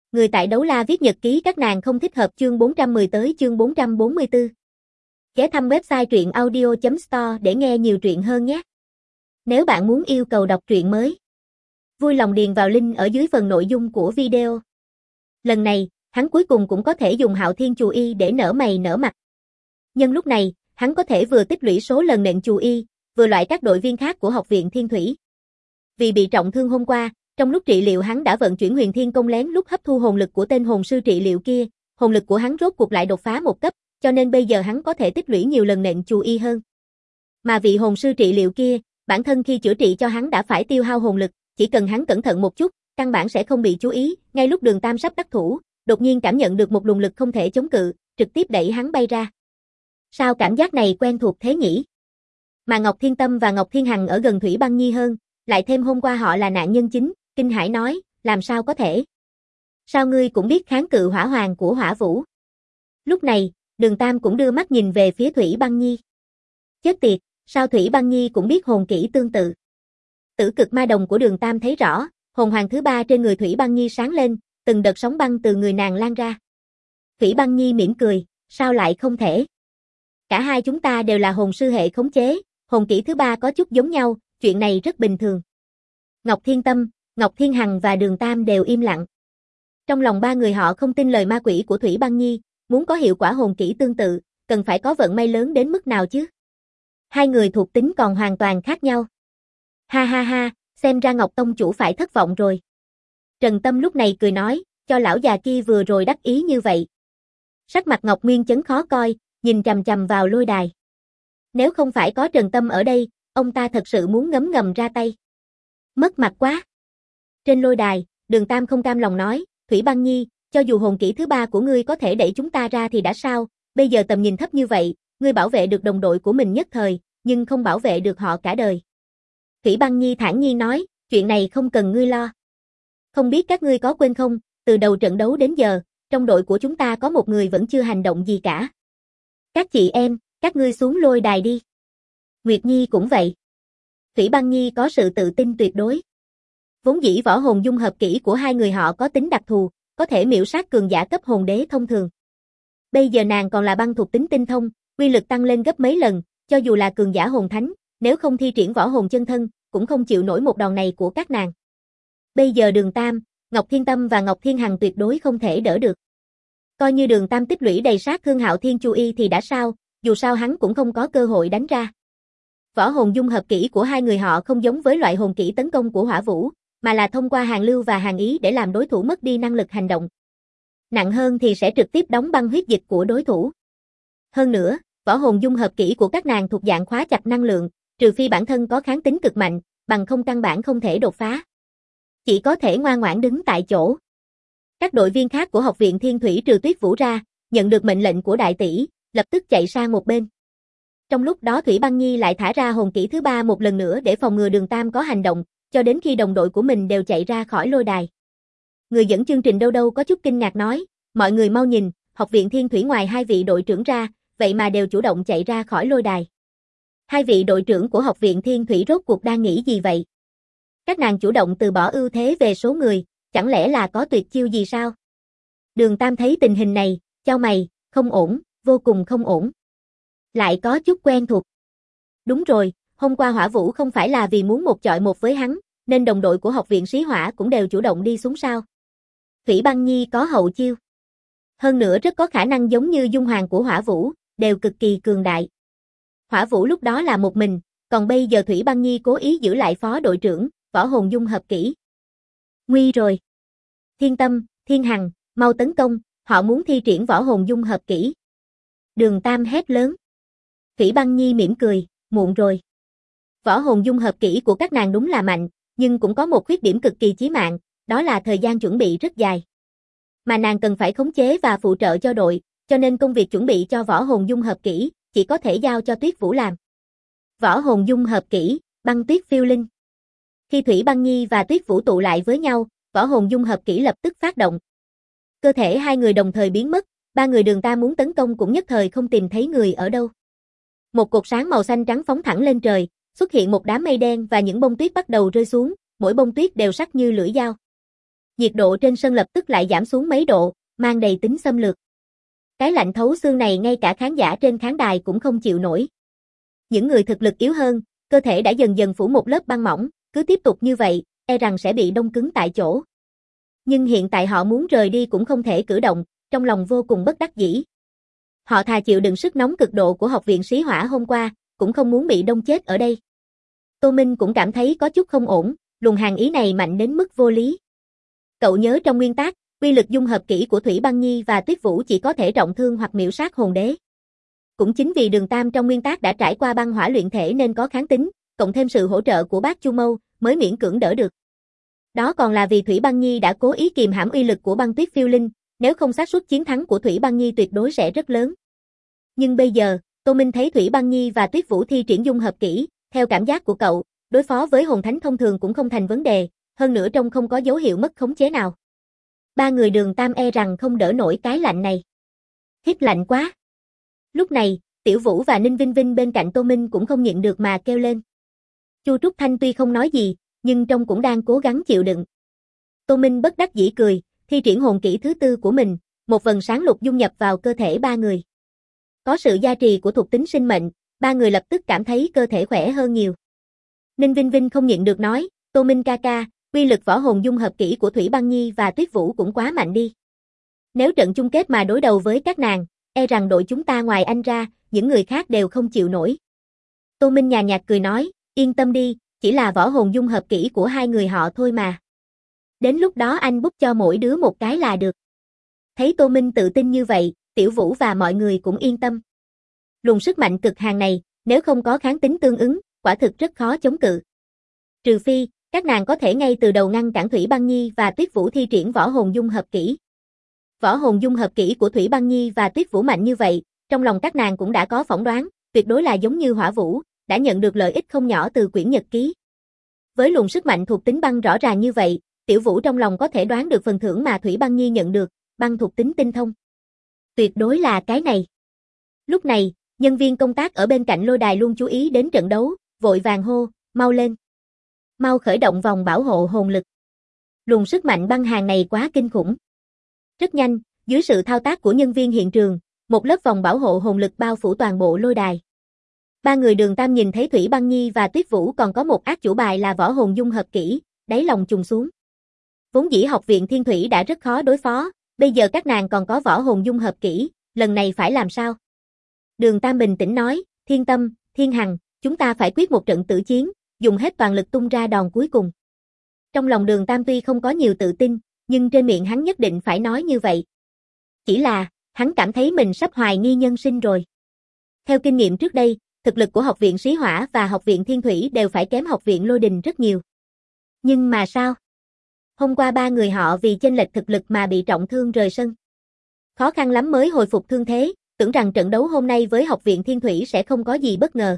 Người tại Đấu La viết nhật ký các nàng không thích hợp chương 410 tới chương 444. Ghé thăm website truyện audio.store để nghe nhiều truyện hơn nhé. Nếu bạn muốn yêu cầu đọc truyện mới, vui lòng điền vào link ở dưới phần nội dung của video. Lần này, hắn cuối cùng cũng có thể dùng Hạo Thiên Chù Y để nở mày nở mặt. Nhân lúc này, hắn có thể vừa tích lũy số lần nện Chù Y, vừa loại các đội viên khác của Học viện Thiên Thủy. Vì bị trọng thương hôm qua, trong lúc trị liệu hắn đã vận chuyển Huyền Thiên Công lén lúc hấp thu hồn lực của tên hồn sư trị liệu kia, hồn lực của hắn rốt cuộc lại đột phá một cấp, cho nên bây giờ hắn có thể tích lũy nhiều lần nện Chù Y hơn. Mà vị hồn sư trị liệu kia, bản thân khi chữa trị cho hắn đã phải tiêu hao hồn lực, chỉ cần hắn cẩn thận một chút, căn bản sẽ không bị chú ý, ngay lúc Đường Tam sắp đắc thủ, đột nhiên cảm nhận được một luồng lực không thể chống cự, trực tiếp đẩy hắn bay ra. Sao cảm giác này quen thuộc thế nhỉ? Mà Ngọc Thiên Tâm và Ngọc Thiên Hằng ở gần Thủy Băng Nhi hơn, lại thêm hôm qua họ là nạn nhân chính, kinh hãi nói, làm sao có thể? Sao ngươi cũng biết kháng cự hỏa hoàng của Hỏa Vũ? Lúc này, Đường Tam cũng đưa mắt nhìn về phía Thủy Băng Nhi. Chết tiệt, sao Thủy Băng Nhi cũng biết hồn kỹ tương tự? Tử cực ma đồng của Đường Tam thấy rõ, hồn hoàng thứ ba trên người Thủy Băng Nhi sáng lên, từng đợt sóng băng từ người nàng lan ra. Thủy Băng Nhi mỉm cười, sao lại không thể? Cả hai chúng ta đều là hồn sư hệ khống chế, hồn kỹ thứ ba có chút giống nhau, chuyện này rất bình thường. Ngọc Thiên Tâm, Ngọc Thiên Hằng và Đường Tam đều im lặng. Trong lòng ba người họ không tin lời ma quỷ của Thủy Băng Nhi, muốn có hiệu quả hồn kỹ tương tự, cần phải có vận may lớn đến mức nào chứ? Hai người thuộc tính còn hoàn toàn khác nhau. Ha ha ha, xem ra Ngọc Tông chủ phải thất vọng rồi. Trần Tâm lúc này cười nói, cho lão già kia vừa rồi đắc ý như vậy. Sắc mặt Ngọc Nguyên Chấn khó coi, nhìn chằm chằm vào lôi đài. Nếu không phải có Trần Tâm ở đây, ông ta thật sự muốn ngấm ngầm ra tay. Mất mặt quá. Trên lôi đài, Đường Tam không cam lòng nói, Thủy Băng Nhi, cho dù hồn kỹ thứ ba của ngươi có thể đẩy chúng ta ra thì đã sao, bây giờ tầm nhìn thấp như vậy, ngươi bảo vệ được đồng đội của mình nhất thời, nhưng không bảo vệ được họ cả đời. Thủy Băng Nhi thản nhiên nói, chuyện này không cần ngươi lo. Không biết các ngươi có quên không, từ đầu trận đấu đến giờ, trong đội của chúng ta có một người vẫn chưa hành động gì cả. Các chị em, các ngươi xuống lôi đài đi. Nguyệt Nhi cũng vậy. Thủy Băng Nhi có sự tự tin tuyệt đối. Vốn dĩ võ hồn dung hợp kỹ của hai người họ có tính đặc thù, có thể miểu sát cường giả cấp hồn đế thông thường. Bây giờ nàng còn là băng thuộc tính tinh thông, uy lực tăng lên gấp mấy lần, cho dù là cường giả hồn thánh, nếu không thi triển võ hồn chân thân, cũng không chịu nổi một đòn này của các nàng. Bây giờ Đường Tam, Ngọc Thiên Tâm và Ngọc Thiên Hằng tuyệt đối không thể đỡ được. Coi như Đường Tam tích lũy đầy sát thương Hạo Thiên Chù Y thì đã sao, dù sao hắn cũng không có cơ hội đánh ra. Võ hồn dung hợp kỹ của hai người họ không giống với loại hồn kỹ tấn công của Hỏa Vũ, mà là thông qua hàn lưu và hàn ý để làm đối thủ mất đi năng lực hành động. Nặng hơn thì sẽ trực tiếp đóng băng huyết dịch của đối thủ. Hơn nữa, võ hồn dung hợp kỹ của các nàng thuộc dạng khóa chặt năng lượng, trừ phi bản thân có kháng tính cực mạnh, bằng không căn bản không thể đột phá. Chỉ có thể ngoan ngoãn đứng tại chỗ. Các đội viên khác của Học viện Thiên Thủy trừ Tuyết Vũ ra, nhận được mệnh lệnh của đại tỷ, lập tức chạy sang một bên. Trong lúc đó Thủy Băng Nhi lại thả ra hồn kỹ thứ ba một lần nữa để phòng ngừa Đường Tam có hành động, cho đến khi đồng đội của mình đều chạy ra khỏi lôi đài. Người dẫn chương trình đâu đâu có chút kinh ngạc nói, mọi người mau nhìn, Học viện Thiên Thủy ngoài hai vị đội trưởng ra, vậy mà đều chủ động chạy ra khỏi lôi đài. Hai vị đội trưởng của Học viện Thiên Thủy rốt cuộc đang nghĩ gì vậy? Các nàng chủ động từ bỏ ưu thế về số người, chẳng lẽ là có tuyệt chiêu gì sao? Đường Tam thấy tình hình này, chau mày, không ổn, vô cùng không ổn. Lại có chút quen thuộc. Đúng rồi, hôm qua Hỏa Vũ không phải là vì muốn một chọi một với hắn, nên đồng đội của Học viện Sĩ Hỏa cũng đều chủ động đi xuống sao? Thủy Băng Nhi có hậu chiêu. Hơn nữa rất có khả năng giống như dung hoàng của Hỏa Vũ, đều cực kỳ cường đại. Hỏa Vũ lúc đó là một mình, còn bây giờ Thủy Băng Nhi cố ý giữ lại phó đội trưởng, võ hồn dung hợp kỹ. Nguy rồi. Thiên Tâm, Thiên Hằng, mau tấn công, họ muốn thi triển võ hồn dung hợp kỹ. Đường Tam hét lớn. Thủy Băng Nhi mỉm cười, muộn rồi. Võ hồn dung hợp kỹ của các nàng đúng là mạnh, nhưng cũng có một khuyết điểm cực kỳ chí mạng, đó là thời gian chuẩn bị rất dài. Mà nàng cần phải khống chế và phụ trợ cho đội, cho nên công việc chuẩn bị cho võ hồn dung hợp kỹ, chỉ có thể giao cho Tuyết Vũ làm. Võ hồn dung hợp kỹ, băng tuyết phiêu linh. Khi Thủy Băng Nhi và Tuyết Vũ tụ lại với nhau, võ hồn dung hợp kỹ lập tức phát động. Cơ thể hai người đồng thời biến mất, ba người Đường Tam muốn tấn công cũng nhất thời không tìm thấy người ở đâu. Một cột sáng màu xanh trắng phóng thẳng lên trời, xuất hiện một đám mây đen và những bông tuyết bắt đầu rơi xuống, mỗi bông tuyết đều sắc như lưỡi dao. Nhiệt độ trên sân lập tức lại giảm xuống mấy độ, mang đầy tính xâm lược. Cái lạnh thấu xương này ngay cả khán giả trên khán đài cũng không chịu nổi. Những người thực lực yếu hơn, cơ thể đã dần dần phủ một lớp băng mỏng, cứ tiếp tục như vậy, e rằng sẽ bị đông cứng tại chỗ. Nhưng hiện tại họ muốn rời đi cũng không thể cử động, trong lòng vô cùng bất đắc dĩ. Họ thà chịu đựng sức nóng cực độ của học viện sĩ hỏa hôm qua, cũng không muốn bị đông chết ở đây. Tô Minh cũng cảm thấy có chút không ổn, luồng hàn ý này mạnh đến mức vô lý. Cậu nhớ trong nguyên tác, uy lực dung hợp kỹ của Thủy Băng Nhi và Tuyết Vũ chỉ có thể trọng thương hoặc miểu sát hồn đế. Cũng chính vì Đường Tam trong nguyên tác đã trải qua băng hỏa luyện thể nên có kháng tính, cộng thêm sự hỗ trợ của bác Chu Mâu, mới miễn cưỡng đỡ được. Đó còn là vì Thủy Băng Nhi đã cố ý kìm hãm uy lực của băng tuyết phiêu linh, nếu không xác suất chiến thắng của Thủy Băng Nhi tuyệt đối sẽ rất lớn. Nhưng bây giờ, Tô Minh thấy Thủy Băng Nhi và Tuyết Vũ thi triển dung hợp kỹ, theo cảm giác của cậu, đối phó với hồn thánh thông thường cũng không thành vấn đề, hơn nữa trông không có dấu hiệu mất khống chế nào. Ba người Đường Tam e rằng không đỡ nổi cái lạnh này. Hít lạnh quá. Lúc này, Tiểu Vũ và Ninh Vinh Vinh bên cạnh Tô Minh cũng không nhịn được mà kêu lên. Chu Trúc Thanh tuy không nói gì, nhưng trông cũng đang cố gắng chịu đựng. Tô Minh bất đắc dĩ cười, thi triển hồn kỹ thứ tư của mình, một vầng sáng lục dung nhập vào cơ thể ba người. Có sự gia trì của thuộc tính sinh mệnh, ba người lập tức cảm thấy cơ thể khỏe hơn nhiều. Ninh Vinh Vinh không nhịn được nói, Tô Minh ca ca, uy lực võ hồn dung hợp kỹ của Thủy Băng Nhi và Tuyết Vũ cũng quá mạnh đi. Nếu trận chung kết mà đối đầu với các nàng, e rằng đội chúng ta ngoài anh ra, những người khác đều không chịu nổi. Tô Minh nhàn nhạt cười nói, yên tâm đi, chỉ là võ hồn dung hợp kỹ của hai người họ thôi mà. Đến lúc đó anh bút cho mỗi đứa một cái là được. Thấy Tô Minh tự tin như vậy, Tiểu Vũ và mọi người cũng yên tâm. Luồng sức mạnh cực hàn này, nếu không có kháng tính tương ứng, quả thực rất khó chống cự. Trừ phi, các nàng có thể ngay từ đầu ngăn cản Thủy Băng Nhi và Tuyết Vũ thi triển võ hồn dung hợp kỹ. Võ hồn dung hợp kỹ của Thủy Băng Nhi và Tuyết Vũ mạnh như vậy, trong lòng các nàng cũng đã có phỏng đoán, tuyệt đối là giống như Hỏa Vũ, đã nhận được lợi ích không nhỏ từ quyển nhật ký. Với luồng sức mạnh thuộc tính băng rõ ràng như vậy, Tiểu Vũ trong lòng có thể đoán được phần thưởng mà Thủy Băng Nhi nhận được, băng thuộc tính tinh thông. Tuyệt đối là cái này. Lúc này, nhân viên công tác ở bên cạnh lôi đài luôn chú ý đến trận đấu, vội vàng hô, mau lên. Mau khởi động vòng bảo hộ hồn lực. Luồng sức mạnh băng hàn này quá kinh khủng. Rất nhanh, dưới sự thao tác của nhân viên hiện trường, một lớp vòng bảo hộ hồn lực bao phủ toàn bộ lôi đài. Ba người Đường Tam nhìn thấy Thủy Băng Nhi và Tuyết Vũ còn có một át chủ bài là võ hồn dung hợp kỹ, đáy lòng trùng xuống. Vốn dĩ học viện Thiên Thủy đã rất khó đối phó, bây giờ các nàng còn có võ hồn dung hợp kỹ, lần này phải làm sao? Đường Tam bình tĩnh nói, Thiên Tâm, Thiên Hằng, chúng ta phải quyết một trận tử chiến, dùng hết toàn lực tung ra đòn cuối cùng. Trong lòng Đường Tam tuy không có nhiều tự tin, nhưng trên miệng hắn nhất định phải nói như vậy. Chỉ là, hắn cảm thấy mình sắp hoài nghi nhân sinh rồi. Theo kinh nghiệm trước đây, thực lực của học viện Sĩ Hỏa và học viện Thiên Thủy đều phải kém học viện Lôi Đình rất nhiều. Nhưng mà sao? Hôm qua ba người họ vì chênh lệch thực lực mà bị trọng thương rời sân. Khó khăn lắm mới hồi phục thương thế, tưởng rằng trận đấu hôm nay với học viện Thiên Thủy sẽ không có gì bất ngờ.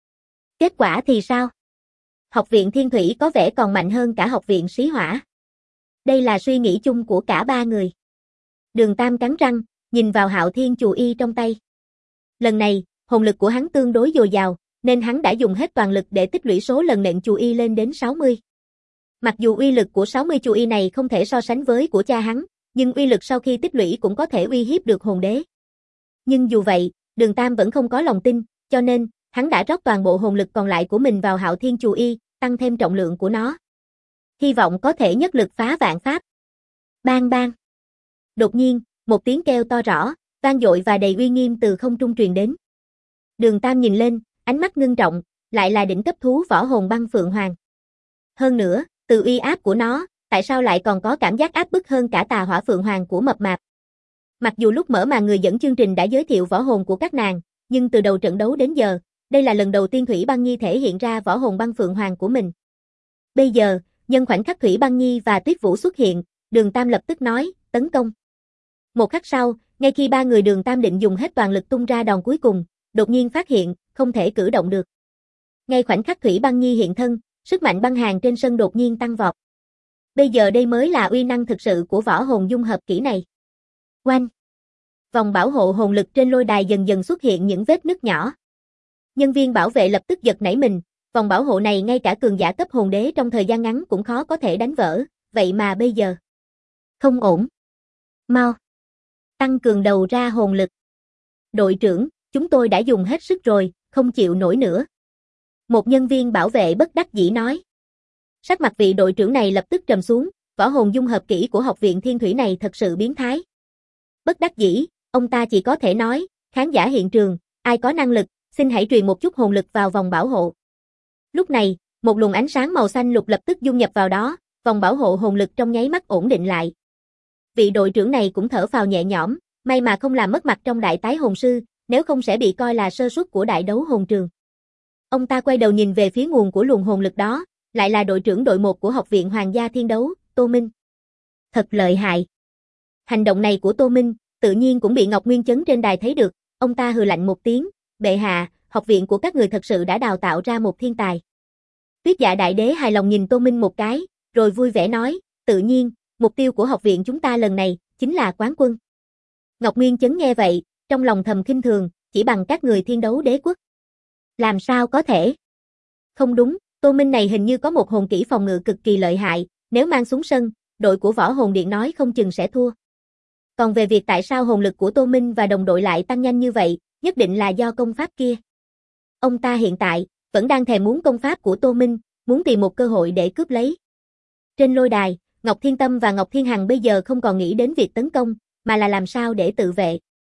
Kết quả thì sao? Học viện Thiên Thủy có vẻ còn mạnh hơn cả học viện Sĩ Hỏa. Đây là suy nghĩ chung của cả ba người. Đường Tam cắn răng, nhìn vào Hạo Thiên Chù Y trong tay. Lần này, hồn lực của hắn tương đối dồi dào, nên hắn đã dùng hết toàn lực để tích lũy số lần nện Chù Y lên đến 60. Mặc dù uy lực của 60 Chù Y này không thể so sánh với của cha hắn, nhưng uy lực sau khi tích lũy cũng có thể uy hiếp được hồn đế. Nhưng dù vậy, Đường Tam vẫn không có lòng tin, cho nên, hắn đã rót toàn bộ hồn lực còn lại của mình vào Hạo Thiên Chù Y, tăng thêm trọng lượng của nó. Hy vọng có thể nhất lực phá vạn pháp. Bang bang. Đột nhiên, một tiếng kêu to rõ, vang dội và đầy uy nghiêm từ không trung truyền đến. Đường Tam nhìn lên, ánh mắt ngưng trọng, lại là đỉnh cấp thú võ hồn băng phượng hoàng. Hơn nữa, từ uy áp của nó, tại sao lại còn có cảm giác áp bức hơn cả tà hỏa phượng hoàng của mập mạp. Mặc dù lúc mở màn người dẫn chương trình đã giới thiệu võ hồn của các nàng, nhưng từ đầu trận đấu đến giờ, đây là lần đầu tiên Thủy Băng Nhi thể hiện ra võ hồn băng phượng hoàng của mình. Bây giờ, nhân khoảnh khắc Thủy Băng Nhi và Tuyết Vũ xuất hiện, Đường Tam lập tức nói, tấn công. Một khắc sau, ngay khi ba người Đường Tam định dùng hết toàn lực tung ra đòn cuối cùng, đột nhiên phát hiện, không thể cử động được. Ngay khoảnh khắc Thủy Băng Nhi hiện thân, sức mạnh băng hàn trên sân đột nhiên tăng vọt. Bây giờ đây mới là uy năng thực sự của võ hồn dung hợp kỹ này. Oanh! Vòng bảo hộ hồn lực trên lôi đài dần dần xuất hiện những vết nứt nhỏ. Nhân viên bảo vệ lập tức giật nảy mình, vòng bảo hộ này ngay cả cường giả cấp hồn đế trong thời gian ngắn cũng khó có thể đánh vỡ, vậy mà bây giờ. Không ổn. Mau. Tăng cường đầu ra hồn lực. Đội trưởng, chúng tôi đã dùng hết sức rồi, không chịu nổi nữa. Một nhân viên bảo vệ bất đắc dĩ nói. Sắc mặt vị đội trưởng này lập tức trầm xuống, võ hồn dung hợp kỹ của học viện Thiên Thủy này thật sự biến thái. Bất đắc dĩ, ông ta chỉ có thể nói, khán giả hiện trường, ai có năng lực, xin hãy truyền một chút hồn lực vào vòng bảo hộ. Lúc này, một luồng ánh sáng màu xanh lục lập tức dung nhập vào đó, vòng bảo hộ hồn lực trong nháy mắt ổn định lại. Vị đội trưởng này cũng thở phào nhẹ nhõm, may mà không làm mất mặt trong đại tái hồn sư, nếu không sẽ bị coi là sơ suất của đại đấu hồn trường. Ông ta quay đầu nhìn về phía nguồn của luồng hồn lực đó, lại là đội trưởng đội 1 của Học viện Hoàng gia Thiên Đấu, Tô Minh. Thật lợi hại. Hành động này của Tô Minh, tự nhiên cũng bị Ngọc Nguyên Chấn trên đài thấy được, ông ta hừ lạnh một tiếng, bệ hạ, học viện của các người thật sự đã đào tạo ra một thiên tài. Tuyết Dạ Đại Đế hài lòng nhìn Tô Minh một cái, rồi vui vẻ nói, tự nhiên, mục tiêu của học viện chúng ta lần này, chính là quán quân. Ngọc Nguyên Chấn nghe vậy, trong lòng thầm khinh thường, chỉ bằng các người Thiên Đấu Đế quốc. Làm sao có thể? Không đúng, Tô Minh này hình như có một hồn kỹ phòng ngự cực kỳ lợi hại, nếu mang xuống sân, đội của Võ Hồn Điện nói không chừng sẽ thua. Còn về việc tại sao hồn lực của Tô Minh và đồng đội lại tăng nhanh như vậy, nhất định là do công pháp kia. Ông ta hiện tại, vẫn đang thèm muốn công pháp của Tô Minh, muốn tìm một cơ hội để cướp lấy. Trên lôi đài, Ngọc Thiên Tâm và Ngọc Thiên Hằng bây giờ không còn nghĩ đến việc tấn công, mà là làm sao để tự vệ.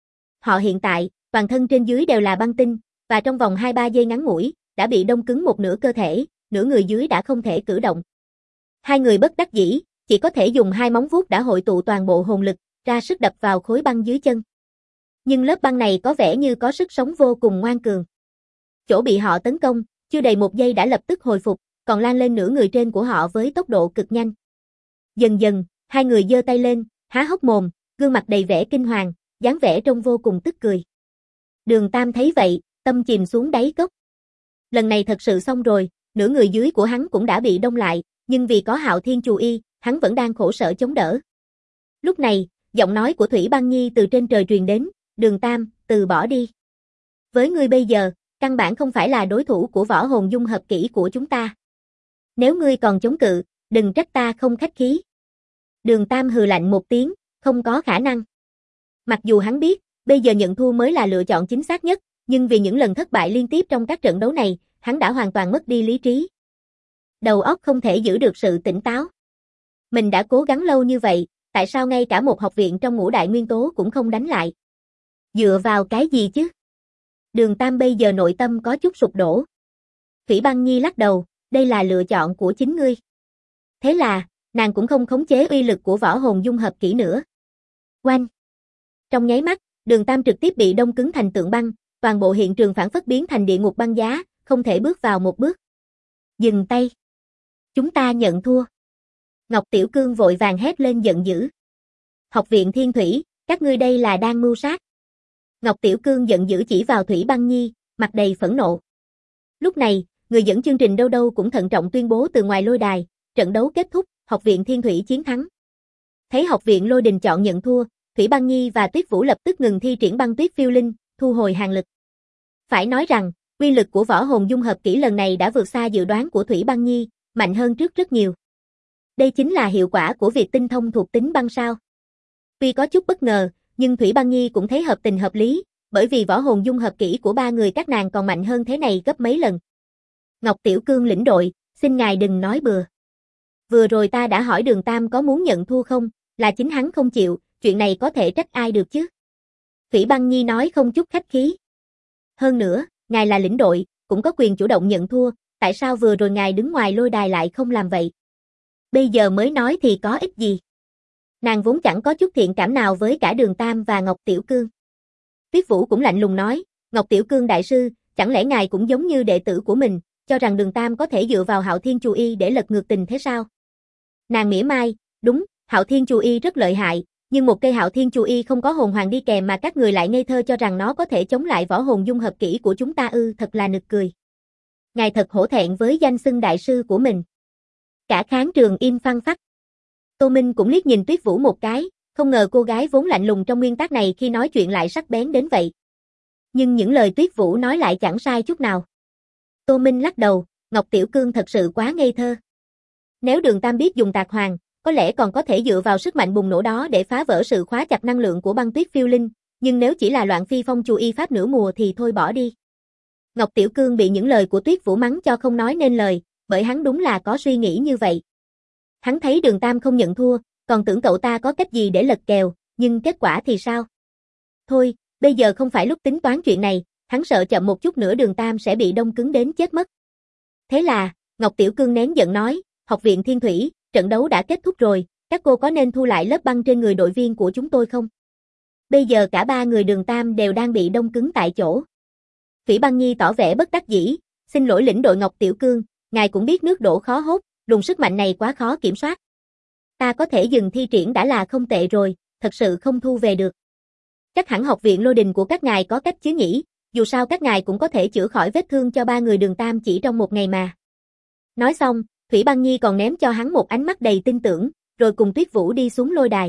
Họ hiện tại, toàn thân trên dưới đều là băng tinh, và trong vòng 2-3 giây ngắn ngủi, đã bị đông cứng một nửa cơ thể, nửa người dưới đã không thể cử động. Hai người bất đắc dĩ, chỉ có thể dùng hai móng vuốt đã hội tụ toàn bộ hồn lực, ra sức đập vào khối băng dưới chân. Nhưng lớp băng này có vẻ như có sức sống vô cùng ngoan cường. Chỗ bị họ tấn công, chưa đầy 1 giây đã lập tức hồi phục, còn lan lên nửa người trên của họ với tốc độ cực nhanh. Dần dần, hai người giơ tay lên, há hốc mồm, gương mặt đầy vẻ kinh hoàng, dáng vẻ trông vô cùng tức cười. Đường Tam thấy vậy, tâm chìm xuống đáy cốc. Lần này thật sự xong rồi, nửa người dưới của hắn cũng đã bị đông lại, nhưng vì có Hạo Thiên Chù Y, hắn vẫn đang khổ sở chống đỡ. Lúc này, giọng nói của Thủy Băng Nhi từ trên trời truyền đến, Đường Tam, từ bỏ đi. Với ngươi bây giờ, căn bản không phải là đối thủ của võ hồn dung hợp kỹ của chúng ta. Nếu ngươi còn chống cự, đừng trách ta không khách khí. Đường Tam hừ lạnh một tiếng, không có khả năng. Mặc dù hắn biết, bây giờ nhận thua mới là lựa chọn chính xác nhất, nhưng vì những lần thất bại liên tiếp trong các trận đấu này, hắn đã hoàn toàn mất đi lý trí. Đầu óc không thể giữ được sự tỉnh táo. Mình đã cố gắng lâu như vậy, tại sao ngay cả một học viện trong ngũ đại nguyên tố cũng không đánh lại? Dựa vào cái gì chứ? Đường Tam bây giờ nội tâm có chút sụp đổ. Thủy Băng Nhi lắc đầu, đây là lựa chọn của chính ngươi. Thế là, nàng cũng không khống chế uy lực của võ hồn dung hợp kỹ nữa. Oanh! Trong nháy mắt, Đường Tam trực tiếp bị đông cứng thành tượng băng, toàn bộ hiện trường phảng phất biến thành địa ngục băng giá, không thể bước vào một bước. Dừng tay! Chúng ta nhận thua. Ngọc Tiểu Cương vội vàng hét lên giận dữ. Học viện Thiên Thủy, các ngươi đây là đang mưu sát. Ngọc Tiểu Cương giận dữ chỉ vào Thủy Băng Nhi, mặt đầy phẫn nộ. Lúc này, người dẫn chương trình đâu đâu cũng thận trọng tuyên bố từ ngoài lôi đài, trận đấu kết thúc, Học viện Thiên Thủy chiến thắng. Thấy Học viện Lôi Đình chọn nhận thua, Thủy Băng Nhi và Tuyết Vũ lập tức ngừng thi triển băng tuyết phiêu linh, thu hồi hàn lực. Phải nói rằng, uy lực của võ hồn dung hợp kỹ lần này đã vượt xa dự đoán của Thủy Băng Nhi, mạnh hơn trước rất nhiều. Đây chính là hiệu quả của việc tinh thông thuộc tính băng sao. Tuy có chút bất ngờ, nhưng Thủy Băng Nhi cũng thấy hợp tình hợp lý, bởi vì võ hồn dung hợp kỹ của ba người các nàng còn mạnh hơn thế này gấp mấy lần. Ngọc Tiểu Cương lĩnh đội, xin ngài đừng nói bừa. Vừa rồi ta đã hỏi Đường Tam có muốn nhận thua không, là chính hắn không chịu, chuyện này có thể trách ai được chứ? Thủy Băng Nhi nói không chút khách khí. Hơn nữa, ngài là lĩnh đội, cũng có quyền chủ động nhận thua, tại sao vừa rồi ngài đứng ngoài lôi đài lại không làm vậy? Bây giờ mới nói thì có ích gì? Nàng vốn chẳng có chút thiện cảm nào với cả Đường Tam và Ngọc Tiểu Cương. Tuyết Vũ cũng lạnh lùng nói, Ngọc Tiểu Cương đại sư, chẳng lẽ ngài cũng giống như đệ tử của mình, cho rằng Đường Tam có thể dựa vào Hạo Thiên Chù Y để lật ngược tình thế sao? Nàng mỉa mai, đúng, Hạo Thiên Chù Y rất lợi hại, nhưng một cây Hạo Thiên Chù Y không có hồn hoàng đi kèm mà các người lại ngây thơ cho rằng nó có thể chống lại võ hồn dung hợp kỹ của chúng ta ư, thật là nực cười. Ngài thật hổ thẹn với danh xưng đại sư của mình. Cả khán trường im phăng phắc. Tô Minh cũng liếc nhìn Tuyết Vũ một cái, không ngờ cô gái vốn lạnh lùng trong nguyên tắc này khi nói chuyện lại sắc bén đến vậy. Nhưng những lời Tuyết Vũ nói lại chẳng sai chút nào. Tô Minh lắc đầu, Ngọc Tiểu Cương thật sự quá ngây thơ. Nếu Đường Tam biết dùng tạc hoàng, có lẽ còn có thể dựa vào sức mạnh bùng nổ đó để phá vỡ sự khóa chặt năng lượng của băng tuyết phiêu linh, nhưng nếu chỉ là loạn phi phong chù y pháp nửa mùa thì thôi bỏ đi. Ngọc Tiểu Cương bị những lời của Tuyết Vũ mắng cho không nói nên lời, bởi hắn đúng là có suy nghĩ như vậy. Hắn thấy Đường Tam không nhận thua, còn tưởng cậu ta có cách gì để lật kèo, nhưng kết quả thì sao? Thôi, bây giờ không phải lúc tính toán chuyện này, hắn sợ chậm một chút nữa Đường Tam sẽ bị đông cứng đến chết mất. Thế là, Ngọc Tiểu Cương nén giận nói, Học viện Thiên Thủy, trận đấu đã kết thúc rồi, các cô có nên thu lại lớp băng trên người đội viên của chúng tôi không? Bây giờ cả ba người Đường Tam đều đang bị đông cứng tại chỗ. Thủy Băng Nhi tỏ vẻ bất đắc dĩ, xin lỗi lĩnh đội Ngọc Tiểu Cương, ngài cũng biết nước đổ khó hốt, luồng sức mạnh này quá khó kiểm soát. Ta có thể dừng thi triển đã là không tệ rồi, thật sự không thu về được. Chắc hẳn học viện Lôi Đình của các ngài có cách chứ nhỉ, dù sao các ngài cũng có thể chữa khỏi vết thương cho ba người Đường Tam chỉ trong một ngày mà. Nói xong, Thủy Băng Nhi còn ném cho hắn một ánh mắt đầy tin tưởng, rồi cùng Tuyết Vũ đi xuống lôi đài.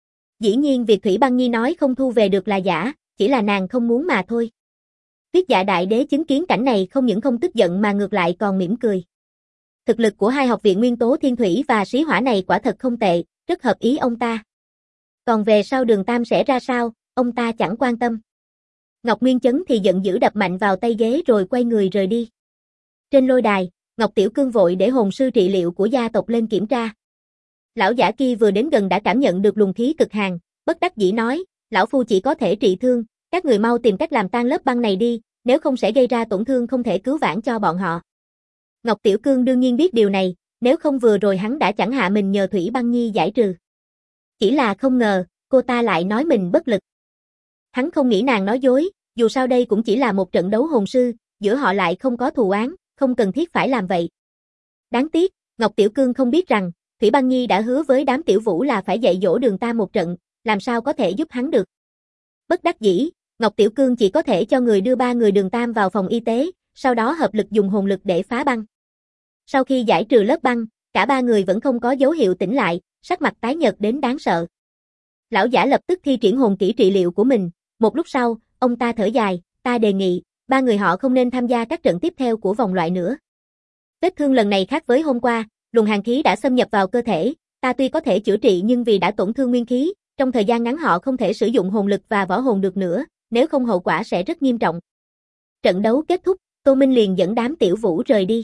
Dĩ nhiên việc Thủy Băng Nhi nói không thu về được là giả, chỉ là nàng không muốn mà thôi. Tuyết Dạ Đại Đế chứng kiến cảnh này không những không tức giận mà ngược lại còn mỉm cười. Thực lực của hai học viện nguyên tố thiên thủy và xí hỏa này quả thật không tệ, rất hợp ý ông ta. Còn về sau Đường Tam sẽ ra sao, ông ta chẳng quan tâm. Ngọc Nguyên Chấn thì giận dữ đập mạnh vào tay ghế rồi quay người rời đi. Trên lôi đài, Ngọc Tiểu Cương vội để hồn sư trị liệu của gia tộc lên kiểm tra. Lão giả kia vừa đến gần đã cảm nhận được luồng khí cực hàn, bất đắc dĩ nói, lão phu chỉ có thể trị thương, các người mau tìm cách làm tan lớp băng này đi, nếu không sẽ gây ra tổn thương không thể cứu vãn cho bọn họ. Ngọc Tiểu Cương đương nhiên biết điều này, nếu không vừa rồi hắn đã chẳng hạ mình nhờ Thủy Băng Nhi giải trừ. Chỉ là không ngờ, cô ta lại nói mình bất lực. Hắn không nghĩ nàng nói dối, dù sao đây cũng chỉ là một trận đấu hồn sư, giữa họ lại không có thù oán, không cần thiết phải làm vậy. Đáng tiếc, Ngọc Tiểu Cương không biết rằng, Thủy Băng Nhi đã hứa với đám tiểu vũ là phải dạy dỗ Đường Tam một trận, làm sao có thể giúp hắn được. Bất đắc dĩ, Ngọc Tiểu Cương chỉ có thể cho người đưa ba người Đường Tam vào phòng y tế, sau đó hợp lực dùng hồn lực để phá băng. Sau khi giải trừ lớp băng, cả ba người vẫn không có dấu hiệu tỉnh lại, sắc mặt tái nhợt đến đáng sợ. Lão giả lập tức thi triển hồn kỹ trị liệu của mình, một lúc sau, ông ta thở dài, ta đề nghị, ba người họ không nên tham gia các trận tiếp theo của vòng loại nữa. Vết thương lần này khác với hôm qua, luồng hàn khí đã xâm nhập vào cơ thể, ta tuy có thể chữa trị nhưng vì đã tổn thương nguyên khí, trong thời gian ngắn họ không thể sử dụng hồn lực và võ hồn được nữa, nếu không hậu quả sẽ rất nghiêm trọng. Trận đấu kết thúc, Tô Minh liền dẫn đám tiểu vũ rời đi.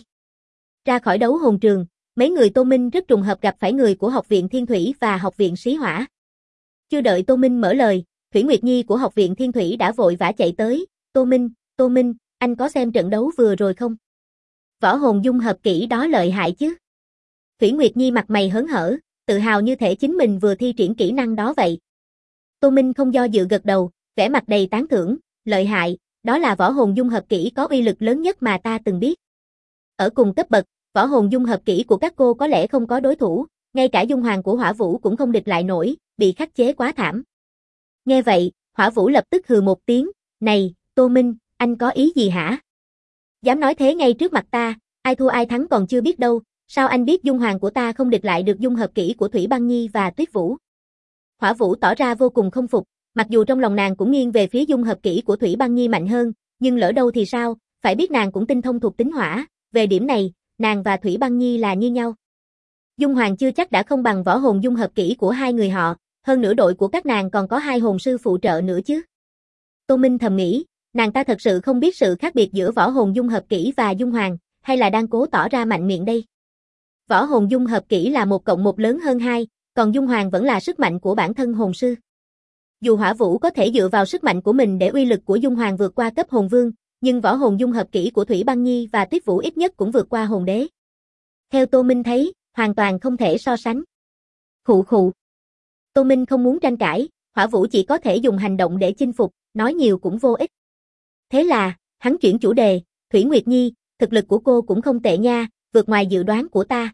Ra khỏi đấu hồn trường, mấy người Tô Minh rất trùng hợp gặp phải người của Học viện Thiên Thủy và Học viện Xí Hỏa. Chưa đợi Tô Minh mở lời, Thủy Nguyệt Nhi của Học viện Thiên Thủy đã vội vã chạy tới, Tô Minh, anh có xem trận đấu vừa rồi không? Võ hồn dung hợp kỹ đó lợi hại chứ? Thủy Nguyệt Nhi mặt mày hớn hở, tự hào như thể chính mình vừa thi triển kỹ năng đó vậy. Tô Minh không do dự gật đầu, vẻ mặt đầy tán thưởng, lợi hại, đó là võ hồn dung hợp kỹ có uy lực lớn nhất mà ta từng biết. Ở cùng cấp bậc, võ hồn dung hợp kỹ của các cô có lẽ không có đối thủ, ngay cả dung hoàng của Hỏa Vũ cũng không địch lại nổi, bị khắc chế quá thảm. Nghe vậy, Hỏa Vũ lập tức hừ một tiếng, này, Tô Minh, anh có ý gì hả? Dám nói thế ngay trước mặt ta, ai thua ai thắng còn chưa biết đâu, sao anh biết dung hoàng của ta không địch lại được dung hợp kỹ của Thủy Băng Nhi và Tuyết Vũ? Hỏa Vũ tỏ ra vô cùng không phục, mặc dù trong lòng nàng cũng nghiêng về phía dung hợp kỹ của Thủy Băng Nhi mạnh hơn, nhưng lỡ đâu thì sao, phải biết nàng cũng tinh thông thuộc tính hỏa, về điểm này, nàng và Thủy Băng Nhi là như nhau. Dung hoàng chưa chắc đã không bằng võ hồn dung hợp kỹ của hai người họ, hơn nữa đội của các nàng còn có hai hồn sư phụ trợ nữa chứ. Tô Minh thầm nghĩ, nàng ta thật sự không biết sự khác biệt giữa võ hồn dung hợp kỹ và dung hoàng, hay là đang cố tỏ ra mạnh miệng đây. Võ hồn dung hợp kỹ là 1 cộng 1 lớn hơn 2, còn dung hoàng vẫn là sức mạnh của bản thân hồn sư. Dù Hỏa Vũ có thể dựa vào sức mạnh của mình để uy lực của dung hoàng vượt qua cấp hồn vương, nhưng võ hồn dung hợp kỹ của Thủy Băng Nhi và Tuyết Vũ ít nhất cũng vượt qua hồn đế. Theo Tô Minh thấy, hoàn toàn không thể so sánh. Khụ khụ. Tô Minh không muốn tranh cãi, Hỏa Vũ chỉ có thể dùng hành động để chinh phục, nói nhiều cũng vô ích. Thế là, hắn chuyển chủ đề, Thủy Nguyệt Nhi, thực lực của cô cũng không tệ nha, vượt ngoài dự đoán của ta.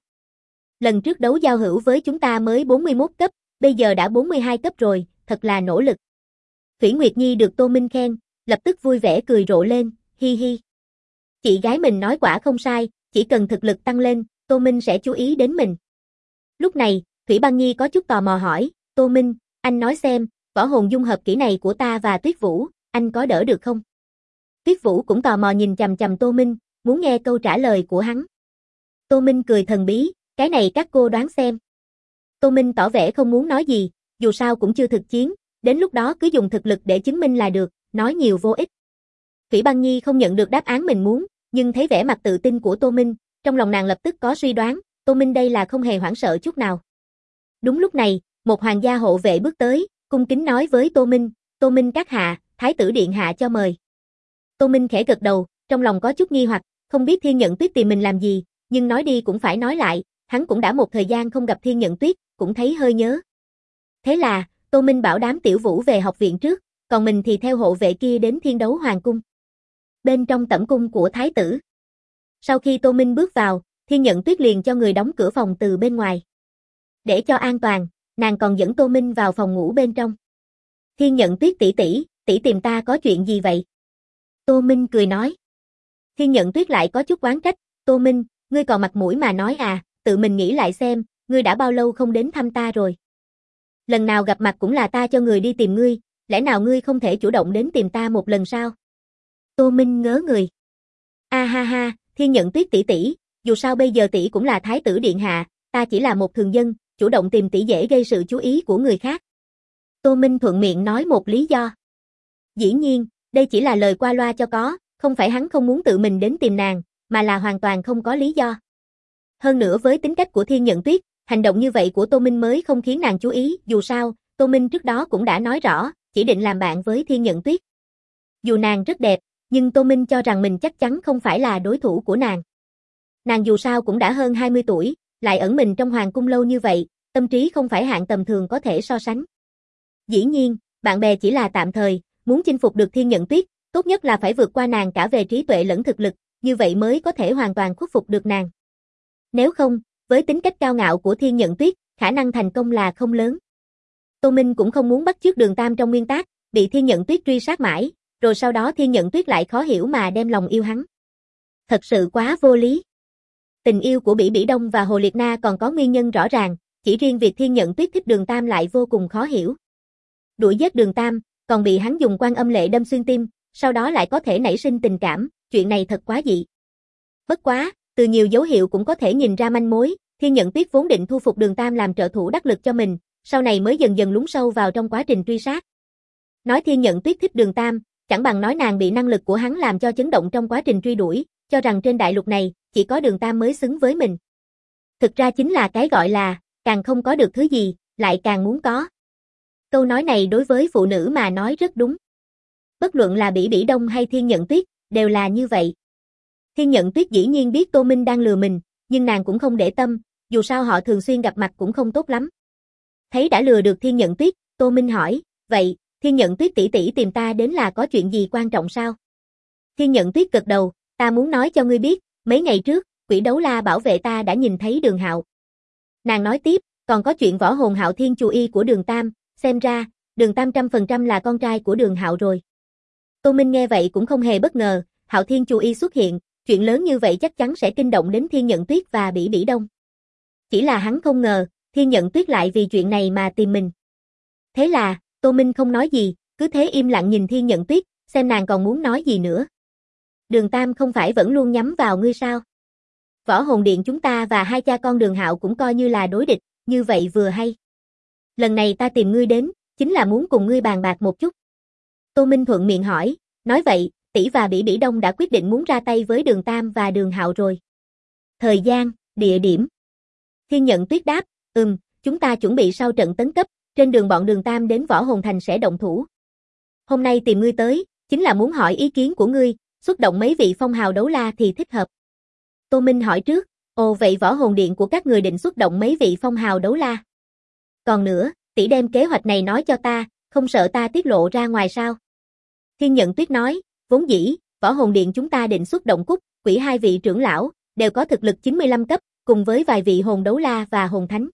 Lần trước đấu giao hữu với chúng ta mới 41 cấp, bây giờ đã 42 cấp rồi, thật là nỗ lực. Thủy Nguyệt Nhi được Tô Minh khen, lập tức vui vẻ cười rộ lên, hi hi. Chị gái mình nói quả không sai, chỉ cần thực lực tăng lên, Tô Minh sẽ chú ý đến mình. Lúc này, Thủy Băng Nhi có chút tò mò hỏi, Tô Minh, anh nói xem, võ hồn dung hợp kỹ này của ta và Tuyết Vũ, anh có đỡ được không? Tuyết Vũ cũng tò mò nhìn chằm chằm Tô Minh, muốn nghe câu trả lời của hắn. Tô Minh cười thần bí, cái này các cô đoán xem. Tô Minh tỏ vẻ không muốn nói gì, dù sao cũng chưa thực chiến, đến lúc đó cứ dùng thực lực để chứng minh là được, nói nhiều vô ích. Thủy Băng Nhi không nhận được đáp án mình muốn, nhưng thấy vẻ mặt tự tin của Tô Minh, trong lòng nàng lập tức có suy đoán, Tô Minh đây là không hề hoảng sợ chút nào. Đúng lúc này, một hoàng gia hộ vệ bước tới, cung kính nói với Tô Minh các hạ, Thái tử điện hạ cho mời. Tô Minh khẽ gật đầu, trong lòng có chút nghi hoặc, không biết Thiên Nhận Tuyết tìm mình làm gì, nhưng nói đi cũng phải nói lại, hắn cũng đã một thời gian không gặp Thiên Nhận Tuyết, cũng thấy hơi nhớ. Thế là, Tô Minh bảo đám Tiểu Vũ về học viện trước, còn mình thì theo hộ vệ kia đến Thiên Đấu Hoàng cung. Bên trong tẩm cung của Thái tử. Sau khi Tô Minh bước vào, Thiên Nhận Tuyết liền cho người đóng cửa phòng từ bên ngoài. Để cho an toàn, nàng còn dẫn Tô Minh vào phòng ngủ bên trong. Thiên Nhận Tuyết tỷ tìm ta có chuyện gì vậy? Tô Minh cười nói. Thiên Nhận Tuyết lại có chút oán trách, Tô Minh, ngươi còn mặt mũi mà nói à, tự mình nghĩ lại xem, ngươi đã bao lâu không đến thăm ta rồi. Lần nào gặp mặt cũng là ta cho người đi tìm ngươi, lẽ nào ngươi không thể chủ động đến tìm ta một lần sao? Tô Minh ngớ người. A ha ha, Thiên Nhận Tuyết tỷ, dù sao bây giờ tỷ cũng là Thái tử điện hạ, ta chỉ là một thường dân, chủ động tìm tỷ dễ gây sự chú ý của người khác. Tô Minh thuận miệng nói một lý do. Dĩ nhiên, đây chỉ là lời qua loa cho có, không phải hắn không muốn tự mình đến tìm nàng, mà là hoàn toàn không có lý do. Hơn nữa với tính cách của Thiên Nhận Tuyết, hành động như vậy của Tô Minh mới không khiến nàng chú ý, dù sao, Tô Minh trước đó cũng đã nói rõ, chỉ định làm bạn với Thiên Nhận Tuyết. Dù nàng rất đẹp, nhưng Tô Minh cho rằng mình chắc chắn không phải là đối thủ của nàng. Nàng dù sao cũng đã hơn 20 tuổi, lại ẩn mình trong hoàng cung lâu như vậy, tâm trí không phải hạng tầm thường có thể so sánh. Dĩ nhiên, bạn bè chỉ là tạm thời, muốn chinh phục được Thiên Nhận Tuyết, tốt nhất là phải vượt qua nàng cả về trí tuệ lẫn thực lực, như vậy mới có thể hoàn toàn khuất phục được nàng. Nếu không, với tính cách cao ngạo của Thiên Nhận Tuyết, khả năng thành công là không lớn. Tô Minh cũng không muốn bắt chước Đường Tam trong nguyên tác, bị Thiên Nhận Tuyết truy sát mãi, rồi sau đó Thiên Nhận Tuyết lại khó hiểu mà đem lòng yêu hắn. Thật sự quá vô lý. Tình yêu của Bỉ Bỉ Đông và Hồ Liệt Na còn có nguyên nhân rõ ràng, chỉ riêng việc Thiên Nhận Tuyết thích Đường Tam lại vô cùng khó hiểu. Đuổi giết Đường Tam, còn bị hắn dùng quan âm lệ đâm xuyên tim, sau đó lại có thể nảy sinh tình cảm, chuyện này thật quá dị. Bất quá, từ nhiều dấu hiệu cũng có thể nhìn ra manh mối, Thiên Nhận Tuyết vốn định thu phục Đường Tam làm trợ thủ đắc lực cho mình, sau này mới dần dần lún sâu vào trong quá trình truy sát. Nói Thiên Nhận Tuyết thích Đường Tam, chẳng bằng nói nàng bị năng lực của hắn làm cho chấn động trong quá trình truy đuổi, cho rằng trên đại lục này, chỉ có Đường Tam mới xứng với mình. Thực ra chính là cái gọi là, càng không có được thứ gì, lại càng muốn có. Câu nói này đối với phụ nữ mà nói rất đúng. Bất luận là Bỉ Bỉ Đông hay Thiên Nhận Tuyết, đều là như vậy. Thiên Nhận Tuyết dĩ nhiên biết Tô Minh đang lừa mình, nhưng nàng cũng không để tâm, dù sao họ thường xuyên gặp mặt cũng không tốt lắm. Thấy đã lừa được Thiên Nhận Tuyết, Tô Minh hỏi, vậy, Thiên Nhận Tuyết tỷ tìm ta đến là có chuyện gì quan trọng sao? Thiên Nhận Tuyết gật đầu, ta muốn nói cho ngươi biết, mấy ngày trước, Quỷ Đấu La bảo vệ ta đã nhìn thấy Đường Hạo. Nàng nói tiếp, còn có chuyện võ hồn Hạo Thiên Chu Y của Đường Tam, xem ra, Đường Tam 100% là con trai của Đường Hạo rồi. Tô Minh nghe vậy cũng không hề bất ngờ, Hạo Thiên Chu Y xuất hiện, chuyện lớn như vậy chắc chắn sẽ kinh động đến Thiên Nhận Tuyết và Bỉ Bỉ Đông. Chỉ là hắn không ngờ, Thiên Nhận Tuyết lại vì chuyện này mà tìm mình. Thế là, Tô Minh không nói gì, cứ thế im lặng nhìn Thiên Nhận Tuyết, xem nàng còn muốn nói gì nữa. Đường Tam không phải vẫn luôn nhắm vào ngươi sao? Võ hồn điện chúng ta và hai cha con Đường Hạo cũng coi như là đối địch, như vậy vừa hay. Lần này ta tìm ngươi đến, chính là muốn cùng ngươi bàn bạc một chút. Tô Minh thuận miệng hỏi, nói vậy, tỷ và Bỉ Bỉ Đông đã quyết định muốn ra tay với Đường Tam và Đường Hạo rồi. Thời gian, địa điểm. Thiên Nhận Tuyết đáp, chúng ta chuẩn bị sau trận tấn cấp, trên đường bọn Đường Tam đến Võ Hồn Thành sẽ động thủ. Hôm nay tìm ngươi tới, chính là muốn hỏi ý kiến của ngươi, xuất động mấy vị phong hào đấu la thì thích hợp. Tô Minh hỏi trước, ồ vậy Võ Hồn Điện của các người định xuất động mấy vị phong hào đấu la? Còn nữa, tỷ đem kế hoạch này nói cho ta, không sợ ta tiết lộ ra ngoài sao? Thiên Nhận Tuyết nói, vốn dĩ, Võ Hồn Điện chúng ta định xuất động Cúc, Quỷ hai vị trưởng lão, đều có thực lực 95 cấp, cùng với vài vị hồn đấu la và hồn thánh.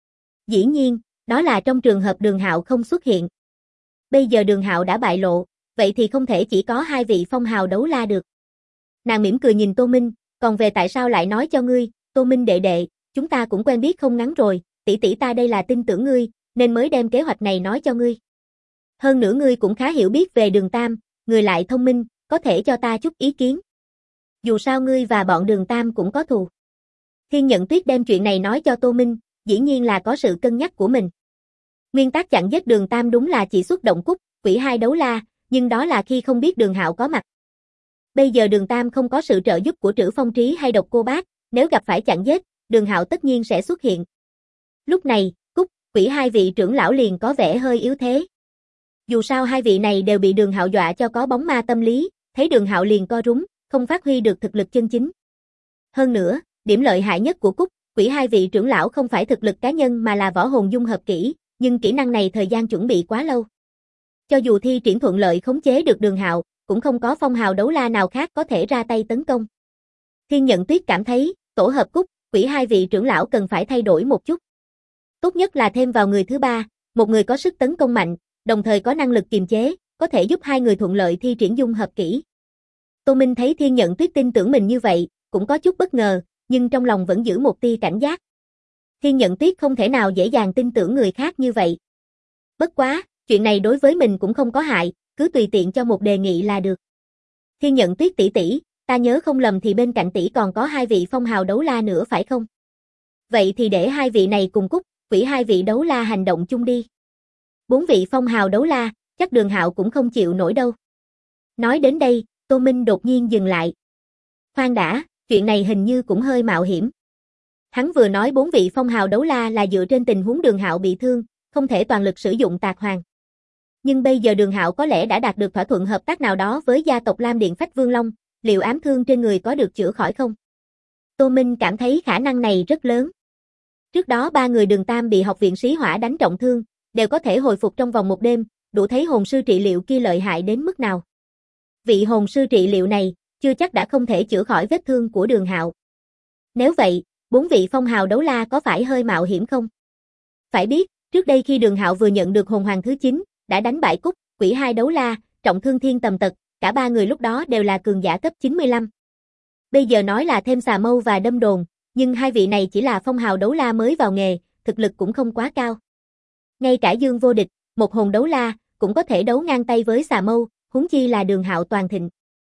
Dĩ nhiên, đó là trong trường hợp Đường Hạo không xuất hiện. Bây giờ Đường Hạo đã bại lộ, vậy thì không thể chỉ có hai vị phong hào đấu la được. Nàng mỉm cười nhìn Tô Minh, còn về tại sao lại nói cho ngươi, Tô Minh đệ đệ, chúng ta cũng quen biết không ngắn rồi, tỷ ta đây là tin tưởng ngươi, nên mới đem kế hoạch này nói cho ngươi. Hơn nữa ngươi cũng khá hiểu biết về Đường Tam, người lại thông minh, có thể cho ta chút ý kiến. Dù sao ngươi và bọn Đường Tam cũng có thù. Thiên Nhận Tuyết đem chuyện này nói cho Tô Minh, dĩ nhiên là có sự cân nhắc của mình. Nguyên tắc chặn giết Đường Tam đúng là chỉ xuất động Cúc, Quỷ hai đấu la, nhưng đó là khi không biết Đường Hạo có mặt. Bây giờ Đường Tam không có sự trợ giúp của Trữ Phong Trí hay Độc Cô Bác, nếu gặp phải chặn giết, Đường Hạo tất nhiên sẽ xuất hiện. Lúc này, Cúc, Quỷ hai vị trưởng lão liền có vẻ hơi yếu thế. Dù sao hai vị này đều bị Đường Hạo dọa cho có bóng ma tâm lý, thấy Đường Hạo liền co rúm, không phát huy được thực lực chân chính. Hơn nữa, điểm lợi hại nhất của Cúc, Quỷ hai vị trưởng lão không phải thực lực cá nhân mà là võ hồn dung hợp kỹ, nhưng kỹ năng này thời gian chuẩn bị quá lâu. Cho dù thi triển thuận lợi khống chế được Đường Hạo, cũng không có phong hào đấu la nào khác có thể ra tay tấn công. Thiên Nhận Tuyết cảm thấy, tổ hợp Cúc, Quỷ hai vị trưởng lão cần phải thay đổi một chút. Tốt nhất là thêm vào người thứ ba, một người có sức tấn công mạnh, đồng thời có năng lực kiềm chế, có thể giúp hai người thuận lợi thi triển dung hợp kỹ. Tô Minh thấy Thiên Nhận Tuyết tin tưởng mình như vậy, cũng có chút bất ngờ, nhưng trong lòng vẫn giữ một tia cảnh giác. Thiên Nhận Tuyết không thể nào dễ dàng tin tưởng người khác như vậy. Bất quá, chuyện này đối với mình cũng không có hại, cứ tùy tiện cho một đề nghị là được. Thiên Nhận Tuyết tỷ tỷ, ta nhớ không lầm thì bên cạnh tỷ còn có hai vị phong hào đấu la nữa phải không? Vậy thì để hai vị này cùng Cúc, Quỷ hai vị đấu la hành động chung đi. 4 vị phong hào đấu la, chắc Đường Hạo cũng không chịu nổi đâu. Nói đến đây, Tô Minh đột nhiên dừng lại. Khoan đã, chuyện này hình như cũng hơi mạo hiểm. Hắn vừa nói 4 vị phong hào đấu la là dựa trên tình huống Đường Hạo bị thương, không thể toàn lực sử dụng tạc hoàng. Nhưng bây giờ Đường Hạo có lẽ đã đạt được thỏa thuận hợp tác nào đó với gia tộc Lam Điện Phách Vương Long, liệu ám thương trên người có được chữa khỏi không? Tô Minh cảm thấy khả năng này rất lớn. Trước đó 3 người Đường Tam bị học viện Sĩ Hỏa đánh trọng thương, đều có thể hồi phục trong vòng một đêm, đủ thấy hồn sư trị liệu kia lợi hại đến mức nào. Vị hồn sư trị liệu này, chưa chắc đã không thể chữa khỏi vết thương của Đường Hạo. Nếu vậy, 4 vị phong hào đấu la có phải hơi mạo hiểm không? Phải biết, trước đây khi Đường Hạo vừa nhận được hồn hoàng thứ 9, đã đánh bại Cúc, Quỷ hai đấu la, trọng thương thiên tầm tật, cả 3 người lúc đó đều là cường giả cấp 95. Bây giờ nói là thêm xà mâu và đâm đồn, nhưng hai vị này chỉ là phong hào đấu la mới vào nghề, thực lực cũng không quá cao. Ngay cả Dương Vô Địch, một hồn đấu la, cũng có thể đấu ngang tay với xà mâu, huống chi là Đường Hạo toàn thịnh.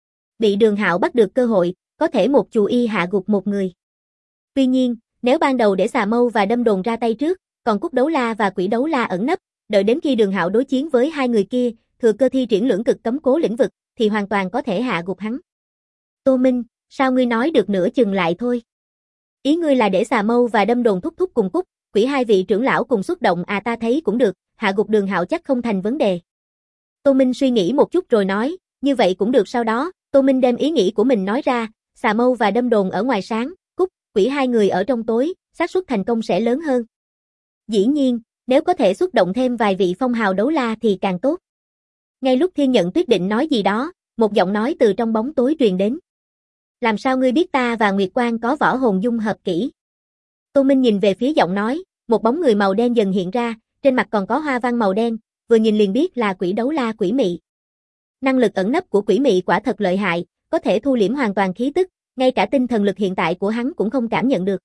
Bị Đường Hạo bắt được cơ hội, có thể một chù y hạ gục một người. Tuy nhiên, nếu ban đầu để xà mâu và đâm đồn ra tay trước, còn Cúc đấu la và Quỷ đấu la ẩn nấp, đợi đến khi Đường Hạo đối chiến với hai người kia, thừa cơ thi triển lưỡng cực cấm cố lĩnh vực, thì hoàn toàn có thể hạ gục hắn. Tô Minh, sao ngươi nói được nửa chừng lại thôi? Ý ngươi là để xà mâu và đâm đồn thúc thúc cùng Cúc, Quỷ hai vị trưởng lão cùng xuất động à, ta thấy cũng được, hạ gục Đường Hạo chắc không thành vấn đề. Tô Minh suy nghĩ một chút rồi nói, như vậy cũng được. Sau đó, Tô Minh đem ý nghĩ của mình nói ra, xà mâu và đâm đồn ở ngoài sáng, Cúc, Quỷ hai người ở trong tối, xác suất thành công sẽ lớn hơn. Dĩ nhiên, nếu có thể xuất động thêm vài vị phong hào đấu la thì càng tốt. Ngay lúc Thiên Nhận Tuyết định nói gì đó, một giọng nói từ trong bóng tối truyền đến. Làm sao ngươi biết ta và Nguyệt Quang có võ hồn dung hợp kỹ? Tô Minh nhìn về phía giọng nói, một bóng người màu đen dần hiện ra, trên mặt còn có hoa văn màu đen, vừa nhìn liền biết là Quỷ đấu la Quỷ Mị. Năng lực ẩn nấp của Quỷ Mị quả thật lợi hại, có thể thu liễm hoàn toàn khí tức, ngay cả tinh thần lực hiện tại của hắn cũng không cảm nhận được.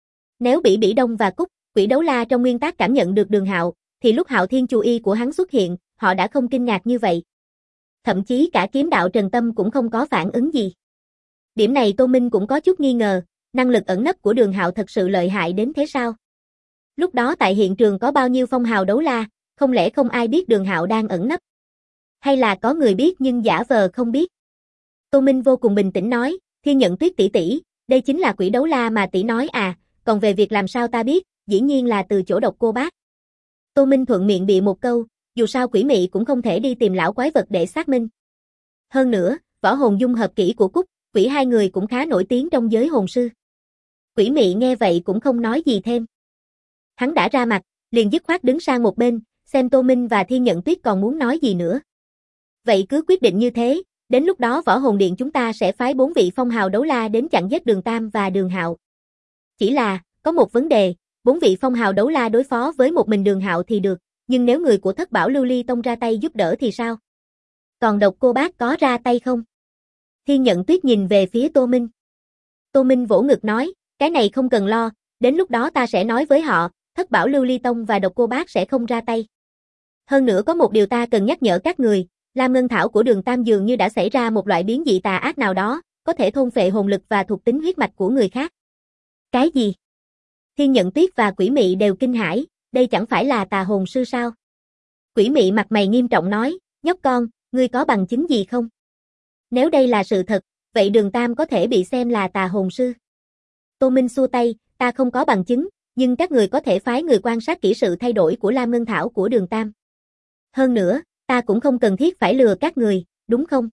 Nếu Bỉ Đông và Cúc, Quỷ đấu la trong nguyên tắc cảm nhận được Đường Hạo, thì lúc Hạo Thiên chú y của hắn xuất hiện, họ đã không kinh ngạc như vậy. Thậm chí cả kiếm đạo Trần Tâm cũng không có phản ứng gì. Điểm này Tô Minh cũng có chút nghi ngờ, năng lực ẩn nấp của Đường Hạo thật sự lợi hại đến thế sao? Lúc đó tại hiện trường có bao nhiêu phong hào đấu la, không lẽ không ai biết Đường Hạo đang ẩn nấp? Hay là có người biết nhưng giả vờ không biết? Tô Minh vô cùng bình tĩnh nói, Thiên Nhận Tuyết tỷ tỷ, đây chính là Quỷ đấu la mà tỷ nói à, còn về việc làm sao ta biết, dĩ nhiên là từ chỗ Độc Cô Bác. Tô Minh thuận miệng bịa một câu, dù sao Quỷ Mị cũng không thể đi tìm lão quái vật để xác minh. Hơn nữa, võ hồn dung hợp kỹ của Cúc, Quỷ hai người cũng khá nổi tiếng trong giới hồn sư. Quỷ Mị nghe vậy cũng không nói gì thêm. Hắn đã ra mặt, liền dứt khoát đứng sang một bên, xem Tô Minh và Thiên Nhận Tuyết còn muốn nói gì nữa. Vậy cứ quyết định như thế, đến lúc đó Võ Hồn Điện chúng ta sẽ phái 4 vị phong hào đấu la đến chặn giết Đường Tam và Đường Hạo. Chỉ là, có một vấn đề, 4 vị phong hào đấu la đối phó với một mình Đường Hạo thì được, nhưng nếu người của Thất Bảo Lưu Ly Tông ra tay giúp đỡ thì sao? Còn Độc Cô Bác có ra tay không? Thiên Nhận Tuyết nhìn về phía Tô Minh. Tô Minh vỗ ngực nói, cái này không cần lo, đến lúc đó ta sẽ nói với họ, Thất Bảo Lưu Ly Tông và Độc Cô Bác sẽ không ra tay. Hơn nữa có một điều ta cần nhắc nhở các người, Lam Ngân Thảo của Đường Tam dường như đã xảy ra một loại biến dị tà ác nào đó, có thể thôn phệ hồn lực và thuộc tính huyết mạch của người khác. Cái gì? Thiên Nhận Tuyết và Quỷ Mị đều kinh hãi, đây chẳng phải là tà hồn sư sao? Quỷ Mị mặt mày nghiêm trọng nói, nhóc con, ngươi có bằng chứng gì không? Nếu đây là sự thật, vậy Đường Tam có thể bị xem là tà hồn sư. Tô Minh xua tay, ta không có bằng chứng, nhưng các người có thể phái người quan sát kỹ sự thay đổi của Lam Ngân Thảo của Đường Tam. Hơn nữa, ta cũng không cần thiết phải lừa các người, đúng không?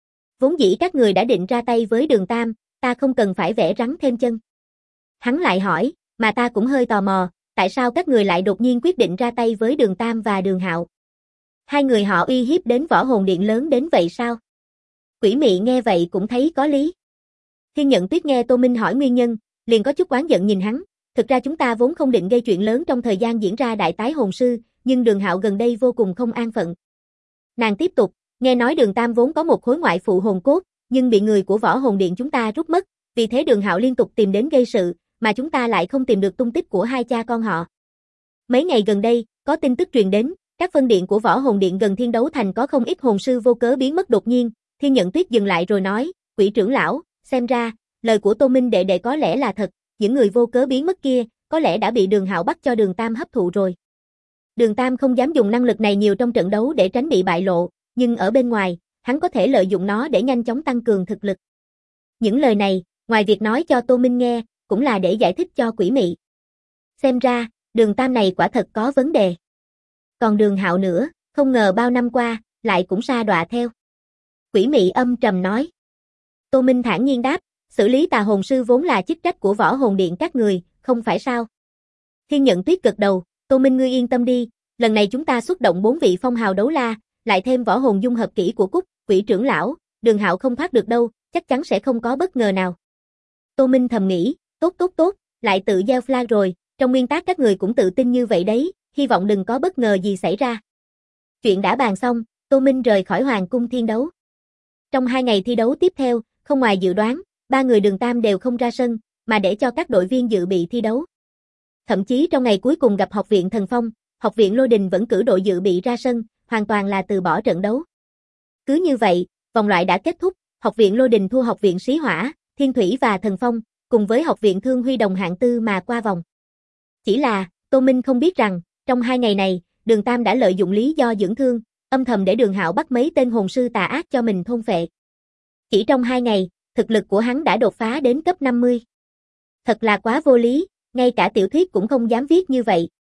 Vốn dĩ các người đã định ra tay với Đường Tam, ta không cần phải vẽ rắn thêm chân. Hắn lại hỏi, mà ta cũng hơi tò mò, tại sao các người lại đột nhiên quyết định ra tay với Đường Tam và Đường Hạo? Hai người họ uy hiếp đến Võ Hồn Điện lớn đến vậy sao? Quỷ Mị nghe vậy cũng thấy có lý. Thiên Nhận Tuyết nghe Tô Minh hỏi nguyên nhân, liền có chút oán giận nhìn hắn, thực ra chúng ta vốn không định gây chuyện lớn trong thời gian diễn ra đại tái hồn sư, nhưng Đường Hạo gần đây vô cùng không an phận. Nàng tiếp tục, nghe nói Đường Tam vốn có một khối ngoại phụ hồn cốt, nhưng bị người của Võ Hồn Điện chúng ta rút mất, vì thế Đường Hạo liên tục tìm đến gây sự, mà chúng ta lại không tìm được tung tích của hai cha con họ. Mấy ngày gần đây, có tin tức truyền đến, các phân điện của Võ Hồn Điện gần Thiên Đấu Thành có không ít hồn sư vô cớ biến mất đột nhiên. Thiên Nhận Tuyết dừng lại rồi nói, Quỷ trưởng lão, xem ra, lời của Tô Minh đệ đệ có lẽ là thật, những người vô cớ biến mất kia, có lẽ đã bị Đường Hạo bắt cho Đường Tam hấp thụ rồi. Đường Tam không dám dùng năng lực này nhiều trong trận đấu để tránh bị bại lộ, nhưng ở bên ngoài, hắn có thể lợi dụng nó để nhanh chóng tăng cường thực lực. Những lời này, ngoài việc nói cho Tô Minh nghe, cũng là để giải thích cho Quỷ Mị. Xem ra, Đường Tam này quả thật có vấn đề. Còn Đường Hạo nữa, không ngờ bao năm qua, lại cũng sa đọa theo. Quỷ Mị âm trầm nói. Tô Minh thản nhiên đáp, xử lý tà hồn sư vốn là chức trách của Võ Hồn Điện các người, không phải sao? Thiên Nhận Tuyết gật đầu, Tô Minh ngươi yên tâm đi, lần này chúng ta xuất động 4 vị phong hào đấu la, lại thêm võ hồn dung hợp kỹ của Cúc, Quỷ trưởng lão, Đường Hạo không thoát được đâu, chắc chắn sẽ không có bất ngờ nào. Tô Minh thầm nghĩ, tốt, lại tự gieo flag rồi, trong nguyên tắc các người cũng tự tin như vậy đấy, hy vọng đừng có bất ngờ gì xảy ra. Chuyện đã bàn xong, Tô Minh rời khỏi Hoàng cung Thiên Đấu. Trong 2 ngày thi đấu tiếp theo, không ngoài dự đoán, 3 người Đường Tam đều không ra sân, mà để cho các đội viên dự bị thi đấu. Thậm chí trong ngày cuối cùng gặp Học viện Thần Phong, Học viện Lôi Đình vẫn cử đội dự bị ra sân, hoàn toàn là từ bỏ trận đấu. Cứ như vậy, vòng loại đã kết thúc, Học viện Lôi Đình thua Học viện Xí Hỏa, Thiên Thủy và Thần Phong, cùng với Học viện Thương Huy đồng hạng tư mà qua vòng. Chỉ là, Tô Minh không biết rằng, trong 2 ngày này, Đường Tam đã lợi dụng lý do dưỡng thương, âm thầm để Đường Hạo bắt mấy tên hồn sư tà ác cho mình thôn phệ. Chỉ trong 2 ngày, thực lực của hắn đã đột phá đến cấp 50. Thật là quá vô lý, ngay cả tiểu thuyết cũng không dám viết như vậy.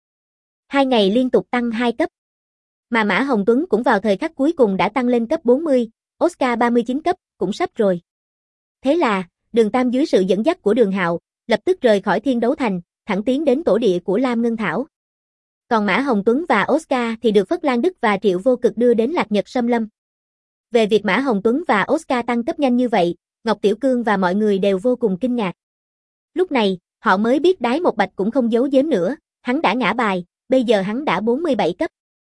2 ngày liên tục tăng 2 cấp. Mà Mã Hồng Tuấn cũng vào thời khắc cuối cùng đã tăng lên cấp 40, Oscar 39 cấp, cũng sắp rồi. Thế là, Đường Tam dưới sự dẫn dắt của Đường Hạo, lập tức rời khỏi Thiên Đấu Thành, thẳng tiến đến tổ địa của Lam Ngân Thảo. Còn Mã Hồng Tuấn và Oscar thì được Phất Lan Đức và Triệu Vô Cực đưa đến Lạc Nhật Xâm Lâm. Về việc Mã Hồng Tuấn và Oscar tăng cấp nhanh như vậy, Ngọc Tiểu Cương và mọi người đều vô cùng kinh ngạc. Lúc này, họ mới biết Đái Một Bạch cũng không giấu giếm nữa, hắn đã ngã bài, bây giờ hắn đã 47 cấp.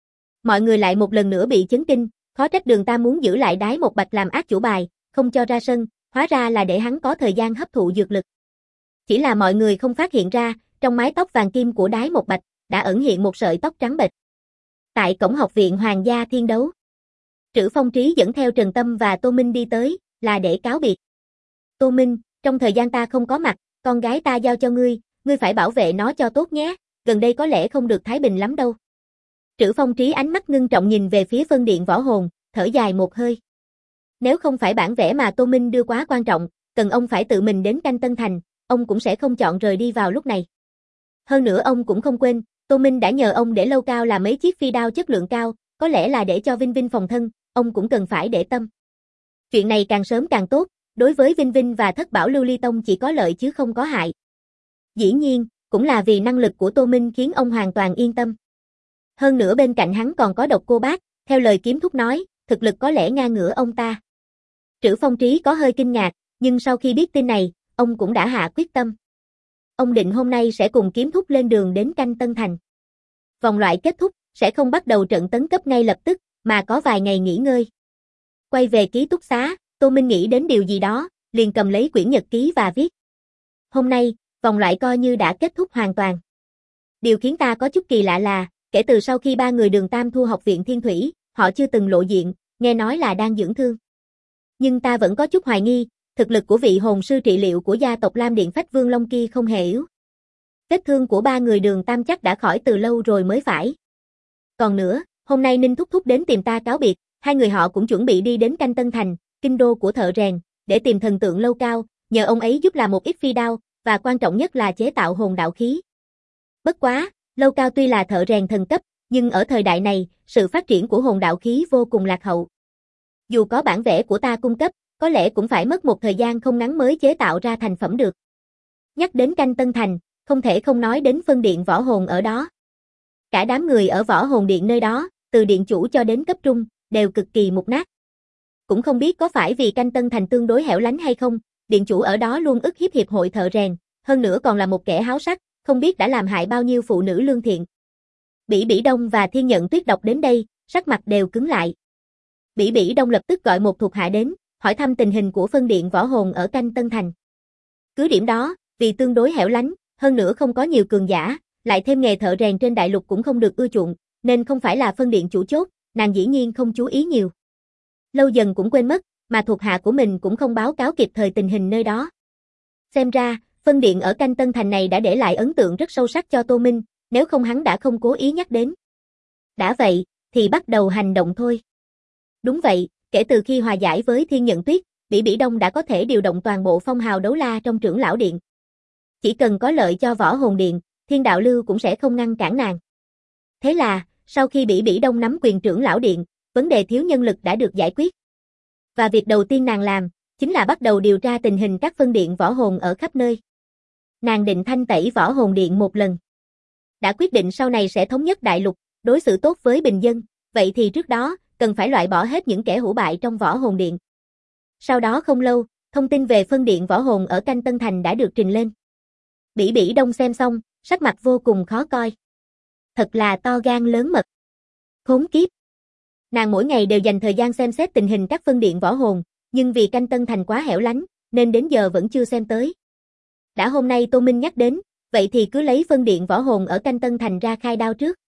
Mọi người lại một lần nữa bị chấn kinh, khó trách Đường Tam muốn giữ lại Đái Một Bạch làm ác chủ bài, không cho ra sân, hóa ra là để hắn có thời gian hấp thụ dược lực. Chỉ là mọi người không phát hiện ra, trong mái tóc vàng kim của Đái Một Bạch, đã ẩn hiện một sợi tóc trắng bệch. Tại cổng Học viện Hoàng gia Thiên Đấu, Trữ Phong Trí dẫn theo Trần Tâm và Tô Minh đi tới, là để cáo biệt. Tô Minh, trong thời gian ta không có mặt, con gái ta giao cho ngươi phải bảo vệ nó cho tốt nhé, gần đây có lẽ không được thái bình lắm đâu. Trữ Phong Trí ánh mắt ngưng trọng nhìn về phía phân điện võ hồn, thở dài một hơi. Nếu không phải bản vẽ mà Tô Minh đưa quá quan trọng, cần ông phải tự mình đến Canh Tân Thành, ông cũng sẽ không chọn rời đi vào lúc này. Hơn nữa ông cũng không quên, Tô Minh đã nhờ ông để Lâu Cao làm mấy chiếc phi đao chất lượng cao, có lẽ là để cho Vinh Vinh phòng thân, ông cũng cần phải để tâm. Chuyện này càng sớm càng tốt, đối với Vinh Vinh và Thất Bảo Lưu Ly Tông chỉ có lợi chứ không có hại. Dĩ nhiên, cũng là vì năng lực của Tô Minh khiến ông hoàn toàn yên tâm. Hơn nữa bên cạnh hắn còn có Độc Cô Bác, theo lời Kiếm Thúc nói, thực lực có lẽ ngang ngửa ông ta. Trữ Phong Trí có hơi kinh ngạc, nhưng sau khi biết tin này, ông cũng đã hạ quyết tâm. Ông định hôm nay sẽ cùng Kiếm Thúc lên đường đến Canh Tân Thành. Vòng loại kết thúc, sẽ không bắt đầu trận tấn cấp ngay lập tức, mà có vài ngày nghỉ ngơi. Quay về ký túc xá, Tô Minh nghĩ đến điều gì đó, liền cầm lấy quyển nhật ký và viết. Hôm nay, vòng loại coi như đã kết thúc hoàn toàn. Điều khiến ta có chút kỳ lạ là, kể từ sau khi 3 người Đường Tam thua Học viện Thiên Thủy, họ chưa từng lộ diện, nghe nói là đang dưỡng thương. Nhưng ta vẫn có chút hoài nghi, thực lực của vị hồn sư trị liệu của gia tộc Lam Điện Phách Vương Long kia không hề yếu. Vết thương của ba người Đường Tam chắc đã khỏi từ lâu rồi mới phải. Còn nữa, hôm nay Ninh Thúc Thúc đến tìm ta cáo biệt, hai người họ cũng chuẩn bị đi đến Canh Tân Thành, kinh đô của thợ rèn, để tìm thần tượng Lâu Cao, nhờ ông ấy giúp làm một ít phi đao, và quan trọng nhất là chế tạo hồn đạo khí. Bất quá, Lâu Cao tuy là thợ rèn thần cấp, nhưng ở thời đại này, sự phát triển của hồn đạo khí vô cùng lạc hậu. Dù có bản vẽ của ta cung cấp, có lẽ cũng phải mất một thời gian không ngắn mới chế tạo ra thành phẩm được. Nhắc đến Canh Tân Thành, không thể không nói đến phân điện võ hồn ở đó. Cả đám người ở võ hồn điện nơi đó, từ điện chủ cho đến cấp trung, đều cực kỳ mục nát. Cũng không biết có phải vì Canh Tân Thành tương đối hẻo lánh hay không, điện chủ ở đó luôn ức hiếp hiệp hội thợ rèn, hơn nữa còn là một kẻ háo sắc, không biết đã làm hại bao nhiêu phụ nữ lương thiện. Bỉ Bỉ Đông và Thiên Nhận Tuyết đọc đến đây, sắc mặt đều cứng lại. Bỉ Bỉ Đông lập tức gọi một thuộc hạ đến, hỏi thăm tình hình của phân điện võ hồn ở Canh Tân Thành. Cứ điểm đó, vì tương đối hẻo lánh, hơn nữa không có nhiều cường giả, lại thêm nghề thợ rèn trên đại lục cũng không được ưa chuộng, nên không phải là phân điện chủ chốt, nàng dĩ nhiên không chú ý nhiều. Lâu dần cũng quên mất, mà thuộc hạ của mình cũng không báo cáo kịp thời tình hình nơi đó. Xem ra, phân điện ở Canh Tân Thành này đã để lại ấn tượng rất sâu sắc cho Tô Minh, nếu không hắn đã không cố ý nhắc đến. Đã vậy, thì bắt đầu hành động thôi. Đúng vậy, kể từ khi hòa giải với Thiên Nhận Tuyết, Bỉ Bỉ Đông đã có thể điều động toàn bộ phong hào đấu la trong trưởng lão điện. Chỉ cần có lợi cho võ hồn điện, Thiên Đạo Lưu cũng sẽ không ngăn cản nàng. Thế là, sau khi Bỉ Bỉ Đông nắm quyền trưởng lão điện, vấn đề thiếu nhân lực đã được giải quyết. Và việc đầu tiên nàng làm, chính là bắt đầu điều tra tình hình các phân điện võ hồn ở khắp nơi. Nàng định thanh tẩy võ hồn điện một lần. Đã quyết định sau này sẽ thống nhất đại lục, đối xử tốt với bình dân, vậy thì trước đó, cần phải loại bỏ hết những kẻ hủ bại trong võ hồn điện. Sau đó không lâu, thông tin về phân điện võ hồn ở Canh Tân Thành đã được trình lên. Bỉ Bỉ Đông xem xong, sắc mặt vô cùng khó coi. Thật là to gan lớn mật. Khốn kiếp. Nàng mỗi ngày đều dành thời gian xem xét tình hình các phân điện võ hồn, nhưng vì Canh Tân Thành quá hẻo lánh, nên đến giờ vẫn chưa xem tới. Đã hôm nay Tô Minh nhắc đến, vậy thì cứ lấy phân điện võ hồn ở Canh Tân Thành ra khai đao trước.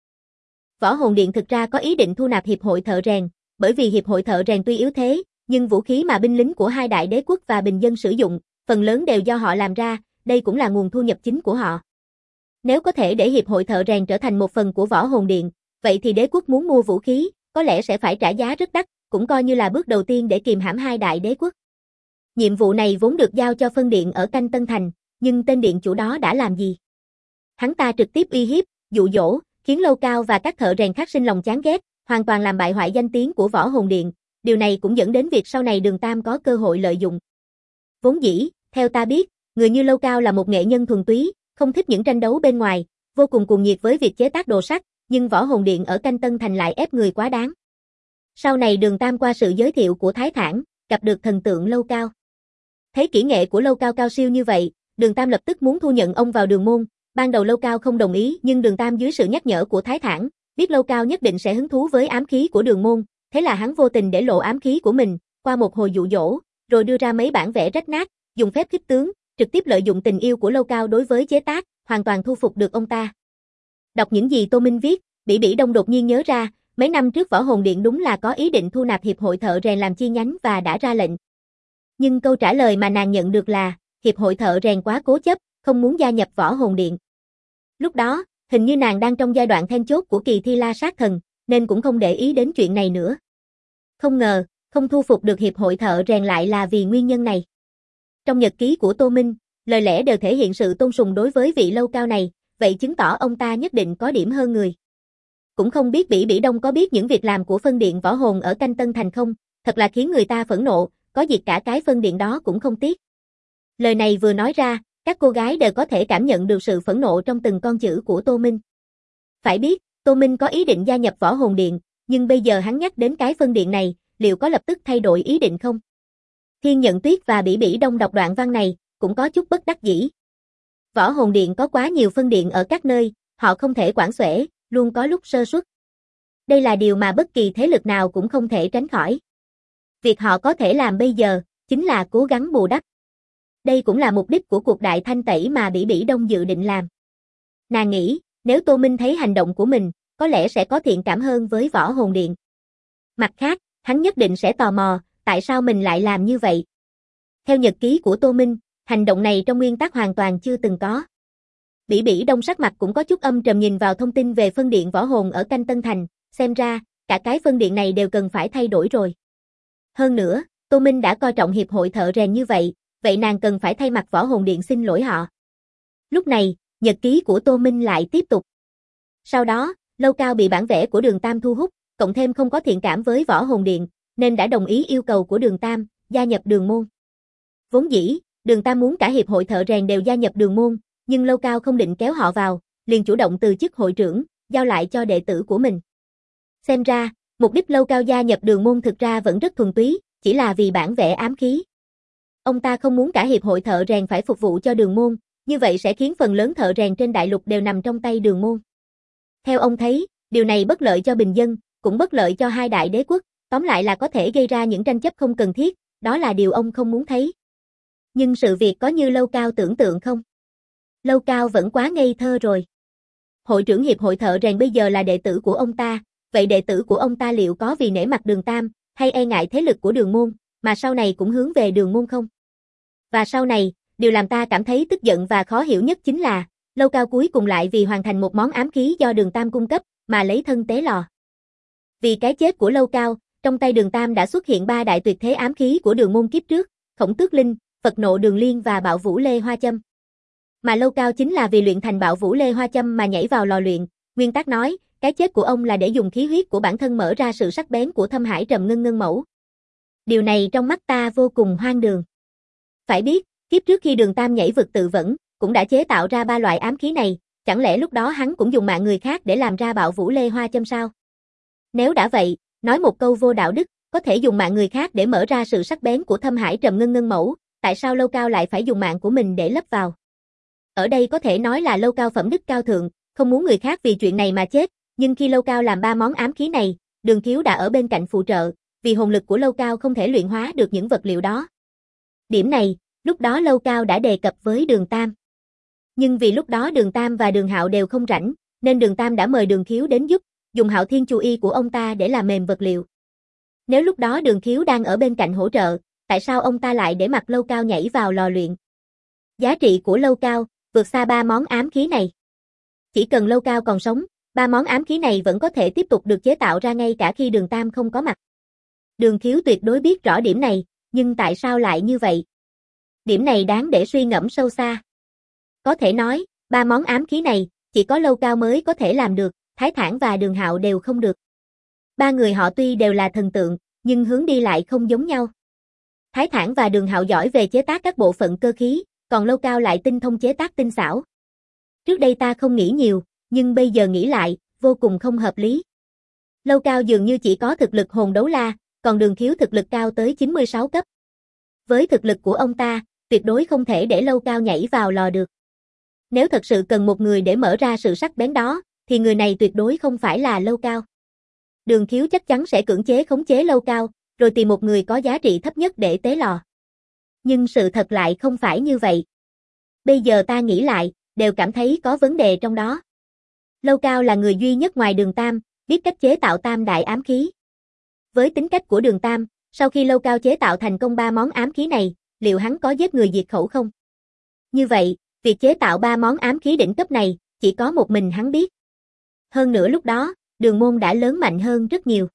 Võ hồn điện thực ra có ý định thu nạp hiệp hội thợ rèn, bởi vì hiệp hội thợ rèn tuy yếu thế, nhưng vũ khí mà binh lính của hai đại đế quốc và bình dân sử dụng, phần lớn đều do họ làm ra, đây cũng là nguồn thu nhập chính của họ. Nếu có thể để hiệp hội thợ rèn trở thành một phần của võ hồn điện, vậy thì đế quốc muốn mua vũ khí, có lẽ sẽ phải trả giá rất đắt, cũng coi như là bước đầu tiên để kìm hãm hai đại đế quốc. Nhiệm vụ này vốn được giao cho phân điện ở Canh Tân Thành, nhưng tên điện chủ đó đã làm gì? Hắn ta trực tiếp uy hiếp, dụ dỗ, khiến Lâu Cao và các thợ rèn khác sinh lòng chán ghét, hoàn toàn làm bại hoại danh tiếng của võ hồn điện, điều này cũng dẫn đến việc sau này Đường Tam có cơ hội lợi dụng. Vốn dĩ, theo ta biết, người như Lâu Cao là một nghệ nhân thuần túy, không thích những tranh đấu bên ngoài, vô cùng cuồng nhiệt với việc chế tác đồ sắt, nhưng võ hồn điện ở Canh Tân Thành lại ép người quá đáng. Sau này Đường Tam qua sự giới thiệu của Thái Thản, gặp được thần tượng Lâu Cao. Thấy kỹ nghệ của Lâu Cao cao siêu như vậy, Đường Tam lập tức muốn thu nhận ông vào đường môn. Ban đầu Lâu Cao không đồng ý, nhưng Đường Tam dưới sự nhắc nhở của Thái Thản, biết Lâu Cao nhất định sẽ hứng thú với ám khí của đường môn, thế là hắn vô tình để lộ ám khí của mình, qua một hồi dụ dỗ, rồi đưa ra mấy bản vẽ rách nát, dùng phép khích tướng, trực tiếp lợi dụng tình yêu của Lâu Cao đối với chế tác, hoàn toàn thu phục được ông ta. Đọc những gì Tô Minh viết, Bỉ Bỉ Đông đột nhiên nhớ ra, mấy năm trước võ hồn điện đúng là có ý định thu nạp hiệp hội thợ rèn làm chi nhánh và đã ra lệnh. Nhưng câu trả lời mà nàng nhận được là, hiệp hội thợ rèn quá cố chấp, không muốn gia nhập võ hồn điện. Lúc đó, hình như nàng đang trong giai đoạn then chốt của kỳ thi La Sát Thần, nên cũng không để ý đến chuyện này nữa. Không ngờ, không thu phục được hiệp hội thợ rèn lại là vì nguyên nhân này. Trong nhật ký của Tô Minh, lời lẽ đều thể hiện sự tôn sùng đối với vị Lâu Cao này, vậy chứng tỏ ông ta nhất định có điểm hơn người. Cũng không biết Bỉ Bỉ Đông có biết những việc làm của phân điện võ hồn ở Canh Tân Thành không, thật là khiến người ta phẫn nộ, có diệt cả cái phân điện đó cũng không tiếc. Lời này vừa nói ra, các cô gái đều có thể cảm nhận được sự phẫn nộ trong từng con chữ của Tô Minh. Phải biết, Tô Minh có ý định gia nhập võ hồn điện, nhưng bây giờ hắn nhắc đến cái phân điện này, liệu có lập tức thay đổi ý định không? Thiên Nhận Tuyết và Bỉ Bỉ Đông đọc đoạn văn này, cũng có chút bất đắc dĩ. Võ hồn điện có quá nhiều phân điện ở các nơi, họ không thể quản xuể, luôn có lúc sơ suất. Đây là điều mà bất kỳ thế lực nào cũng không thể tránh khỏi. Việc họ có thể làm bây giờ, chính là cố gắng bù đắp. Đây cũng là mục đích của cuộc đại thanh tẩy mà Bỉ Bỉ Đông dự định làm. Nàng nghĩ, nếu Tô Minh thấy hành động của mình, có lẽ sẽ có thiện cảm hơn với võ hồn điện. Mặt khác, hắn nhất định sẽ tò mò, tại sao mình lại làm như vậy. Theo nhật ký của Tô Minh, hành động này trong nguyên tắc hoàn toàn chưa từng có. Bỉ Bỉ Đông sắc mặt cũng có chút âm trầm nhìn vào thông tin về phân điện võ hồn ở Canh Tân Thành, xem ra, cả cái phân điện này đều cần phải thay đổi rồi. Hơn nữa, Tô Minh đã coi trọng hiệp hội thợ rèn như vậy nàng cần phải thay mặt võ hồn điện xin lỗi họ. Lúc này, nhật ký của Tô Minh lại tiếp tục. Sau đó, Lâu Cao bị bản vẽ của Đường Tam thu hút, cộng thêm không có thiện cảm với võ hồn điện, nên đã đồng ý yêu cầu của Đường Tam, gia nhập đường môn. Vốn dĩ, Đường Tam muốn cả hiệp hội thợ rèn đều gia nhập đường môn, nhưng Lâu Cao không định kéo họ vào, liền chủ động từ chức hội trưởng, giao lại cho đệ tử của mình. Xem ra, mục đích Lâu Cao gia nhập đường môn thực ra vẫn rất thuần túy, chỉ là vì bản vẽ ám khí. Ông ta không muốn cả hiệp hội thợ rèn phải phục vụ cho đường môn, như vậy sẽ khiến phần lớn thợ rèn trên đại lục đều nằm trong tay đường môn. Theo ông thấy, điều này bất lợi cho bình dân, cũng bất lợi cho hai đại đế quốc, tóm lại là có thể gây ra những tranh chấp không cần thiết, đó là điều ông không muốn thấy. Nhưng sự việc có như Lâu Cao tưởng tượng không? Lâu Cao vẫn quá ngây thơ rồi. Hội trưởng hiệp hội thợ rèn bây giờ là đệ tử của ông ta, vậy đệ tử của ông ta liệu có vì nể mặt Đường Tam, hay e ngại thế lực của đường môn, mà sau này cũng hướng về đường môn không? Và sau này, điều làm ta cảm thấy tức giận và khó hiểu nhất chính là, Lâu Cao cuối cùng lại vì hoàn thành một món ám khí do Đường Tam cung cấp, mà lấy thân tế lò. Vì cái chết của Lâu Cao, trong tay Đường Tam đã xuất hiện 3 đại tuyệt thế ám khí của đường môn kiếp trước, Khổng Tước Linh, Phật Nộ Đường Liên và Bạo Vũ Lê Hoa Châm. Mà Lâu Cao chính là vì luyện thành Bạo Vũ Lê Hoa Châm mà nhảy vào lò luyện, nguyên tắc nói, cái chết của ông là để dùng khí huyết của bản thân mở ra sự sắc bén của Thâm Hải Trầm Ngân Ngân Mẫu. Điều này trong mắt ta vô cùng hoang đường. Phải biết, kiếp trước khi Đường Tam nhảy vực tự vẫn, cũng đã chế tạo ra 3 loại ám khí này, chẳng lẽ lúc đó hắn cũng dùng mạng người khác để làm ra Bạo Vũ Lê Hoa Châm sao? Nếu đã vậy, nói một câu vô đạo đức, có thể dùng mạng người khác để mở ra sự sắc bén của Thâm Hải Trầm Ngân Ngân Mẫu, tại sao Lâu Cao lại phải dùng mạng của mình để lấp vào? Ở đây có thể nói là Lâu Cao phẩm đức cao thượng, không muốn người khác vì chuyện này mà chết, nhưng khi Lâu Cao làm 3 món ám khí này, Đường Khiếu đã ở bên cạnh phụ trợ, vì hồn lực của Lâu Cao không thể luyện hóa được những vật liệu đó. Điểm này, lúc đó Lâu Cao đã đề cập với Đường Tam. Nhưng vì lúc đó Đường Tam và Đường Hạo đều không rảnh, nên Đường Tam đã mời Đường Khiếu đến giúp, dùng Hạo Thiên Chu Y của ông ta để làm mềm vật liệu. Nếu lúc đó Đường Khiếu đang ở bên cạnh hỗ trợ, tại sao ông ta lại để mặc Lâu Cao nhảy vào lò luyện? Giá trị của Lâu Cao vượt xa 3 món ám khí này. Chỉ cần Lâu Cao còn sống, 3 món ám khí này vẫn có thể tiếp tục được chế tạo ra ngay cả khi Đường Tam không có mặt. Đường Khiếu tuyệt đối biết rõ điểm này, nhưng tại sao lại như vậy? Điểm này đáng để suy ngẫm sâu xa. Có thể nói, 3 món ám khí này, chỉ có Lâu Cao mới có thể làm được, Thái Thản và Đường Hạo đều không được. 3 người họ tuy đều là thần tượng, nhưng hướng đi lại không giống nhau. Thái Thản và Đường Hạo giỏi về chế tác các bộ phận cơ khí, còn Lâu Cao lại tinh thông chế tác tinh xảo. Trước đây ta không nghĩ nhiều, nhưng bây giờ nghĩ lại, vô cùng không hợp lý. Lâu Cao dường như chỉ có thực lực hồn đấu la, còn Đường Khiếu thực lực cao tới 96 cấp. Với thực lực của ông ta, tuyệt đối không thể để Lâu Cao nhảy vào lò được. Nếu thật sự cần một người để mở ra sự sắc bén đó, thì người này tuyệt đối không phải là Lâu Cao. Đường Khiếu chắc chắn sẽ cưỡng chế khống chế Lâu Cao, rồi tìm một người có giá trị thấp nhất để tế lò. Nhưng sự thật lại không phải như vậy. Bây giờ ta nghĩ lại, đều cảm thấy có vấn đề trong đó. Lâu Cao là người duy nhất ngoài Đường Tam, biết cách chế tạo tam đại ám khí. Với tính cách của Đường Tam, sau khi Lâu Cao chế tạo thành công 3 món ám khí này, liệu hắn có giết người diệt khẩu không? Như vậy, việc chế tạo 3 món ám khí đỉnh cấp này, chỉ có một mình hắn biết. Hơn nữa lúc đó, Đường môn đã lớn mạnh hơn rất nhiều.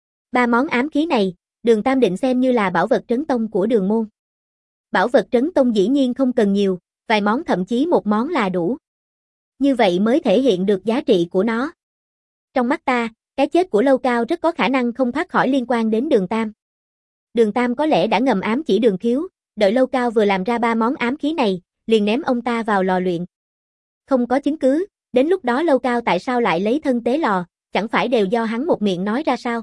3 món ám khí này, Đường Tam định xem như là bảo vật trấn tông của Đường môn. Bảo vật trấn tông dĩ nhiên không cần nhiều, vài món thậm chí một món là đủ. Như vậy mới thể hiện được giá trị của nó. Trong mắt ta, cái chết của Lâu Cao rất có khả năng không thoát khỏi liên quan đến Đường Tam. Đường Tam có lẽ đã ngầm ám chỉ Đường Khiếu, đợi Lâu Cao vừa làm ra 3 món ám khí này, liền ném ông ta vào lò luyện. Không có chứng cứ, đến lúc đó Lâu Cao tại sao lại lấy thân tế lò, chẳng phải đều do hắn một miệng nói ra sao?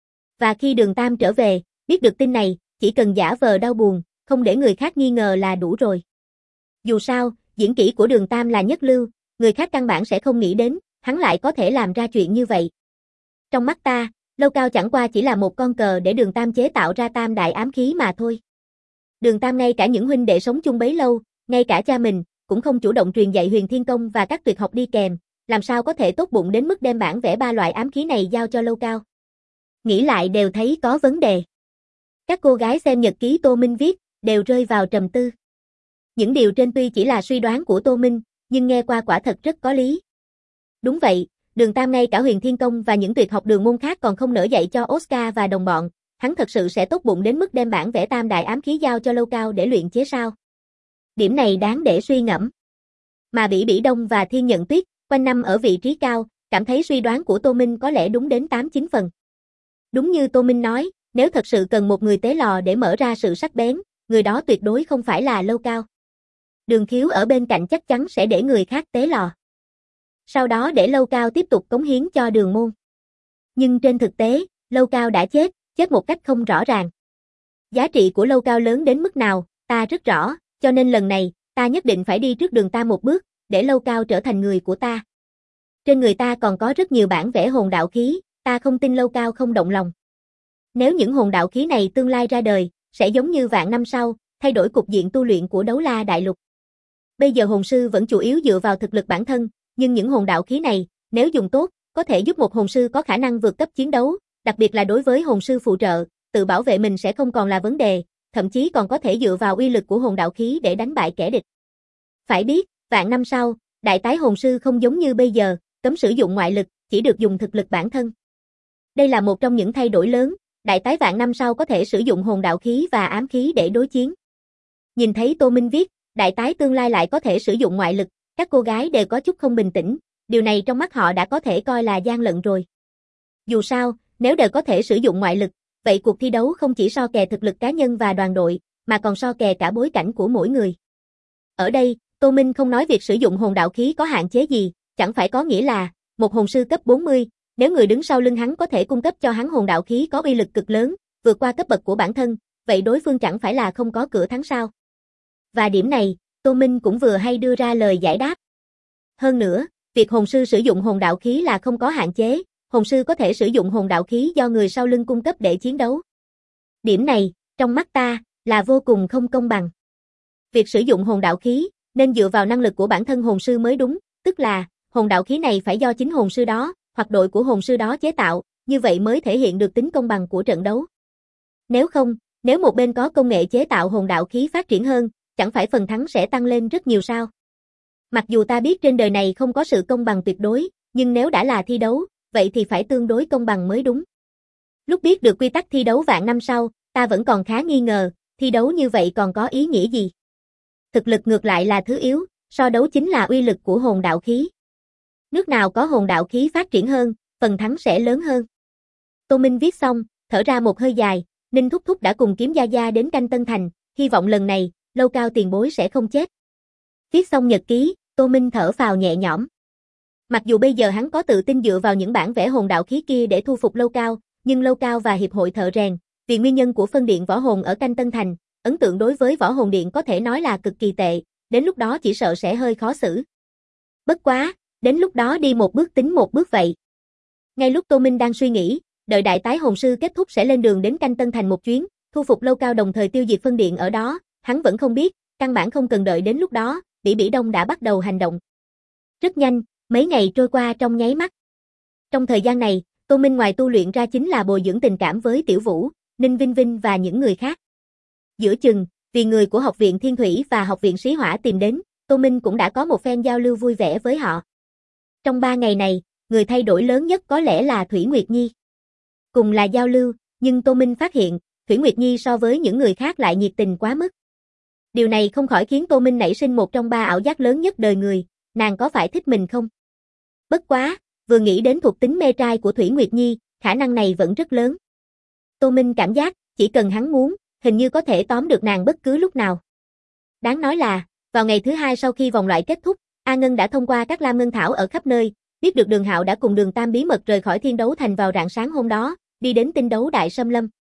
Và khi Đường Tam trở về, biết được tin này, chỉ cần giả vờ đau buồn, không để người khác nghi ngờ là đủ rồi. Dù sao, diễn kỹ của Đường Tam là nhất lưu, người khác căn bản sẽ không nghĩ đến, hắn lại có thể làm ra chuyện như vậy. Trong mắt ta, Lâu Cao chẳng qua chỉ là một con cờ để Đường Tam chế tạo ra tam đại ám khí mà thôi. Đường Tam ngay cả những huynh đệ sống chung bấy lâu, ngay cả cha mình, cũng không chủ động truyền dạy Huyền Thiên Công và các tuyệt học đi kèm, làm sao có thể tốt bụng đến mức đem bản vẽ 3 loại ám khí này giao cho Lâu Cao. Nghĩ lại đều thấy có vấn đề. Các cô gái xem nhật ký Tô Minh viết, đều rơi vào trầm tư. Những điều trên tuy chỉ là suy đoán của Tô Minh, nhưng nghe qua quả thật rất có lý. Đúng vậy, Đường Tam ngay cả Huyền Thiên Công và những tuyệt học đường môn khác còn không nỡ dạy cho Oscar và đồng bọn, hắn thật sự sẽ tốt bụng đến mức đem bản vẽ tam đại ám khí giao cho Lâu Cao để luyện chế sao? Điểm này đáng để suy ngẫm. Mà Bỉ Bỉ Đông và Thiên Nhận Tuyết, quanh năm ở vị trí cao, cảm thấy suy đoán của Tô Minh có lẽ đúng đến 8-9 phần. Đúng như Tô Minh nói, nếu thật sự cần một người tế lò để mở ra sự sắc bén, người đó tuyệt đối không phải là Lâu Cao. Đường Khiếu ở bên cạnh chắc chắn sẽ để người khác tế lò. Sau đó để Lâu Cao tiếp tục cống hiến cho Đường môn. Nhưng trên thực tế, Lâu Cao đã chết một cách không rõ ràng. Giá trị của Lâu Cao lớn đến mức nào, ta rất rõ, cho nên lần này, ta nhất định phải đi trước Đường ta một bước, để Lâu Cao trở thành người của ta. Trên người ta còn có rất nhiều bản vẽ hồn đạo khí, ta không tin Lâu Cao không động lòng. Nếu những hồn đạo khí này tương lai ra đời, sẽ giống như vạn năm sau, thay đổi cục diện tu luyện của Đấu La Đại Lục. Bây giờ hồn sư vẫn chủ yếu dựa vào thực lực bản thân, nhưng những hồn đạo khí này, nếu dùng tốt, có thể giúp một hồn sư có khả năng vượt cấp chiến đấu, đặc biệt là đối với hồn sư phụ trợ, tự bảo vệ mình sẽ không còn là vấn đề, thậm chí còn có thể dựa vào uy lực của hồn đạo khí để đánh bại kẻ địch. Phải biết, vạn năm sau, đại tái hồn sư không giống như bây giờ, cấm sử dụng ngoại lực, chỉ được dùng thực lực bản thân. Đây là một trong những thay đổi lớn, đại tái vạn năm sau có thể sử dụng hồn đạo khí và ám khí để đối chiến. Nhìn thấy Tô Minh viết, đại tái tương lai lại có thể sử dụng ngoại lực, các cô gái đều có chút không bình tĩnh, điều này trong mắt họ đã có thể coi là gian lận rồi. Dù sao, nếu đều có thể sử dụng ngoại lực, vậy cuộc thi đấu không chỉ so kè thực lực cá nhân và đoàn đội, mà còn so kè cả bối cảnh của mỗi người. Ở đây, Tô Minh không nói việc sử dụng hồn đạo khí có hạn chế gì, chẳng phải có nghĩa là, một hồn sư cấp 40, nếu người đứng sau lưng hắn có thể cung cấp cho hắn hồn đạo khí có uy lực cực lớn, vượt qua cấp bậc của bản thân, vậy đối phương chẳng phải là không có cửa thắng sao. Và điểm này, Tô Minh cũng vừa hay đưa ra lời giải đáp. Hơn nữa, việc hồn sư sử dụng hồn đạo khí là không có hạn chế, hồn sư có thể sử dụng hồn đạo khí do người sau lưng cung cấp để chiến đấu. Điểm này, trong mắt ta, là vô cùng không công bằng. Việc sử dụng hồn đạo khí, nên dựa vào năng lực của bản thân hồn sư mới đúng, tức là, hồn đạo khí này phải do chính hồn sư đó, hoặc đội của hồn sư đó chế tạo, như vậy mới thể hiện được tính công bằng của trận đấu. Nếu không, nếu một bên có công nghệ chế tạo hồn đạo khí phát triển hơn, chẳng phải phần thắng sẽ tăng lên rất nhiều sao? Mặc dù ta biết trên đời này không có sự công bằng tuyệt đối, nhưng nếu đã là thi đấu, vậy thì phải tương đối công bằng mới đúng. Lúc biết được quy tắc thi đấu vạn năm sau, ta vẫn còn khá nghi ngờ, thi đấu như vậy còn có ý nghĩa gì? Thực lực ngược lại là thứ yếu, so đấu chính là uy lực của hồn đạo khí. Nước nào có hồn đạo khí phát triển hơn, phần thắng sẽ lớn hơn. Tô Minh viết xong, thở ra một hơi dài, Ninh Thúc Thúc đã cùng Kiếm Gia Gia đến canh Tân Thành, hy vọng lần này, Lâu Cao tiền bối sẽ không chết. Viết xong nhật ký, Tô Minh thở phào nhẹ nhõm. Mặc dù bây giờ hắn có tự tin dựa vào những bản vẽ hồn đạo khí kia để thu phục Lâu Cao, nhưng Lâu Cao và Hiệp hội Thợ Rèn, vì nguyên nhân của phân điện võ hồn ở canh Tân Thành, ấn tượng đối với võ hồn điện có thể nói là cực kỳ tệ, đến lúc đó chỉ sợ sẽ hơi khó xử. Bất quá, đến lúc đó đi một bước tính một bước vậy. Ngay lúc Tô Minh đang suy nghĩ, đợi đại tái hồn sư kết thúc sẽ lên đường đến canh Tân Thành một chuyến, thu phục Lâu Cao đồng thời tiêu diệt phân điện ở đó, hắn vẫn không biết, căn bản không cần đợi đến lúc đó, Bỉ Bỉ Đông đã bắt đầu hành động. Rất nhanh, mấy ngày trôi qua trong nháy mắt. Trong thời gian này, Tô Minh ngoài tu luyện ra chính là bồi dưỡng tình cảm với Tiểu Vũ, Ninh Vinh Vinh và những người khác. Giữa chừng, vì người của Học viện Thiên Thủy và Học viện Sĩ Hỏa tìm đến, Tô Minh cũng đã có một phen giao lưu vui vẻ với họ. Trong 3 ngày này, người thay đổi lớn nhất có lẽ là Thủy Nguyệt Nhi. Cùng là giao lưu, nhưng Tô Minh phát hiện, Thủy Nguyệt Nhi so với những người khác lại nhiệt tình quá mức. Điều này không khỏi khiến Tô Minh nảy sinh một trong 3 ảo giác lớn nhất đời người, nàng có phải thích mình không? Bất quá, vừa nghĩ đến thuộc tính mê trai của Thủy Nguyệt Nhi, khả năng này vẫn rất lớn. Tô Minh cảm giác, chỉ cần hắn muốn, hình như có thể tóm được nàng bất cứ lúc nào. Đáng nói là, vào ngày thứ 2 sau khi vòng loại kết thúc, A Ngân đã thông qua các lam ngân thảo ở khắp nơi, biết được Đường Hạo đã cùng Đường Tam bí mật rời khỏi Thiên Đấu Thành vào rạng sáng hôm đó, đi đến Tinh Đấu Đại Xâm Lâm.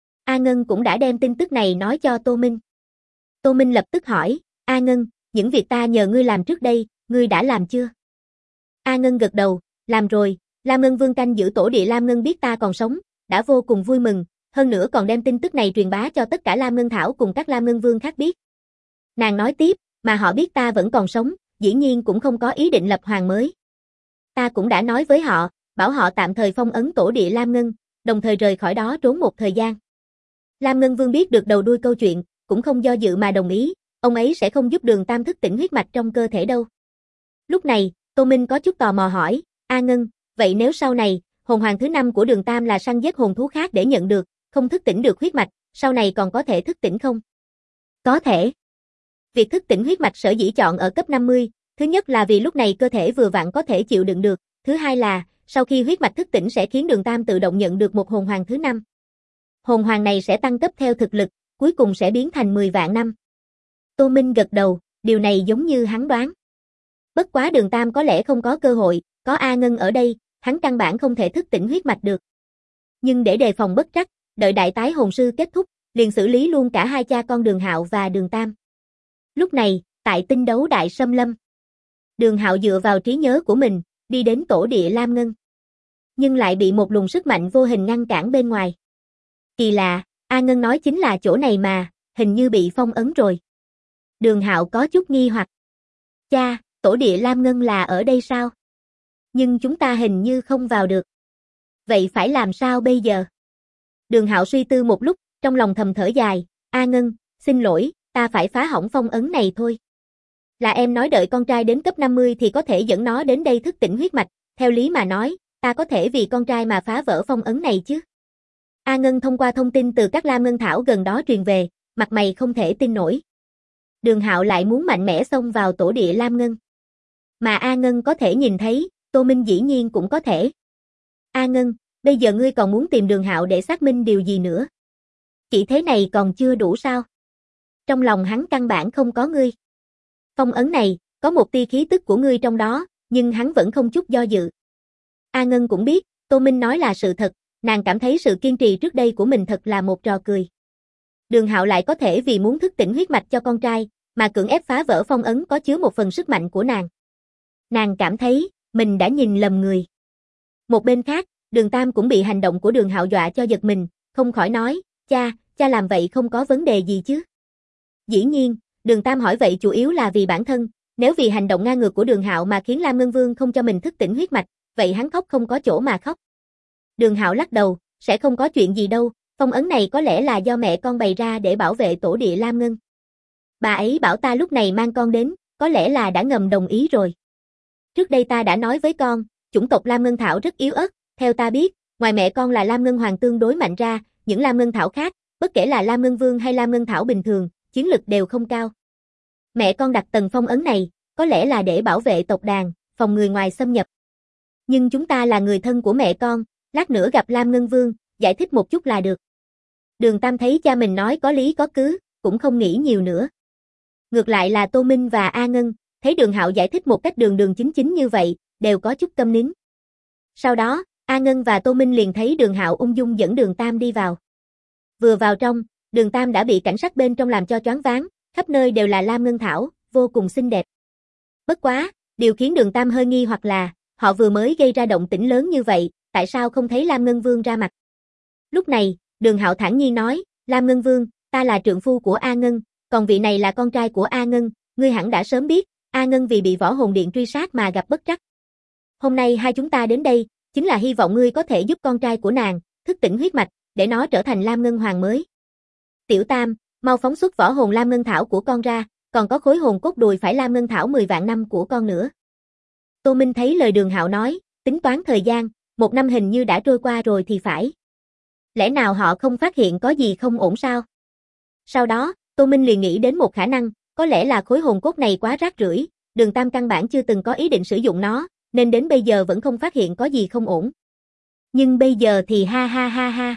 A Ngân cũng đã đem tin tức này nói cho Tô Minh. Tô Minh lập tức hỏi, A Ngân, những việc ta nhờ ngươi làm trước đây, ngươi đã làm chưa? A Ngân gật đầu, làm rồi, Lam Ngân Vương canh giữ tổ địa Lam Ngân biết ta còn sống, đã vô cùng vui mừng, hơn nữa còn đem tin tức này truyền bá cho tất cả Lam Ngân Thảo cùng các Lam Ngân Vương khác biết. Nàng nói tiếp, mà họ biết ta vẫn còn sống, dĩ nhiên cũng không có ý định lập hoàng mới. Ta cũng đã nói với họ, bảo họ tạm thời phong ấn tổ địa Lam Ngân, đồng thời rời khỏi đó trốn một thời gian. Lam Ngân Vương biết được đầu đuôi câu chuyện, cũng không do dự mà đồng ý, ông ấy sẽ không giúp Đường Tam thức tỉnh huyết mạch trong cơ thể đâu. Lúc này, Tô Minh có chút tò mò hỏi, A Ngân, vậy nếu sau này, hồn hoàng thứ 5 của Đường Tam là săn giết hồn thú khác để nhận được, không thức tỉnh được huyết mạch, sau này còn có thể thức tỉnh không? Có thể. Việc thức tỉnh huyết mạch sở dĩ chọn ở cấp 50, thứ nhất là vì lúc này cơ thể vừa vặn có thể chịu đựng được, thứ hai là, sau khi huyết mạch thức tỉnh sẽ khiến Đường Tam tự động nhận được một hồn hoàng thứ 5. Hồn hoàng này sẽ tăng cấp theo thực lực, cuối cùng sẽ biến thành 10 vạn năm. Tô Minh gật đầu, điều này giống như hắn đoán. Bất quá Đường Tam có lẽ không có cơ hội, có A Ngân ở đây, hắn căn bản không thể thức tỉnh huyết mạch được. Nhưng để đề phòng bất trắc, đợi đại tái hồn sư kết thúc, liền xử lý luôn cả hai cha con Đường Hạo và Đường Tam. Lúc này, tại tinh đấu đại xâm lâm, Đường Hạo dựa vào trí nhớ của mình, đi đến tổ địa Lam Ngân. Nhưng lại bị một luồng sức mạnh vô hình ngăn cản bên ngoài. Kỳ lạ, A Ngân nói chính là chỗ này mà, hình như bị phong ấn rồi. Đường Hạo có chút nghi hoặc. Cha, tổ địa Lam Ngân là ở đây sao? Nhưng chúng ta hình như không vào được. Vậy phải làm sao bây giờ? Đường Hạo suy tư một lúc, trong lòng thầm thở dài, A Ngân, xin lỗi, ta phải phá hỏng phong ấn này thôi. Là em nói đợi con trai đến cấp 50 thì có thể dẫn nó đến đây thức tỉnh huyết mạch, theo lý mà nói, ta có thể vì con trai mà phá vỡ phong ấn này chứ. A Ngân thông qua thông tin từ các Lam Ngân Thảo gần đó truyền về, mặt mày không thể tin nổi. Đường Hạo lại muốn mạnh mẽ xông vào tổ địa Lam Ngân. Mà A Ngân có thể nhìn thấy, Tô Minh dĩ nhiên cũng có thể. A Ngân, bây giờ ngươi còn muốn tìm Đường Hạo để xác minh điều gì nữa? Chỉ thế này còn chưa đủ sao? Trong lòng hắn căn bản không có ngươi. Phong ấn này, có một tia khí tức của ngươi trong đó, nhưng hắn vẫn không chút do dự. A Ngân cũng biết, Tô Minh nói là sự thật, nàng cảm thấy sự kiên trì trước đây của mình thật là một trò cười. Đường Hạo lại có thể vì muốn thức tỉnh huyết mạch cho con trai, mà cưỡng ép phá vỡ phong ấn có chứa một phần sức mạnh của nàng. Nàng cảm thấy, mình đã nhìn lầm người. Một bên khác, Đường Tam cũng bị hành động của Đường Hạo dọa cho giật mình, không khỏi nói, cha làm vậy không có vấn đề gì chứ? Dĩ nhiên, Đường Tam hỏi vậy chủ yếu là vì bản thân, nếu vì hành động ngang ngược của Đường Hạo mà khiến Lam Ngân Vương không cho mình thức tỉnh huyết mạch, vậy hắn khóc không có chỗ mà khóc. Đường Hạo lắc đầu, sẽ không có chuyện gì đâu, phong ấn này có lẽ là do mẹ con bày ra để bảo vệ tổ địa Lam Ngân. Bà ấy bảo ta lúc này mang con đến, có lẽ là đã ngầm đồng ý rồi. Trước đây ta đã nói với con, chủng tộc Lam Ngân Thảo rất yếu ớt, theo ta biết, ngoài mẹ con là Lam Ngân Hoàng tương đối mạnh ra, những Lam Ngân Thảo khác, bất kể là Lam Ngân Vương hay Lam Ngân Thảo bình thường, chiến lực đều không cao. Mẹ con đặt tầng phong ấn này, có lẽ là để bảo vệ tộc đàn, phòng người ngoài xâm nhập. Nhưng chúng ta là người thân của mẹ con, lát nữa gặp Lam Ngân Vương, giải thích một chút là được. Đường Tam thấy cha mình nói có lý có cứ, cũng không nghĩ nhiều nữa. Ngược lại là Tô Minh và A Ngân, thấy Đường Hạo giải thích một cách đường đường chính chính như vậy, đều có chút câm nín. Sau đó, A Ngân và Tô Minh liền thấy Đường Hạo ung dung dẫn Đường Tam đi vào. Vừa vào trong, Đường Tam đã bị cảnh sắc bên trong làm cho choáng váng, khắp nơi đều là Lam Ngân Thảo, vô cùng xinh đẹp. Bất quá, điều khiến Đường Tam hơi nghi hoặc là, họ vừa mới gây ra động tĩnh lớn như vậy, tại sao không thấy Lam Ngân Vương ra mặt? Lúc này, Đường Hạo thản nhiên nói, Lam Ngân Vương, ta là trượng phu của A Ngân, còn vị này là con trai của A Ngân, ngươi hẳn đã sớm biết, A Ngân vì bị Võ Hồn Điện truy sát mà gặp bất trắc. Hôm nay hai chúng ta đến đây, chính là hy vọng ngươi có thể giúp con trai của nàng, thức tỉnh huyết mạch, để nó trở thành Lam Ngân Hoàng mới. Tiểu Tam, mau phóng xuất võ hồn Lam Ngân Thảo của con ra, còn có khối hồn cốt đùi phải Lam Ngân Thảo 10 vạn năm của con nữa. Tô Minh thấy lời Đường Hạo nói, tính toán thời gian, 1 năm hình như đã trôi qua rồi thì phải. Lẽ nào họ không phát hiện có gì không ổn sao? Sau đó, Tô Minh liền nghĩ đến một khả năng, có lẽ là khối hồn cốt này quá rác rưởi, Đường Tam căn bản chưa từng có ý định sử dụng nó, nên đến bây giờ vẫn không phát hiện có gì không ổn. Nhưng bây giờ thì ha ha ha ha.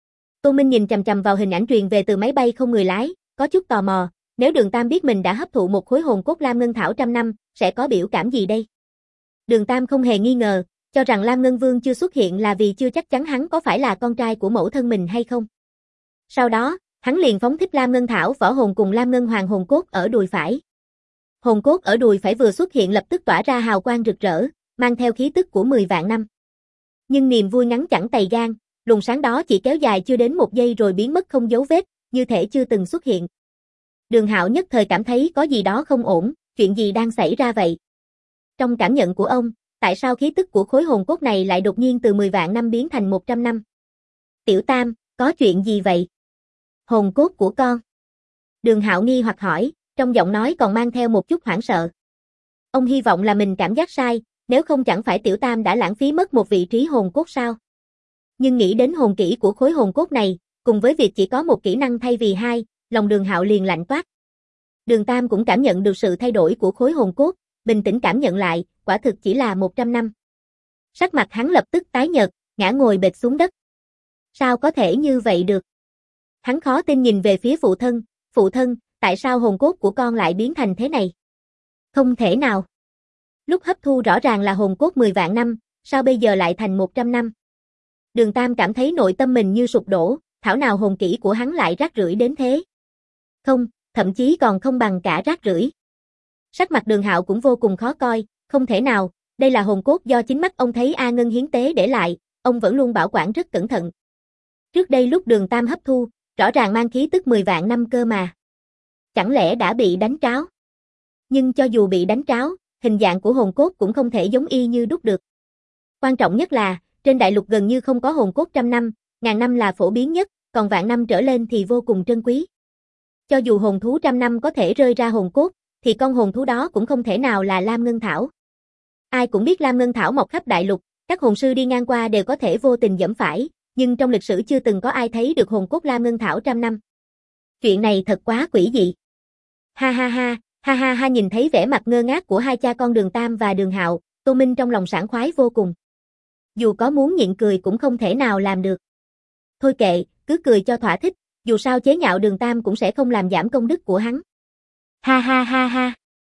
Tô Minh nhìn chằm chằm vào hình ảnh truyền về từ máy bay không người lái, có chút tò mò, nếu Đường Tam biết mình đã hấp thụ một khối hồn cốt Lam Ngân Thảo trăm năm, sẽ có biểu cảm gì đây? Đường Tam không hề nghi ngờ, cho rằng Lam Ngân Vương chưa xuất hiện là vì chưa chắc chắn hắn có phải là con trai của mẫu thân mình hay không. Sau đó, hắn liền phóng thích Lam Ngân Thảo võ hồn cùng Lam Ngân Hoàng hồn cốt ở đùi phải. Hồn cốt ở đùi phải vừa xuất hiện lập tức tỏa ra hào quang rực rỡ, mang theo khí tức của 10 vạn năm. Nhưng niềm vui ngắn chẳng tày gan, luồng sáng đó chỉ kéo dài chưa đến 1 giây rồi biến mất không dấu vết, như thể chưa từng xuất hiện. Đường Hạo nhất thời cảm thấy có gì đó không ổn, chuyện gì đang xảy ra vậy? Trong cảm nhận của ông, tại sao khí tức của khối hồn cốt này lại đột nhiên từ 10 vạn năm biến thành 100 năm? Tiểu Tam, có chuyện gì vậy? Hồn cốt của con. Đường Hạo nghi hoặc hỏi, trong giọng nói còn mang theo một chút hoảng sợ. Ông hy vọng là mình cảm giác sai, nếu không chẳng phải Tiểu Tam đã lãng phí mất một vị trí hồn cốt sao? Nhưng nghĩ đến hồn kỹ của khối hồn cốt này, cùng với việc chỉ có một kỹ năng thay vì hai, lòng Đường Hạo liền lạnh toát. Đường Tam cũng cảm nhận được sự thay đổi của khối hồn cốt, bình tĩnh cảm nhận lại, quả thực chỉ là 100 năm. Sắc mặt hắn lập tức tái nhợt, ngã ngồi bệt xuống đất. Sao có thể như vậy được? Hắn khó tin nhìn về phía phụ thân, tại sao hồn cốt của con lại biến thành thế này? Không thể nào. Lúc hấp thu rõ ràng là hồn cốt 10 vạn năm, sao bây giờ lại thành 100 năm? Đường Tam cảm thấy nội tâm mình như sụp đổ, thảo nào hồn kỹ của hắn lại rác rưởi đến thế. Không, thậm chí còn không bằng cả rác rưởi. Sắc mặt Đường Hạo cũng vô cùng khó coi, không thể nào, đây là hồn cốt do chính mắt ông thấy A Ngân hiến tế để lại, ông vẫn luôn bảo quản rất cẩn thận. Trước đây lúc Đường Tam hấp thu, rõ ràng mang khí tức 10 vạn năm cơ mà. Chẳng lẽ đã bị đánh tráo? Nhưng cho dù bị đánh tráo, hình dạng của hồn cốt cũng không thể giống y như đúc được. Quan trọng nhất là, trên đại lục gần như không có hồn cốt trăm năm, ngàn năm là phổ biến nhất, còn vạn năm trở lên thì vô cùng trân quý. Cho dù hồn thú trăm năm có thể rơi ra hồn cốt, thì con hồn thú đó cũng không thể nào là Lam Ngân Thảo. Ai cũng biết Lam Ngân Thảo mọc khắp đại lục, các hồn sư đi ngang qua đều có thể vô tình giẫm phải, nhưng trong lịch sử chưa từng có ai thấy được hồn cốt Lam Ngân Thảo trăm năm. Chuyện này thật quá quỷ dị. Ha ha ha, ha ha ha, nhìn thấy vẻ mặt ngơ ngác của hai cha con Đường Tam và Đường Hạo, Tô Minh trong lòng sảng khoái vô cùng. Dù có muốn nhịn cười cũng không thể nào làm được. Thôi kệ, cứ cười cho thỏa thích, dù sao chế nhạo Đường Tam cũng sẽ không làm giảm công đức của hắn. Ha ha ha ha.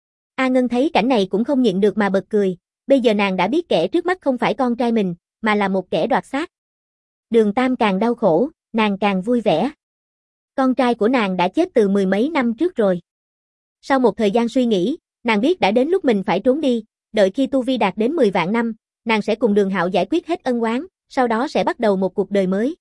A Ngân thấy cảnh này cũng không nhịn được mà bật cười, bây giờ nàng đã biết kẻ trước mắt không phải con trai mình, mà là một kẻ đoạt xác. Đường Tam càng đau khổ, nàng càng vui vẻ. Con trai của nàng đã chết từ mười mấy năm trước rồi. Sau một thời gian suy nghĩ, nàng biết đã đến lúc mình phải trốn đi, đợi khi tu vi đạt đến 10 vạn năm, nàng sẽ cùng Đường Hạo giải quyết hết ân oán, sau đó sẽ bắt đầu một cuộc đời mới.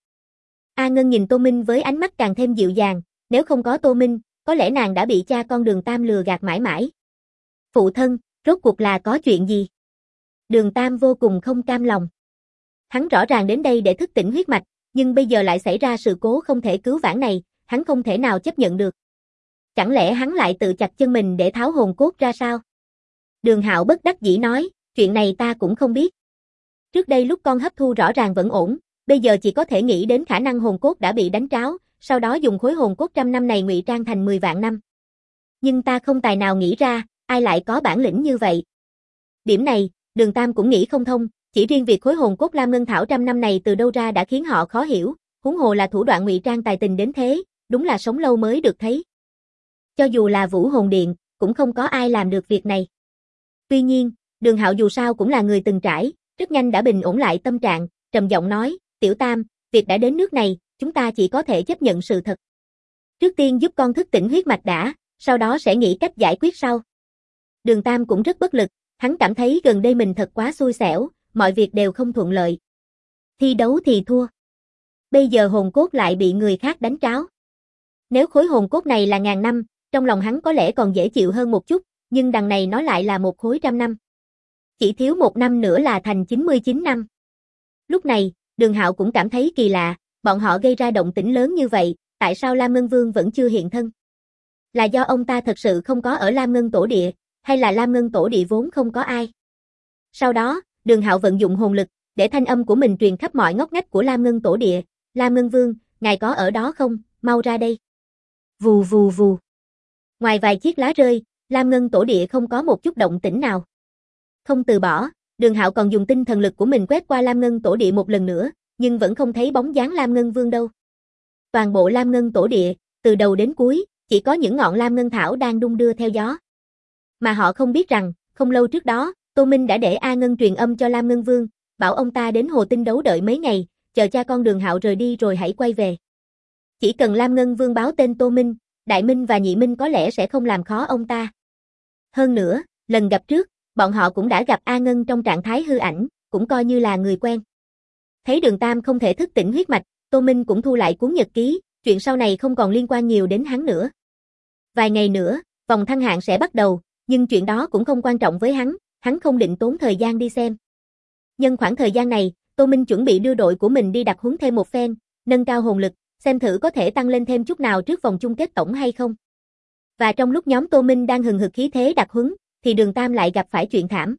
A Ngân nhìn Tô Minh với ánh mắt càng thêm dịu dàng, nếu không có Tô Minh, có lẽ nàng đã bị cha con Đường Tam lừa gạt mãi mãi. Phụ thân, rốt cuộc là có chuyện gì? Đường Tam vô cùng không cam lòng. Hắn rõ ràng đến đây để thức tỉnh huyết mạch, nhưng bây giờ lại xảy ra sự cố không thể cứu vãn này, hắn không thể nào chấp nhận được. Chẳng lẽ hắn lại tự chặt chân mình để tháo hồn cốt ra sao? Đường Hạo bất đắc dĩ nói, chuyện này ta cũng không biết. Trước đây lúc con hấp thu rõ ràng vẫn ổn, bây giờ chỉ có thể nghĩ đến khả năng hồn cốt đã bị đánh tráo, sau đó dùng khối hồn cốt trăm năm này ngụy trang thành 10 vạn năm. Nhưng ta không tài nào nghĩ ra, ai lại có bản lĩnh như vậy. Điểm này, Đường Tam cũng nghĩ không thông, chỉ riêng việc khối hồn cốt Lam Ngân Thảo trăm năm này từ đâu ra đã khiến họ khó hiểu, huống hồ là thủ đoạn ngụy trang tài tình đến thế, đúng là sống lâu mới được thấy. Cho dù là Vũ Hồn Điện, cũng không có ai làm được việc này. Tuy nhiên, Đường Hạo dù sao cũng là người từng trải, rất nhanh đã bình ổn lại tâm trạng, trầm giọng nói, Tiểu Tam, việc đã đến nước này, chúng ta chỉ có thể chấp nhận sự thật. Trước tiên giúp con thức tỉnh huyết mạch đã, sau đó sẽ nghĩ cách giải quyết sau. Đường Tam cũng rất bất lực, hắn cảm thấy gần đây mình thật quá xui xẻo, mọi việc đều không thuận lợi. Thi đấu thì thua. Bây giờ hồn cốt lại bị người khác đánh tráo. Nếu khối hồn cốt này là ngàn năm, trong lòng hắn có lẽ còn dễ chịu hơn một chút, nhưng đằng này nó lại là một khối trăm năm. Chỉ thiếu một năm nữa là thành 99 năm. Lúc này, Đường Hạo cũng cảm thấy kỳ lạ, bọn họ gây ra động tĩnh lớn như vậy, tại sao Lam Ngân Vương vẫn chưa hiện thân? Là do ông ta thật sự không có ở Lam Ngân Tổ Địa, hay là Lam Ngân Tổ Địa vốn không có ai? Sau đó, Đường Hạo vận dụng hồn lực, để thanh âm của mình truyền khắp mọi ngóc ngách của Lam Ngân Tổ Địa. Lam Ngân Vương, ngài có ở đó không? Mau ra đây. Vù vù vù. Ngoài vài chiếc lá rơi, Lam Ngân Tổ Địa không có một chút động tĩnh nào. Không từ bỏ, Đường Hạo còn dùng tinh thần lực của mình quét qua Lam Ngân Tổ Địa một lần nữa, nhưng vẫn không thấy bóng dáng Lam Ngân Vương đâu. Toàn bộ Lam Ngân Tổ Địa, từ đầu đến cuối, chỉ có những ngọn Lam Ngân Thảo đang đung đưa theo gió. Mà họ không biết rằng, không lâu trước đó, Tô Minh đã để A Ngân truyền âm cho Lam Ngân Vương, bảo ông ta đến Hồ Tinh đấu đợi mấy ngày, chờ cha con Đường Hạo rời đi rồi hãy quay về. Chỉ cần Lam Ngân Vương báo tên Tô Minh, Đại Minh và Nhị Minh có lẽ sẽ không làm khó ông ta. Hơn nữa, lần gặp trước, bọn họ cũng đã gặp A Ngân trong trạng thái hư ảnh, cũng coi như là người quen. Thấy Đường Tam không thể thức tỉnh huyết mạch, Tô Minh cũng thu lại cuốn nhật ký, chuyện sau này không còn liên quan nhiều đến hắn nữa. Vài ngày nữa, vòng thăng hạng sẽ bắt đầu, nhưng chuyện đó cũng không quan trọng với hắn không định tốn thời gian đi xem. Nhân khoảng thời gian này, Tô Minh chuẩn bị đưa đội của mình đi đặc huấn thêm một phen, nâng cao hồn lực, xem thử có thể tăng lên thêm chút nào trước vòng chung kết tổng hay không. Và trong lúc nhóm Tô Minh đang hừng hực khí thế đặc huấn, thì Đường Tam lại gặp phải chuyện thảm.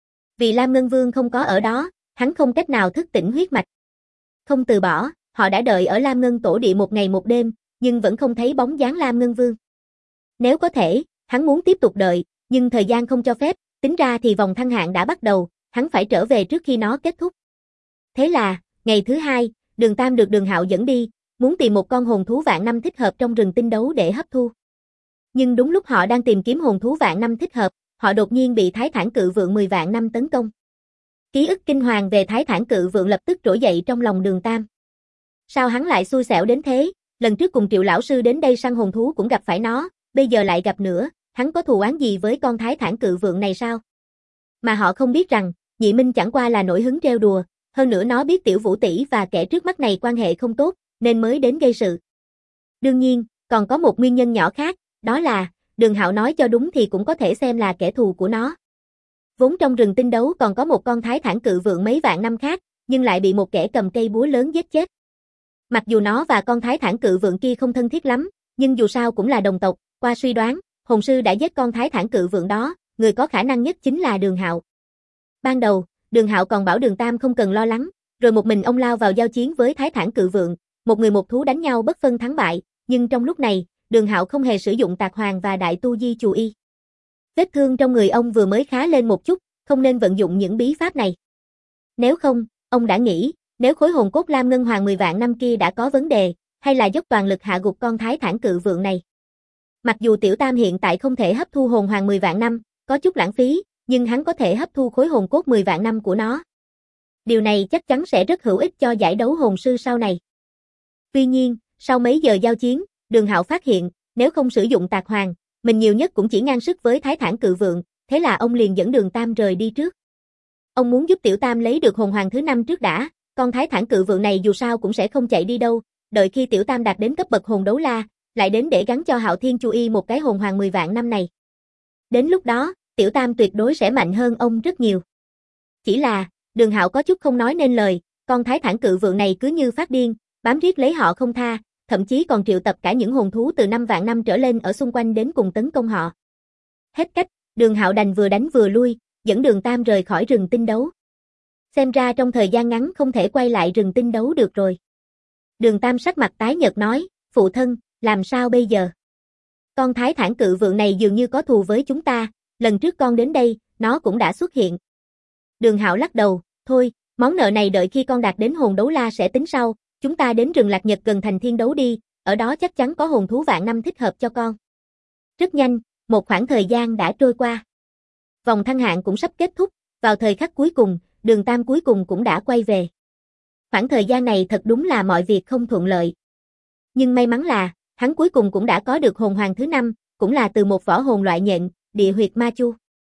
Vì Lam Ngân Vương không có ở đó, hắn không cách nào thức tỉnh huyết mạch. Không từ bỏ, họ đã đợi ở Lam Ngân tổ địa một ngày một đêm, nhưng vẫn không thấy bóng dáng Lam Ngân Vương. Nếu có thể, hắn muốn tiếp tục đợi, nhưng thời gian không cho phép, tính ra thì vòng thăng hạng đã bắt đầu, hắn phải trở về trước khi nó kết thúc. Thế là, ngày thứ hai, Đường Tam được Đường Hạo dẫn đi, muốn tìm một con hồn thú vạn năm thích hợp trong rừng tinh đấu để hấp thu. Nhưng đúng lúc họ đang tìm kiếm hồn thú vạn năm thích hợp, họ đột nhiên bị Thái Thản Cự Vượn 10 vạn năm tấn công. Ký ức kinh hoàng về Thái Thản Cự Vượn lập tức trỗi dậy trong lòng Đường Tam. Sao hắn lại xui xẻo đến thế, lần trước cùng Triệu lão sư đến đây săn hồn thú cũng gặp phải nó, bây giờ lại gặp nữa, hắn có thù oán gì với con Thái Thản Cự Vượn này sao? Mà họ không biết rằng, Nhị Minh chẳng qua là nổi hứng trêu đùa, hơn nữa nó biết Tiểu Vũ tỷ và kẻ trước mắt này quan hệ không tốt, nên mới đến gây sự. Đương nhiên, còn có một nguyên nhân nhỏ khác, đó là, Đường Hạo nói cho đúng thì cũng có thể xem là kẻ thù của nó. Vốn trong rừng tinh đấu còn có một con Thái Thản Cự Vượn mấy vạn năm khác, nhưng lại bị một kẻ cầm cây búa lớn giết chết. Mặc dù nó và con Thái Thản Cự Vượn kia không thân thiết lắm, nhưng dù sao cũng là đồng tộc, qua suy đoán, hồn sư đã giết con Thái Thản Cự Vượn đó, người có khả năng nhất chính là Đường Hạo. Ban đầu, Đường Hạo còn bảo Đường Tam không cần lo lắng, rồi một mình ông lao vào giao chiến với Thái Thản Cự Vượn, một người một thú đánh nhau bất phân thắng bại, nhưng trong lúc này, Đường Hạo không hề sử dụng Tạc Hoàng và Đại Tu Di Chù Y. Vết thương trong người ông vừa mới khá lên một chút, không nên vận dụng những bí pháp này. Nếu không, ông đã nghĩ, nếu khối hồn cốt Lam Ngân Hoàng 10 vạn năm kia đã có vấn đề, hay là dốc toàn lực hạ gục con Thái Thản Cự Vượn này. Mặc dù Tiểu Tam hiện tại không thể hấp thu hồn hoàng 10 vạn năm, có chút lãng phí, nhưng hắn có thể hấp thu khối hồn cốt 10 vạn năm của nó. Điều này chắc chắn sẽ rất hữu ích cho giải đấu hồn sư sau này. Tuy nhiên, sau mấy giờ giao chiến, Đường Hạo phát hiện, nếu không sử dụng Tạc Hoàng, mình nhiều nhất cũng chỉ ngang sức với Thái Thản Cự Vượn, thế là ông liền dẫn Đường Tam rời đi trước. Ông muốn giúp Tiểu Tam lấy được hồn hoàng thứ 5 trước đã, con Thái Thản Cự Vượn này dù sao cũng sẽ không chạy đi đâu, đợi khi Tiểu Tam đạt đến cấp bậc hồn đấu la, lại đến để gắn cho Hạo Thiên Chu Y một cái hồn hoàng 10 vạn năm này. Đến lúc đó, Tiểu Tam tuyệt đối sẽ mạnh hơn ông rất nhiều. Chỉ là, Đường Hạo có chút không nói nên lời, con Thái Thản Cự Vượn này cứ như phát điên, bám riết lấy họ không tha, thậm chí còn triệu tập cả những hồn thú từ 5 vạn năm trở lên ở xung quanh đến cùng tấn công họ. Hết cách, Đường Hạo đành vừa đánh vừa lui, dẫn Đường Tam rời khỏi rừng tinh đấu. Xem ra trong thời gian ngắn không thể quay lại rừng tinh đấu được rồi. Đường Tam sắc mặt tái nhợt nói, phụ thân, làm sao bây giờ? Con Thái Thản Cự Vượn này dường như có thù với chúng ta, lần trước con đến đây, nó cũng đã xuất hiện. Đường Hạo lắc đầu, thôi, món nợ này đợi khi con đạt đến hồn đấu la sẽ tính sau, chúng ta đến rừng Lạc Nhật gần thành Thiên Đấu đi, ở đó chắc chắn có hồn thú vạn năm thích hợp cho con. Rất nhanh, một khoảng thời gian đã trôi qua. Vòng thăng hạng cũng sắp kết thúc, vào thời khắc cuối cùng, Đường Tam cuối cùng cũng đã quay về. Khoảng thời gian này thật đúng là mọi việc không thuận lợi. Nhưng may mắn là, hắn cuối cùng cũng đã có được hồn hoàng thứ 5, cũng là từ một võ hồn loại nhện, địa huyệt ma chu.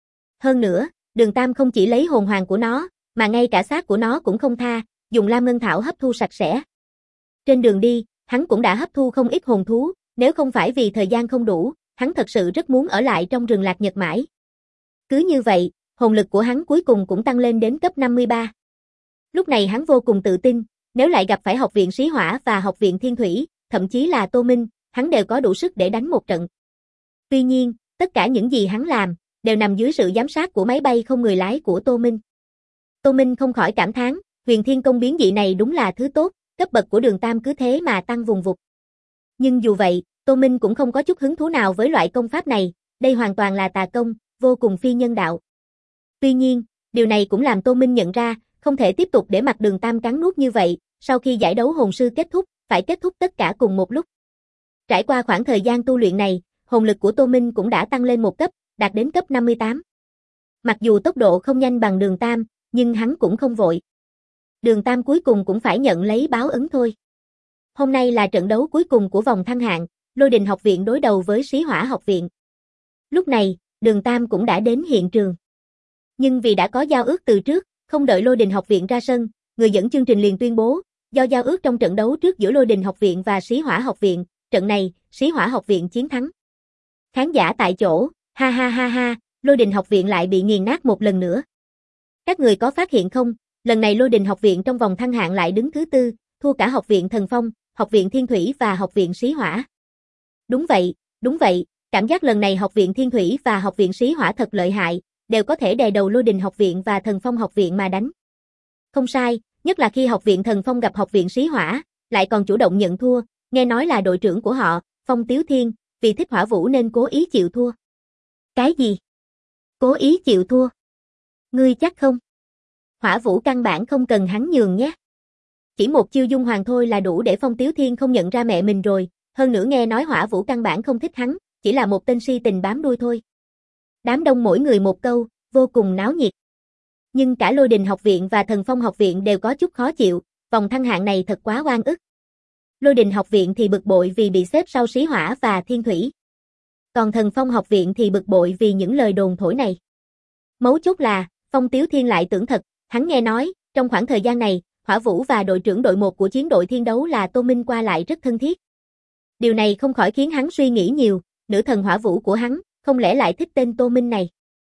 Hơn nữa, Đường Tam không chỉ lấy hồn hoàng của nó, mà ngay cả xác của nó cũng không tha, dùng Lam Ngân Thảo hấp thu sạch sẽ. Trên đường đi, hắn cũng đã hấp thu không ít hồn thú, nếu không phải vì thời gian không đủ, hắn thật sự rất muốn ở lại trong rừng Lạc Nhật mãi. Cứ như vậy, hồn lực của hắn cuối cùng cũng tăng lên đến cấp 53. Lúc này hắn vô cùng tự tin, nếu lại gặp phải học viện Sĩ Hỏa và học viện Thiên Thủy, thậm chí là Tô Minh, hắn đều có đủ sức để đánh một trận. Tuy nhiên, tất cả những gì hắn làm, đều nằm dưới sự giám sát của máy bay không người lái của Tô Minh. Tô Minh không khỏi cảm thán, Huyền Thiên Công biến dị này đúng là thứ tốt, cấp bậc của Đường Tam cứ thế mà tăng vùng vụt. Nhưng dù vậy, Tô Minh cũng không có chút hứng thú nào với loại công pháp này, đây hoàn toàn là tà công, vô cùng phi nhân đạo. Tuy nhiên, điều này cũng làm Tô Minh nhận ra, không thể tiếp tục để mặc Đường Tam cắn nuốt như vậy, sau khi giải đấu hồn sư kết thúc, phải kết thúc tất cả cùng một lúc. Trải qua khoảng thời gian tu luyện này, hồn lực của Tô Minh cũng đã tăng lên một cấp, đạt đến cấp 58. Mặc dù tốc độ không nhanh bằng Đường Tam, nhưng hắn cũng không vội. Đường Tam cuối cùng cũng phải nhận lấy báo ứng thôi. Hôm nay là trận đấu cuối cùng của vòng thăng hạng, Lôi Đình học viện đối đầu với Sĩ Hỏa học viện. Lúc này, Đường Tam cũng đã đến hiện trường. Nhưng vì đã có giao ước từ trước, không đợi Lôi Đình học viện ra sân, người dẫn chương trình liền tuyên bố, do giao ước trong trận đấu trước giữa Lôi Đình học viện và Sĩ Hỏa học viện, trận này, Sĩ Hỏa học viện chiến thắng. Khán giả tại chỗ, ha ha ha ha, Lôi Đình học viện lại bị nghiền nát một lần nữa. Các người có phát hiện không, lần này Lôi Đình học viện trong vòng thăng hạng lại đứng thứ 4, thua cả học viện Thần Phong, học viện Thiên Thủy và học viện Sĩ Hỏa. Đúng vậy, Cảm giác lần này học viện Thiên Thủy và học viện Sĩ Hỏa thật lợi hại, đều có thể đè đầu Lôi Đình học viện và Thần Phong học viện mà đánh. Không sai, nhất là khi học viện Thần Phong gặp học viện Sĩ Hỏa, lại còn chủ động nhận thua, nghe nói là đội trưởng của họ, Phong Tiếu Thiên, vì thích Hỏa Vũ nên cố ý chịu thua. Cái gì? Cố ý chịu thua? Ngươi chắc không? Hỏa Vũ căn bản không cần hắn nhường nhé. Chỉ một chiêu dung hoàng thôi là đủ để Phong Tiếu Thiên không nhận ra mẹ mình rồi, hơn nữa nghe nói Hỏa Vũ căn bản không thích hắn, chỉ là một tên si tình bám đuôi thôi. Đám đông mỗi người một câu, vô cùng náo nhiệt. Nhưng cả Lôi Đình học viện và Thần Phong học viện đều có chút khó chịu, vòng thăng hạng này thật quá oan ức. Lôi Đình học viện thì bực bội vì bị xếp sau Sĩ Hỏa và Thiên Thủy. Còn Thần Phong học viện thì bực bội vì những lời đồn thổi này. Mấu chốt là, Phong Tiếu Thiên lại tưởng thật, hắn nghe nói, trong khoảng thời gian này, Hỏa Vũ và đội trưởng đội 1 của chiến đội thiên đấu là Tô Minh qua lại rất thân thiết. Điều này không khỏi khiến hắn suy nghĩ nhiều, nữ thần Hỏa Vũ của hắn, không lẽ lại thích tên Tô Minh này.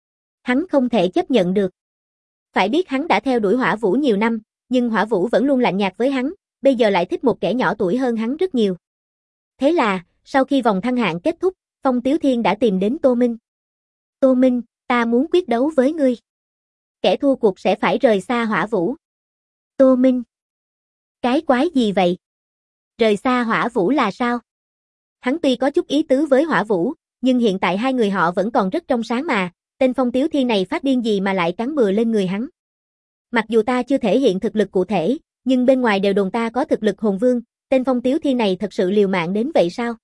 Hắn không thể chấp nhận được. Phải biết hắn đã theo đuổi Hỏa Vũ nhiều năm, nhưng Hỏa Vũ vẫn luôn lạnh nhạt với hắn, bây giờ lại thích một kẻ nhỏ tuổi hơn hắn rất nhiều. Thế là, sau khi vòng thăng hạng kết thúc, Phong Tiếu Thiên đã tìm đến Tô Minh. Tô Minh, ta muốn quyết đấu với ngươi. Kẻ thua cuộc sẽ phải rời xa Hỏa Vũ. Tô Minh. Cái quái gì vậy? Rời xa Hỏa Vũ là sao? Hắn tuy có chút ý tứ với Hỏa Vũ, nhưng hiện tại hai người họ vẫn còn rất trong sáng mà, tên Phong Tiếu Thiên này phát điên gì mà lại cắn bừa lên người hắn. Mặc dù ta chưa thể hiện thực lực cụ thể, nhưng bên ngoài đều đồn ta có thực lực hồn vương, tên Phong Tiếu Thiên này thật sự liều mạng đến vậy sao?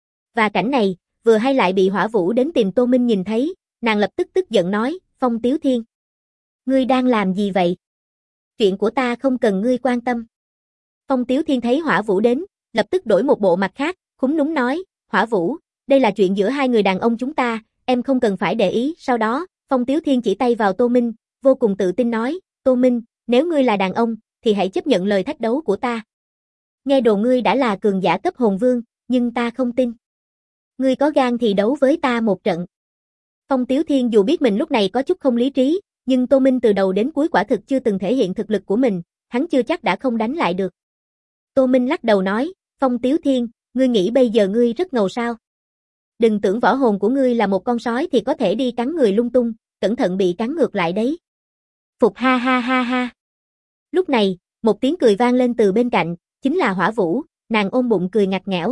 Và cảnh này, vừa hay lại bị Hỏa Vũ đến tìm Tô Minh nhìn thấy, nàng lập tức tức giận nói, Phong Tiếu Thiên. Ngươi đang làm gì vậy? Chuyện của ta không cần ngươi quan tâm. Phong Tiếu Thiên thấy Hỏa Vũ đến, lập tức đổi một bộ mặt khác, khúm núm nói, Hỏa Vũ, đây là chuyện giữa hai người đàn ông chúng ta, em không cần phải để ý. Sau đó, Phong Tiếu Thiên chỉ tay vào Tô Minh, vô cùng tự tin nói, Tô Minh, nếu ngươi là đàn ông, thì hãy chấp nhận lời thách đấu của ta. Nghe đồn ngươi đã là cường giả cấp hồn vương, nhưng ta không tin. Ngươi có gan thì đấu với ta một trận. Phong Tiếu Thiên dù biết mình lúc này có chút không lý trí, nhưng Tô Minh từ đầu đến cuối quả thực chưa từng thể hiện thực lực của mình, hắn chưa chắc đã không đánh lại được. Tô Minh lắc đầu nói, Phong Tiếu Thiên, ngươi nghĩ bây giờ ngươi rất ngầu sao? Đừng tưởng võ hồn của ngươi là một con sói thì có thể đi cắn người lung tung, cẩn thận bị cắn ngược lại đấy. Phục ha ha ha ha. Lúc này, một tiếng cười vang lên từ bên cạnh, chính là Hỏa Vũ, nàng ôm bụng cười ngặt nghẽo.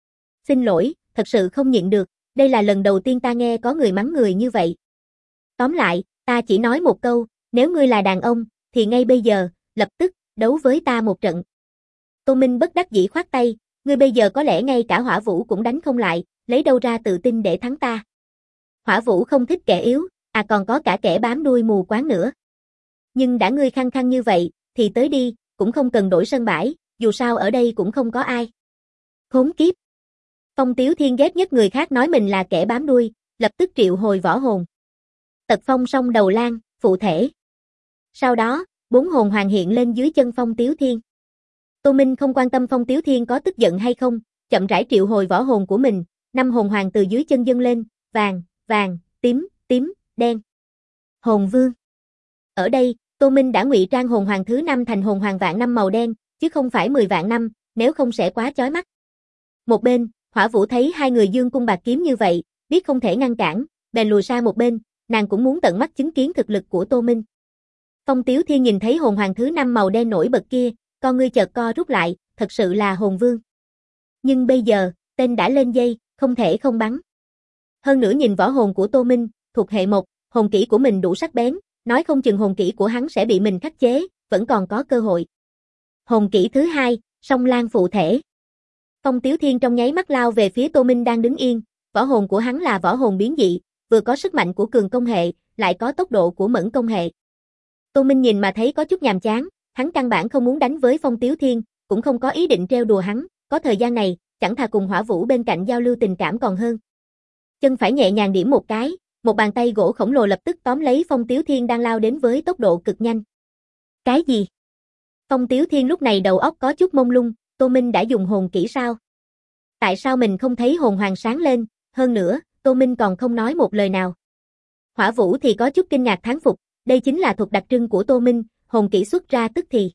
Xin lỗi, thật sự không nhịn được, đây là lần đầu tiên ta nghe có người mắng người như vậy. Tóm lại, ta chỉ nói một câu, nếu ngươi là đàn ông, thì ngay bây giờ, lập tức, đấu với ta một trận. Tô Minh bất đắc dĩ khoát tay, ngươi bây giờ có lẽ ngay cả Hỏa Vũ cũng đánh không lại, lấy đâu ra tự tin để thắng ta. Hỏa Vũ không thích kẻ yếu, còn có cả kẻ bám đuôi mù quáng nữa. Nhưng đã ngươi khăng khăng như vậy, thì tới đi, cũng không cần đổi sân bãi, dù sao ở đây cũng không có ai. Khốn kiếp. Phong Tiếu Thiên ghét nhất người khác nói mình là kẻ bám đuôi, lập tức triệu hồi võ hồn. Tật phong song đầu lan, phụ thể. Sau đó, 4 hồn hoàng hiện lên dưới chân Phong Tiếu Thiên. Tô Minh không quan tâm Phong Tiếu Thiên có tức giận hay không, chậm rãi triệu hồi võ hồn của mình, 5 hồn hoàng từ dưới chân dâng lên, vàng, vàng, tím, tím, đen. Hồn vương. Ở đây, Tô Minh đã ngụy trang hồn hoàng thứ 5 thành hồn hoàng vạn năm màu đen, chứ không phải 10 vạn năm, nếu không sẽ quá chói mắt. Một bên, Hỏa Vũ thấy hai người dương cung bạc kiếm như vậy, biết không thể ngăn cản, bèn lùi sang một bên, nàng cũng muốn tận mắt chứng kiến thực lực của Tô Minh. Phong Tiếu Thiên nhìn thấy hồn hoàng thứ 5 màu đen nổi bật kia, con ngươi chợt co rút lại, thật sự là hồn vương. Nhưng bây giờ, tên đã lên dây, không thể không bắn. Hơn nữa nhìn võ hồn của Tô Minh, thuộc hệ mộc, hồn kỹ của mình đủ sắc bén, nói không chừng hồn kỹ của hắn sẽ bị mình khắc chế, vẫn còn có cơ hội. Hồn kỹ thứ 2, Song Lan phụ thể. Phong Tiếu Thiên trong nháy mắt lao về phía Tô Minh đang đứng yên, võ hồn của hắn là võ hồn biến dị, vừa có sức mạnh của cường công hệ, lại có tốc độ của mẫn công hệ. Tô Minh nhìn mà thấy có chút nhàm chán, hắn căn bản không muốn đánh với Phong Tiếu Thiên, cũng không có ý định trêu đùa hắn, có thời gian này, chẳng thà cùng Hỏa Vũ bên cạnh giao lưu tình cảm còn hơn. Chân phải nhẹ nhàng điểm một cái, một bàn tay gỗ khổng lồ lập tức tóm lấy Phong Tiếu Thiên đang lao đến với tốc độ cực nhanh. Cái gì? Phong Tiếu Thiên lúc này đầu óc có chút mông lung, Tô Minh đã dùng hồn kỹ sao? Tại sao mình không thấy hồn hoàng sáng lên, hơn nữa, Tô Minh còn không nói một lời nào. Hỏa Vũ thì có chút kinh ngạc thán phục, đây chính là thuật đặc trưng của Tô Minh, hồn kỹ xuất ra tức thì.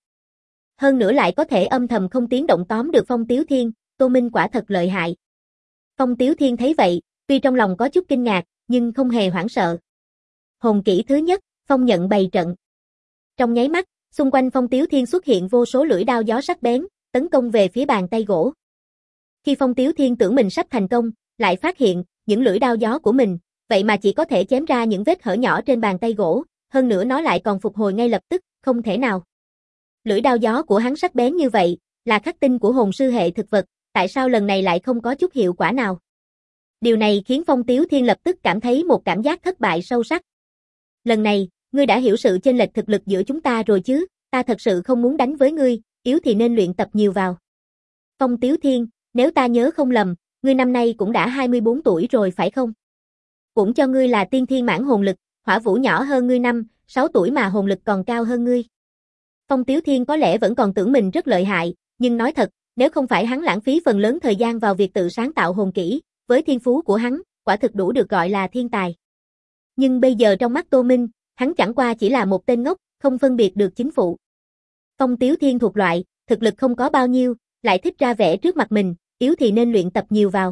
Hơn nữa lại có thể âm thầm không tiếng động tóm được Phong Tiếu Thiên, Tô Minh quả thật lợi hại. Phong Tiếu Thiên thấy vậy, Tuy trong lòng có chút kinh ngạc, nhưng không hề hoảng sợ. Hồn kỹ thứ nhất, phong nhận bày trận. Trong nháy mắt, xung quanh Phong Tiếu Thiên xuất hiện vô số lưỡi đao gió sắc bén, tấn công về phía bàn tay gỗ. Khi Phong Tiếu Thiên tưởng mình sắp thành công, lại phát hiện, những lưỡi đao gió của mình, vậy mà chỉ có thể chém ra những vết hở nhỏ trên bàn tay gỗ, hơn nữa nó lại còn phục hồi ngay lập tức, không thể nào. Lưỡi đao gió của hắn sắc bén như vậy, là khắc tinh của hồn sư hệ thực vật, tại sao lần này lại không có chút hiệu quả nào? Điều này khiến Phong Tiếu Thiên lập tức cảm thấy một cảm giác thất bại sâu sắc. Lần này, ngươi đã hiểu sự chênh lệch thực lực giữa chúng ta rồi chứ, ta thật sự không muốn đánh với ngươi, yếu thì nên luyện tập nhiều vào. Phong Tiếu Thiên, nếu ta nhớ không lầm, ngươi năm nay cũng đã 24 tuổi rồi phải không? Cũng cho ngươi là tiên thiên mãn hồn lực, Hỏa Vũ nhỏ hơn ngươi 6 tuổi mà hồn lực còn cao hơn ngươi. Phong Tiếu Thiên có lẽ vẫn còn tưởng mình rất lợi hại, nhưng nói thật, nếu không phải hắn lãng phí phần lớn thời gian vào việc tự sáng tạo hồn kỹ, với thiên phú của hắn, quả thực đủ được gọi là thiên tài. Nhưng bây giờ trong mắt Tô Minh, hắn chẳng qua chỉ là một tên ngốc, không phân biệt được chính phụ. Phong Tiếu Thiên thuộc loại, thực lực không có bao nhiêu, lại thích ra vẻ trước mặt mình, yếu thì nên luyện tập nhiều vào.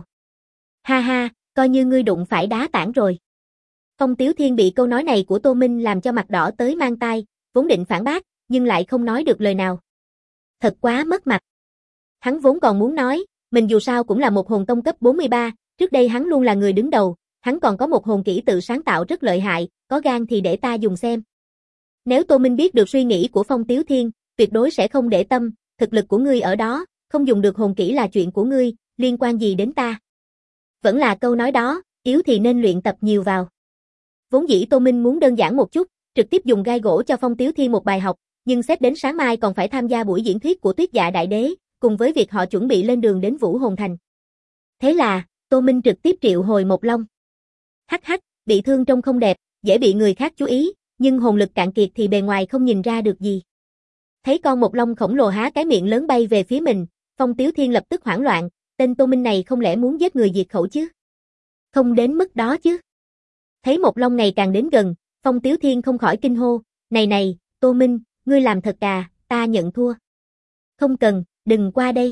Ha ha, coi như ngươi đụng phải đá tảng rồi. Phong Tiếu Thiên bị câu nói này của Tô Minh làm cho mặt đỏ tới mang tai, vốn định phản bác, nhưng lại không nói được lời nào. Thật quá mất mặt. Hắn vốn còn muốn nói, mình dù sao cũng là một hồn tông cấp 43, trước đây hắn luôn là người đứng đầu, hắn còn có một hồn kỹ tự sáng tạo rất lợi hại, có gan thì để ta dùng xem. Nếu Tô Minh biết được suy nghĩ của Phong Tiếu Thiên, tuyệt đối sẽ không để tâm, thực lực của ngươi ở đó, không dùng được hồn kỹ là chuyện của ngươi, liên quan gì đến ta. Vẫn là câu nói đó, yếu thì nên luyện tập nhiều vào. Vốn dĩ Tô Minh muốn đơn giản một chút, trực tiếp dùng gai gỗ cho Phong Tiếu Thiên một bài học, nhưng xét đến sáng mai còn phải tham gia buổi diễn thuyết của Tuyết Dạ Đại Đế, cùng với việc họ chuẩn bị lên đường đến Vũ Hồn Thành. Thế là, Tô Minh trực tiếp triệu hồi một long. Hắc hắc, bị thương trông không đẹp, dễ bị người khác chú ý, nhưng hồn lực cạn kiệt thì bề ngoài không nhìn ra được gì. Thấy con một long khổng lồ há cái miệng lớn bay về phía mình, Phong Tiếu Thiên lập tức hoảng loạn, tên Tô Minh này không lẽ muốn giết người diệt khẩu chứ? Không đến mức đó chứ. Thấy một long ngày càng đến gần, Phong Tiếu Thiên không khỏi kinh hô, này, Tô Minh, ngươi làm thật à, ta nhận thua. Không cần, đừng qua đây.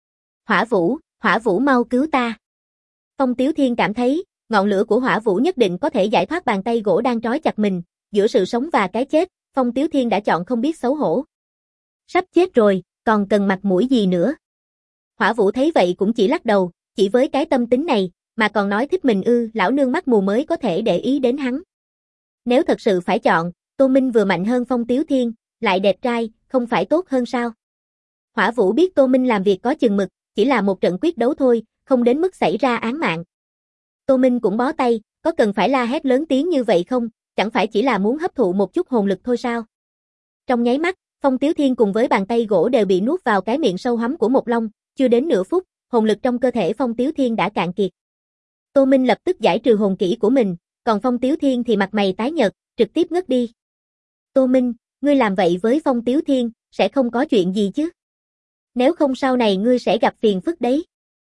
Hỏa Vũ mau cứu ta. Phong Tiếu Thiên cảm thấy, ngọn lửa của Hỏa Vũ nhất định có thể giải thoát bàn tay gỗ đang trói chặt mình, giữa sự sống và cái chết, Phong Tiếu Thiên đã chọn không biết xấu hổ. Sắp chết rồi, còn cần mặt mũi gì nữa. Hỏa Vũ thấy vậy cũng chỉ lắc đầu, chỉ với cái tâm tính này, mà còn nói thích mình lão nương mắt mù mới có thể để ý đến hắn. Nếu thật sự phải chọn, Tô Minh vừa mạnh hơn Phong Tiếu Thiên, lại đẹp trai, không phải tốt hơn sao? Hỏa Vũ biết Tô Minh làm việc có chừng mực, chỉ là một trận quyết đấu thôi, không đến mức xảy ra án mạng. Tô Minh cũng bó tay, có cần phải la hét lớn tiếng như vậy không, chẳng phải chỉ là muốn hấp thụ một chút hồn lực thôi sao? Trong nháy mắt, Phong Tiếu Thiên cùng với bàn tay gỗ đều bị nuốt vào cái miệng sâu hoắm của một long, chưa đến nửa phút, hồn lực trong cơ thể Phong Tiếu Thiên đã cạn kiệt. Tô Minh lập tức giải trừ hồn kỹ của mình, còn Phong Tiếu Thiên thì mặt mày tái nhợt, trực tiếp ngất đi. Tô Minh, ngươi làm vậy với Phong Tiếu Thiên, sẽ không có chuyện gì chứ? Nếu không sau này ngươi sẽ gặp phiền phức đấy.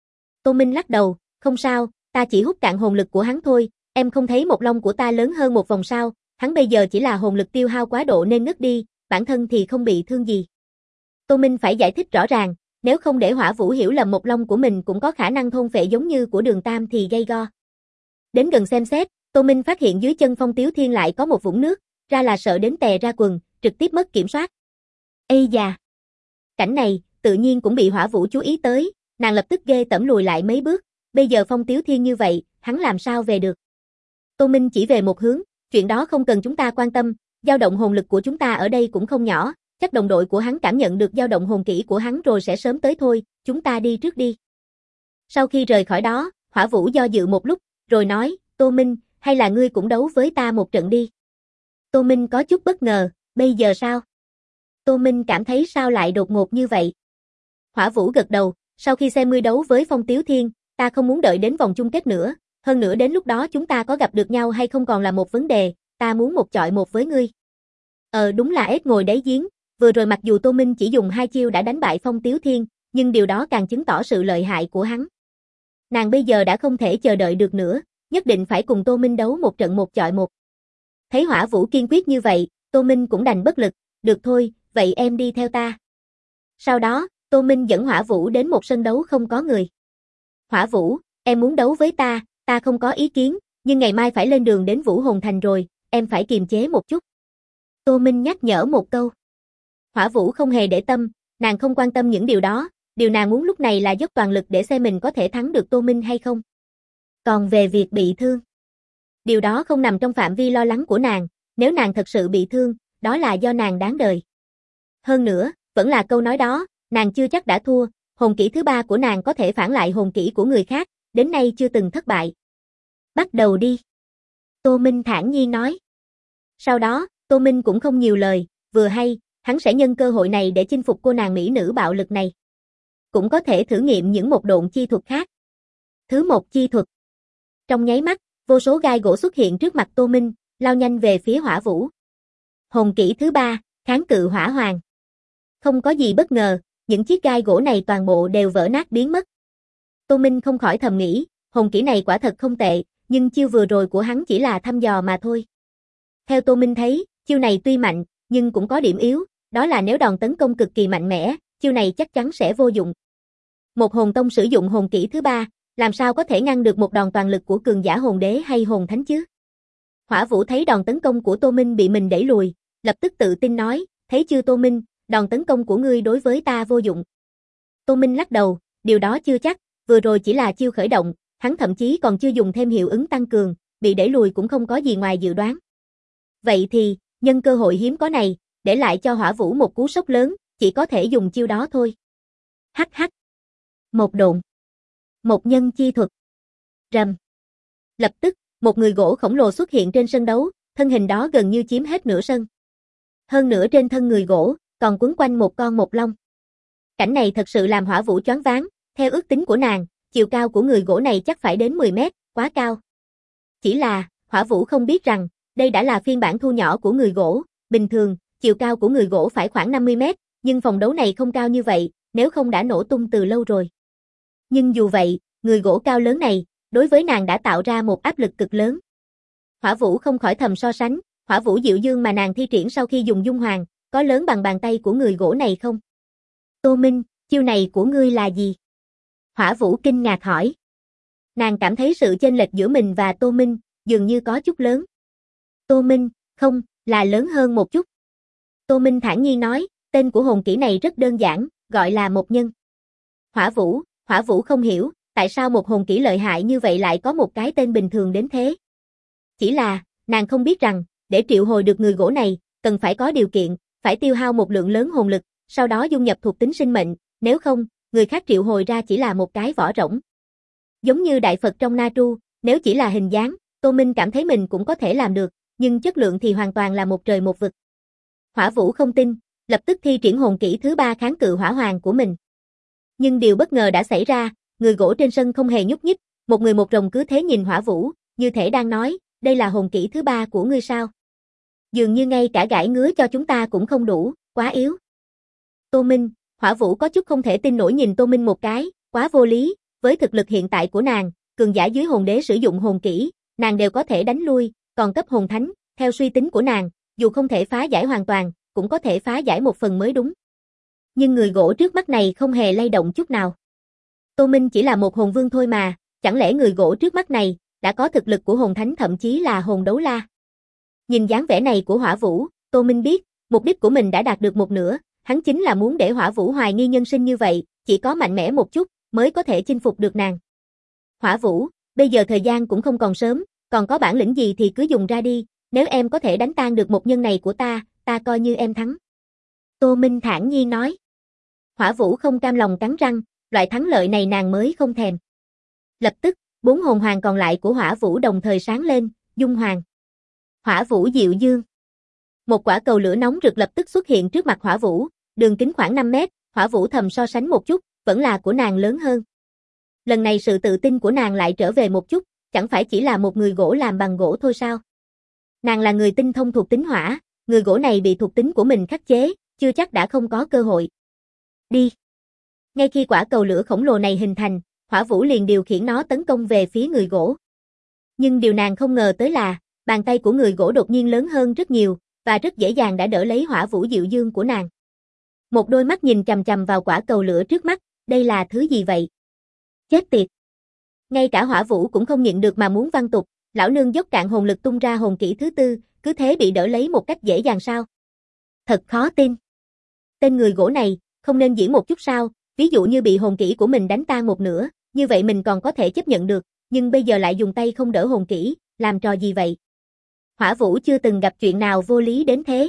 Tô Minh lắc đầu, không sao, ta chỉ hút cạn hồn lực của hắn thôi, em không thấy một long của ta lớn hơn một vòng sao, hắn bây giờ chỉ là hồn lực tiêu hao quá độ nên ngất đi, bản thân thì không bị thương gì. Tô Minh phải giải thích rõ ràng, nếu không để Hỏa Vũ hiểu lầm một long của mình cũng có khả năng thôn phệ giống như của Đường Tam thì gây go. Đến gần xem xét, Tô Minh phát hiện dưới chân Phong Tiếu Thiên lại có một vũng nước, ra là sợ đến tè ra quần, trực tiếp mất kiểm soát. Ây da! Cảnh này, tự nhiên cũng bị Hỏa Vũ chú ý tới, nàng lập tức ghê tởm lùi lại mấy bước, bây giờ Phong Tiếu Thiên như vậy, hắn làm sao về được. Tô Minh chỉ về một hướng, chuyện đó không cần chúng ta quan tâm, dao động hồn lực của chúng ta ở đây cũng không nhỏ, chắc đồng đội của hắn cảm nhận được dao động hồn kỹ của hắn rồi sẽ sớm tới thôi, chúng ta đi trước đi. Sau khi rời khỏi đó, Hỏa Vũ do dự một lúc, rồi nói, Tô Minh, hay là ngươi cũng đấu với ta một trận đi. Tô Minh có chút bất ngờ, bây giờ sao? Tô Minh cảm thấy sao lại đột ngột như vậy. Hỏa Vũ gật đầu, sau khi xem ngươi đấu với Phong Tiếu Thiên, ta không muốn đợi đến vòng chung kết nữa, hơn nữa đến lúc đó chúng ta có gặp được nhau hay không còn là một vấn đề, ta muốn một chọi một với ngươi. Đúng là ếch ngồi đáy giếng, vừa rồi mặc dù Tô Minh chỉ dùng 2 chiêu đã đánh bại Phong Tiếu Thiên, nhưng điều đó càng chứng tỏ sự lợi hại của hắn. Nàng bây giờ đã không thể chờ đợi được nữa, nhất định phải cùng Tô Minh đấu một trận một chọi một. Thấy Hỏa Vũ kiên quyết như vậy, Tô Minh cũng đành bất lực, được thôi, vậy em đi theo ta. Sau đó, Tô Minh dẫn Hỏa Vũ đến một sân đấu không có người. Hỏa Vũ, em muốn đấu với ta, ta không có ý kiến, nhưng ngày mai phải lên đường đến Vũ Hồn Thành rồi, em phải kiềm chế một chút. Tô Minh nhắc nhở một câu. Hỏa Vũ không hề để tâm, nàng không quan tâm những điều đó, điều nàng muốn lúc này là dốc toàn lực để xem mình có thể thắng được Tô Minh hay không. Còn về việc bị thương, điều đó không nằm trong phạm vi lo lắng của nàng, nếu nàng thật sự bị thương, đó là do nàng đáng đời. Hơn nữa, vẫn là câu nói đó, nàng chưa chắc đã thua, hồn kỹ thứ 3 của nàng có thể phản lại hồn kỹ của người khác, đến nay chưa từng thất bại. Bắt đầu đi. Tô Minh thản nhiên nói. Sau đó, Tô Minh cũng không nhiều lời, vừa hay, hắn sẽ nhân cơ hội này để chinh phục cô nàng mỹ nữ bạo lực này. Cũng có thể thử nghiệm những một độn chi thuật khác. Thứ 1 chi thuật. Trong nháy mắt, vô số gai gỗ xuất hiện trước mặt Tô Minh, lao nhanh về phía Hỏa Vũ. Hồn kỹ thứ 3, kháng cự hỏa hoàng. Không có gì bất ngờ, những chiếc gai gỗ này toàn bộ đều vỡ nát biến mất. Tô Minh không khỏi thầm nghĩ, hồn kỹ này quả thật không tệ, nhưng chiêu vừa rồi của hắn chỉ là thăm dò mà thôi. Theo Tô Minh thấy, chiêu này tuy mạnh, nhưng cũng có điểm yếu, đó là nếu đòn tấn công cực kỳ mạnh mẽ, chiêu này chắc chắn sẽ vô dụng. Một hồn tông sử dụng hồn kỹ thứ 3, làm sao có thể ngăn được một đòn toàn lực của cường giả hồn đế hay hồn thánh chứ? Hỏa Vũ thấy đòn tấn công của Tô Minh bị mình đẩy lùi, lập tức tự tin nói, thấy chưa Tô Minh, đòn tấn công của ngươi đối với ta vô dụng. Tô Minh lắc đầu, điều đó chưa chắc, vừa rồi chỉ là chiêu khởi động, hắn thậm chí còn chưa dùng thêm hiệu ứng tăng cường, bị đẩy lùi cũng không có gì ngoài dự đoán. Vậy thì, nhân cơ hội hiếm có này, để lại cho Hỏa Vũ một cú sốc lớn, chỉ có thể dùng chiêu đó thôi. Hắc hắc. Một độn. Một nhân chi thuật. Rầm. Lập tức, một người gỗ khổng lồ xuất hiện trên sân đấu, thân hình đó gần như chiếm hết nửa sân. Hơn nữa trên thân người gỗ, còn quấn quanh một con mộc long. Cảnh này thật sự làm Hỏa Vũ choáng váng, theo ước tính của nàng, chiều cao của người gỗ này chắc phải đến 10 mét, quá cao. Chỉ là, Hỏa Vũ không biết rằng, đây đã là phiên bản thu nhỏ của người gỗ, bình thường, chiều cao của người gỗ phải khoảng 50 mét, nhưng phòng đấu này không cao như vậy, nếu không đã nổ tung từ lâu rồi. Nhưng dù vậy, người gỗ cao lớn này, đối với nàng đã tạo ra một áp lực cực lớn. Hỏa Vũ không khỏi thầm so sánh, Hỏa Vũ Diệu Dương mà nàng thi triển sau khi dùng dung hoàng, có lớn bằng bàn tay của người gỗ này không? Tô Minh, chiêu này của ngươi là gì? Hỏa Vũ kinh ngạc hỏi. Nàng cảm thấy sự chênh lệch giữa mình và Tô Minh, dường như có chút lớn. Tô Minh, không, là lớn hơn một chút. Tô Minh thản nhiên nói, tên của hồn kỹ này rất đơn giản, gọi là một nhân. Hỏa Vũ không hiểu, tại sao một hồn kỹ lợi hại như vậy lại có một cái tên bình thường đến thế. Chỉ là, nàng không biết rằng, để triệu hồi được người gỗ này, cần phải có điều kiện, phải tiêu hao một lượng lớn hồn lực, sau đó dung nhập thuộc tính sinh mệnh, nếu không, người khác triệu hồi ra chỉ là một cái vỏ rỗng. Giống như Đại Phật trong Natru, nếu chỉ là hình dáng, Tô Minh cảm thấy mình cũng có thể làm được, nhưng chất lượng thì hoàn toàn là một trời một vực. Hỏa Vũ không tin, lập tức thi triển hồn kỹ thứ 3 kháng cự hỏa hoàng của mình. Nhưng điều bất ngờ đã xảy ra, người gỗ trên sân không hề nhúc nhích, một người một rồng cứ thế nhìn Hỏa Vũ, như thể đang nói, đây là hồn kỹ thứ 3 của ngươi sao? Dường như ngay cả gãi ngứa cho chúng ta cũng không đủ, quá yếu. Tô Minh, Hỏa Vũ có chút không thể tin nổi nhìn Tô Minh một cái, quá vô lý, với thực lực hiện tại của nàng, cường giả dưới hồn đế sử dụng hồn kỹ, nàng đều có thể đánh lui, còn cấp hồn thánh, theo suy tính của nàng, dù không thể phá giải hoàn toàn, cũng có thể phá giải một phần mới đúng. Nhưng người gỗ trước mắt này không hề lay động chút nào. Tô Minh chỉ là một hồn vương thôi mà, chẳng lẽ người gỗ trước mắt này, đã có thực lực của hồn thánh thậm chí là hồn đấu la. Nhìn dáng vẻ này của Hỏa Vũ, Tô Minh biết, mục đích của mình đã đạt được một nửa, hắn chính là muốn để Hỏa Vũ hoài nghi nhân sinh như vậy, chỉ có mạnh mẽ một chút, mới có thể chinh phục được nàng. Hỏa Vũ, bây giờ thời gian cũng không còn sớm, còn có bản lĩnh gì thì cứ dùng ra đi, nếu em có thể đánh tan được một nhân này của ta coi như em thắng. Tô Minh thản nhiên nói. Hỏa Vũ không cam lòng cắn răng, loại thắng lợi này nàng mới không thèm. Lập tức, 4 hồn hoàng còn lại của Hỏa Vũ đồng thời sáng lên, dung hoàng. Hỏa Vũ Diệu Dương. Một quả cầu lửa nóng rực lập tức xuất hiện trước mặt Hỏa Vũ, đường kính khoảng 5 mét, Hỏa Vũ thầm so sánh một chút, vẫn là của nàng lớn hơn. Lần này sự tự tin của nàng lại trở về một chút, chẳng phải chỉ là một người gỗ làm bằng gỗ thôi sao? Nàng là người tinh thông thuộc tính hỏa, người gỗ này bị thuộc tính của mình khắc chế, chưa chắc đã không có cơ hội. Đi. Ngay khi quả cầu lửa khổng lồ này hình thành, Hỏa Vũ liền điều khiển nó tấn công về phía người gỗ. Nhưng điều nàng không ngờ tới là, bàn tay của người gỗ đột nhiên lớn hơn rất nhiều, và rất dễ dàng đã đỡ lấy Hỏa Vũ Diệu Dương của nàng. Một đôi mắt nhìn chằm chằm vào quả cầu lửa trước mắt, đây là thứ gì vậy? Chết tiệt! Ngay cả Hỏa Vũ cũng không nhịn được mà muốn văng tục, lão nương dốc cạn hồn lực tung ra hồn kỹ thứ tư, cứ thế bị đỡ lấy một cách dễ dàng sao? Thật khó tin. Tên người gỗ này, không nên diễn một chút sao, ví dụ như bị hồn kỹ của mình đánh tan một nửa, như vậy mình còn có thể chấp nhận được, nhưng bây giờ lại dùng tay không đỡ hồn kỹ, làm trò gì vậy? Hỏa Vũ chưa từng gặp chuyện nào vô lý đến thế.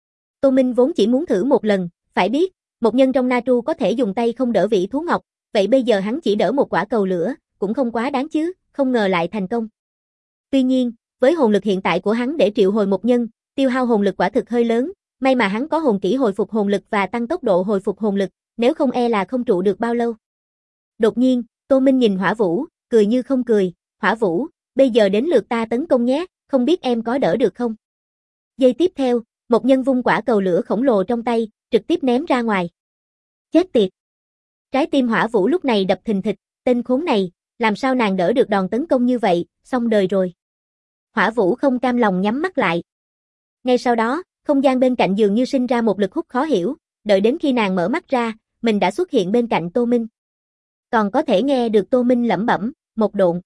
Tô Minh vốn chỉ muốn thử một lần, phải biết, một nhân trong Natru có thể dùng tay không đỡ vị thú ngọc, vậy bây giờ hắn chỉ đỡ một quả cầu lửa, cũng không quá đáng chứ, không ngờ lại thành công. Tuy nhiên, với hồn lực hiện tại của hắn để triệu hồi một nhân, tiêu hao hồn lực quả thực hơi lớn, may mà hắn có hồn kỹ hồi phục hồn lực và tăng tốc độ hồi phục hồn lực, nếu không e là không trụ được bao lâu. Đột nhiên, Tô Minh nhìn Hỏa Vũ, cười như không cười, Hỏa Vũ, bây giờ đến lượt ta tấn công nhé, không biết em có đỡ được không? Giây tiếp theo, một nhân vung quả cầu lửa khổng lồ trong tay, trực tiếp ném ra ngoài. Chết tiệt! Trái tim Hỏa Vũ lúc này đập thình thịch, tên khốn này, làm sao nàng đỡ được đòn tấn công như vậy, xong đời rồi. Hỏa Vũ không cam lòng nhắm mắt lại. Ngay sau đó, không gian bên cạnh dường như sinh ra một lực hút khó hiểu, đợi đến khi nàng mở mắt ra, mình đã xuất hiện bên cạnh Tô Minh. Còn có thể nghe được Tô Minh lẩm bẩm, một độn.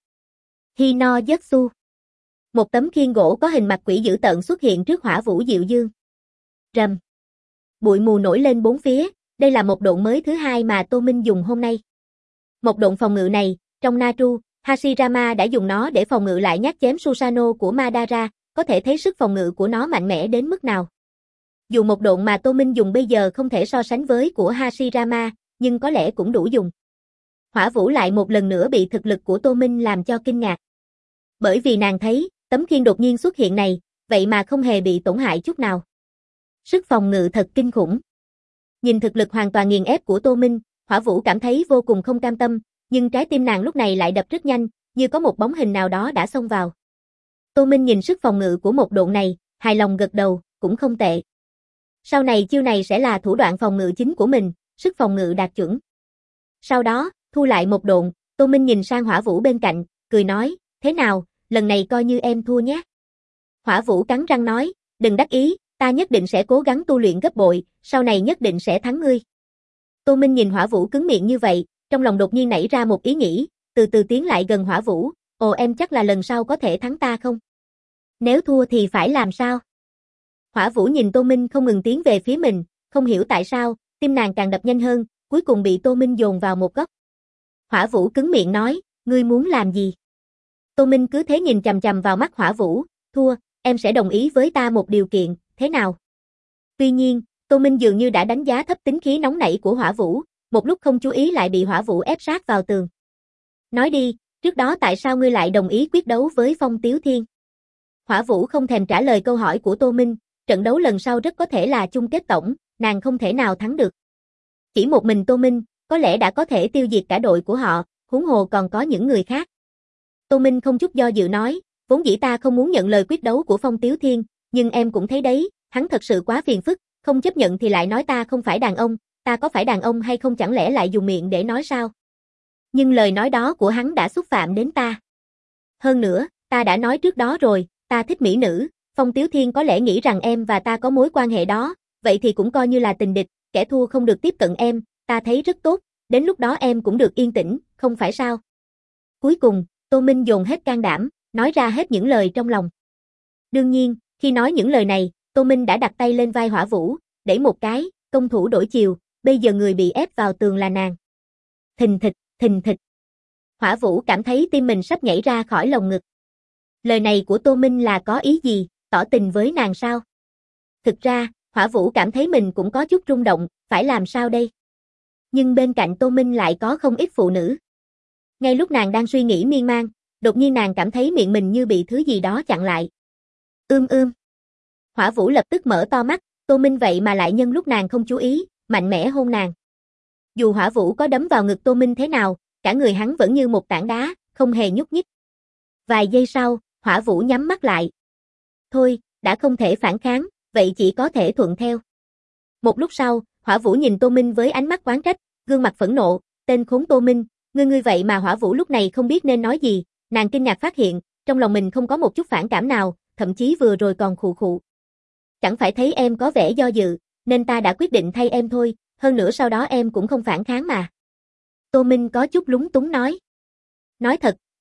Hino Yatsu. Một tấm khiên gỗ có hình mặt quỷ dữ tợn xuất hiện trước Hỏa Vũ dịu dương. Rầm. Bụi mù nổi lên bốn phía, đây là một độn mới thứ hai mà Tô Minh dùng hôm nay. Một độn phòng ngự này, trong Natru, Hashirama đã dùng nó để phòng ngự lại nhát chém Susanoo của Madara, có thể thấy sức phòng ngự của nó mạnh mẽ đến mức nào. Dù một độn mà Tô Minh dùng bây giờ không thể so sánh với của Hashirama, nhưng có lẽ cũng đủ dùng. Hỏa Vũ lại một lần nữa bị thực lực của Tô Minh làm cho kinh ngạc. Bởi vì nàng thấy, tấm khiên đột nhiên xuất hiện này, vậy mà không hề bị tổn hại chút nào. Sức phòng ngự thật kinh khủng. Nhìn thực lực hoàn toàn nghiền ép của Tô Minh, Hỏa Vũ cảm thấy vô cùng không cam tâm, nhưng trái tim nàng lúc này lại đập rất nhanh, như có một bóng hình nào đó đã xông vào. Tô Minh nhìn sức phòng ngự của một độn này, hài lòng gật đầu, cũng không tệ. Sau này chiêu này sẽ là thủ đoạn phòng ngự chính của mình, sức phòng ngự đạt chuẩn. Sau đó, thu lại một độn, Tô Minh nhìn sang Hỏa Vũ bên cạnh, cười nói, thế nào, lần này coi như em thua nhé. Hỏa Vũ cắn răng nói, đừng đắc ý, ta nhất định sẽ cố gắng tu luyện gấp bội, sau này nhất định sẽ thắng ngươi. Tô Minh nhìn Hỏa Vũ cứng miệng như vậy, trong lòng đột nhiên nảy ra một ý nghĩ, từ từ tiến lại gần Hỏa Vũ, ồ em chắc là lần sau có thể thắng ta không? Nếu thua thì phải làm sao? Hỏa Vũ nhìn Tô Minh không ngừng tiến về phía mình, không hiểu tại sao, tim nàng càng đập nhanh hơn, cuối cùng bị Tô Minh dồn vào một góc. Hỏa Vũ cứng miệng nói, ngươi muốn làm gì? Tô Minh cứ thế nhìn chằm chằm vào mắt Hỏa Vũ, thua, em sẽ đồng ý với ta một điều kiện, thế nào? Tuy nhiên, Tô Minh dường như đã đánh giá thấp tính khí nóng nảy của Hỏa Vũ, một lúc không chú ý lại bị Hỏa Vũ ép sát vào tường. Nói đi, trước đó tại sao ngươi lại đồng ý quyết đấu với Phong Tiếu Thiên? Hỏa Vũ không thèm trả lời câu hỏi của Tô Minh, trận đấu lần sau rất có thể là chung kết tổng, nàng không thể nào thắng được. Chỉ một mình Tô Minh, có lẽ đã có thể tiêu diệt cả đội của họ, huống hồ còn có những người khác. Tô Minh không chút do dự nói, vốn dĩ ta không muốn nhận lời quyết đấu của Phong Tiếu Thiên, nhưng em cũng thấy đấy, hắn thật sự quá phiền phức, không chấp nhận thì lại nói ta không phải đàn ông, ta có phải đàn ông hay không chẳng lẽ lại dùng miệng để nói sao? Nhưng lời nói đó của hắn đã xúc phạm đến ta. Hơn nữa, ta đã nói trước đó rồi, ta thích mỹ nữ, Phong Tiếu Thiên có lẽ nghĩ rằng em và ta có mối quan hệ đó, vậy thì cũng coi như là tình địch, kẻ thua không được tiếp cận em, ta thấy rất tốt, đến lúc đó em cũng được yên tĩnh, không phải sao? Cuối cùng, Tô Minh dồn hết can đảm, nói ra hết những lời trong lòng. Đương nhiên, khi nói những lời này, Tô Minh đã đặt tay lên vai Hỏa Vũ, đẩy một cái, công thủ đổi chiều, bây giờ người bị ép vào tường là nàng. Thình thịch, thình thịch. Hỏa Vũ cảm thấy tim mình sắp nhảy ra khỏi lồng ngực. Lời này của Tô Minh là có ý gì, tỏ tình với nàng sao? Thực ra, Hỏa Vũ cảm thấy mình cũng có chút rung động, phải làm sao đây? Nhưng bên cạnh Tô Minh lại có không ít phụ nữ. Ngay lúc nàng đang suy nghĩ miên man, đột nhiên nàng cảm thấy miệng mình như bị thứ gì đó chặn lại. Hỏa Vũ lập tức mở to mắt, Tô Minh vậy mà lại nhân lúc nàng không chú ý, mạnh mẽ hôn nàng. Dù Hỏa Vũ có đấm vào ngực Tô Minh thế nào, cả người hắn vẫn như một tảng đá, không hề nhúc nhích. Vài giây sau, Hỏa Vũ nhắm mắt lại. Thôi, đã không thể phản kháng, vậy chỉ có thể thuận theo. Một lúc sau, Hỏa Vũ nhìn Tô Minh với ánh mắt oán trách, gương mặt phẫn nộ, tên khốn Tô Minh, ngươi vậy mà Hỏa Vũ lúc này không biết nên nói gì, nàng kinh ngạc phát hiện, trong lòng mình không có một chút phản cảm nào, thậm chí vừa rồi còn khụ khụ. Chẳng phải thấy em có vẻ do dự, nên ta đã quyết định thay em thôi, hơn nữa sau đó em cũng không phản kháng mà. Tô Minh có chút lúng túng nói. Nói thật,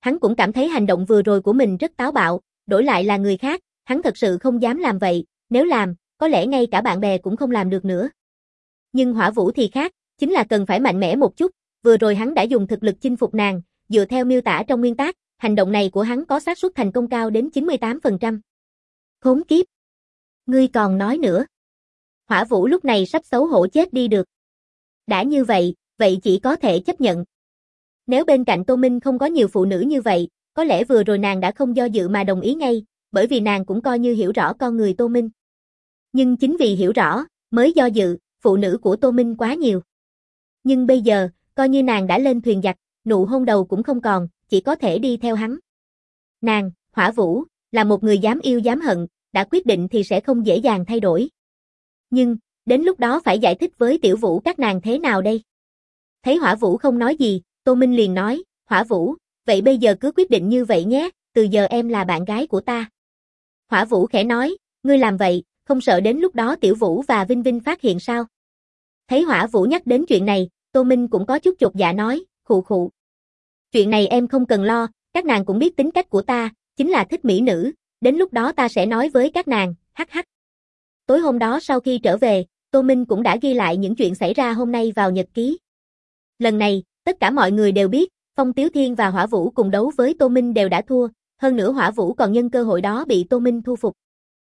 hắn cũng cảm thấy hành động vừa rồi của mình rất táo bạo, đổi lại là người khác, hắn thật sự không dám làm vậy, nếu làm, có lẽ ngay cả bạn bè cũng không làm được nữa. Nhưng Hỏa Vũ thì khác, chính là cần phải mạnh mẽ một chút, vừa rồi hắn đã dùng thực lực chinh phục nàng, dựa theo miêu tả trong nguyên tác, hành động này của hắn có xác suất thành công cao đến 98%. Khốn kiếp! Ngươi còn nói nữa. Hỏa Vũ lúc này sắp xấu hổ chết đi được. Đã như vậy, vậy chỉ có thể chấp nhận. Nếu bên cạnh Tô Minh không có nhiều phụ nữ như vậy, có lẽ vừa rồi nàng đã không do dự mà đồng ý ngay, bởi vì nàng cũng coi như hiểu rõ con người Tô Minh. Nhưng chính vì hiểu rõ, mới do dự, phụ nữ của Tô Minh quá nhiều. Nhưng bây giờ, coi như nàng đã lên thuyền giặc, nụ hôn đầu cũng không còn, chỉ có thể đi theo hắn. Nàng, Hỏa Vũ, là một người dám yêu dám hận, đã quyết định thì sẽ không dễ dàng thay đổi. Nhưng, đến lúc đó phải giải thích với Tiểu Vũ các nàng thế nào đây? Thấy Hỏa Vũ không nói gì, Tô Minh liền nói, Hỏa Vũ, vậy bây giờ cứ quyết định như vậy nhé, từ giờ em là bạn gái của ta. Hỏa Vũ khẽ nói, ngươi làm vậy, không sợ đến lúc đó Tiểu Vũ và Vinh Vinh phát hiện sao? Thấy Hỏa Vũ nhắc đến chuyện này, Tô Minh cũng có chút chột dạ nói, khụ khụ. Chuyện này em không cần lo, các nàng cũng biết tính cách của ta, chính là thích mỹ nữ, đến lúc đó ta sẽ nói với các nàng, hắc hắc. Tối hôm đó sau khi trở về, Tô Minh cũng đã ghi lại những chuyện xảy ra hôm nay vào nhật ký. Lần này, tất cả mọi người đều biết, Phong Tiếu Thiên và Hỏa Vũ cùng đấu với Tô Minh đều đã thua, hơn nữa Hỏa Vũ còn nhân cơ hội đó bị Tô Minh thu phục.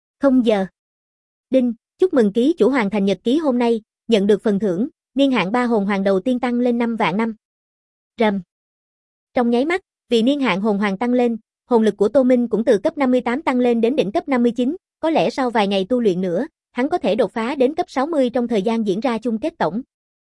0 giờ. Đinh, chúc mừng ký chủ hoàn thành nhật ký hôm nay, nhận được phần thưởng, niên hạn 3 hồn hoàng đầu tiên tăng lên 5 vạn năm. Rầm. Trong nháy mắt, vì niên hạn hồn hoàng tăng lên, hồn lực của Tô Minh cũng từ cấp 58 tăng lên đến đỉnh cấp 59, có lẽ sau vài ngày tu luyện nữa, hắn có thể đột phá đến cấp 60 trong thời gian diễn ra chung kết tổng.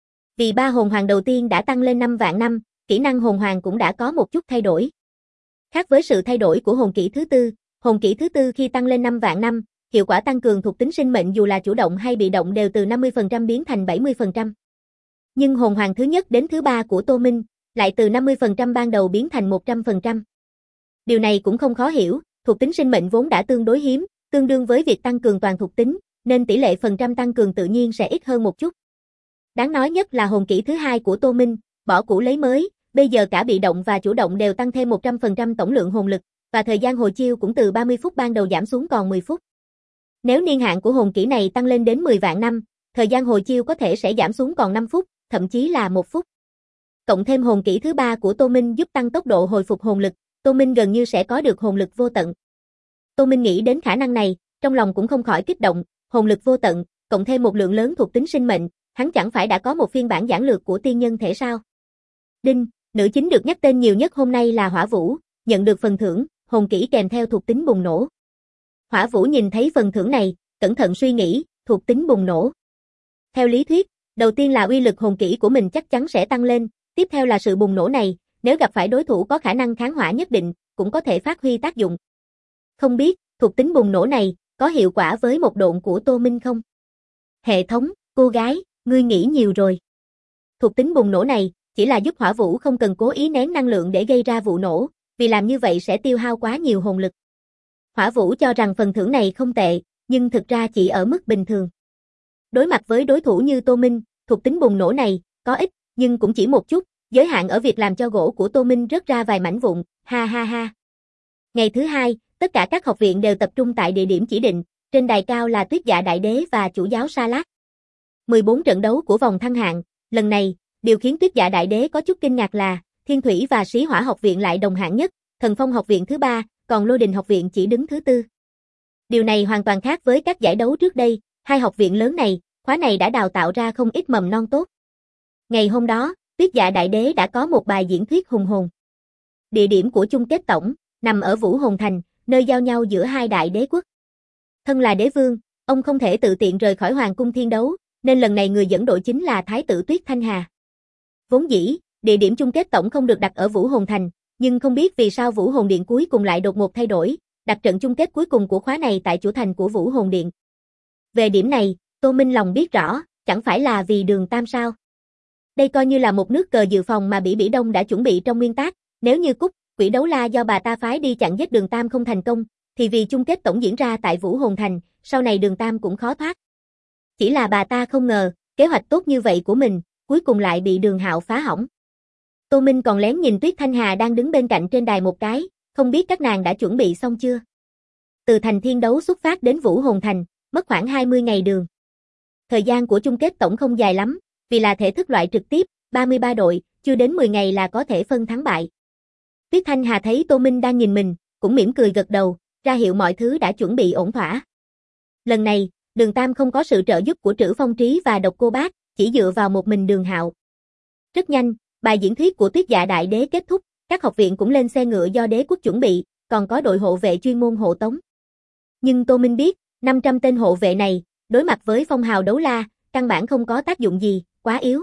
Vì 3 hồn hoàng đầu tiên đã tăng lên 5 vạn năm, kỹ năng hồn hoàng cũng đã có một chút thay đổi. Khác với sự thay đổi của hồn kỹ hồn kỹ thứ tư khi tăng lên 5 vạn năm, hiệu quả tăng cường thuộc tính sinh mệnh dù là chủ động hay bị động đều từ 50% biến thành 70%. Nhưng hồn hoàng thứ nhất đến thứ ba của Tô Minh, lại từ 50% ban đầu biến thành 100%. Điều này cũng không khó hiểu, thuộc tính sinh mệnh vốn đã tương đối hiếm, tương đương với việc tăng cường toàn thuộc tính, nên tỷ lệ phần trăm tăng cường tự nhiên sẽ ít hơn một chút. Đáng nói nhất là hồn kỹ thứ hai của Tô Minh, bỏ cũ lấy mới, bây giờ cả bị động và chủ động đều tăng thêm 100% tổng lượng hồn lực, và thời gian hồi chiêu cũng từ 30 phút ban đầu giảm xuống còn 10 phút. Nếu niên hạn của hồn kỹ này tăng lên đến 10 vạn năm, thời gian hồi chiêu có thể sẽ giảm xuống còn 5 phút, thậm chí là 1 phút. Cộng thêm hồn kỹ thứ ba của Tô Minh giúp tăng tốc độ hồi phục hồn lực, Tô Minh gần như sẽ có được hồn lực vô tận. Tô Minh nghĩ đến khả năng này, trong lòng cũng không khỏi kích động, hồn lực vô tận, cộng thêm một lượng lớn thuộc tính sinh mệnh, hắn chẳng phải đã có một phiên bản giản lược của tiên nhân thể sao? Đinh, nữ chính được nhắc tên nhiều nhất hôm nay là Hỏa Vũ, nhận được phần thưởng, hồn kỹ kèm theo thuộc tính bùng nổ. Hỏa Vũ nhìn thấy phần thưởng này, cẩn thận suy nghĩ, thuộc tính bùng nổ. Theo lý thuyết, đầu tiên là uy lực hồn kỹ của mình chắc chắn sẽ tăng lên, tiếp theo là sự bùng nổ này, nếu gặp phải đối thủ có khả năng kháng hỏa nhất định, cũng có thể phát huy tác dụng. Không biết, thuộc tính bùng nổ này, có hiệu quả với một độn của Tô Minh không? Hệ thống, cô gái, ngươi nghĩ nhiều rồi. Thuộc tính bùng nổ này, chỉ là giúp Hỏa Vũ không cần cố ý nén năng lượng để gây ra vụ nổ, vì làm như vậy sẽ tiêu hao quá nhiều hồn lực. Hỏa Vũ cho rằng phần thưởng này không tệ, nhưng thực ra chỉ ở mức bình thường. Đối mặt với đối thủ như Tô Minh, thuộc tính bùng nổ này, có ích, nhưng cũng chỉ một chút, giới hạn ở việc làm cho gỗ của Tô Minh rớt ra vài mảnh vụn, ha ha ha. Ngày thứ hai, tất cả các học viện đều tập trung tại địa điểm chỉ định, trên đài cao là Tuyết Dạ Đại Đế và chủ giáo Sa Lát. 14 trận đấu của vòng thăng hạng, lần này, điều khiến Tuyết Dạ Đại Đế có chút kinh ngạc là, Thiên Thủy và Sĩ Hỏa học viện lại đồng hạng nhất, Thần Phong học viện thứ ba, còn Lôi Đình học viện chỉ đứng thứ tư. Điều này hoàn toàn khác với các giải đấu trước đây, hai học viện lớn này, khóa này đã đào tạo ra không ít mầm non tốt. Ngày hôm đó, Tuyết Dạ Đại Đế đã có một bài diễn thuyết hùng hồn. Địa điểm của chung kết tổng, nằm ở Vũ Hồn Thành, nơi giao nhau giữa hai đại đế quốc. Thân là đế vương, ông không thể tự tiện rời khỏi Hoàng cung Thiên Đấu, nên lần này người dẫn đội chính là Thái tử Tuyết Thanh Hà. Vốn dĩ, địa điểm chung kết tổng không được đặt ở Vũ Hồn Thành, nhưng không biết vì sao Vũ Hồn Điện cuối cùng lại đột ngột thay đổi, đặt trận chung kết cuối cùng của khóa này tại chủ thành của Vũ Hồn Điện. Về điểm này, Tô Minh lòng biết rõ, chẳng phải là vì Đường Tam sao? Đây coi như là một nước cờ dự phòng mà Bỉ Đông đã chuẩn bị trong nguyên tác, nếu như Cúc, Quỷ Đấu La do bà ta phái đi chặn giết Đường Tam không thành công, thì vì chung kết tổng diễn ra tại Vũ Hồn Thành, sau này Đường Tam cũng khó thoát. Chỉ là bà ta không ngờ, kế hoạch tốt như vậy của mình, cuối cùng lại bị Đường Hạo phá hỏng. Tô Minh còn lén nhìn Tuyết Thanh Hà đang đứng bên cạnh trên đài một cái, không biết các nàng đã chuẩn bị xong chưa. Từ thành Thiên Đấu xuất phát đến Vũ Hồn Thành, mất khoảng 20 ngày đường. Thời gian của chung kết tổng không dài lắm, vì là thể thức loại trực tiếp, 33 đội, chưa đến 10 ngày là có thể phân thắng bại. Tuyết Thanh Hà thấy Tô Minh đang nhìn mình, cũng mỉm cười gật đầu, ra hiệu mọi thứ đã chuẩn bị ổn thỏa. Lần này, Đường Tam không có sự trợ giúp của Trữ Phong Trí và Độc Cô Bác, chỉ dựa vào một mình Đường Hạo. Rất nhanh, bài diễn thuyết của Tuyết Dạ Đại Đế kết thúc, các học viện cũng lên xe ngựa do đế quốc chuẩn bị, còn có đội hộ vệ chuyên môn hộ tống. Nhưng Tô Minh biết, 500 tên hộ vệ này, đối mặt với phong hào đấu la, căn bản không có tác dụng gì, quá yếu.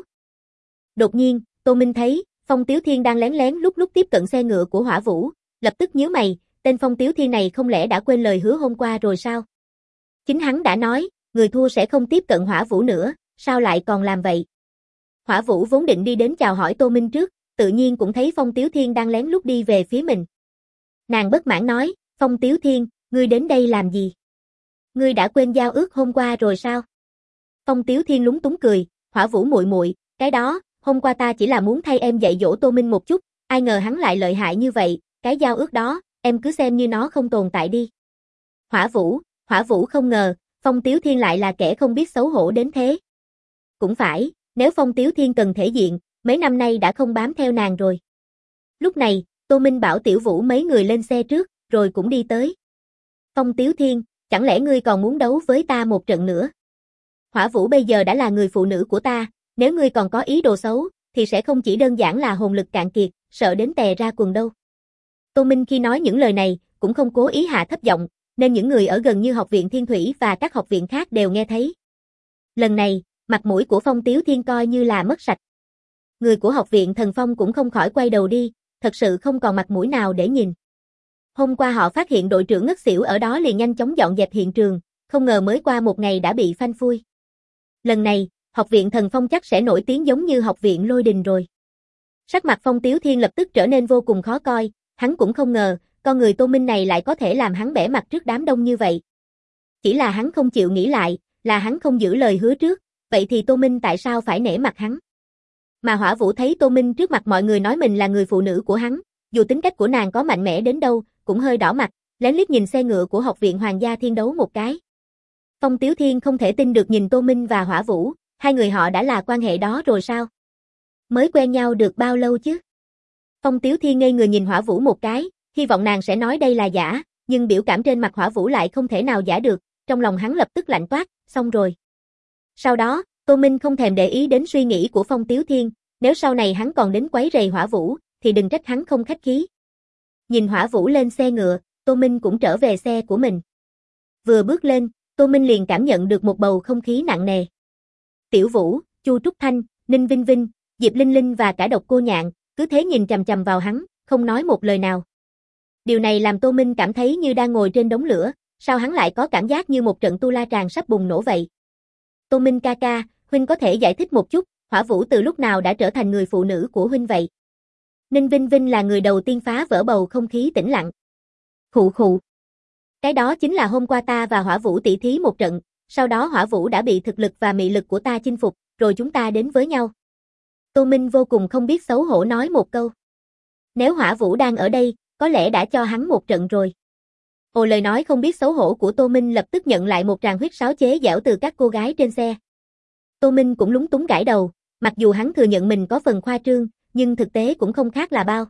Đột nhiên, Tô Minh thấy, Phong Tiếu Thiên đang lén lén lúc tiếp cận xe ngựa của Hỏa Vũ, lập tức nhíu mày, tên Phong Tiếu Thiên này không lẽ đã quên lời hứa hôm qua rồi sao? Chính hắn đã nói, người thua sẽ không tiếp cận Hỏa Vũ nữa, sao lại còn làm vậy? Hỏa Vũ vốn định đi đến chào hỏi Tô Minh trước, tự nhiên cũng thấy Phong Tiếu Thiên đang lén lút đi về phía mình. Nàng bất mãn nói, Phong Tiếu Thiên, ngươi đến đây làm gì? Ngươi đã quên giao ước hôm qua rồi sao? Phong Tiếu Thiên lúng túng cười, Hỏa Vũ muội muội, cái đó, hôm qua ta chỉ là muốn thay em dạy dỗ Tô Minh một chút, ai ngờ hắn lại lợi hại như vậy, cái giao ước đó, em cứ xem như nó không tồn tại đi. Hỏa Vũ không ngờ, Phong Tiếu Thiên lại là kẻ không biết xấu hổ đến thế. Cũng phải, nếu Phong Tiếu Thiên cần thể diện, mấy năm nay đã không bám theo nàng rồi. Lúc này, Tô Minh bảo Tiểu Vũ mấy người lên xe trước, rồi cũng đi tới. Phong Tiếu Thiên, chẳng lẽ ngươi còn muốn đấu với ta một trận nữa? Hỏa Vũ bây giờ đã là người phụ nữ của ta, nếu ngươi còn có ý đồ xấu, thì sẽ không chỉ đơn giản là hồn lực cạn kiệt, sợ đến tè ra quần đâu. Tô Minh khi nói những lời này, cũng không cố ý hạ thấp giọng, nên những người ở gần như học viện Thiên Thủy và các học viện khác đều nghe thấy. Lần này, mặt mũi của Phong Tiếu Thiên coi như là mất sạch. Người của học viện Thần Phong cũng không khỏi quay đầu đi, thật sự không còn mặt mũi nào để nhìn. Hôm qua họ phát hiện đội trưởng ngất xỉu ở đó liền nhanh chóng dọn dẹp hiện trường, không ngờ mới qua một ngày đã bị phanh phui. Lần này, học viện Thần Phong chắc sẽ nổi tiếng giống như học viện Lôi Đình rồi. Sắc mặt Phong Tiếu Thiên lập tức trở nên vô cùng khó coi, hắn cũng không ngờ, con người Tô Minh này lại có thể làm hắn bẽ mặt trước đám đông như vậy. Chỉ là hắn không chịu nghĩ lại, là hắn không giữ lời hứa trước, vậy thì Tô Minh tại sao phải nể mặt hắn? Mà Hỏa Vũ thấy Tô Minh trước mặt mọi người nói mình là người phụ nữ của hắn, dù tính cách của nàng có mạnh mẽ đến đâu, cũng hơi đỏ mặt, lén liếc nhìn xe ngựa của học viện Hoàng gia Thiên Đấu một cái. Phong Tiếu Thiên không thể tin được nhìn Tô Minh và Hỏa Vũ, hai người họ đã là quan hệ đó rồi sao? Mới quen nhau được bao lâu chứ? Phong Tiếu Thiên ngây người nhìn Hỏa Vũ một cái, hy vọng nàng sẽ nói đây là giả, nhưng biểu cảm trên mặt Hỏa Vũ lại không thể nào giả được, trong lòng hắn lập tức lạnh toát, xong rồi. Sau đó, Tô Minh không thèm để ý đến suy nghĩ của Phong Tiếu Thiên, nếu sau này hắn còn đến quấy rầy Hỏa Vũ, thì đừng trách hắn không khách khí. Nhìn Hỏa Vũ lên xe ngựa, Tô Minh cũng trở về xe của mình. Vừa bước lên, Tô Minh liền cảm nhận được một bầu không khí nặng nề. Tiểu Vũ, Chu Trúc Thanh, Ninh Vinh Vinh, Diệp Linh Linh và cả Độc Cô Nhạn, cứ thế nhìn chằm chằm vào hắn, không nói một lời nào. Điều này làm Tô Minh cảm thấy như đang ngồi trên đống lửa, sao hắn lại có cảm giác như một trận tu la tràn sắp bùng nổ vậy? Tô Minh ca ca, huynh có thể giải thích một chút, Hỏa Vũ từ lúc nào đã trở thành người phụ nữ của huynh vậy? Ninh Vinh Vinh là người đầu tiên phá vỡ bầu không khí tĩnh lặng. Khụ khụ. Cái đó chính là hôm qua ta và Hỏa Vũ tỉ thí một trận, sau đó Hỏa Vũ đã bị thực lực và mị lực của ta chinh phục, rồi chúng ta đến với nhau. Tô Minh vô cùng không biết xấu hổ nói một câu. Nếu Hỏa Vũ đang ở đây, có lẽ đã cho hắn một trận rồi. Ồ, lời nói không biết xấu hổ của Tô Minh lập tức nhận lại một tràng huýt sáo chế giễu từ các cô gái trên xe. Tô Minh cũng lúng túng gãi đầu, mặc dù hắn thừa nhận mình có phần khoa trương, nhưng thực tế cũng không khác là bao.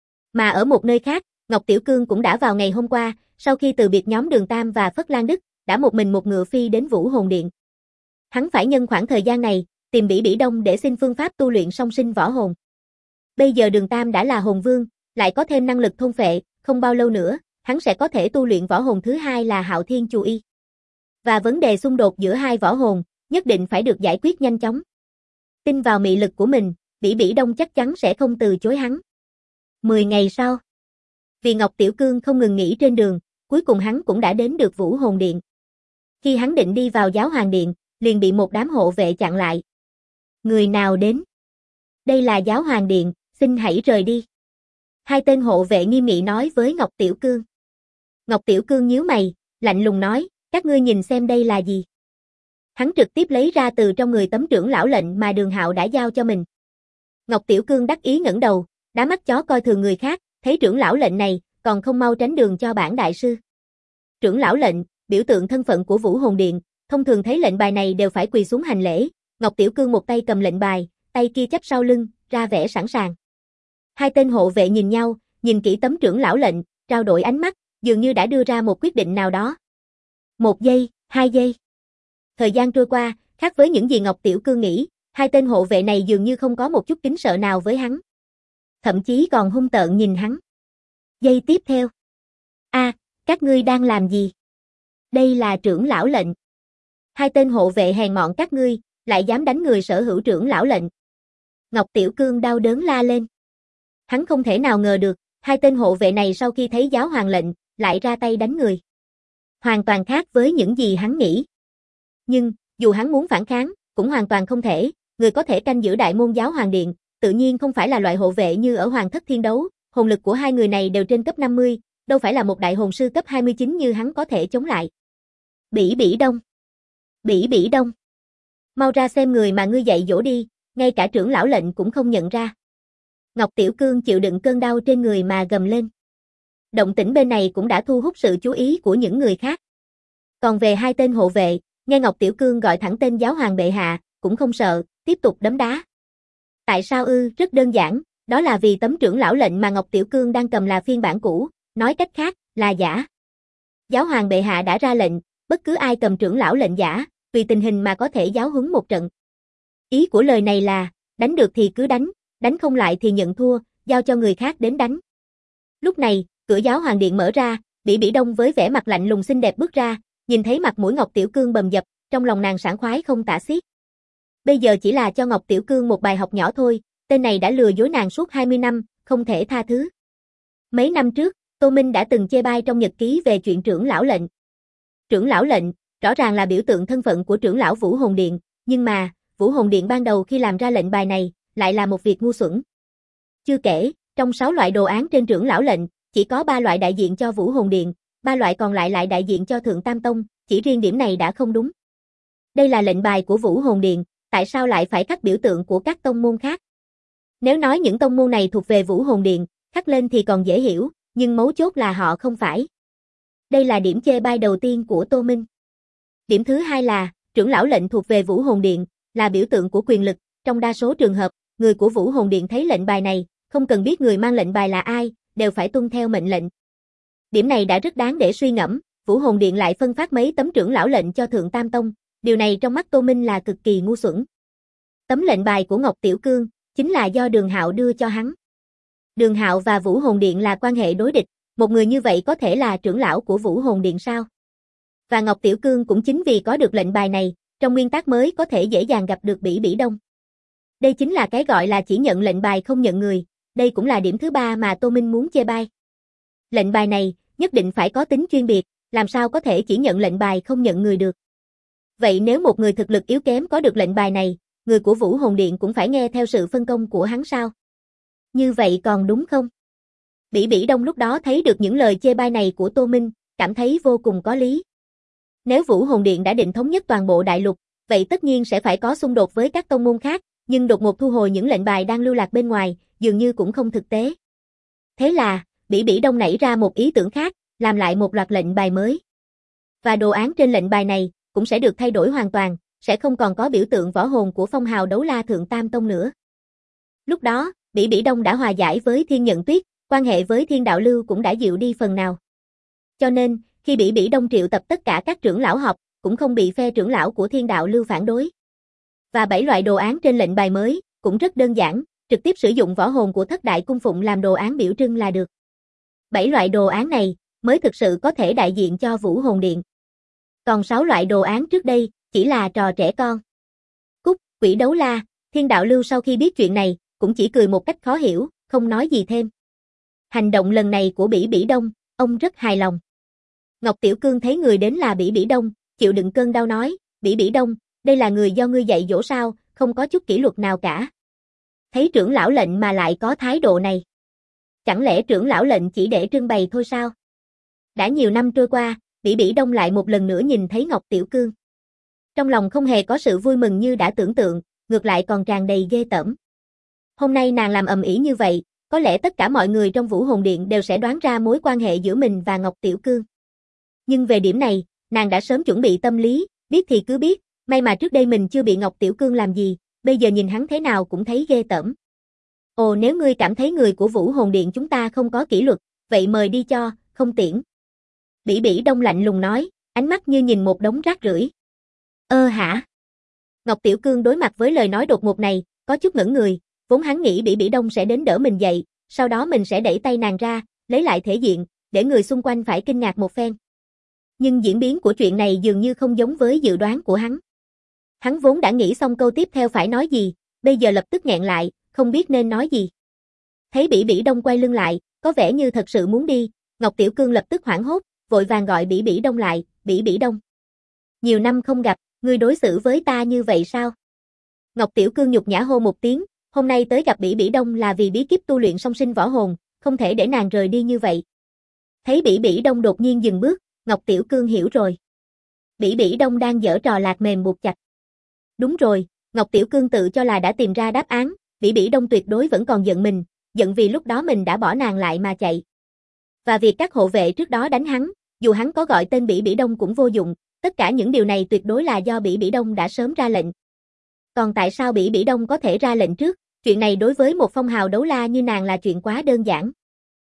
Mà ở một nơi khác, Ngọc Tiểu Cương cũng đã vào ngày hôm qua, sau khi từ biệt nhóm Đường Tam và Phất Lan Đức, đã một mình một ngựa phi đến Vũ Hồn Điện. Hắn phải nhân khoảng thời gian này, tìm Bỉ Bỉ Đông để xin phương pháp tu luyện song sinh võ hồn. Bây giờ Đường Tam đã là hồn vương, lại có thêm năng lực thôn phệ, không bao lâu nữa, hắn sẽ có thể tu luyện võ hồn thứ hai là Hạo Thiên Chu Y. Và vấn đề xung đột giữa hai võ hồn, nhất định phải được giải quyết nhanh chóng. Tin vào mị lực của mình, Bỉ Bỉ Đông chắc chắn sẽ không từ chối hắn. 10 ngày sau, vì Ngọc Tiểu Cương không ngừng nghỉ trên đường, cuối cùng hắn cũng đã đến được Vũ Hồn Điện. Khi hắn định đi vào Giáo Hoàng Điện, liền bị một đám hộ vệ chặn lại. Người nào đến? Đây là Giáo Hoàng Điện, xin hãy rời đi. Hai tên hộ vệ nghiêm nghị nói với Ngọc Tiểu Cương. Ngọc Tiểu Cương nhíu mày, lạnh lùng nói, các ngươi nhìn xem đây là gì? Hắn trực tiếp lấy ra từ trong người tấm trưởng lão lệnh mà Đường Hạo đã giao cho mình. Ngọc Tiểu Cương đắc ý ngẩng đầu, đá mắt chó coi thường người khác, thấy trưởng lão lệnh này, còn không mau tránh đường cho bản đại sư. Trưởng lão lệnh, biểu tượng thân phận của Vũ Hồn Điện, thông thường thấy lệnh bài này đều phải quỳ xuống hành lễ. Ngọc Tiểu Cương một tay cầm lệnh bài, tay kia chắp sau lưng, ra vẻ sẵn sàng. Hai tên hộ vệ nhìn nhau, nhìn kỹ tấm trưởng lão lệnh, trao đổi ánh mắt, dường như đã đưa ra một quyết định nào đó. 1 giây, 2 giây. Thời gian trôi qua, khác với những gì Ngọc Tiểu Cương nghĩ, hai tên hộ vệ này dường như không có một chút kính sợ nào với hắn. Thậm chí còn hung tợn nhìn hắn. Giây tiếp theo. Các ngươi đang làm gì? Đây là trưởng lão lệnh. Hai tên hộ vệ hèn mọn các ngươi, lại dám đánh người sở hữu trưởng lão lệnh. Ngọc Tiểu Cương đau đớn la lên. Hắn không thể nào ngờ được, hai tên hộ vệ này sau khi thấy giáo hoàng lệnh, lại ra tay đánh người. Hoàn toàn khác với những gì hắn nghĩ. Nhưng, dù hắn muốn phản kháng, cũng hoàn toàn không thể, người có thể canh giữ đại môn giáo hoàng điện, tự nhiên không phải là loại hộ vệ như ở Hoàng Thất Thiên Đấu, hồn lực của hai người này đều trên cấp 50, đâu phải là một đại hồn sư cấp 29 như hắn có thể chống lại. Bỉ Bỉ Đông. Bỉ Bỉ Đông. Mau ra xem người mà ngươi dạy dỗ đi, ngay cả trưởng lão lệnh cũng không nhận ra. Ngọc Tiểu Cương chịu đựng cơn đau trên người mà gầm lên. Động tĩnh bên này cũng đã thu hút sự chú ý của những người khác. Còn về hai tên hộ vệ, nghe Ngọc Tiểu Cương gọi thẳng tên giáo hoàng bệ hạ, cũng không sợ, tiếp tục đấm đá. Tại sao ư? Rất đơn giản, đó là vì tấm trưởng lão lệnh mà Ngọc Tiểu Cương đang cầm là phiên bản cũ, nói cách khác, là giả. Giáo hoàng bệ hạ đã ra lệnh, bất cứ ai cầm trưởng lão lệnh giả, tùy tình hình mà có thể giáo huấn một trận. Ý của lời này là, đánh được thì cứ đánh không lại thì nhận thua, giao cho người khác đến đánh. Lúc này, cửa giáo hoàng điện mở ra, Bỉ Bỉ Đông với vẻ mặt lạnh lùng xinh đẹp bước ra, nhìn thấy mặt mũi Ngọc Tiểu Cương bầm dập, trong lòng nàng sảng khoái không tả xiết. Bây giờ chỉ là cho Ngọc Tiểu Cương một bài học nhỏ thôi, tên này đã lừa dối nàng suốt 20 năm, không thể tha thứ. Mấy năm trước, Tô Minh đã từng chê bai trong nhật ký về chuyện trưởng lão lệnh. Trưởng lão lệnh, rõ ràng là biểu tượng thân phận của trưởng lão Vũ Hồn Điện, nhưng mà, Vũ Hồn Điện ban đầu khi làm ra lệnh bài này, lại là một việc ngu xuẩn. Chưa kể, trong 6 loại đồ án trên trưởng lão lệnh, chỉ có 3 loại đại diện cho Vũ Hồn Điện, 3 loại còn lại lại đại diện cho Thượng Tam Tông, chỉ riêng điểm này đã không đúng. Đây là lệnh bài của Vũ Hồn Điện, tại sao lại phải khắc biểu tượng của các tông môn khác? Nếu nói những tông môn này thuộc về Vũ Hồn Điện, khắc lên thì còn dễ hiểu, nhưng mấu chốt là họ không phải. Đây là điểm chê bai đầu tiên của Tô Minh. Điểm thứ hai là, trưởng lão lệnh thuộc về Vũ Hồn Điện, là biểu tượng của quyền lực, trong đa số trường hợp, người của Vũ Hồn Điện thấy lệnh bài này, không cần biết người mang lệnh bài là ai, đều phải tuân theo mệnh lệnh. Điểm này đã rất đáng để suy ngẫm, Vũ Hồn Điện lại phân phát mấy tấm trưởng lão lệnh cho Thượng Tam Tông, điều này trong mắt Tô Minh là cực kỳ ngu xuẩn. Tấm lệnh bài của Ngọc Tiểu Cương, chính là do Đường Hạo đưa cho hắn. Đường Hạo và Vũ Hồn Điện là quan hệ đối địch, một người như vậy có thể là trưởng lão của Vũ Hồn Điện sao? Và Ngọc Tiểu Cương cũng chính vì có được lệnh bài này, trong nguyên tắc mới có thể dễ dàng gặp được Bỉ Bỉ Đông. Đây chính là cái gọi là chỉ nhận lệnh bài không nhận người, đây cũng là điểm thứ ba mà Tô Minh muốn chê bai. Lệnh bài này, nhất định phải có tính chuyên biệt, làm sao có thể chỉ nhận lệnh bài không nhận người được. Vậy nếu một người thực lực yếu kém có được lệnh bài này, người của Vũ Hồn Điện cũng phải nghe theo sự phân công của hắn sao? Như vậy còn đúng không? Bỉ Bỉ Đông lúc đó thấy được những lời chê bai này của Tô Minh, cảm thấy vô cùng có lý. Nếu Vũ Hồn Điện đã định thống nhất toàn bộ đại lục, vậy tất nhiên sẽ phải có xung đột với các tông môn khác, nhưng đột ngột thu hồi những lệnh bài đang lưu lạc bên ngoài, dường như cũng không thực tế. Thế là, Bỉ Bỉ Đông nảy ra một ý tưởng khác, làm lại một loạt lệnh bài mới. Và đồ án trên lệnh bài này, cũng sẽ được thay đổi hoàn toàn, sẽ không còn có biểu tượng võ hồn của phong hào đấu la Thượng Tam Tông nữa. Lúc đó, Bỉ Bỉ Đông đã hòa giải với Thiên Nhận Tuyết, quan hệ với Thiên Đạo Lưu cũng đã dịu đi phần nào. Cho nên, khi Bỉ Bỉ Đông triệu tập tất cả các trưởng lão họp, cũng không bị phe trưởng lão của Thiên Đạo Lưu phản đối. Và 7 loại đồ án trên lệnh bài mới, cũng rất đơn giản, trực tiếp sử dụng võ hồn của Thất Đại Cung Phụng làm đồ án biểu trưng là được. 7 loại đồ án này, mới thực sự có thể đại diện cho Vũ Hồn Điện. Còn 6 loại đồ án trước đây, chỉ là trò trẻ con. Cúc, Quỷ Đấu La, Thiên Đạo Lưu sau khi biết chuyện này, cũng chỉ cười một cách khó hiểu, không nói gì thêm. Hành động lần này của Bỉ Bỉ Đông, ông rất hài lòng. Ngọc Tiểu Cương thấy người đến là Bỉ Bỉ Đông, chịu đựng cơn đau nói, Bỉ Bỉ Đông, đây là người do ngươi dạy dỗ sao, không có chút kỷ luật nào cả. Thấy trưởng lão lệnh mà lại có thái độ này. Chẳng lẽ trưởng lão lệnh chỉ để trưng bày thôi sao? Đã nhiều năm trôi qua, Bỉ Bỉ Đông lại một lần nữa nhìn thấy Ngọc Tiểu Cương. Trong lòng không hề có sự vui mừng như đã tưởng tượng, ngược lại còn tràn đầy ghê tởm. Hôm nay nàng làm ầm ĩ như vậy, có lẽ tất cả mọi người trong Vũ Hồn Điện đều sẽ đoán ra mối quan hệ giữa mình và Ngọc Tiểu Cương. Nhưng về điểm này, nàng đã sớm chuẩn bị tâm lý, biết thì cứ biết, may mà trước đây mình chưa bị Ngọc Tiểu Cương làm gì, bây giờ nhìn hắn thế nào cũng thấy ghê tởm. Ồ, nếu ngươi cảm thấy người của Vũ Hồn Điện chúng ta không có kỷ luật, vậy mời đi cho, không tiễn. Bỉ Bỉ Đông lạnh lùng nói, ánh mắt như nhìn một đống rác rưởi. Hả? Ngọc Tiểu Cương đối mặt với lời nói đột ngột này, có chút ngẩn người, vốn hắn nghĩ Bỉ Bỉ Đông sẽ đến đỡ mình dậy, sau đó mình sẽ đẩy tay nàng ra, lấy lại thể diện, để người xung quanh phải kinh ngạc một phen. Nhưng diễn biến của chuyện này dường như không giống với dự đoán của hắn. Hắn vốn đã nghĩ xong câu tiếp theo phải nói gì, bây giờ lập tức nghẹn lại, không biết nên nói gì. Thấy Bỉ Bỉ Đông quay lưng lại, có vẻ như thật sự muốn đi, Ngọc Tiểu Cương lập tức hoảng hốt, vội vàng gọi Bỉ Bỉ Đông lại, Bỉ Bỉ Đông. Nhiều năm không gặp, ngươi đối xử với ta như vậy sao? Ngọc Tiểu Cương nhục nhã hô một tiếng, hôm nay tới gặp Bỉ Bỉ Đông là vì bí kíp tu luyện song sinh võ hồn, không thể để nàng rời đi như vậy. Thấy Bỉ Bỉ Đông đột nhiên dừng bước, Ngọc Tiểu Cương hiểu rồi. Bỉ Bỉ Đông đang giở trò lạc mềm buộc chặt. Đúng rồi, Ngọc Tiểu Cương tự cho là đã tìm ra đáp án, Bỉ Bỉ Đông tuyệt đối vẫn còn giận mình, giận vì lúc đó mình đã bỏ nàng lại mà chạy. Và việc các hộ vệ trước đó đánh hắn, dù hắn có gọi tên Bỉ Bỉ Đông cũng vô dụng, tất cả những điều này tuyệt đối là do Bỉ Bỉ Đông đã sớm ra lệnh. Còn tại sao Bỉ Bỉ Đông có thể ra lệnh trước? Chuyện này đối với một phong hào đấu la như nàng là chuyện quá đơn giản.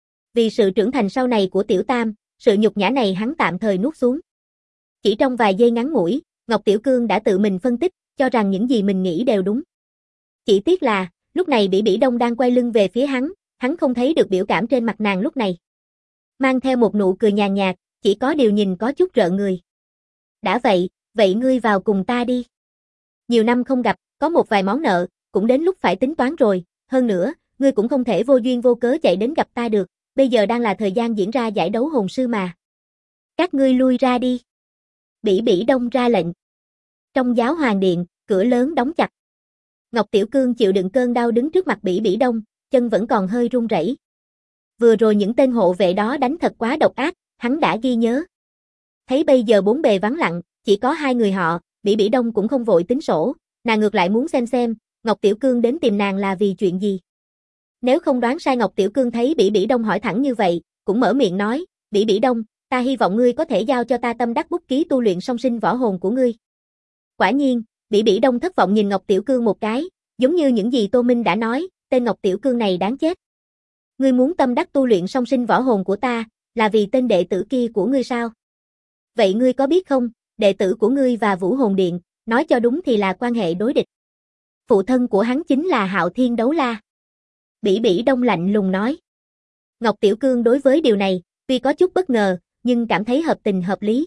Vì sự trưởng thành sau này của Tiểu Tam, sự nhục nhã này hắn tạm thời nuốt xuống. Chỉ trong vài giây ngắn ngủi, Ngọc Tiểu Cương đã tự mình phân tích, cho rằng những gì mình nghĩ đều đúng. Chỉ tiếc là, lúc này Bỉ Bỉ Đông đang quay lưng về phía hắn không thấy được biểu cảm trên mặt nàng lúc này. Mang theo một nụ cười nhàn nhạt, chỉ có điều nhìn có chút rợn người. Đã vậy ngươi vào cùng ta đi. Nhiều năm không gặp, có một vài món nợ, cũng đến lúc phải tính toán rồi, hơn nữa, ngươi cũng không thể vô duyên vô cớ chạy đến gặp ta được, bây giờ đang là thời gian diễn ra giải đấu hồn sư mà. Các ngươi lui ra đi. Bỉ Bỉ Đông ra lệnh. Trong giáo hoàng điện, cửa lớn đóng chặt. Ngọc Tiểu Cương chịu đựng cơn đau đứng trước mặt Bỉ Bỉ Đông, chân vẫn còn hơi run rẩy. Vừa rồi những tên hộ vệ đó đánh thật quá độc ác, hắn đã ghi nhớ. Thấy bây giờ bốn bề vắng lặng, chỉ có hai người họ, Bỉ Bỉ Đông cũng không vội tính sổ, nàng ngược lại muốn xem, Ngọc Tiểu Cương đến tìm nàng là vì chuyện gì. Nếu không đoán sai Ngọc Tiểu Cương thấy Bỉ Bỉ Đông hỏi thẳng như vậy, cũng mở miệng nói, Bỉ Bỉ Đông, ta hy vọng ngươi có thể giao cho ta tâm đắc bút ký tu luyện song sinh võ hồn của ngươi. Quả nhiên, Bỉ Bỉ Đông thất vọng nhìn Ngọc Tiểu Cương một cái, giống như những gì Tô Minh đã nói, tên Ngọc Tiểu Cương này đáng chết. Ngươi muốn tâm đắc tu luyện song sinh võ hồn của ta, là vì tên đệ tử kia của ngươi sao? Vậy ngươi có biết không, đệ tử của ngươi và Vũ Hồn Điện, nói cho đúng thì là quan hệ đối địch. Phụ thân của hắn chính là Hạo Thiên Đấu La. Bỉ Bỉ Đông lạnh lùng nói. Ngọc Tiểu Cương đối với điều này, tuy có chút bất ngờ, nhưng cảm thấy hợp tình hợp lý.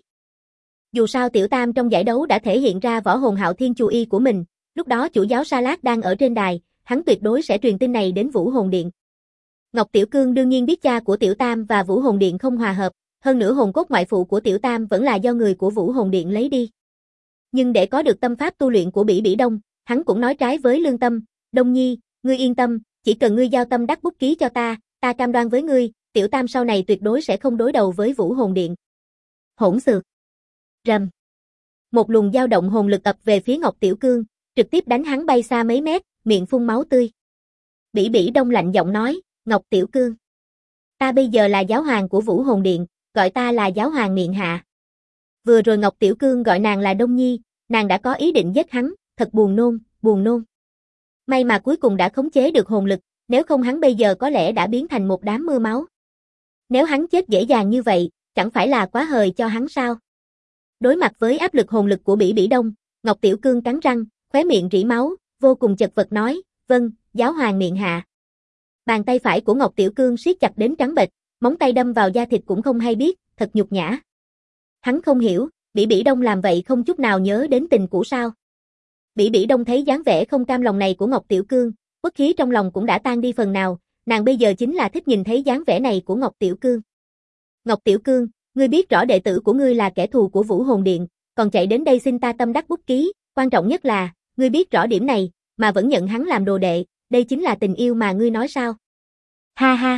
Dù sao Tiểu Tam trong giải đấu đã thể hiện ra võ hồn Hạo Thiên Chu Y của mình, lúc đó chủ giáo Sa Lát đang ở trên đài, hắn tuyệt đối sẽ truyền tin này đến Vũ Hồn Điện. Ngọc Tiểu Cương đương nhiên biết cha của Tiểu Tam và Vũ Hồn Điện không hòa hợp, hơn nữa hồn cốt ngoại phụ của Tiểu Tam vẫn là do người của Vũ Hồn Điện lấy đi. Nhưng để có được tâm pháp tu luyện của Bỉ Bỉ Đông, hắn cũng nói trái với lương tâm, Đông Nhi, ngươi yên tâm, chỉ cần ngươi giao tâm đắc bút ký cho ta cam đoan với ngươi, Tiểu Tam sau này tuyệt đối sẽ không đối đầu với Vũ Hồn Điện. Hỗn xược. Rầm. Một luồng dao động hồn lực ập về phía Ngọc Tiểu Cương, trực tiếp đánh hắn bay xa mấy mét, miệng phun máu tươi. Bỉ Bỉ Đông lạnh giọng nói, Ngọc Tiểu Cương, ta bây giờ là giáo hoàng của Vũ Hồn Điện, gọi ta là giáo hoàng miệng hạ. Vừa rồi Ngọc Tiểu Cương gọi nàng là Đông Nhi, nàng đã có ý định giết hắn, thật buồn nôn. May mà cuối cùng đã khống chế được hồn lực, nếu không hắn bây giờ có lẽ đã biến thành một đám mưa máu. Nếu hắn chết dễ dàng như vậy, chẳng phải là quá hời cho hắn sao? Đối mặt với áp lực hồn lực của Bỉ Bỉ Đông, Ngọc Tiểu Cương cắn răng, khóe miệng rỉ máu, vô cùng chật vật nói, vâng, giáo hoàng miệng hạ. Bàn tay phải của Ngọc Tiểu Cương siết chặt đến trắng bệch, móng tay đâm vào da thịt cũng không hay biết, thật nhục nhã. Hắn không hiểu, Bỉ Bỉ Đông làm vậy không chút nào nhớ đến tình cũ sao. Bỉ Bỉ Đông thấy dáng vẻ không cam lòng này của Ngọc Tiểu Cương, uất khí trong lòng cũng đã tan đi phần nào, nàng bây giờ chính là thích nhìn thấy dáng vẻ này của Ngọc Tiểu Cương. Ngọc Tiểu Cương, ngươi biết rõ đệ tử của ngươi là kẻ thù của Vũ Hồn Điện, còn chạy đến đây xin ta tâm đắc bút ký, quan trọng nhất là, ngươi biết rõ điểm này, mà vẫn nhận hắn làm đồ đệ, đây chính là tình yêu mà ngươi nói sao? Ha ha!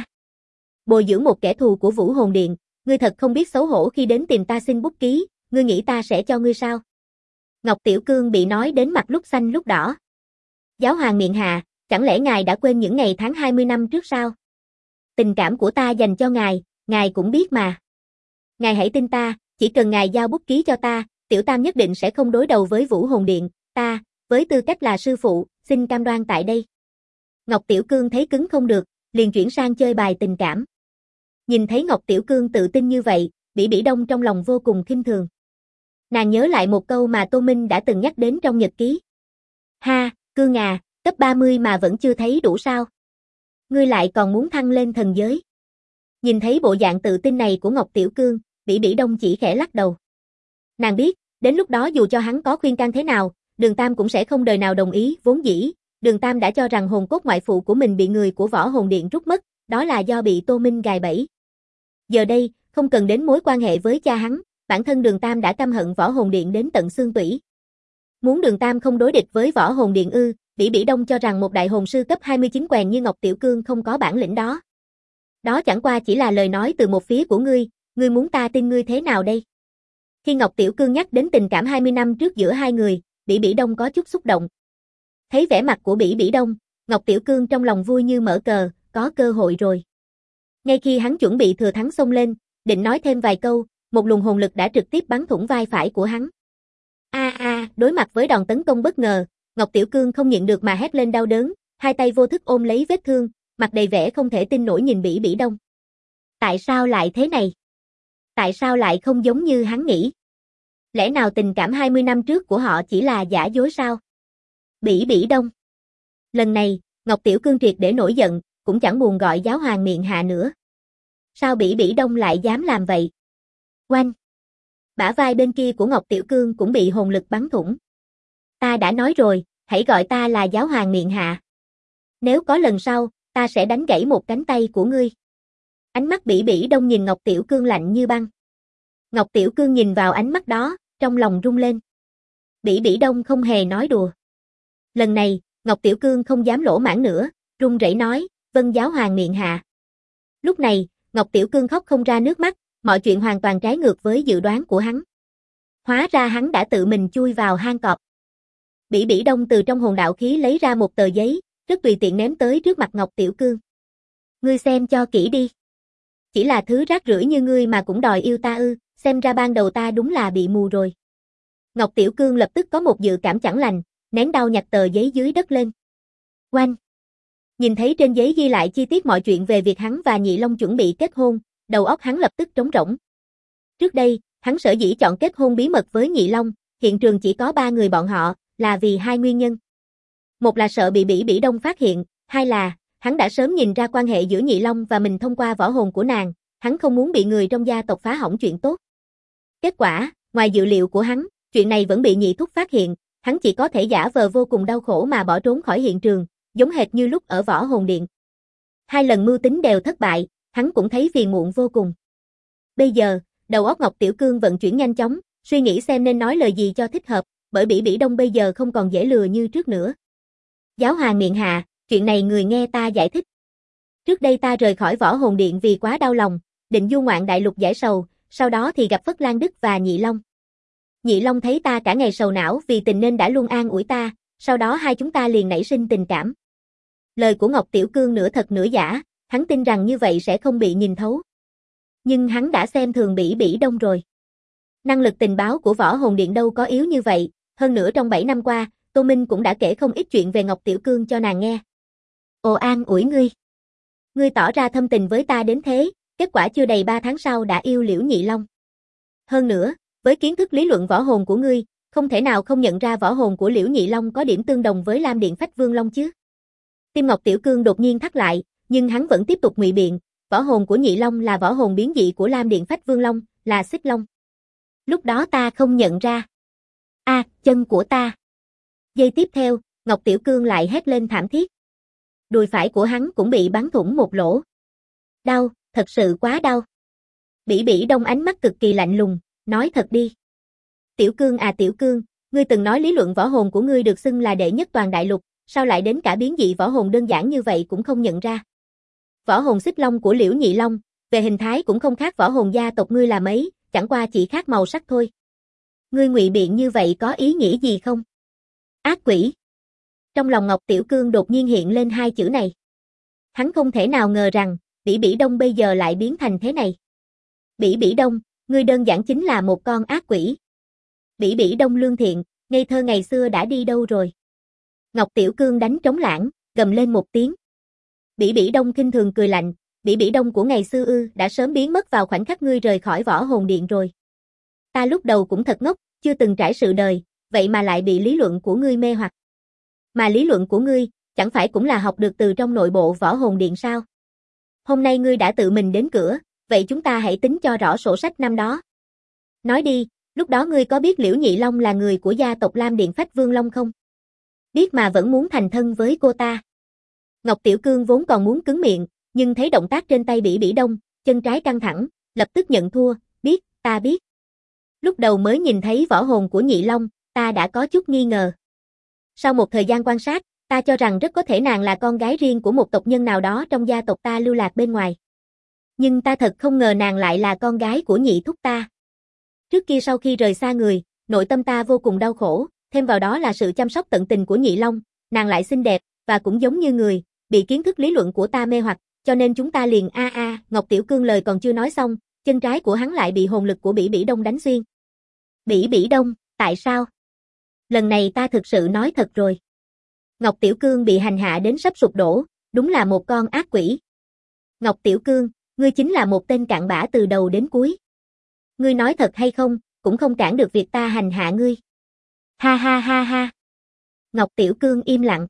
Bồi dưỡng một kẻ thù của Vũ Hồn Điện, ngươi thật không biết xấu hổ khi đến tìm ta xin bút ký, ngươi nghĩ ta sẽ cho ngươi sao? Ngọc Tiểu Cương bị nói đến mặt lúc xanh lúc đỏ. Giáo hoàng miệng hạ, chẳng lẽ ngài đã quên những ngày tháng 20 năm trước sao? Tình cảm của ta dành cho ngài cũng biết mà. Ngài hãy tin ta, chỉ cần ngài giao bút ký cho ta, Tiểu Tam nhất định sẽ không đối đầu với Vũ Hồn Điện, ta, với tư cách là sư phụ, xin cam đoan tại đây. Ngọc Tiểu Cương thấy cứng không được, liền chuyển sang chơi bài tình cảm. Nhìn thấy Ngọc Tiểu Cương tự tin như vậy, Bỉ Bỉ Đông trong lòng vô cùng khinh thường. Nàng nhớ lại một câu mà Tô Minh đã từng nhắc đến trong nhật ký. Ha, Cương à, cấp 30 mà vẫn chưa thấy đủ sao? Ngươi lại còn muốn thăng lên thần giới. Nhìn thấy bộ dạng tự tin này của Ngọc Tiểu Cương, Bỉ Bỉ Đông chỉ khẽ lắc đầu. Nàng biết, đến lúc đó dù cho hắn có khuyên can thế nào, Đường Tam cũng sẽ không đời nào đồng ý, vốn dĩ. Đường Tam đã cho rằng hồn cốt ngoại phụ của mình bị người của Võ Hồn Điện rút mất, đó là do bị Tô Minh gài bẫy. Giờ đây, không cần đến mối quan hệ với cha hắn, bản thân Đường Tam đã căm hận Võ Hồn Điện đến tận xương tủy. Muốn Đường Tam không đối địch với Võ Hồn Điện ư? Bỉ Bỉ Đông cho rằng một đại hồn sư cấp 29 quèn như Ngọc Tiểu Cương không có bản lĩnh đó. Đó chẳng qua chỉ là lời nói từ một phía của ngươi muốn ta tin ngươi thế nào đây? Khi Ngọc Tiểu Cương nhắc đến tình cảm 20 năm trước giữa hai người, Bỉ Bỉ Đông có chút xúc động. Thấy vẻ mặt của Bỉ Bỉ Đông, Ngọc Tiểu Cương trong lòng vui như mở cờ, có cơ hội rồi. Ngay khi hắn chuẩn bị thừa thắng xông lên, định nói thêm vài câu, một luồng hồn lực đã trực tiếp bắn thủng vai phải của hắn. Đối mặt với đòn tấn công bất ngờ, Ngọc Tiểu Cương không nhịn được mà hét lên đau đớn, hai tay vô thức ôm lấy vết thương, mặt đầy vẻ không thể tin nổi nhìn Bỉ Bỉ Đông. Tại sao lại thế này? Tại sao lại không giống như hắn nghĩ? Lẽ nào tình cảm 20 năm trước của họ chỉ là giả dối sao? Bỉ Bỉ Đông. Lần này, Ngọc Tiểu Cương triệt để nổi giận, cũng chẳng buồn gọi giáo hoàng miệng hạ nữa. Sao Bỉ Bỉ Đông lại dám làm vậy? Oanh! Bả vai bên kia của Ngọc Tiểu Cương cũng bị hồn lực bắn thủng. Ta đã nói rồi, hãy gọi ta là giáo hoàng miệng hạ. Nếu có lần sau, ta sẽ đánh gãy một cánh tay của ngươi. Ánh mắt Bỉ Bỉ Đông nhìn Ngọc Tiểu Cương lạnh như băng. Ngọc Tiểu Cương nhìn vào ánh mắt đó, trong lòng rung lên. Bỉ Bỉ Đông không hề nói đùa. Lần này, Ngọc Tiểu Cương không dám lỗ mãng nữa, run rẩy nói, vâng giáo hoàng miệng hạ. Lúc này, Ngọc Tiểu Cương khóc không ra nước mắt, mọi chuyện hoàn toàn trái ngược với dự đoán của hắn. Hóa ra hắn đã tự mình chui vào hang cọp. Bỉ Bỉ Đông từ trong hồn đạo khí lấy ra một tờ giấy, rất tùy tiện ném tới trước mặt Ngọc Tiểu Cương. Ngươi xem cho kỹ đi. Chỉ là thứ rác rưởi như ngươi mà cũng đòi yêu ta ư, xem ra ban đầu ta đúng là bị mù rồi. Ngọc Tiểu Cương lập tức có một dự cảm chẳng lành, nén đau nhặt tờ giấy dưới đất lên. Oanh! Nhìn thấy trên giấy ghi lại chi tiết mọi chuyện về việc hắn và Nhị Long chuẩn bị kết hôn, đầu óc hắn lập tức trống rỗng. Trước đây, hắn sở dĩ chọn kết hôn bí mật với Nhị Long, hiện trường chỉ có 3 người bọn họ, là vì hai nguyên nhân. Một là sợ bị Bỉ Bỉ Đông phát hiện, hai là, hắn đã sớm nhìn ra quan hệ giữa Nhị Long và mình thông qua võ hồn của nàng, hắn không muốn bị người trong gia tộc phá hỏng chuyện tốt. Kết quả, ngoài dự liệu của hắn, chuyện này vẫn bị Nhị Thúc phát hiện, hắn chỉ có thể giả vờ vô cùng đau khổ mà bỏ trốn khỏi hiện trường, giống hệt như lúc ở Võ Hồn Điện. 2 lần mưu tính đều thất bại, hắn cũng thấy phiền muộn vô cùng. Bây giờ, đầu óc Ngọc Tiểu Cương vận chuyển nhanh chóng, suy nghĩ xem nên nói lời gì cho thích hợp, bởi Bỉ Bỉ Đông bây giờ không còn dễ lừa như trước nữa. Giáo hoàng miệng hạ, chuyện này người nghe ta giải thích. Trước đây ta rời khỏi Võ Hồn Điện vì quá đau lòng, định du ngoạn đại lục giải sầu, sau đó thì gặp Phất Lan Đức và Nhị Long. Nhị Long thấy ta cả ngày sầu não vì tình nên đã luôn an ủi ta, sau đó hai chúng ta liền nảy sinh tình cảm. Lời của Ngọc Tiểu Cương nửa thật nửa giả, hắn tin rằng như vậy sẽ không bị nhìn thấu. Nhưng hắn đã xem thường Bỉ Bỉ Đông rồi. Năng lực tình báo của Võ Hồn Điện đâu có yếu như vậy, hơn nữa trong 7 năm qua, Tô Minh cũng đã kể không ít chuyện về Ngọc Tiểu Cương cho nàng nghe. Ồ an ủi ngươi. Ngươi tỏ ra thâm tình với ta đến thế, kết quả chưa đầy 3 tháng sau đã yêu Liễu Nhị Long. Hơn nữa, với kiến thức lý luận võ hồn của ngươi, không thể nào không nhận ra võ hồn của Liễu Nhị Long có điểm tương đồng với Lam Điện Phách Vương Long chứ. Tim Ngọc Tiểu Cương đột nhiên thắt lại, nhưng hắn vẫn tiếp tục ngụy biện, võ hồn của Nhị Long là võ hồn biến dị của Lam Điện Phách Vương Long, là Xích Long. Lúc đó ta không nhận ra. Chân của ta. Giây tiếp theo, Ngọc Tiểu Cương lại hét lên thảm thiết. Đùi phải của hắn cũng bị bắn thủng một lỗ. Đau, thật sự quá đau. Bỉ Bỉ Đông ánh mắt cực kỳ lạnh lùng, nói thật đi. Tiểu Cương Tiểu Cương, ngươi từng nói lý luận võ hồn của ngươi được xưng là đệ nhất toàn đại lục, sao lại đến cả biến dị võ hồn đơn giản như vậy cũng không nhận ra. Võ hồn Xích Long của Liễu Nhị Long, về hình thái cũng không khác võ hồn gia tộc ngươi là mấy, chẳng qua chỉ khác màu sắc thôi. Ngươi ngụy biện như vậy có ý nghĩa gì không? Ác quỷ. Trong lòng Ngọc Tiểu Cương đột nhiên hiện lên hai chữ này. Hắn không thể nào ngờ rằng, Bỉ Bỉ Đông bây giờ lại biến thành thế này. Bỉ Bỉ Đông, ngươi đơn giản chính là một con ác quỷ. Bỉ Bỉ Đông lương thiện, ngây thơ ngày xưa đã đi đâu rồi? Ngọc Tiểu Cương đánh trống lãng, gầm lên một tiếng. Bỉ Bỉ Đông khinh thường cười lạnh, Bỉ Bỉ Đông của ngày xưa đã sớm biến mất vào khoảnh khắc ngươi rời khỏi Võ Hồn Điện rồi. Ta lúc đầu cũng thật ngốc, chưa từng trải sự đời, vậy mà lại bị lý luận của ngươi mê hoặc. Mà lý luận của ngươi, chẳng phải cũng là học được từ trong nội bộ Võ Hồn Điện sao? Hôm nay ngươi đã tự mình đến cửa, vậy chúng ta hãy tính cho rõ sổ sách năm đó. Nói đi, lúc đó ngươi có biết Liễu Nhị Long là người của gia tộc Lam Điện Phách Vương Long không? Biết mà vẫn muốn thành thân với cô ta. Ngọc Tiểu Cương vốn còn muốn cứng miệng, nhưng thấy động tác trên tay Bỉ Bỉ Đông, chân trái căng thẳng, lập tức nhận thua, biết, ta biết. Lúc đầu mới nhìn thấy võ hồn của Nhị Long, ta đã có chút nghi ngờ. Sau một thời gian quan sát, ta cho rằng rất có thể nàng là con gái riêng của một tộc nhân nào đó trong gia tộc ta lưu lạc bên ngoài. Nhưng ta thật không ngờ nàng lại là con gái của Nhị thúc ta. Trước kia sau khi rời xa người, nội tâm ta vô cùng đau khổ, thêm vào đó là sự chăm sóc tận tình của Nhị Long, nàng lại xinh đẹp, và cũng giống như người, bị kiến thức lý luận của ta mê hoặc, cho nên chúng ta liền Ngọc Tiểu Cương lời còn chưa nói xong, chân trái của hắn lại bị hồn lực của Bỉ Bỉ Đông đánh xuyên. Bỉ Bỉ Đông, tại sao? Lần này ta thực sự nói thật rồi. Ngọc Tiểu Cương bị hành hạ đến sắp sụp đổ, đúng là một con ác quỷ. Ngọc Tiểu Cương, ngươi chính là một tên cặn bã từ đầu đến cuối. Ngươi nói thật hay không, cũng không cản được việc ta hành hạ ngươi. Ha ha ha ha. Ngọc Tiểu Cương im lặng.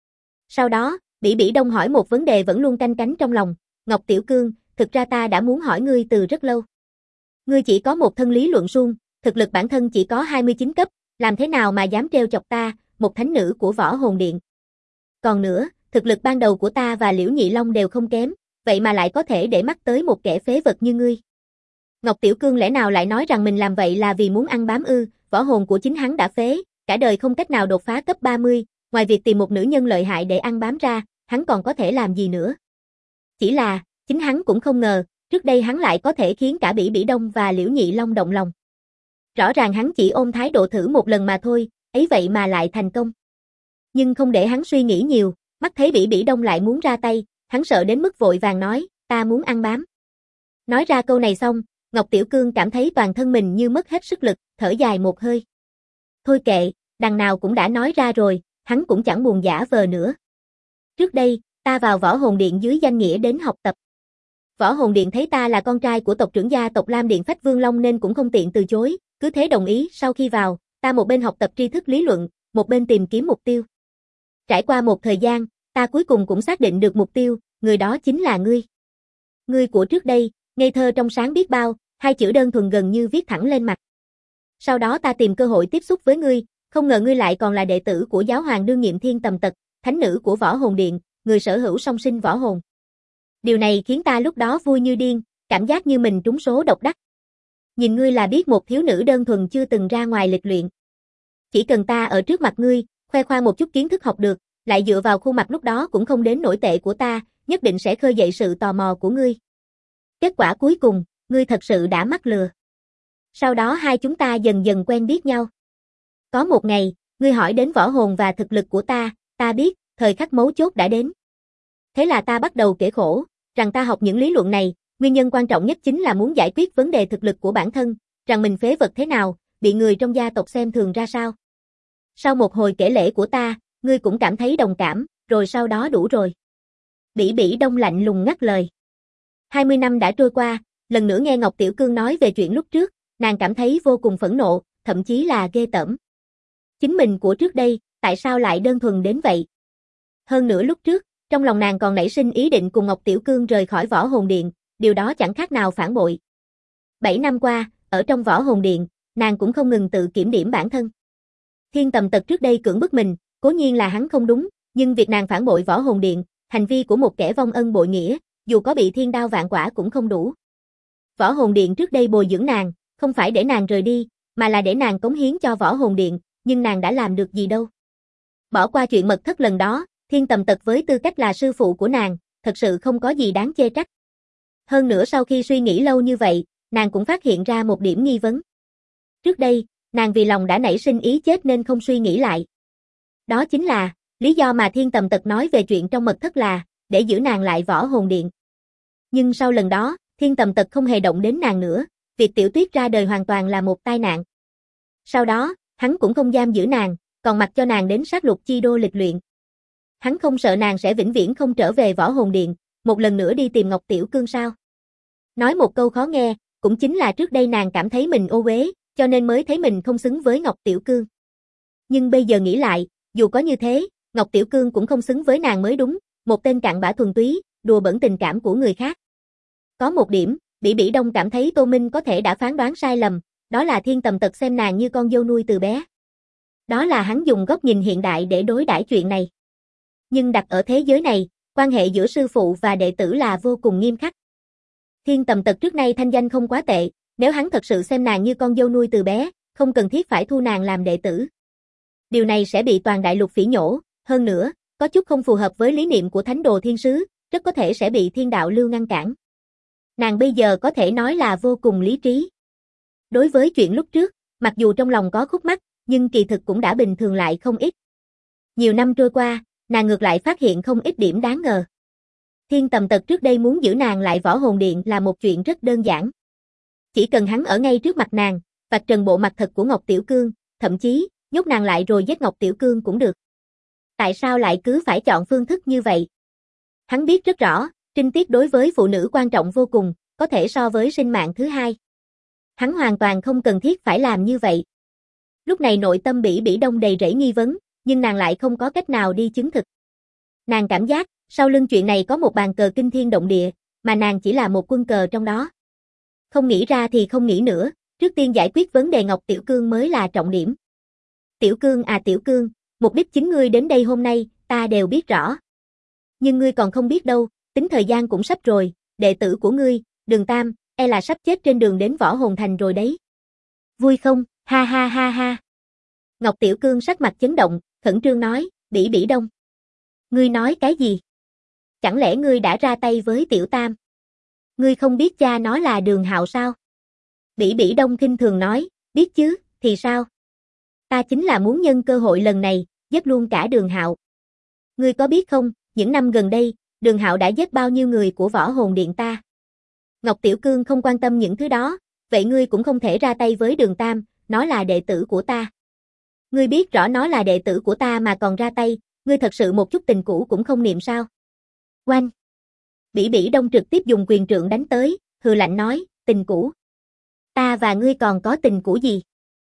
Sau đó, Bỉ Bỉ Đông hỏi một vấn đề vẫn luôn canh cánh trong lòng. Ngọc Tiểu Cương, thực ra ta đã muốn hỏi ngươi từ rất lâu. Ngươi chỉ có một thân lý luận suông, thực lực bản thân chỉ có 29 cấp, làm thế nào mà dám trêu chọc ta, một thánh nữ của Võ Hồn Điện. Còn nữa, thực lực ban đầu của ta và Liễu Nhị Long đều không kém, vậy mà lại có thể để mắt tới một kẻ phế vật như ngươi. Ngọc Tiểu Cương lẽ nào lại nói rằng mình làm vậy là vì muốn ăn bám ư? Võ hồn của chính hắn đã phế, cả đời không cách nào đột phá cấp 30, ngoài việc tìm một nữ nhân lợi hại để ăn bám ra, hắn còn có thể làm gì nữa? Chỉ là, chính hắn cũng không ngờ, trước đây hắn lại có thể khiến cả Bỉ Bỉ Đông và Liễu Nhị Long động lòng. Rõ ràng hắn chỉ ôm thái độ thử một lần mà thôi, ấy vậy mà lại thành công. Nhưng không để hắn suy nghĩ nhiều, mắt thấy Bỉ Bỉ Đông lại muốn ra tay, hắn sợ đến mức vội vàng nói, ta muốn ăn bám. Nói ra câu này xong, Ngọc Tiểu Cương cảm thấy toàn thân mình như mất hết sức lực, thở dài một hơi. Thôi kệ, đằng nào cũng đã nói ra rồi, hắn cũng chẳng buồn giả vờ nữa. Trước đây, ta vào Võ Hồn Điện dưới danh nghĩa đến học tập. Võ Hồn Điện thấy ta là con trai của tộc trưởng gia tộc Lam Điện Phách Vương Long nên cũng không tiện từ chối, cứ thế đồng ý. Sau khi vào, ta một bên học tập tri thức lý luận, một bên tìm kiếm mục tiêu. Trải qua một thời gian, ta cuối cùng cũng xác định được mục tiêu, người đó chính là ngươi. Ngươi của trước đây, ngây thơ trong sáng biết bao, hai chữ đơn thuần gần như viết thẳng lên mặt. Sau đó ta tìm cơ hội tiếp xúc với ngươi, không ngờ ngươi lại còn là đệ tử của giáo hoàng đương nhiệm Thiên Tầm Tật, thánh nữ của Võ Hồn Điện, người sở hữu song sinh võ hồn. Điều này khiến ta lúc đó vui như điên, cảm giác như mình trúng số độc đắc. Nhìn ngươi là biết một thiếu nữ đơn thuần chưa từng ra ngoài lịch luyện. Chỉ cần ta ở trước mặt ngươi, khoe khoang một chút kiến thức học được, lại dựa vào khuôn mặt lúc đó cũng không đến nổi tệ của ta, nhất định sẽ khơi dậy sự tò mò của ngươi. Kết quả cuối cùng, ngươi thật sự đã mắc lừa. Sau đó hai chúng ta dần dần quen biết nhau. Có một ngày, ngươi hỏi đến võ hồn và thực lực của ta biết, thời khắc mấu chốt đã đến. Thế là ta bắt đầu kể khổ, rằng ta học những lý luận này, nguyên nhân quan trọng nhất chính là muốn giải quyết vấn đề thực lực của bản thân, rằng mình phế vật thế nào, bị người trong gia tộc xem thường ra sao. Sau một hồi kể lể của ta, ngươi cũng cảm thấy đồng cảm, rồi sau đó đủ rồi. Bỉ Bỉ Đông lạnh lùng ngắt lời. 20 năm đã trôi qua, lần nữa nghe Ngọc Tiểu Cương nói về chuyện lúc trước, nàng cảm thấy vô cùng phẫn nộ, thậm chí là ghê tởm. Chính mình của trước đây, tại sao lại đơn thuần đến vậy? Hơn nữa lúc trước, trong lòng nàng còn nảy sinh ý định cùng Ngọc Tiểu Cương rời khỏi Võ Hồn Điện, điều đó chẳng khác nào phản bội. 7 năm qua, ở trong Võ Hồn Điện, nàng cũng không ngừng tự kiểm điểm bản thân. Thiên Tầm Tật trước đây cưỡng bức mình, cố nhiên là hắn không đúng, nhưng việc nàng phản bội Võ Hồn Điện, hành vi của một kẻ vong ân bội nghĩa, dù có bị thiên đao vạn quả cũng không đủ. Võ Hồn Điện trước đây bồi dưỡng nàng, không phải để nàng rời đi, mà là để nàng cống hiến cho Võ Hồn Điện, nhưng nàng đã làm được gì đâu. Bỏ qua chuyện mật thất lần đó, Thiên Tầm Tật với tư cách là sư phụ của nàng, thật sự không có gì đáng chê trách. Hơn nữa sau khi suy nghĩ lâu như vậy, nàng cũng phát hiện ra một điểm nghi vấn. Trước đây, nàng vì lòng đã nảy sinh ý chết nên không suy nghĩ lại. Đó chính là, Lý do mà Thiên Tầm Tật nói về chuyện trong mật thất là để giữ nàng lại Võ Hồn Điện. Nhưng sau lần đó, Thiên Tầm Tật không hề động đến nàng nữa, việc Tiểu Tuyết ra đời hoàn toàn là một tai nạn. Sau đó, hắn cũng không giam giữ nàng, còn mặc cho nàng đến sát lục chi đô lịch luyện. Hắn không sợ nàng sẽ vĩnh viễn không trở về Võ Hồn Điện, một lần nữa đi tìm Ngọc Tiểu Cương sao? Nói một câu khó nghe, cũng chính là trước đây nàng cảm thấy mình ô uế, cho nên mới thấy mình không xứng với Ngọc Tiểu Cương. Nhưng bây giờ nghĩ lại, dù có như thế, Ngọc Tiểu Cương cũng không xứng với nàng mới đúng, một tên cặn bã thuần túy, đùa bỡn tình cảm của người khác. Có một điểm, Bỉ Bỉ Đông cảm thấy Tô Minh có thể đã phán đoán sai lầm, đó là Thiên Tầm Tật xem nàng như con dâu nuôi từ bé. Đó là hắn dùng góc nhìn hiện đại để đối đãi chuyện này. Nhưng đặt ở thế giới này, quan hệ giữa sư phụ và đệ tử là vô cùng nghiêm khắc. Thiên Tầm Tật trước nay thanh danh không quá tệ, nếu hắn thật sự xem nàng như con dâu nuôi từ bé, không cần thiết phải thu nàng làm đệ tử. Điều này sẽ bị toàn đại lục phỉ nhổ, hơn nữa, có chút không phù hợp với lý niệm của Thánh Đồ Thiên Sứ, rất có thể sẽ bị Thiên Đạo Lưu ngăn cản. Nàng bây giờ có thể nói là vô cùng lý trí. Đối với chuyện lúc trước, mặc dù trong lòng có khúc mắc, nhưng kỳ thực cũng đã bình thường lại không ít. Nhiều năm trôi qua, nàng ngược lại phát hiện không ít điểm đáng ngờ. Thiên Tầm Tật trước đây muốn giữ nàng lại Võ Hồn Điện là một chuyện rất đơn giản. Chỉ cần hắn ở ngay trước mặt nàng, vạch trần bộ mặt thật của Ngọc Tiểu Cương, thậm chí, nhốt nàng lại rồi giết Ngọc Tiểu Cương cũng được. Tại sao lại cứ phải chọn phương thức như vậy? Hắn biết rất rõ, trinh tiết đối với phụ nữ quan trọng vô cùng, có thể so với sinh mạng thứ hai. Hắn hoàn toàn không cần thiết phải làm như vậy. Lúc này nội tâm Bỉ Bỉ Đông đầy rẫy nghi vấn, nhưng nàng lại không có cách nào đi chứng thực. Nàng cảm giác, sau lưng chuyện này có một bàn cờ kinh thiên động địa, mà nàng chỉ là một quân cờ trong đó. Không nghĩ ra thì không nghĩ nữa, trước tiên giải quyết vấn đề Ngọc Tiểu Cương mới là trọng điểm. Tiểu Cương à Tiểu Cương, mục đích chính ngươi đến đây hôm nay, ta đều biết rõ. Nhưng ngươi còn không biết đâu, tính thời gian cũng sắp rồi, đệ tử của ngươi, Đường Tam, e là sắp chết trên đường đến Võ Hồn Thành rồi đấy. Vui không, ha ha ha ha. Ngọc Tiểu Cương sắc mặt chấn động, khẩn trương nói, Bỉ Bỉ Đông. Ngươi nói cái gì? Chẳng lẽ ngươi đã ra tay với Tiểu Tam? Ngươi không biết cha nó là Đường Hạo sao? Bỉ Bỉ Đông khinh thường nói, biết chứ, thì sao? Ta chính là muốn nhân cơ hội lần này, giết luôn cả Đường Hạo. Ngươi có biết không, những năm gần đây, Đường Hạo đã giết bao nhiêu người của Võ Hồn Điện ta? Ngọc Tiểu Cương không quan tâm những thứ đó, vậy ngươi cũng không thể ra tay với Đường Tam, nó là đệ tử của ta. Ngươi biết rõ nó là đệ tử của ta mà còn ra tay, ngươi thật sự một chút tình cũ cũng không niệm sao? Oanh! Bỉ Bỉ Đông trực tiếp dùng quyền trượng đánh tới, hừ lạnh nói, tình cũ. Ta và ngươi còn có tình cũ gì?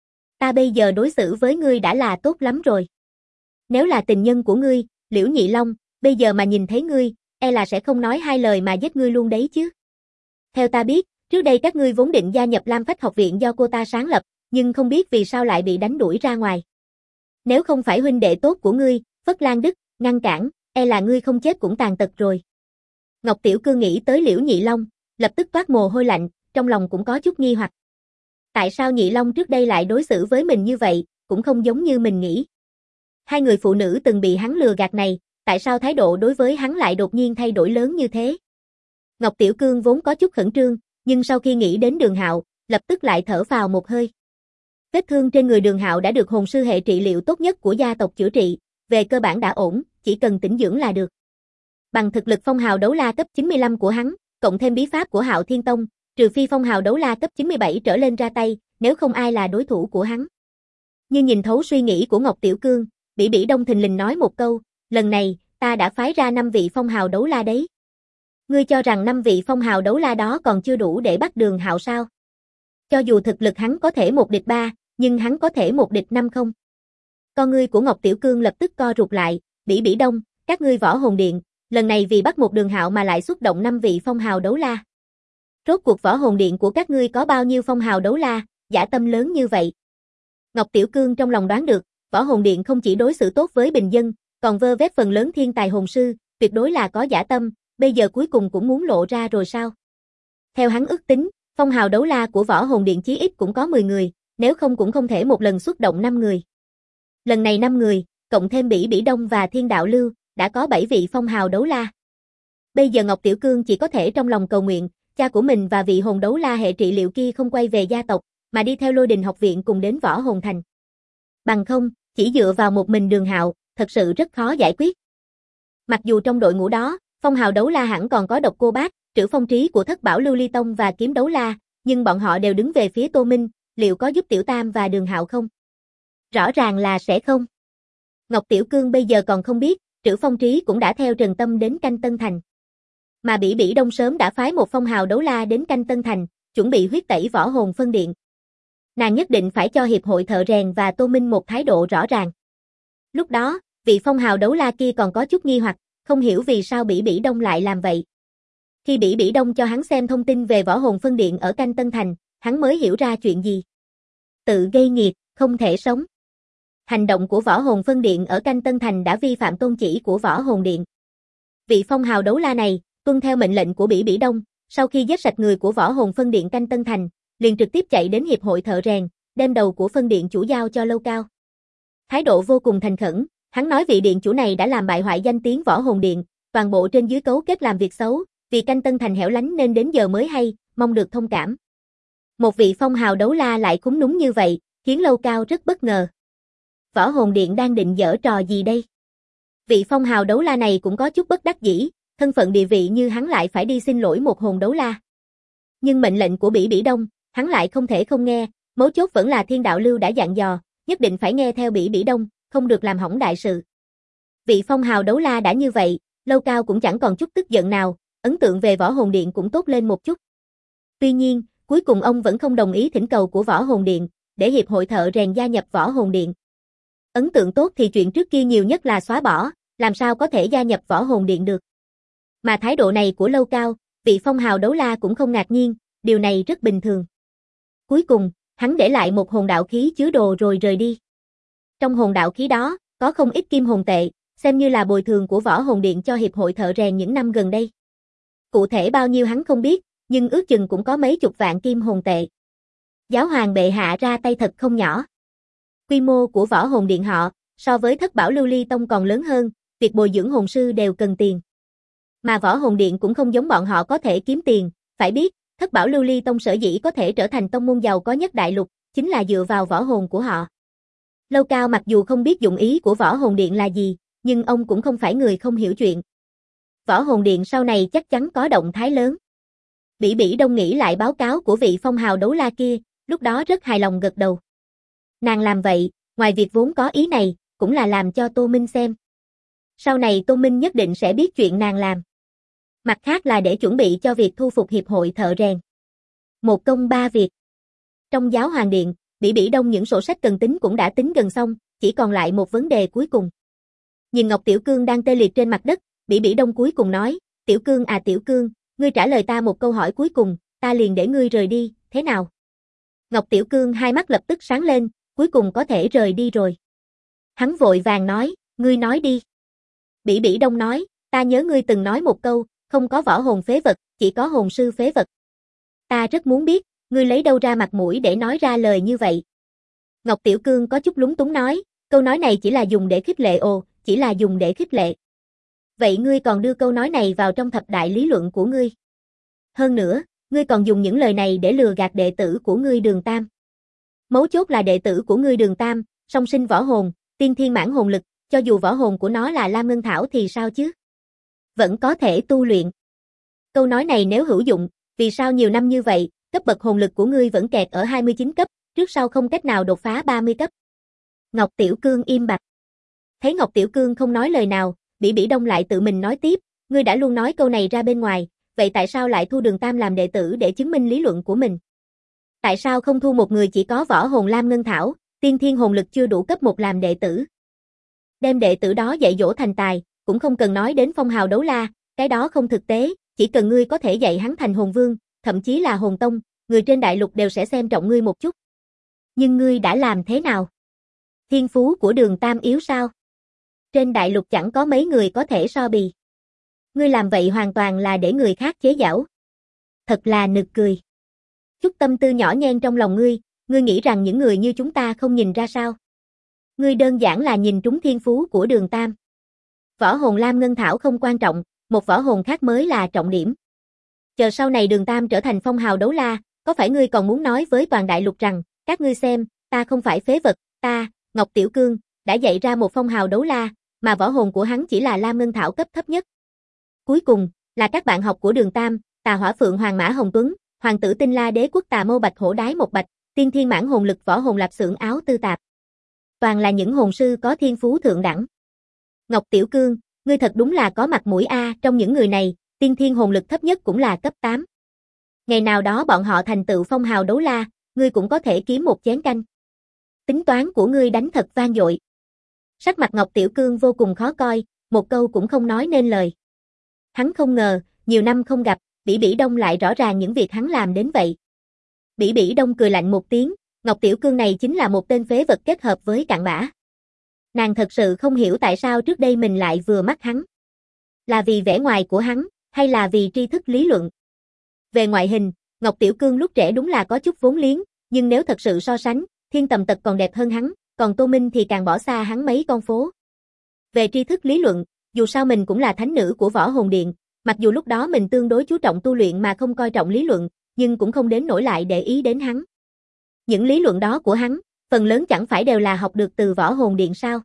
Ta bây giờ đối xử với ngươi đã là tốt lắm rồi. Nếu là tình nhân của ngươi, Liễu Nhị Long, bây giờ mà nhìn thấy ngươi, e là sẽ không nói hai lời mà giết ngươi luôn đấy chứ. Theo ta biết, trước đây các ngươi vốn định gia nhập Lam Phách học viện do cô ta sáng lập, nhưng không biết vì sao lại bị đánh đuổi ra ngoài. Nếu không phải huynh đệ tốt của ngươi, Phất Lan Đức, ngăn cản, e là ngươi không chết cũng tàn tật rồi. Ngọc Tiểu Cương nghĩ tới Liễu Nhị Long, lập tức toát mồ hôi lạnh, trong lòng cũng có chút nghi hoặc. Tại sao Nhị Long trước đây lại đối xử với mình như vậy, cũng không giống như mình nghĩ. Hai người phụ nữ từng bị hắn lừa gạt này, tại sao thái độ đối với hắn lại đột nhiên thay đổi lớn như thế? Ngọc Tiểu Cương vốn có chút khẩn trương, nhưng sau khi nghĩ đến Đường Hạo, lập tức lại thở phào một hơi. Vết thương trên người Đường Hạo đã được hồn sư hệ trị liệu tốt nhất của gia tộc chữa trị, về cơ bản đã ổn, chỉ cần tĩnh dưỡng là được. Bằng thực lực phong hào đấu la cấp 95 của hắn, cộng thêm bí pháp của Hạo Thiên Tông, trừ phi phong hào đấu la cấp 97 trở lên ra tay, nếu không ai là đối thủ của hắn. Như nhìn thấu suy nghĩ của Ngọc Tiểu Cương, Bỉ Bỉ Đông thình lình nói một câu, lần này, ta đã phái ra 5 vị phong hào đấu la đấy. Ngươi cho rằng 5 vị phong hào đấu la đó còn chưa đủ để bắt Đường Hạo sao? Cho dù thực lực hắn có thể 1 địch 3, nhưng hắn có thể 1 địch 5 không? Con ngươi của Ngọc Tiểu Cương lập tức co rụt lại, Bỉ Bỉ Đông, các ngươi Võ Hồn Điện, lần này vì bắt một Đường Hạo mà lại xuất động 5 vị phong hào đấu la. Rốt cuộc Võ Hồn Điện của các ngươi có bao nhiêu phong hào đấu la, dã tâm lớn như vậy? Ngọc Tiểu Cương trong lòng đoán được, Võ Hồn Điện không chỉ đối xử tốt với bình dân, còn vơ vét phần lớn thiên tài hồn sư, tuyệt đối là có dã tâm, bây giờ cuối cùng cũng muốn lộ ra rồi sao? Theo hắn ước tính, phong hào đấu la của Võ Hồn Điện chí ít cũng có 10 người, nếu không cũng không thể một lần xuất động 5 người. Lần này 5 người, cộng thêm Bỉ Bỉ Đông và Thiên Đạo Lưu, đã có 7 vị phong hào đấu la. Bây giờ Ngọc Tiểu Cương chỉ có thể trong lòng cầu nguyện, cha của mình và vị hồn đấu la hệ trị liệu kia không quay về gia tộc, mà đi theo Lôi Đình học viện cùng đến Võ Hồn Thành. Bằng không, chỉ dựa vào một mình Đường Hạo, thật sự rất khó giải quyết. Mặc dù trong đội ngũ đó, phong hào đấu la hẳn còn có Độc Cô Bác, Trử Phong Trí của Thất Bảo Lưu Ly Tông và Kiếm Đấu La, nhưng bọn họ đều đứng về phía Tô Minh, liệu có giúp Tiểu Tam và Đường Hạo không? Rõ ràng là sẽ không. Ngọc Tiểu Cương bây giờ còn không biết, Trử Phong Trí cũng đã theo Trần Tâm đến Canh Tân Thành. Mà Bỉ Bỉ Đông sớm đã phái một phong hào đấu la đến Canh Tân Thành, chuẩn bị huyết tẩy Võ Hồn Phân Điện. Nàng nhất định phải cho hiệp hội thợ rèn và Tô Minh một thái độ rõ ràng. Lúc đó, vị phong hào đấu la kia còn có chút nghi hoặc, không hiểu vì sao Bỉ Bỉ Đông lại làm vậy. Khi Bỉ Bỉ Đông cho hắn xem thông tin về Võ Hồn Phân Điện ở Canh Tân Thành, hắn mới hiểu ra chuyện gì. Tự gây nghiệt, không thể sống. Hành động của Võ Hồn Phân Điện ở Canh Tân Thành đã vi phạm tôn chỉ của Võ Hồn Điện. Vị phong hào đấu la này, tuân theo mệnh lệnh của Bỉ Bỉ Đông, sau khi giết sạch người của Võ Hồn Phân Điện Canh Tân Thành, liền trực tiếp chạy đến hiệp hội thợ rèn, đem đầu của phân điện chủ giao cho Lâu Cao. Thái độ vô cùng thành khẩn, hắn nói vị điện chủ này đã làm bại hoại danh tiếng Võ Hồn Điện, toàn bộ trên dưới cấu kết làm việc xấu, vì Canh Tân Thành hẻo lánh nên đến giờ mới hay, mong được thông cảm. Một vị phong hào đấu la lại cúng núm như vậy, khiến Lâu Cao rất bất ngờ. Võ Hồn Điện đang định giở trò gì đây? Vị phong hào đấu la này cũng có chút bất đắc dĩ, thân phận địa vị như hắn lại phải đi xin lỗi một hồn đấu la. Nhưng mệnh lệnh của Bỉ Bỉ Đông, hắn lại không thể không nghe, mấu chốt vẫn là Thiên Đạo Lưu đã dặn dò, nhất định phải nghe theo Bỉ Bỉ Đông, không được làm hỏng đại sự. Vị phong hào đấu la đã như vậy, Lâu Cao cũng chẳng còn chút tức giận nào, ấn tượng về Võ Hồn Điện cũng tốt lên một chút. Tuy nhiên, cuối cùng ông vẫn không đồng ý thỉnh cầu của Võ Hồn Điện, để hiệp hội thợ rèn gia nhập Võ Hồn Điện. Ấn tượng tốt thì chuyện trước kia nhiều nhất là xóa bỏ, làm sao có thể gia nhập Võ Hồn Điện được. Mà thái độ này của Lâu Cao, vị phong hào đấu la cũng không ngạc nhiên, điều này rất bình thường. Cuối cùng, hắn để lại một hồn đạo khí chứa đồ rồi rời đi. Trong hồn đạo khí đó, có không ít kim hồn tệ, xem như là bồi thường của Võ Hồn Điện cho hiệp hội thợ rèn những năm gần đây. Cụ thể bao nhiêu hắn không biết, nhưng ước chừng cũng có mấy chục vạn kim hồn tệ. Giáo hoàng bệ hạ ra tay thật không nhỏ. Quy mô của Võ Hồn Điện họ, so với Thất Bảo Lưu Ly Tông còn lớn hơn, việc bồi dưỡng hồn sư đều cần tiền. Mà Võ Hồn Điện cũng không giống bọn họ có thể kiếm tiền, phải biết, Thất Bảo Lưu Ly Tông sở dĩ có thể trở thành tông môn giàu có nhất đại lục, chính là dựa vào võ hồn của họ. Lâu Cao mặc dù không biết dụng ý của Võ Hồn Điện là gì, nhưng ông cũng không phải người không hiểu chuyện. Võ Hồn Điện sau này chắc chắn có động thái lớn. Bỉ Bỉ Đông nghĩ lại báo cáo của vị phong hào đấu la kia, lúc đó rất hài lòng gật đầu. Nàng làm vậy, ngoài việc vốn có ý này, cũng là làm cho Tô Minh xem. Sau này Tô Minh nhất định sẽ biết chuyện nàng làm. Mặt khác là để chuẩn bị cho việc thu phục hiệp hội thợ rèn. Một công ba việc. Trong giáo hoàng điện, Bỉ Bỉ Đông những sổ sách cần tính cũng đã tính gần xong, chỉ còn lại một vấn đề cuối cùng. Nhìn Ngọc Tiểu Cương đang tê liệt trên mặt đất, Bỉ Bỉ Đông cuối cùng nói, Tiểu Cương à Tiểu Cương, ngươi trả lời ta một câu hỏi cuối cùng, ta liền để ngươi rời đi, thế nào? Ngọc Tiểu Cương hai mắt lập tức sáng lên, cuối cùng có thể rời đi rồi. Hắn vội vàng nói, ngươi nói đi. Bỉ Bỉ Đông nói, ta nhớ ngươi từng nói một câu, không có võ hồn phế vật, chỉ có hồn sư phế vật. Ta rất muốn biết, ngươi lấy đâu ra mặt mũi để nói ra lời như vậy. Ngọc Tiểu Cương có chút lúng túng nói, câu nói này chỉ là dùng để khích lệ chỉ là dùng để khích lệ. Vậy ngươi còn đưa câu nói này vào trong thập đại lý luận của ngươi. Hơn nữa, ngươi còn dùng những lời này để lừa gạt đệ tử của ngươi Đường Tam. Mấu chốt là đệ tử của ngươi Đường Tam, song sinh võ hồn, tiên thiên mãn hồn lực, cho dù võ hồn của nó là Lam Ngân Thảo thì sao chứ? Vẫn có thể tu luyện. Câu nói này nếu hữu dụng, vì sao nhiều năm như vậy, cấp bậc hồn lực của ngươi vẫn kẹt ở 29 cấp, trước sau không cách nào đột phá 30 cấp. Ngọc Tiểu Cương im bặt. Thấy Ngọc Tiểu Cương không nói lời nào, Bỉ Bỉ Đông lại tự mình nói tiếp, ngươi đã luôn nói câu này ra bên ngoài, vậy tại sao lại thu Đường Tam làm đệ tử để chứng minh lý luận của mình? Tại sao không thu một người chỉ có võ hồn Lam Ngân Thảo, tiên thiên hồn lực chưa đủ cấp 1 làm đệ tử? Đem đệ tử đó dạy dỗ thành tài, cũng không cần nói đến phong hào đấu la, cái đó không thực tế, chỉ cần ngươi có thể dạy hắn thành hồn vương, thậm chí là hồn tông, người trên đại lục đều sẽ xem trọng ngươi một chút. Nhưng ngươi đã làm thế nào? Thiên phú của Đường Tam yếu sao? Trên đại lục chẳng có mấy người có thể so bì. Ngươi làm vậy hoàn toàn là để người khác chế giễu. Thật là nực cười. Chút tâm tư nhỏ nhen trong lòng ngươi nghĩ rằng những người như chúng ta không nhìn ra sao? Ngươi đơn giản là nhìn trúng thiên phú của Đường Tam. Võ hồn Lam Ngân Thảo không quan trọng, một võ hồn khác mới là trọng điểm. Chờ sau này Đường Tam trở thành phong hào đấu la, có phải ngươi còn muốn nói với toàn đại lục rằng, các ngươi xem, ta không phải phế vật, ta, Ngọc Tiểu Cương, đã dạy ra một phong hào đấu la, mà võ hồn của hắn chỉ là Lam Ngân Thảo cấp thấp nhất. Cuối cùng, là các bạn học của Đường Tam, Tà Hỏa Phượng Hoàng Mã Hồng Tuấn, Hoàng tử Tinh La Đế Quốc Tà Mâu Bạch Hổ Đái Một Bạch, Tiên Thiên Mãn Hồn Lực Võ Hồn Lạp Xưởng Áo Tư Tạp. Toàn là những hồn sư có thiên phú thượng đẳng. Ngọc Tiểu Cương, ngươi thật đúng là có mặt mũi a, trong những người này, tiên thiên hồn lực thấp nhất cũng là cấp 8. Ngày nào đó bọn họ thành tựu phong hào đấu la, ngươi cũng có thể kiếm một chén canh. Tính toán của ngươi đánh thật vang dội. Sắc mặt Ngọc Tiểu Cương vô cùng khó coi, một câu cũng không nói nên lời. Hắn không ngờ, nhiều năm không gặp, Bỉ Bỉ Đông lại rõ ràng những việc hắn làm đến vậy. Bỉ Bỉ Đông cười lạnh một tiếng, Ngọc Tiểu Cương này chính là một tên phế vật kết hợp với cặn bã. Nàng thật sự không hiểu tại sao trước đây mình lại vừa mắt hắn. Là vì vẻ ngoài của hắn, hay là vì tri thức lý luận? Về ngoại hình, Ngọc Tiểu Cương lúc trẻ đúng là có chút vốn liếng, nhưng nếu thật sự so sánh, Thiên Tầm Tật còn đẹp hơn hắn, còn Tô Minh thì càng bỏ xa hắn mấy con phố. Về tri thức lý luận, dù sao mình cũng là thánh nữ của Võ Hồn Điện, mặc dù lúc đó mình tương đối chú trọng tu luyện mà không coi trọng lý luận, nhưng cũng không đến nỗi lại để ý đến hắn. Những lý luận đó của hắn, phần lớn chẳng phải đều là học được từ Võ Hồn Điện sao?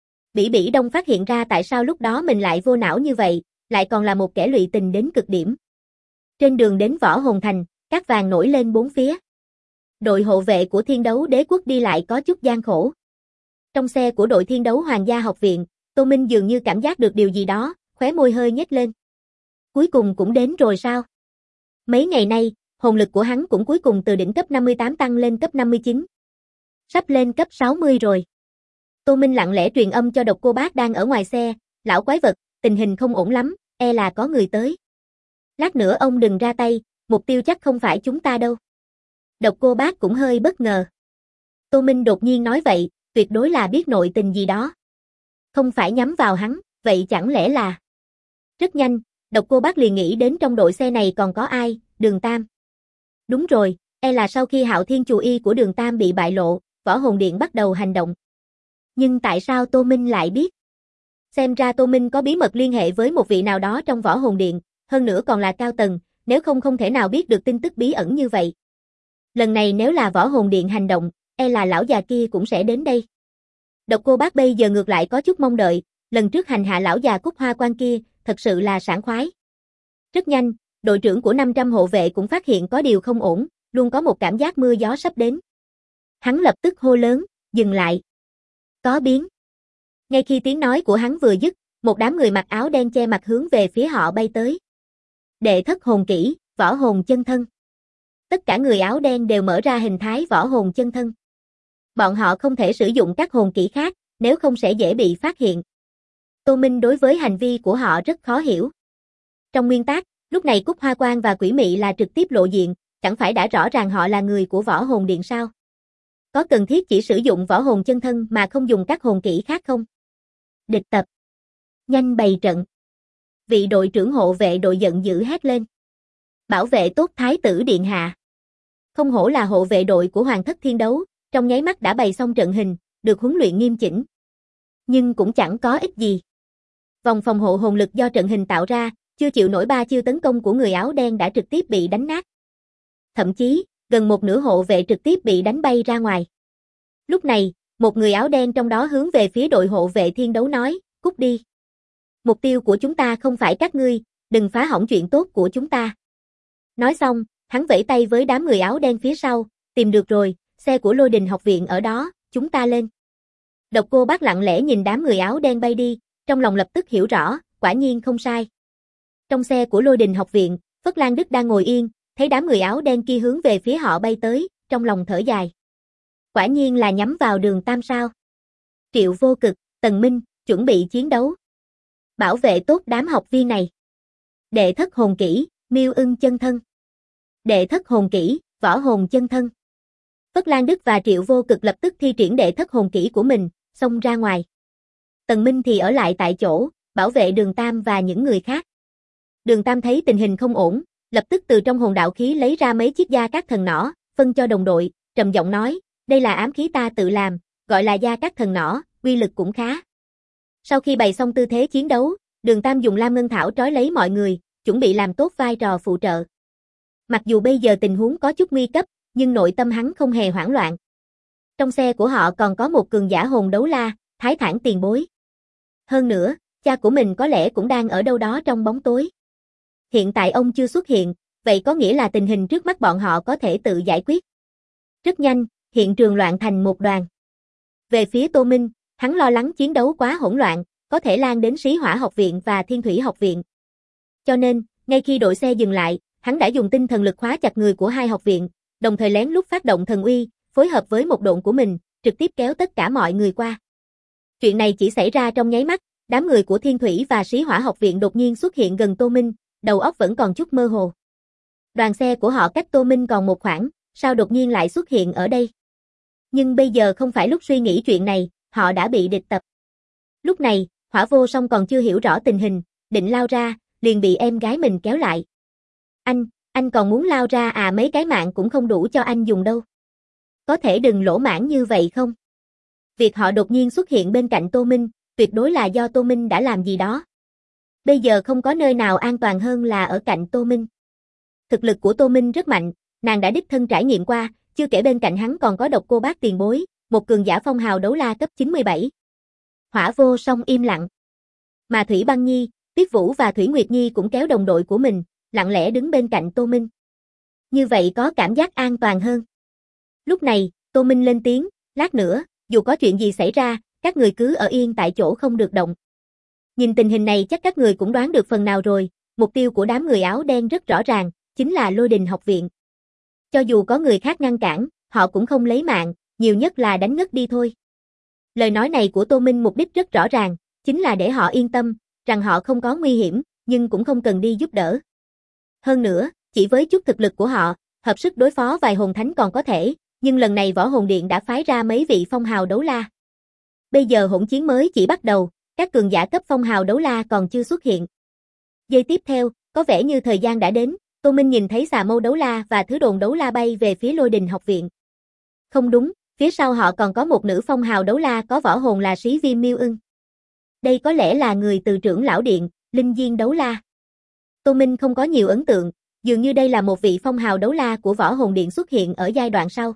Bỉ Bỉ Đông phát hiện ra tại sao lúc đó mình lại vô não như vậy, lại còn là một kẻ lụy tình đến cực điểm. Trên đường đến Võ Hồn Thành, cát vàng nổi lên bốn phía. Đội hộ vệ của Thiên Đấu Đế Quốc đi lại có chút gian khổ. Trong xe của đội Thiên Đấu Hoàng gia học viện, Tô Minh dường như cảm giác được điều gì đó, khóe môi hơi nhếch lên. Cuối cùng cũng đến rồi sao? Mấy ngày nay, hồn lực của hắn cũng cuối cùng từ đỉnh cấp 58 tăng lên cấp 59. Sắp lên cấp 60 rồi. Tô Minh lặng lẽ truyền âm cho Độc Cô Bác đang ở ngoài xe, lão quái vật, tình hình không ổn lắm, e là có người tới. Lát nữa ông đừng ra tay, mục tiêu chắc không phải chúng ta đâu. Độc Cô Bác cũng hơi bất ngờ. Tô Minh đột nhiên nói vậy, tuyệt đối là biết nội tình gì đó. Không phải nhắm vào hắn, vậy chẳng lẽ là... Rất nhanh, Độc Cô Bác liền nghĩ đến trong đội xe này còn có ai, Đường Tam. Đúng rồi, e là sau khi Hạo Thiên Chù Y của Đường Tam bị bại lộ, Võ Hồn Điện bắt đầu hành động. Nhưng tại sao Tô Minh lại biết? Xem ra Tô Minh có bí mật liên hệ với một vị nào đó trong Võ Hồn Điện, hơn nữa còn là cao tầng, nếu không không thể nào biết được tin tức bí ẩn như vậy. Lần này nếu là Võ Hồn Điện hành động, e là lão già kia cũng sẽ đến đây. Độc Cô Bác bây giờ ngược lại có chút mong đợi, lần trước hành hạ lão già Cúc Hoa Quan kia, thật sự là sảng khoái. Rất nhanh, đội trưởng của 500 hộ vệ cũng phát hiện có điều không ổn, luôn có một cảm giác mưa gió sắp đến. Hắn lập tức hô lớn, dừng lại. Có biến. Ngay khi tiếng nói của hắn vừa dứt, một đám người mặc áo đen che mặt hướng về phía họ bay tới. Đệ thất hồn kỹ, võ hồn chân thân. Tất cả người áo đen đều mở ra hình thái võ hồn chân thân. Bọn họ không thể sử dụng các hồn kỹ khác, nếu không sẽ dễ bị phát hiện. Tô Minh đối với hành vi của họ rất khó hiểu. Trong nguyên tắc, lúc này Cúc Hoa Quan và Quỷ Mị là trực tiếp lộ diện, chẳng phải đã rõ ràng họ là người của Võ Hồn Điện sao? Có cần thiết chỉ sử dụng võ hồn chân thân mà không dùng các hồn kỹ khác không? Địch tập. Nhanh bày trận. Vị đội trưởng hộ vệ đội giận dữ hét lên. Bảo vệ tốt Thái tử Điện Hạ. Không hổ là hộ vệ đội của Hoàng thất Thiên Đấu, trong nháy mắt đã bày xong trận hình, được huấn luyện nghiêm chỉnh. Nhưng cũng chẳng có ích gì. Vòng phòng hộ hồn lực do trận hình tạo ra, chưa chịu nổi 3 chiêu tấn công của người áo đen đã trực tiếp bị đánh nát. Thậm chí, gần một nửa hộ vệ trực tiếp bị đánh bay ra ngoài. Lúc này, một người áo đen trong đó hướng về phía đội hộ vệ Thiên Đấu nói, cút đi. Mục tiêu của chúng ta không phải các ngươi, đừng phá hỏng chuyện tốt của chúng ta. Nói xong, hắn vẫy tay với đám người áo đen phía sau, tìm được rồi, xe của Lôi Đình học viện ở đó, chúng ta lên. Độc Cô Bác lặng lẽ nhìn đám người áo đen bay đi, trong lòng lập tức hiểu rõ, quả nhiên không sai. Trong xe của Lôi Đình học viện, Phất Lan Đức đang ngồi yên, thấy đám người áo đen kia hướng về phía họ bay tới, trong lòng thở dài. Quả nhiên là nhắm vào Đường Tam sao. Triệu Vô Cực, Tần Minh, chuẩn bị chiến đấu. Bảo vệ tốt đám học viên này. Đệ thất hồn kỹ, Miêu Ưng chân thân. Đệ thất hồn kỹ, Võ hồn chân thân. Phất Lan Đức và Triệu Vô Cực lập tức thi triển đệ thất hồn kỹ của mình, xông ra ngoài. Tần Minh thì ở lại tại chỗ, bảo vệ Đường Tam và những người khác. Đường Tam thấy tình hình không ổn, lập tức từ trong hồn đạo khí lấy ra mấy chiếc gia cát thần nỏ, phân cho đồng đội, trầm giọng nói, đây là ám khí ta tự làm, gọi là gia cát thần nỏ, uy lực cũng khá. Sau khi bày xong tư thế chiến đấu, Đường Tam dùng Lam Ngân Thảo trói lấy mọi người, chuẩn bị làm tốt vai trò phụ trợ. Mặc dù bây giờ tình huống có chút nguy cấp, nhưng nội tâm hắn không hề hoảng loạn. Trong xe của họ còn có một cường giả hồn đấu la, Thái Thản tiền bối. Hơn nữa, cha của mình có lẽ cũng đang ở đâu đó trong bóng tối. Hiện tại ông chưa xuất hiện, vậy có nghĩa là tình hình trước mắt bọn họ có thể tự giải quyết. Rất nhanh, hiện trường loạn thành một đoàn. Về phía Tô Minh, hắn lo lắng chiến đấu quá hỗn loạn, có thể lan đến Sĩ Hỏa học viện và Thiên Thủy học viện. Cho nên, ngay khi đội xe dừng lại, hắn đã dùng tinh thần lực khóa chặt người của hai học viện, đồng thời lén lút phát động thần uy, phối hợp với một độn của mình, trực tiếp kéo tất cả mọi người qua. Chuyện này chỉ xảy ra trong nháy mắt, đám người của Thiên Thủy và Sĩ Hỏa học viện đột nhiên xuất hiện gần Tô Minh, đầu óc vẫn còn chút mơ hồ. Đoàn xe của họ cách Tô Minh còn một khoảng, sao đột nhiên lại xuất hiện ở đây? Nhưng bây giờ không phải lúc suy nghĩ chuyện này, họ đã bị địch tập. Lúc này, Hỏa Vô Song còn chưa hiểu rõ tình hình, định lao ra, liền bị em gái mình kéo lại. Anh còn muốn lao ra à, mấy cái mạng cũng không đủ cho anh dùng đâu. Có thể đừng lỗ mãng như vậy không? Việc họ đột nhiên xuất hiện bên cạnh Tô Minh, tuyệt đối là do Tô Minh đã làm gì đó. Bây giờ không có nơi nào an toàn hơn là ở cạnh Tô Minh. Thực lực của Tô Minh rất mạnh, nàng đã đích thân trải nghiệm qua, chưa kể bên cạnh hắn còn có Độc Cô Bác tiền bối, một cường giả phong hào đấu la cấp 97. Hỏa Vô Song im lặng. Mà Thủy Băng Nhi, Tuyết Vũ và Thủy Nguyệt Nhi cũng kéo đồng đội của mình, lặng lẽ đứng bên cạnh Tô Minh. Như vậy có cảm giác an toàn hơn. Lúc này, Tô Minh lên tiếng, lát nữa, dù có chuyện gì xảy ra, các người cứ ở yên tại chỗ không được động. Nhìn tình hình này chắc các người cũng đoán được phần nào rồi, mục tiêu của đám người áo đen rất rõ ràng, chính là Lôi Đình học viện. Cho dù có người khác ngăn cản, họ cũng không lấy mạng, nhiều nhất là đánh ngất đi thôi. Lời nói này của Tô Minh mục đích rất rõ ràng, chính là để họ yên tâm, rằng họ không có nguy hiểm, nhưng cũng không cần đi giúp đỡ. Hơn nữa, chỉ với chút thực lực của họ, hợp sức đối phó vài hồn thánh còn có thể, nhưng lần này Võ Hồn Điện đã phái ra mấy vị phong hào đấu la. Bây giờ hỗn chiến mới chỉ bắt đầu, các cường giả cấp phong hào đấu la còn chưa xuất hiện. Giây tiếp theo, có vẻ như thời gian đã đến, Tô Minh nhìn thấy xà mâu đấu la và thứ đồn đấu la bay về phía Lôi Đình học viện. Không đúng, phía sau họ còn có một nữ phong hào đấu la có võ hồn là Sĩ Viêm Miêu Ưng. Đây có lẽ là người từ trưởng lão điện, Linh Diên đấu la. Tô Minh không có nhiều ấn tượng, dường như đây là một vị phong hào đấu la của Võ Hồn Điện xuất hiện ở giai đoạn sau.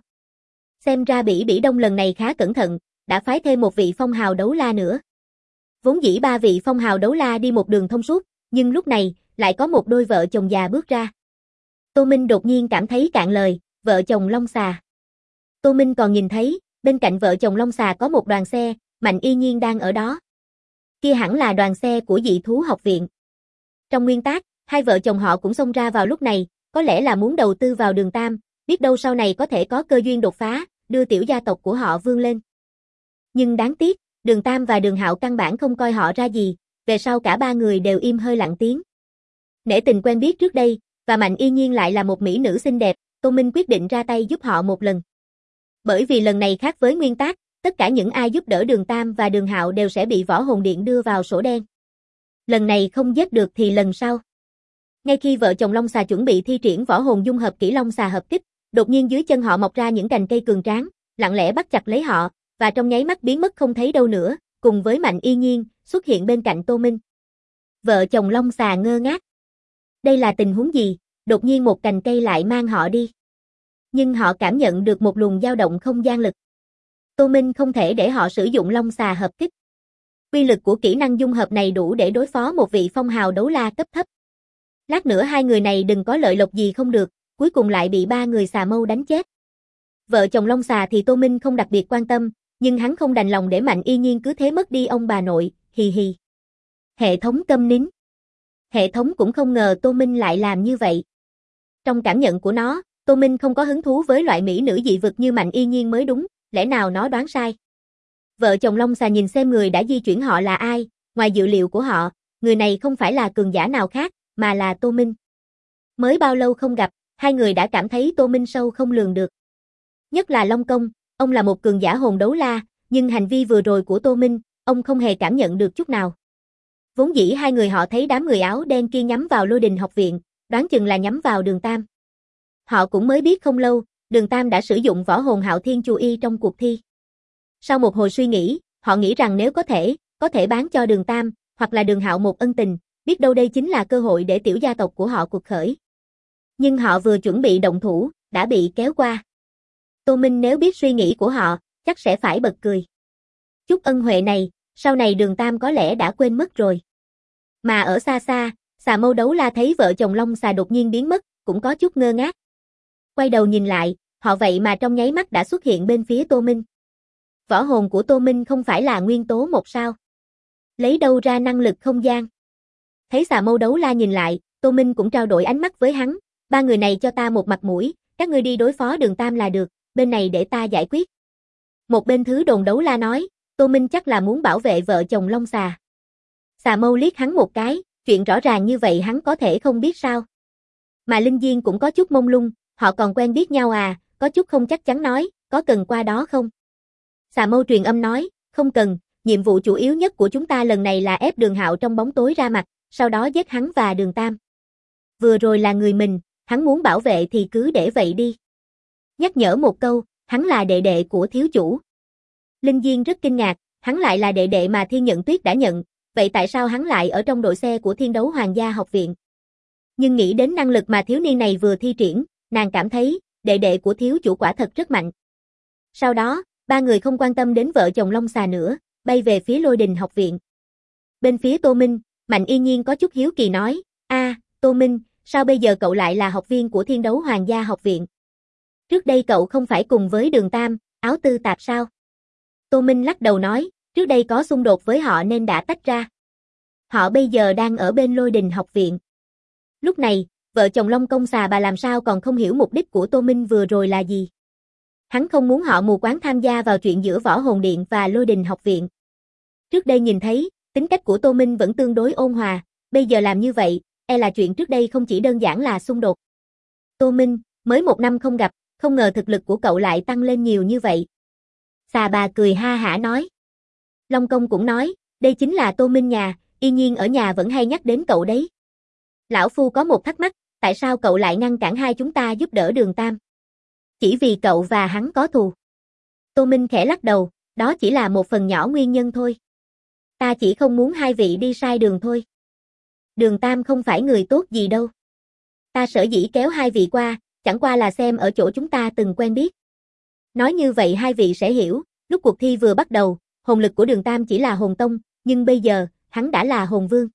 Xem ra Bỉ Bỉ Đông lần này khá cẩn thận, đã phái thêm một vị phong hào đấu la nữa. Vốn dĩ ba vị phong hào đấu la đi một đường thông suốt, nhưng lúc này, lại có một đôi vợ chồng già bước ra. Tô Minh đột nhiên cảm thấy cạn lời, vợ chồng Long Xà. Tô Minh còn nhìn thấy, bên cạnh vợ chồng Long Xà có một đoàn xe, Mạnh Y Nhiên đang ở đó. Kia hẳn là đoàn xe của Dị Thú học viện. Trong nguyên tắc, hai vợ chồng họ cũng xông ra vào lúc này, có lẽ là muốn đầu tư vào Đường Tam, biết đâu sau này có thể có cơ duyên đột phá, đưa tiểu gia tộc của họ vươn lên. Nhưng đáng tiếc, Đường Tam và Đường Hạo căn bản không coi họ ra gì, về sau cả ba người đều im hơi lặng tiếng. Nể tình quen biết trước đây, và Mạnh Y Nhiên lại là một mỹ nữ xinh đẹp, Tô Minh quyết định ra tay giúp họ một lần. Bởi vì lần này khác với nguyên tắc, tất cả những ai giúp đỡ Đường Tam và Đường Hạo đều sẽ bị Võ Hồn Điện đưa vào sổ đen. Lần này không giết được thì lần sau. Ngay khi vợ chồng Long Xà chuẩn bị thi triển võ hồn dung hợp kỹ Long Xà hợp kích, đột nhiên dưới chân họ mọc ra những cành cây cường tráng, lặng lẽ bắt chặt lấy họ, và trong nháy mắt biến mất không thấy đâu nữa, cùng với Mạnh Y Nhiên, xuất hiện bên cạnh Tô Minh. Vợ chồng Long Xà ngơ ngác. Đây là tình huống gì, đột nhiên một cành cây lại mang họ đi. Nhưng họ cảm nhận được một luồng dao động không gian lực. Tô Minh không thể để họ sử dụng Long Xà hợp kích. Uy lực của kỹ năng dung hợp này đủ để đối phó một vị phong hào đấu la cấp thấp. Lát nữa hai người này đừng có lợi lộc gì không được, cuối cùng lại bị ba người xà mâu đánh chết. Vợ chồng Long Xà thì Tô Minh không đặc biệt quan tâm, nhưng hắn không đành lòng để Mạnh Y Nhiên cứ thế mất đi ông bà nội, hì hì. Hệ thống câm nín. Hệ thống cũng không ngờ Tô Minh lại làm như vậy. Trong cảm nhận của nó, Tô Minh không có hứng thú với loại mỹ nữ dị vực như Mạnh Y Nhiên mới đúng, lẽ nào nó đoán sai. Vợ chồng Long Xà nhìn xem người đã di chuyển họ là ai, ngoài dự liệu của họ, người này không phải là cường giả nào khác, mà là Tô Minh. Mới bao lâu không gặp, hai người đã cảm thấy Tô Minh sâu không lường được. Nhất là Long Công, ông là một cường giả hồn đấu la, nhưng hành vi vừa rồi của Tô Minh, ông không hề cảm nhận được chút nào. Vốn dĩ hai người họ thấy đám người áo đen kia nhắm vào Lôi Đình học viện, đoán chừng là nhắm vào Đường Tam. Họ cũng mới biết không lâu, Đường Tam đã sử dụng võ hồn Hạo Thiên Chu Y trong cuộc thi. Sau một hồi suy nghĩ, họ nghĩ rằng nếu có thể bán cho Đường Tam, hoặc là Đường Hạo một ân tình, biết đâu đây chính là cơ hội để tiểu gia tộc của họ cuộc khởi. Nhưng họ vừa chuẩn bị động thủ, đã bị kéo qua. Tô Minh nếu biết suy nghĩ của họ, chắc sẽ phải bật cười. Chút ân huệ này, sau này Đường Tam có lẽ đã quên mất rồi. Mà ở xa xa, Xà Mâu Đấu La thấy vợ chồng Long Xà đột nhiên biến mất, cũng có chút ngơ ngác. Quay đầu nhìn lại, họ vậy mà trong nháy mắt đã xuất hiện bên phía Tô Minh. Võ hồn của Tô Minh không phải là nguyên tố một sao? Lấy đâu ra năng lực không gian? Thấy Xà Mâu Đấu La nhìn lại, Tô Minh cũng trao đổi ánh mắt với hắn, ba người này cho ta một mặt mũi, các ngươi đi đối phó Đường Tam là được, bên này để ta giải quyết. Một bên Thứ Đồn Đấu La nói, Tô Minh chắc là muốn bảo vệ vợ chồng Long Xà. Xà Mâu liếc hắn một cái, chuyện rõ ràng như vậy hắn có thể không biết sao. Mà Linh Diên cũng có chút mông lung, họ còn quen biết nhau à, có chút không chắc chắn nói, có cần qua đó không? Xà Mâu truyền âm nói, không cần, nhiệm vụ chủ yếu nhất của chúng ta lần này là ép Đường Hạo trong bóng tối ra mặt, sau đó giết hắn và Đường Tam. Vừa rồi là người mình, hắn muốn bảo vệ thì cứ để vậy đi. Nhắc nhở một câu, hắn là đệ đệ của thiếu chủ. Linh Diên rất kinh ngạc, hắn lại là đệ đệ mà Thiên Nhận Tuyết đã nhận, vậy tại sao hắn lại ở trong đội xe của Thiên Đấu Hoàng gia học viện? Nhưng nghĩ đến năng lực mà thiếu niên này vừa thi triển, nàng cảm thấy, đệ đệ của thiếu chủ quả thật rất mạnh. Sau đó, ba người không quan tâm đến vợ chồng Long Xà nữa, bay về phía Lôi Đình học viện. Bên phía Tô Minh, Mạnh Yên Nhiên có chút hiếu kỳ nói, Tô Minh, sao bây giờ cậu lại là học viên của Thiên Đấu Hoàng gia học viện? Trước đây cậu không phải cùng với Đường Tam, Áo Tư Tạp sao? Tô Minh lắc đầu nói, trước đây có xung đột với họ nên đã tách ra. Họ bây giờ đang ở bên Lôi Đình học viện. Lúc này, vợ chồng Long Công Xà bà làm sao còn không hiểu mục đích của Tô Minh vừa rồi là gì. Hắn không muốn họ mù quáng tham gia vào chuyện giữa Võ Hồn Điện và Lôi Đình học viện. Trước đây nhìn thấy, tính cách của Tô Minh vẫn tương đối ôn hòa, bây giờ làm như vậy, là chuyện trước đây không chỉ đơn giản là xung đột. Tô Minh, mới 1 năm không gặp, không ngờ thực lực của cậu lại tăng lên nhiều như vậy. Xà bà cười ha hả nói. Long Công cũng nói, đây chính là Tô Minh nhà, Yên Nhiên ở nhà vẫn hay nhắc đến cậu đấy. Lão Phu có một thắc mắc, tại sao cậu lại ngăn cản hai chúng ta giúp đỡ Đường Tam? Chỉ vì cậu và hắn có thù. Tô Minh khẽ lắc đầu, đó chỉ là một phần nhỏ nguyên nhân thôi. Ta chỉ không muốn hai vị đi sai đường thôi. Đường Tam không phải người tốt gì đâu. Ta sở dĩ kéo hai vị qua, chẳng qua là xem ở chỗ chúng ta từng quen biết. Nói như vậy hai vị sẽ hiểu, lúc cuộc thi vừa bắt đầu, hồn lực của Đường Tam chỉ là hồn tông, nhưng bây giờ, hắn đã là hồn vương.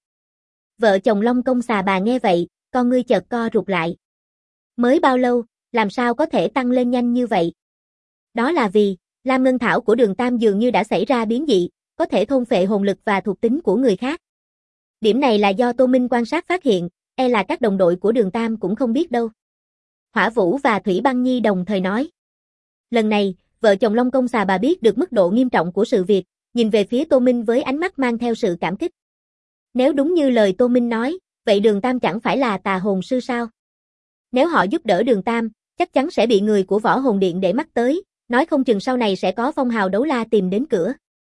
Vợ chồng Long Công Xà bà nghe vậy, con ngươi chợt co rụt lại. Mới bao lâu, làm sao có thể tăng lên nhanh như vậy? Đó là vì, Lam Ngân Thảo của Đường Tam dường như đã xảy ra biến dị, có thể thôn phệ hồn lực và thuộc tính của người khác. Điểm này là do Tô Minh quan sát phát hiện, là các đồng đội của Đường Tam cũng không biết đâu. Hỏa Vũ và Thủy Băng Nhi đồng thời nói. Lần này, vợ chồng Long Công Xà bà biết được mức độ nghiêm trọng của sự việc, nhìn về phía Tô Minh với ánh mắt mang theo sự cảm kích. Nếu đúng như lời Tô Minh nói, vậy Đường Tam chẳng phải là tà hồn sư sao? Nếu họ giúp đỡ Đường Tam, chắc chắn sẽ bị người của Võ Hồn Điện để mắt tới, nói không chừng sau này sẽ có phong hào đấu la tìm đến cửa.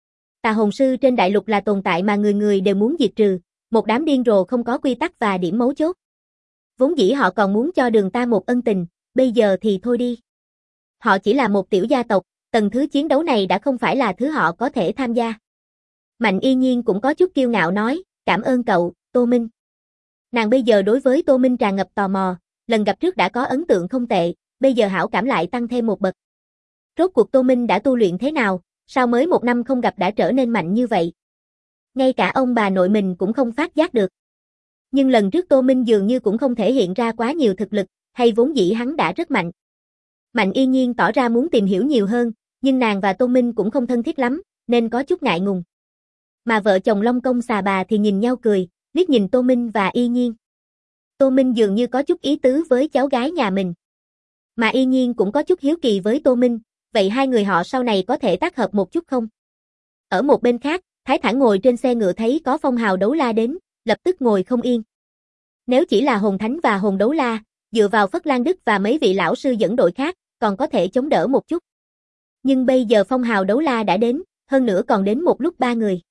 Tà hồn sư trên đại lục là tồn tại mà người người đều muốn diệt trừ, một đám điên rồ không có quy tắc và điểm mấu chốt. Vốn dĩ họ còn muốn cho Đường Tam một ân tình, bây giờ thì thôi đi. Họ chỉ là một tiểu gia tộc, tầng thứ chiến đấu này đã không phải là thứ họ có thể tham gia. Mạnh Yên Nhiên cũng có chút kiêu ngạo nói, cảm ơn cậu, Tô Minh. Nàng bây giờ đối với Tô Minh tràn ngập tò mò, lần gặp trước đã có ấn tượng không tệ, bây giờ hảo cảm lại tăng thêm một bậc. Rốt cuộc Tô Minh đã tu luyện thế nào, sao mới 1 năm không gặp đã trở nên mạnh như vậy? Ngay cả ông bà nội mình cũng không phát giác được. Nhưng lần trước Tô Minh dường như cũng không thể hiện ra quá nhiều thực lực, hay vốn dĩ hắn đã rất mạnh. Mạnh Yên Nhiên tỏ ra muốn tìm hiểu nhiều hơn, nhưng nàng và Tô Minh cũng không thân thiết lắm, nên có chút ngại ngùng. Mà vợ chồng Long Công Xà bà thì nhìn nhau cười, liếc nhìn Tô Minh và Yên Nhiên. Tô Minh dường như có chút ý tứ với cháu gái nhà mình. Mà Yên Nhiên cũng có chút hiếu kỳ với Tô Minh, vậy hai người họ sau này có thể tác hợp một chút không? Ở một bên khác, Thái Thản ngồi trên xe ngựa thấy có phong hào đấu la đến, lập tức ngồi không yên. Nếu chỉ là hồn thánh và hồn đấu la, dựa vào Phất Lan Đức và mấy vị lão sư dẫn đội khác, còn có thể chống đỡ một chút. Nhưng bây giờ phong hào đấu la đã đến, hơn nữa còn đến một lúc 3 người.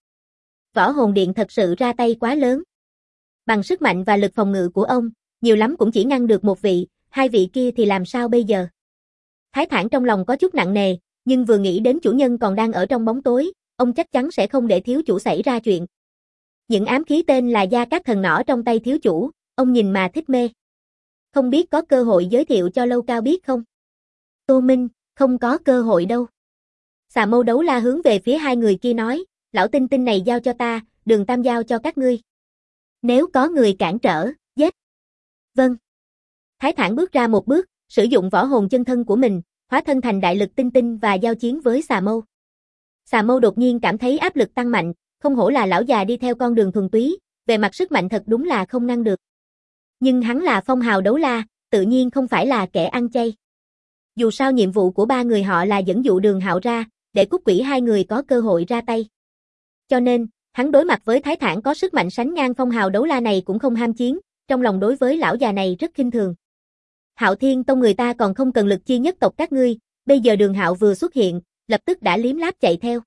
Võ Hồn Điện thật sự ra tay quá lớn. Bằng sức mạnh và lực phòng ngự của ông, nhiều lắm cũng chỉ ngăn được một vị, hai vị kia thì làm sao bây giờ? Thái Thản trong lòng có chút nặng nề, nhưng vừa nghĩ đến chủ nhân còn đang ở trong bóng tối, ông chắc chắn sẽ không để thiếu chủ xảy ra chuyện. Những ám khí tên là Gia Cát Thần Nỏ trong tay thiếu chủ, ông nhìn mà thích mê. Không biết có cơ hội giới thiệu cho Lâu Cao biết không? Tô Minh, không có cơ hội đâu. Xà Mâu Đấu La hướng về phía hai người kia nói, lão tinh tinh này giao cho ta, Đường Tam giao cho các ngươi. Nếu có người cản trở, giết. Vâng. Thái Thản bước ra một bước, sử dụng võ hồn chân thân của mình, hóa thân thành đại lực tinh tinh và giao chiến với xà mâu. Xà mâu đột nhiên cảm thấy áp lực tăng mạnh, không hổ là lão già đi theo con đường thuần túy, về mặt sức mạnh thật đúng là không ngăn được. Nhưng hắn là phong hào đấu la, tự nhiên không phải là kẻ ăn chay. Dù sao nhiệm vụ của ba người họ là dẫn dụ Đường Hạo ra, để Cút Quỷ hai người có cơ hội ra tay. Cho nên, hắn đối mặt với Thái Thản có sức mạnh sánh ngang phong hào đấu la này cũng không ham chiến, trong lòng đối với lão già này rất khinh thường. Hạo Thiên Tông người ta còn không cần lực chi nhất tộc các ngươi, bây giờ Đường Hạo vừa xuất hiện, lập tức đã liếm láp chạy theo.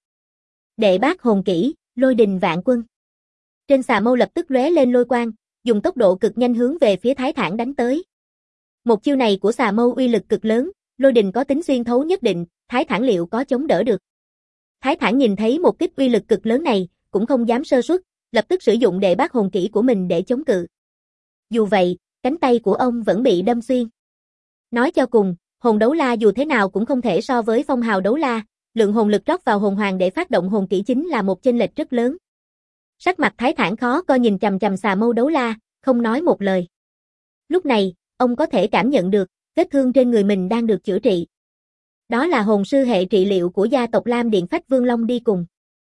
Đệ bát hồn kỹ, Lôi Đình Vạn Quân. Trên xà mâu lập tức lóe lên lôi quang, dùng tốc độ cực nhanh hướng về phía Thái Thản đánh tới. Một chiêu này của xà mâu uy lực cực lớn, lôi đình có tính xuyên thấu nhất định, Thái Thản liệu có chống đỡ được. Thái Thản nhìn thấy một kích uy lực cực lớn này, cũng không dám sơ suất, lập tức sử dụng đệ bát hồn kỹ của mình để chống cự. Dù vậy, cánh tay của ông vẫn bị đâm xuyên. Nói cho cùng, hồn đấu la dù thế nào cũng không thể so với phong hào đấu la, lượng hồn lực rót vào hồn hoàng để phát động hồn kỹ chính là một chênh lệch rất lớn. Sắc mặt Thái Thản khó coi nhìn chằm chằm xà mâu đấu la, không nói một lời. Lúc này, ông có thể cảm nhận được, vết thương trên người mình đang được chữa trị. Đó là hồn sư hệ trị liệu của gia tộc Lam Điện Phách Vương Long đi cùng.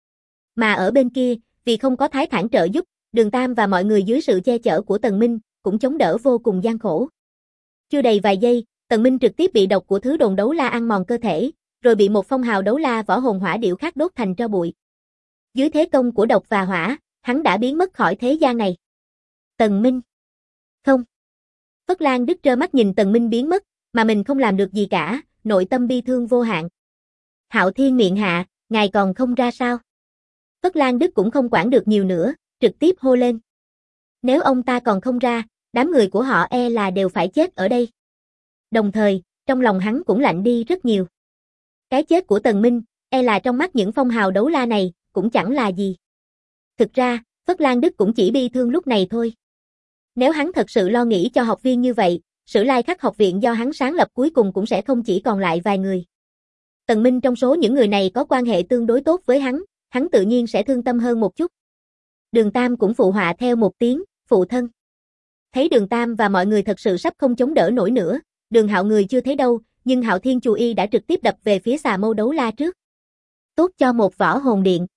Mà ở bên kia, vì không có Thái Thản trợ giúp, Đường Tam và mọi người dưới sự che chở của Tần Minh, cũng chống đỡ vô cùng gian khổ. Chưa đầy vài giây, Tần Minh trực tiếp bị độc của thứ đồn đấu la ăn mòn cơ thể, rồi bị một phong hào đấu la võ hồn hỏa điểu khác đốt thành tro bụi. Dưới thế công của độc và hỏa, hắn đã biến mất khỏi thế gian này. Tần Minh. Không. Phất Lan Đức trơ mắt nhìn Tần Minh biến mất, mà mình không làm được gì cả, nội tâm bi thương vô hạn. Hạo Thiên miệng hạ, ngài còn không ra sao? Phất Lan Đức cũng không quản được nhiều nữa, trực tiếp hô lên. Nếu ông ta còn không ra, đám người của họ e là đều phải chết ở đây. Đồng thời, trong lòng hắn cũng lạnh đi rất nhiều. Cái chết của Tần Minh, e là trong mắt những phong hào đấu la này, cũng chẳng là gì. Thực ra, Phất Lan Đức cũng chỉ bi thương lúc này thôi. Nếu hắn thật sự lo nghĩ cho học viên như vậy, Sử Lai Khắc học viện do hắn sáng lập cuối cùng cũng sẽ không chỉ còn lại vài người. Tần Minh trong số những người này có quan hệ tương đối tốt với hắn tự nhiên sẽ thương tâm hơn một chút. Đường Tam cũng phụ họa theo một tiếng, phụ thân. Thấy Đường Tam và mọi người thật sự sắp không chống đỡ nổi nữa, Đường Hạo người chưa thấy đâu, nhưng Hạo Thiên Chù Y đã trực tiếp đập về phía xà mâu đấu la trước. Tốt cho một võ hồn điện.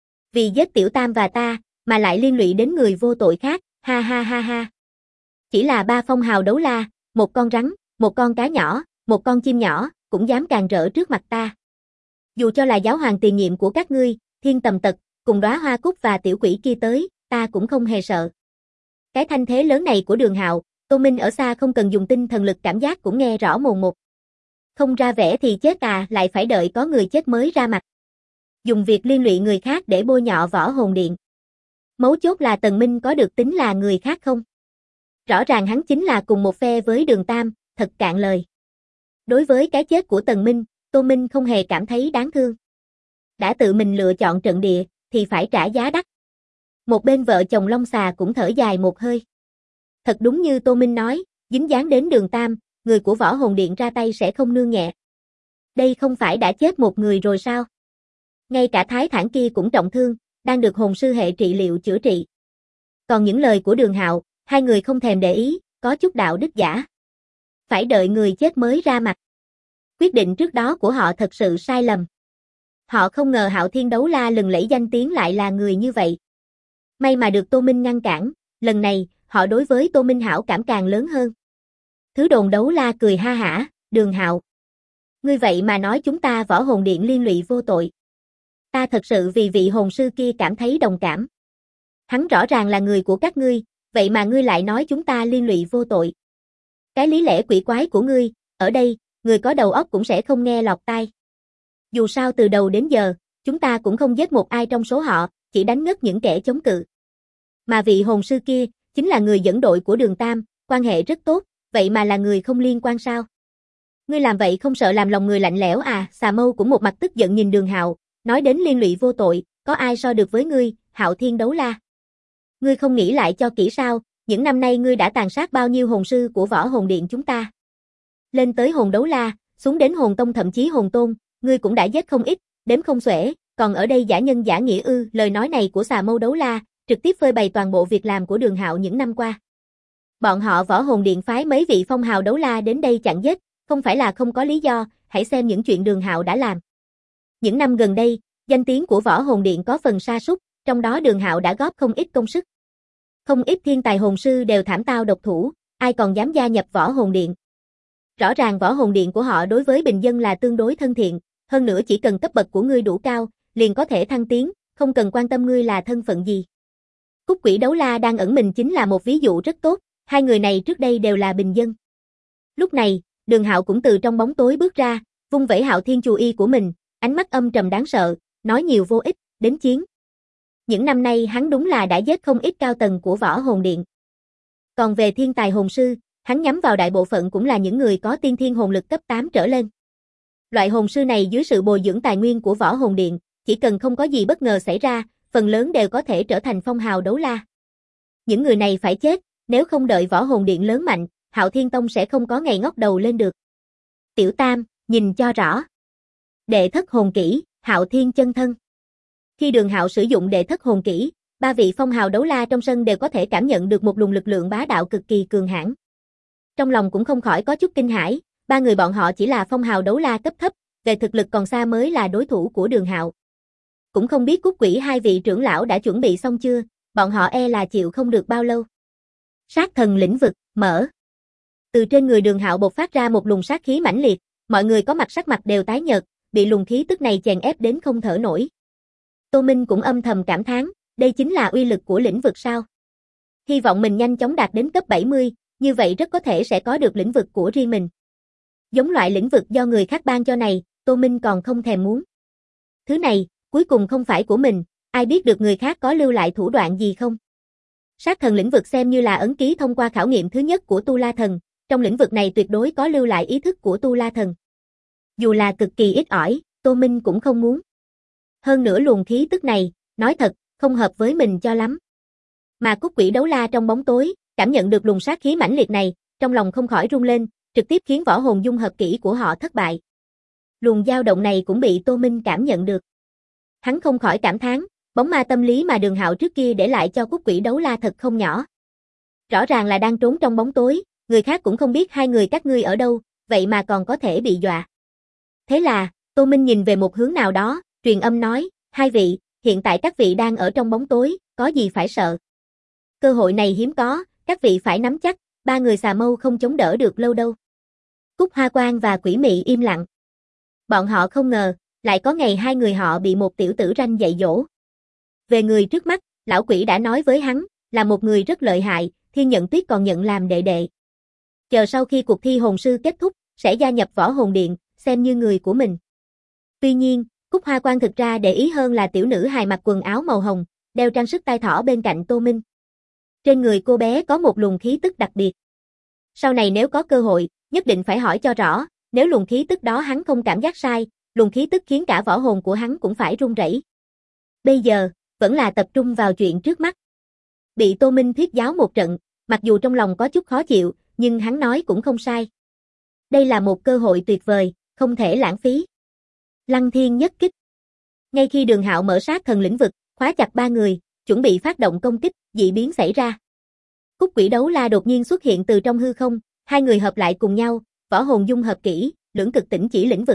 Vì giết Tiểu Tam và ta, mà lại liên lụy đến người vô tội khác, ha ha ha ha. Chỉ là ba phong hào đấu la, một con rắn, một con cá nhỏ, một con chim nhỏ, cũng dám càn rỡ trước mặt ta. Dù cho là giáo hoàng tiền nhiệm của các ngươi, Thiên Tầm Tật, cùng đóa hoa cúc và tiểu quỷ kia tới, ta cũng không hề sợ. Cái thanh thế lớn này của Đường Hạo, Tô Minh ở xa không cần dùng tinh thần lực cảm giác cũng nghe rõ mồn một. Không ra vẻ thì chết à, lại phải đợi có người chết mới ra mặt. Dùng việc liên lụy người khác để bôi nhọ võ hồn điện. Mấu chốt là Tần Minh có được tính là người khác không? Rõ ràng hắn chính là cùng một phe với Đường Tam, thật cạn lời. Đối với cái chết của Tần Minh, Tô Minh không hề cảm thấy đáng thương. Đã tự mình lựa chọn trận địa, thì phải trả giá đắt. Một bên vợ chồng Long Xà cũng thở dài một hơi. Thật đúng như Tô Minh nói, dính dáng đến Đường Tam, người của võ hồn điện ra tay sẽ không nương nhẹ. Đây không phải đã chết một người rồi sao? Ngay cả Thái Thản kia cũng trọng thương, đang được hồn sư hệ trị liệu chữa trị. Còn những lời của Đường Hạo, hai người không thèm để ý, có chút đạo đức giả. Phải đợi người chết mới ra mặt. Quyết định trước đó của họ thật sự sai lầm. Họ không ngờ Hạo Thiên đấu la lừng lẫy danh tiếng lại là người như vậy. May mà được Tô Minh ngăn cản, lần này, họ đối với Tô Minh hảo cảm càng lớn hơn. Thứ đồn đấu la cười ha hả, Đường Hạo. Ngươi vậy mà nói chúng ta võ hồn điện liên lụy vô tội. Ta thật sự vì vị hồn sư kia cảm thấy đồng cảm. Hắn rõ ràng là người của các ngươi, vậy mà ngươi lại nói chúng ta liên lụy vô tội. Cái lý lẽ quỷ quái của ngươi, ở đây, người có đầu óc cũng sẽ không nghe lọt tai. Dù sao từ đầu đến giờ, chúng ta cũng không giết một ai trong số họ, chỉ đánh ngất những kẻ chống cự. Mà vị hồn sư kia, chính là người dẫn đội của Đường Tam, quan hệ rất tốt, vậy mà là người không liên quan sao? Ngươi làm vậy không sợ làm lòng người lạnh lẽo à? Xà Mâu cũng một mặt tức giận nhìn Đường Hạo, nói đến liên lụy vô tội, có ai so được với ngươi, Hạo Thiên đấu la? Ngươi không nghĩ lại cho kỹ sao, những năm nay ngươi đã tàn sát bao nhiêu hồn sư của võ hồn điện chúng ta? Lên tới hồn đấu la, xuống đến hồn tông thậm chí hồn tôn, ngươi cũng đã giết không ít, đếm không xuể, còn ở đây giả nhân giả nghĩa ư? Lời nói này của xà mâu đấu la, trực tiếp phơi bày toàn bộ việc làm của Đường Hạo những năm qua. Bọn họ Võ Hồn Điện phái mấy vị phong hào đấu la đến đây chặn giết, không phải là không có lý do, hãy xem những chuyện Đường Hạo đã làm. Những năm gần đây, danh tiếng của Võ Hồn Điện có phần sa sút, trong đó Đường Hạo đã góp không ít công sức. Không ít thiên tài hồn sư đều thảm tao độc thủ, ai còn dám gia nhập Võ Hồn Điện. Rõ ràng Võ Hồn Điện của họ đối với bình dân là tương đối thân thiện, hơn nữa chỉ cần cấp bậc của ngươi đủ cao, liền có thể thăng tiến, không cần quan tâm ngươi là thân phận gì. Cúc Quỷ Đấu La đang ẩn mình chính là một ví dụ rất tốt, hai người này trước đây đều là bình dân. Lúc này, Đường Hạo cũng từ trong bóng tối bước ra, vung vẩy Hạo Thiên Chù Y của mình, ánh mắt âm trầm đáng sợ, nói nhiều vô ích, đến chiến. Những năm nay hắn đúng là đã giết không ít cao tầng của Võ Hồn Điện. Còn về thiên tài hồn sư, hắn nhắm vào đại bộ phận cũng là những người có tiên thiên hồn lực cấp 8 trở lên. Loại hồn sư này dưới sự bồi dưỡng tài nguyên của Võ Hồn Điện, chỉ cần không có gì bất ngờ xảy ra, phần lớn đều có thể trở thành phong hào đấu la. Những người này phải chết, nếu không đợi Võ Hồn Điện lớn mạnh, Hạo Thiên Tông sẽ không có ngày ngóc đầu lên được. Tiểu Tam, nhìn cho rõ. Đệ thất hồn kỹ, Hạo Thiên chân thân. Khi Đường Hạo sử dụng đệ thất hồn kỹ, ba vị phong hào đấu la trong sân đều có thể cảm nhận được một luồng lực lượng bá đạo cực kỳ cường hãn. Trong lòng cũng không khỏi có chút kinh hãi, ba người bọn họ chỉ là phong hào đấu la cấp thấp, về thực lực còn xa mới là đối thủ của Đường Hạo. Cũng không biết Cúc Quỷ hai vị trưởng lão đã chuẩn bị xong chưa, bọn họ e là chịu không được bao lâu. Sát thần lĩnh vực, mở. Từ trên người Đường Hạo bộc phát ra một luồng sát khí mãnh liệt, mọi người có mặt sắc mặt đều tái nhợt, bị luồng khí tức này chèn ép đến không thở nổi. Tô Minh cũng âm thầm cảm thán, đây chính là uy lực của lĩnh vực sao? Hy vọng mình nhanh chóng đạt đến cấp 70, như vậy rất có thể sẽ có được lĩnh vực của riêng mình. Giống loại lĩnh vực do người khác ban cho này, Tô Minh còn không thèm muốn. Thứ này, cuối cùng không phải của mình, ai biết được người khác có lưu lại thủ đoạn gì không? Sát thần lĩnh vực xem như là ấn ký thông qua khảo nghiệm thứ nhất của Tu La Thần, trong lĩnh vực này tuyệt đối có lưu lại ý thức của Tu La Thần. Dù là cực kỳ ít ỏi, Tô Minh cũng không muốn. Hơn nữa luồng khí tức này, nói thật, không hợp với mình cho lắm. Mà Cúc Quỷ Đấu La trong bóng tối, cảm nhận được luồng sát khí mãnh liệt này, trong lòng không khỏi rung lên, trực tiếp khiến võ hồn dung hợp kỹ của họ thất bại. Luồng dao động này cũng bị Tô Minh cảm nhận được. Hắn không khỏi cảm thán, bóng ma tâm lý mà Đường Hạo trước kia để lại cho Cúc Quỷ Đấu La thật không nhỏ. Rõ ràng là đang trốn trong bóng tối, người khác cũng không biết hai người các ngươi ở đâu, vậy mà còn có thể bị dọa. Thế là, Tô Minh nhìn về một hướng nào đó, truyền âm nói, hai vị, hiện tại các vị đang ở trong bóng tối, có gì phải sợ. Cơ hội này hiếm có, các vị phải nắm chắc, ba người xà mâu không chống đỡ được lâu đâu. Cúc Hoa Quang và Quỷ Mị im lặng. Bọn họ không ngờ, lại có ngày hai người họ bị một tiểu tử ranh dạy dỗ. Về người trước mắt, lão quỷ đã nói với hắn, là một người rất lợi hại, Thiên Nhận Tuyết còn nhận làm đệ đệ. Chờ sau khi cuộc thi hồn sư kết thúc, sẽ gia nhập Võ Hồn Điện, xem như người của mình. Tuy nhiên, Cúc Hoa Quang thực ra để ý hơn là tiểu nữ hài mặc quần áo màu hồng, đeo trang sức tai thỏ bên cạnh Tô Minh. Trên người cô bé có một luồng khí tức đặc biệt. Sau này nếu có cơ hội, nhất định phải hỏi cho rõ, nếu luồng khí tức đó hắn không cảm giác sai, luồng khí tức khiến cả võ hồn của hắn cũng phải run rẩy. Bây giờ, vẫn là tập trung vào chuyện trước mắt. Bị Tô Minh thuyết giáo một trận, mặc dù trong lòng có chút khó chịu, nhưng hắn nói cũng không sai. Đây là một cơ hội tuyệt vời, không thể lãng phí. Lăng Thiên nhất kích. Ngay khi Đường Hạo mở sát thần lĩnh vực, khóa chặt ba người, chuẩn bị phát động công kích, dị biến xảy ra. Cúc Quỷ Đấu La đột nhiên xuất hiện từ trong hư không, hai người hợp lại cùng nhau, võ hồn dung hợp kỹ, lưỡng cực tĩnh chỉ lĩnh vực.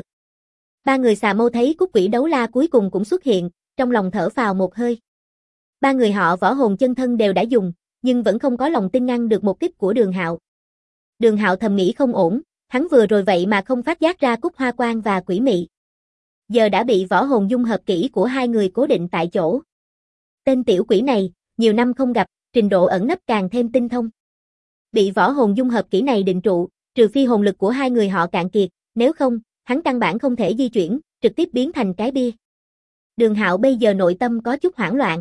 Ba người xà mâu thấy Cúc Quỷ Đấu La cuối cùng cũng xuất hiện, trong lòng thở phào một hơi. Ba người họ võ hồn chân thân đều đã dùng, nhưng vẫn không có lòng tin ngăn được một kích của Đường Hạo. Đường Hạo thầm nghĩ không ổn, hắn vừa rồi vậy mà không phát giác ra Cúc Hoa Quang và Quỷ Mị. Giờ đã bị võ hồn dung hợp kỹ của hai người cố định tại chỗ. Tên tiểu quỷ này, nhiều năm không gặp, trình độ ẩn nấp càng thêm tinh thông. Bị võ hồn dung hợp kỹ này định trụ, trừ phi hồn lực của hai người họ cạn kiệt, nếu không, hắn căn bản không thể di chuyển, trực tiếp biến thành cái bia. Đường Hạo bây giờ nội tâm có chút hoảng loạn.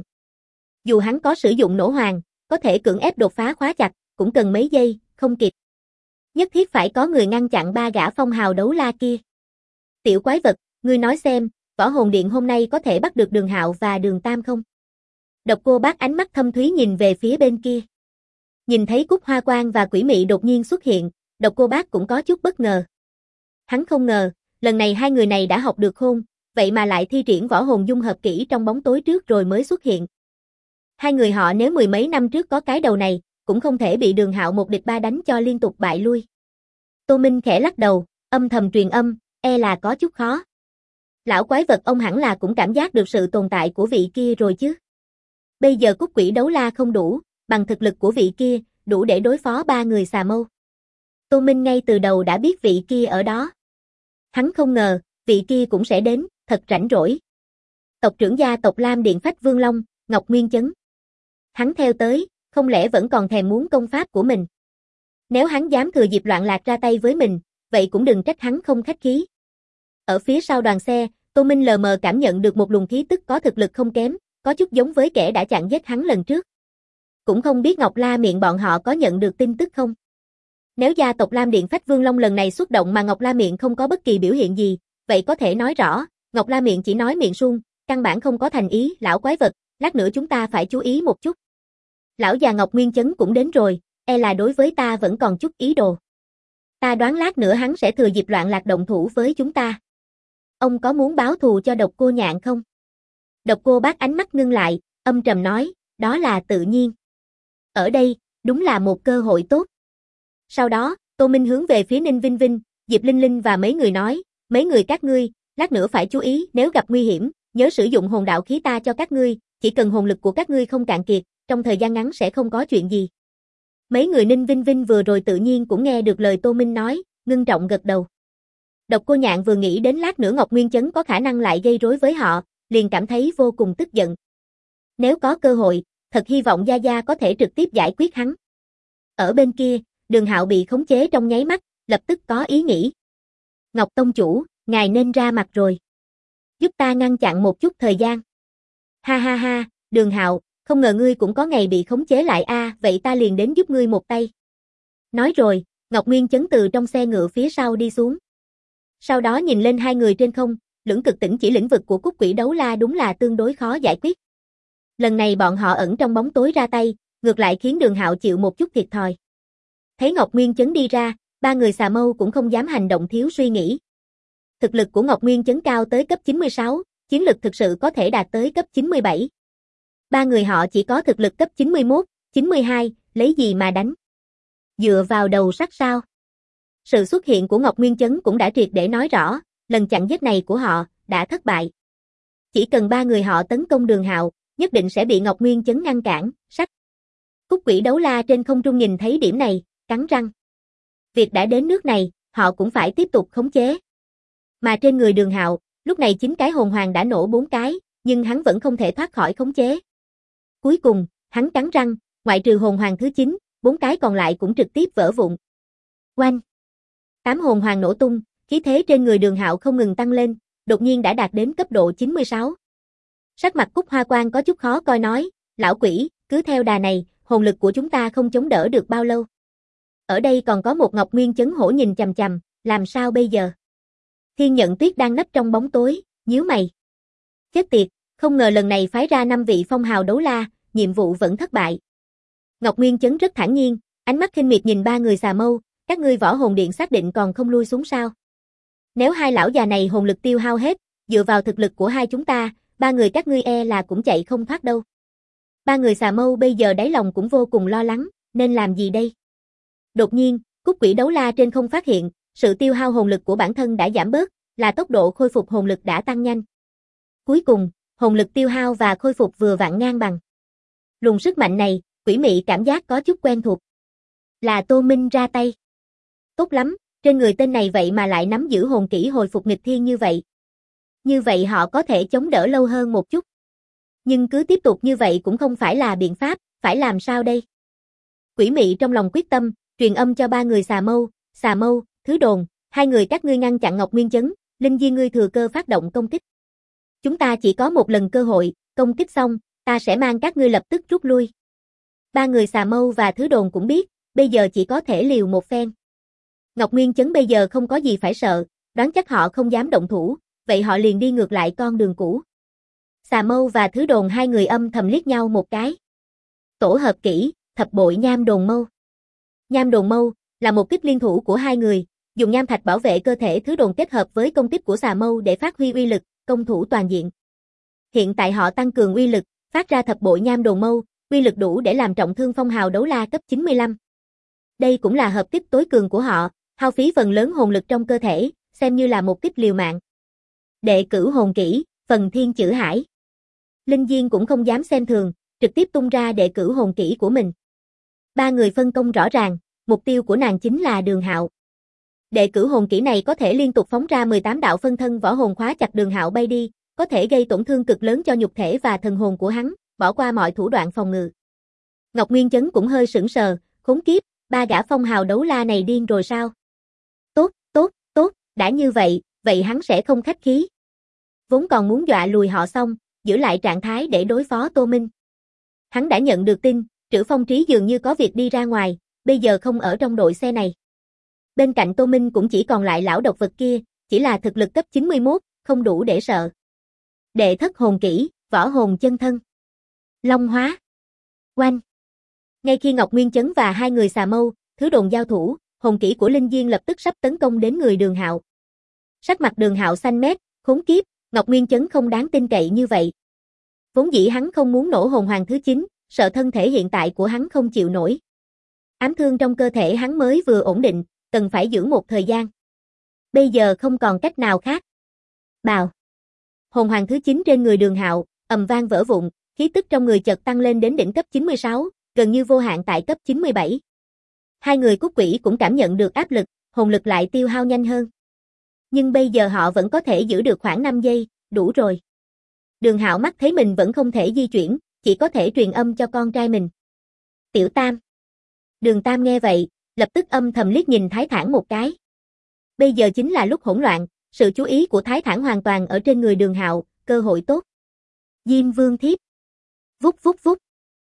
Dù hắn có sử dụng nổ hoàng, có thể cưỡng ép đột phá khóa chặt, cũng cần mấy giây, không kịp. Nhất thiết phải có người ngăn chặn ba gã phong hào đấu la kia. Tiểu quái vật, ngươi nói xem, Võ Hồn Điện hôm nay có thể bắt được Đường Hạo và Đường Tam không? Độc Cô Bác ánh mắt thâm thúy nhìn về phía bên kia. Nhìn thấy Cúc Hoa Quang và Quỷ Mị đột nhiên xuất hiện, Độc Cô Bác cũng có chút bất ngờ. Hắn không ngờ, lần này hai người này đã học được khôn, vậy mà lại thi triển võ hồn dung hợp kỹ trong bóng tối trước rồi mới xuất hiện. Hai người họ nếu mười mấy năm trước có cái đầu này, cũng không thể bị Đường Hạo một địch ba đánh cho liên tục bại lui. Tô Minh khẽ lắc đầu, âm thầm truyền âm, e là có chút khó. Lão quái vật ông hẳn là cũng cảm giác được sự tồn tại của vị kia rồi chứ. Bây giờ Cúc Quỷ Đấu La không đủ, bằng thực lực của vị kia, đủ để đối phó ba người xà mâu. Tô Minh ngay từ đầu đã biết vị kia ở đó. Hắn không ngờ, vị kia cũng sẽ đến, thật rảnh rỗi. Tộc trưởng gia tộc Lam Điện Phách Vương Long, Ngọc Nguyên Chấn. Hắn theo tới, không lẽ vẫn còn thèm muốn công pháp của mình. Nếu hắn dám thừa dịp loạn lạc ra tay với mình, vậy cũng đừng trách hắn không khách khí. Ở phía sau đoàn xe, Tô Minh lờ mờ cảm nhận được một luồng khí tức có thực lực không kém, có chút giống với kẻ đã chặn giết hắn lần trước. Cũng không biết Ngọc La Miệng bọn họ có nhận được tin tức không? Nếu gia tộc Lam Điện Phách Vương Long lần này xuất động mà Ngọc La Miệng không có bất kỳ biểu hiện gì, vậy có thể nói rõ, Ngọc La Miệng chỉ nói miệng suông, căn bản không có thành ý. Lão quái vật, lát nữa chúng ta phải chú ý một chút. Lão già Ngọc Nguyên Chấn cũng đến rồi, e là đối với ta vẫn còn chút ý đồ. Ta đoán lát nữa hắn sẽ thừa dịp loạn lạc động thủ với chúng ta. Ông có muốn báo thù cho Độc Cô Nhạn không? Độc Cô Bác ánh mắt ngưng lại, âm trầm nói, đó là tự nhiên. Ở đây, đúng là một cơ hội tốt. Sau đó, Tô Minh hướng về phía Ninh Vinh Vinh, Diệp Linh Linh và mấy người nói, mấy người các ngươi, lát nữa phải chú ý, nếu gặp nguy hiểm, nhớ sử dụng hồn đạo khí ta cho các ngươi, chỉ cần hồn lực của các ngươi không cạn kiệt, trong thời gian ngắn sẽ không có chuyện gì. Mấy người Ninh Vinh Vinh vừa rồi tự nhiên cũng nghe được lời Tô Minh nói, ngưng trọng gật đầu. Độc Cô Nhạn vừa nghĩ đến lát nữa Ngọc Nguyên Chấn có khả năng lại gây rối với họ, liền cảm thấy vô cùng tức giận. Nếu có cơ hội, thật hy vọng Gia Gia có thể trực tiếp giải quyết hắn. Ở bên kia, Đường Hạo bị khống chế trong nháy mắt, lập tức có ý nghĩ. Ngọc Tông Chủ, ngài nên ra mặt rồi. Giúp ta ngăn chặn một chút thời gian. Ha ha ha, Đường Hạo, không ngờ ngươi cũng có ngày bị khống chế lại a, vậy ta liền đến giúp ngươi một tay. Nói rồi, Ngọc Nguyên Chấn từ trong xe ngựa phía sau đi xuống. Sau đó nhìn lên hai người trên không, lưỡng cực tỉnh chỉ lĩnh vực của Cúc Quỷ Đấu La đúng là tương đối khó giải quyết. Lần này bọn họ ẩn trong bóng tối ra tay, ngược lại khiến Đường Hạo chịu một chút thiệt thòi. Thấy Ngọc Nguyên Chấn đi ra, ba người xà mâu cũng không dám hành động thiếu suy nghĩ. Thực lực của Ngọc Nguyên Chấn cao tới cấp 96, chiến lực thực sự có thể đạt tới cấp 97. Ba người họ chỉ có thực lực cấp 91, 92, lấy gì mà đánh? Dựa vào đầu sắt sao? Sự xuất hiện của Ngọc Nguyên Chấn cũng đã triệt để nói rõ, lần chặn giết này của họ đã thất bại. Chỉ cần ba người họ tấn công Đường Hạo, nhất định sẽ bị Ngọc Nguyên Chấn ngăn cản, sách. Cúc Quỷ Đấu La trên không trung nhìn thấy điểm này, cắn răng. Việc đã đến nước này, họ cũng phải tiếp tục khống chế. Mà trên người Đường Hạo, lúc này 9 cái hồn hoàng đã nổ 4 cái, nhưng hắn vẫn không thể thoát khỏi khống chế. Cuối cùng, hắn cắn răng, ngoại trừ hồn hoàng thứ 9, 4 cái còn lại cũng trực tiếp vỡ vụn. Oanh! 8 hồn hoàng nổ tung, khí thế trên người Đường Hạo không ngừng tăng lên, đột nhiên đã đạt đến cấp độ 96. Sắc mặt Cúc Hoa Quan có chút khó coi nói, lão quỷ, cứ theo đà này, hồn lực của chúng ta không chống đỡ được bao lâu. Ở đây còn có một Ngọc Nguyên Chấn hổ nhìn chằm chằm, làm sao bây giờ? Thiên Nhận Tuyết đang nấp trong bóng tối, nhíu mày. Chết tiệt, không ngờ lần này phái ra 5 vị phong hào đấu la, nhiệm vụ vẫn thất bại. Ngọc Nguyên Chấn rất thản nhiên, ánh mắt khinh miệt nhìn ba người xà mâu, các ngươi võ hồn điện xác định còn không lui xuống sao? Nếu hai lão già này hồn lực tiêu hao hết, dựa vào thực lực của hai chúng ta, ba người các ngươi e là cũng chạy không thoát đâu. Ba người xà mâu bây giờ đáy lòng cũng vô cùng lo lắng, nên làm gì đây? Đột nhiên, Cúc Quỷ Đấu La trên không phát hiện, sự tiêu hao hồn lực của bản thân đã giảm bớt, là tốc độ khôi phục hồn lực đã tăng nhanh. Cuối cùng, hồn lực tiêu hao và khôi phục vừa vặn ngang bằng. Luồng sức mạnh này, Quỷ Mị cảm giác có chút quen thuộc. Là Tô Minh ra tay. Tốt lắm, trên người tên này vậy mà lại nắm giữ hồn kỹ hồi phục nghịch thiên như vậy. Như vậy họ có thể chống đỡ lâu hơn một chút. Nhưng cứ tiếp tục như vậy cũng không phải là biện pháp, phải làm sao đây? Quỷ Mị trong lòng quyết tâm, truyền âm cho ba người xà mâu, Thứ Đồn, hai người các ngươi ngăn chặn Ngọc Nguyên Chấn, Linh Di ngươi thừa cơ phát động công kích. Chúng ta chỉ có một lần cơ hội, công kích xong, ta sẽ mang các ngươi lập tức rút lui. Ba người xà mâu và Thứ Đồn cũng biết, bây giờ chỉ có thể liều một phen. Ngọc Nguyên Chấn bây giờ không có gì phải sợ, đoán chắc họ không dám động thủ, vậy họ liền đi ngược lại con đường cũ. Xà mâu và Thứ Đồn hai người âm thầm liếc nhau một cái. Tổ hợp kỹ, thập bội nham đồn mâu. Nham đồn mâu là một kích liên thủ của hai người, dùng nham thạch bảo vệ cơ thể Thứ Đồn kết hợp với công kích của xà mâu để phát huy uy lực, công thủ toàn diện. Hiện tại họ tăng cường uy lực, phát ra thập bội nham đồn mâu, uy lực đủ để làm trọng thương phong hào đấu la cấp 95. Đây cũng là hợp kích tối cường của họ, hao phí phần lớn hồn lực trong cơ thể, xem như là một kích liều mạng. Đệ cửu hồn kỹ, phần thiên chữ hải. Linh Diên cũng không dám xem thường, trực tiếp tung ra đệ cửu hồn kỹ của mình. Ba người phân công rõ ràng, mục tiêu của nàng chính là Đường Hạo. Đệ cửu hồn kỹ này có thể liên tục phóng ra 18 đạo phân thân võ hồn khóa chặt Đường Hạo bay đi, có thể gây tổn thương cực lớn cho nhục thể và thần hồn của hắn, bỏ qua mọi thủ đoạn phòng ngự. Ngọc Nguyên Chấn cũng hơi sững sờ, khốn kiếp, ba gã phong hào đấu la này điên rồi sao? Tốt, đã như vậy, vậy hắn sẽ không khách khí. Vốn còn muốn dọa lùi họ xong, giữ lại trạng thái để đối phó Tô Minh. Hắn đã nhận được tin, Trữ Phong Trí dường như có việc đi ra ngoài, bây giờ không ở trong đội xe này. Bên cạnh Tô Minh cũng chỉ còn lại lão độc vật kia, chỉ là thực lực cấp 91, không đủ để sợ. Đệ thất hồn kỹ, võ hồn chân thân. Long hóa. Oanh. Ngay khi Ngọc Nguyên Chấn và hai người xà mâu, thứ đồn giao thủ, hồn kỹ của Linh Diên lập tức sắp tấn công đến người Đường Hạo. Sắc mặt Đường Hạo xanh mét, khốn kiếp, Ngọc Nguyên Chấn không đáng tin cậy như vậy. Vốn dĩ hắn không muốn nổ hồn hoàng thứ 9, sợ thân thể hiện tại của hắn không chịu nổi. Ám thương trong cơ thể hắn mới vừa ổn định, cần phải dưỡng một thời gian. Bây giờ không còn cách nào khác. Bào. Hồn hoàng thứ 9 trên người Đường Hạo, ầm vang vỡ vụn, khí tức trong người chợt tăng lên đến đỉnh cấp 96, gần như vô hạn tại cấp 97. Hai người cốt quỷ cũng cảm nhận được áp lực, hồn lực lại tiêu hao nhanh hơn. Nhưng bây giờ họ vẫn có thể giữ được khoảng 5 giây, đủ rồi. Đường Hạo mắt thấy mình vẫn không thể di chuyển, chỉ có thể truyền âm cho con trai mình. Tiểu Tam. Đường Tam nghe vậy, lập tức âm thầm liếc nhìn Thái Thản một cái. Bây giờ chính là lúc hỗn loạn, sự chú ý của Thái Thản hoàn toàn ở trên người Đường Hạo, cơ hội tốt. Diêm Vương Thiếp. Vút vút vút.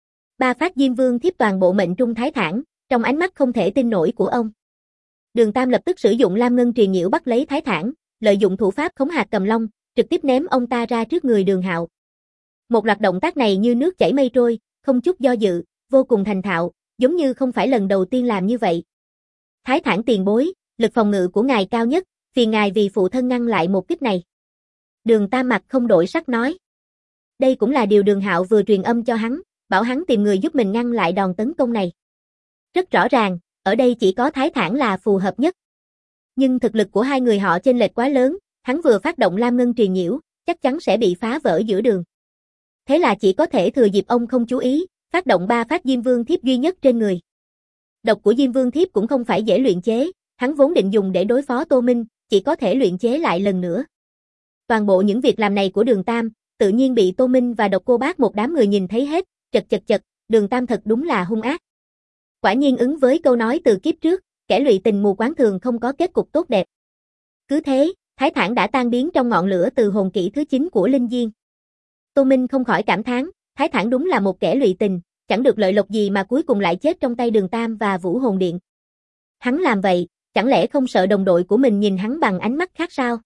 Ba phát Diêm Vương Thiếp toàn bộ mệnh trung Thái Thản, trong ánh mắt không thể tin nổi của ông. Đường Tam lập tức sử dụng Lam Ngân Truyền Nhiễu bắt lấy Thái Thản, lợi dụng thủ pháp khống hạt cầm long, trực tiếp ném ông ta ra trước người Đường Hạo. Một loạt động tác này như nước chảy mây trôi, không chút do dự, vô cùng thành thạo, giống như không phải lần đầu tiên làm như vậy. Thái Thản tiền bối, lực phòng ngự của ngài cao nhất, phiền ngài vì phụ thân ngăn lại một kích này. Đường Tam mặt không đổi sắc nói. Đây cũng là điều Đường Hạo vừa truyền âm cho hắn, bảo hắn tìm người giúp mình ngăn lại đòn tấn công này. Rất rõ ràng, ở đây chỉ có Thái Thản là phù hợp nhất. Nhưng thực lực của hai người họ chênh lệch quá lớn, hắn vừa phát động Lam Ngân Truyền Nhiễu, chắc chắn sẽ bị phá vỡ giữa đường. Thế là chỉ có thể thừa dịp ông không chú ý, phát động 3 phát Diêm Vương Thiếp duy nhất trên người. Độc của Diêm Vương Thiếp cũng không phải dễ luyện chế, hắn vốn định dùng để đối phó Tô Minh, chỉ có thể luyện chế lại lần nữa. Toàn bộ những việc làm này của Đường Tam, tự nhiên bị Tô Minh và Độc Cô Bác một đám người nhìn thấy hết, chật, Đường Tam thật đúng là hung ác. Quả nhiên ứng với câu nói từ kiếp trước, kẻ lụy tình mù quáng thường không có kết cục tốt đẹp. Cứ thế, Thái Thản đã tan biến trong ngọn lửa từ hồn kỹ thứ 9 của Linh Diên. Tô Minh không khỏi cảm thán, Thái Thản đúng là một kẻ lụy tình, chẳng được lợi lộc gì mà cuối cùng lại chết trong tay Đường Tam và Vũ Hồn Điện. Hắn làm vậy, chẳng lẽ không sợ đồng đội của mình nhìn hắn bằng ánh mắt khác sao?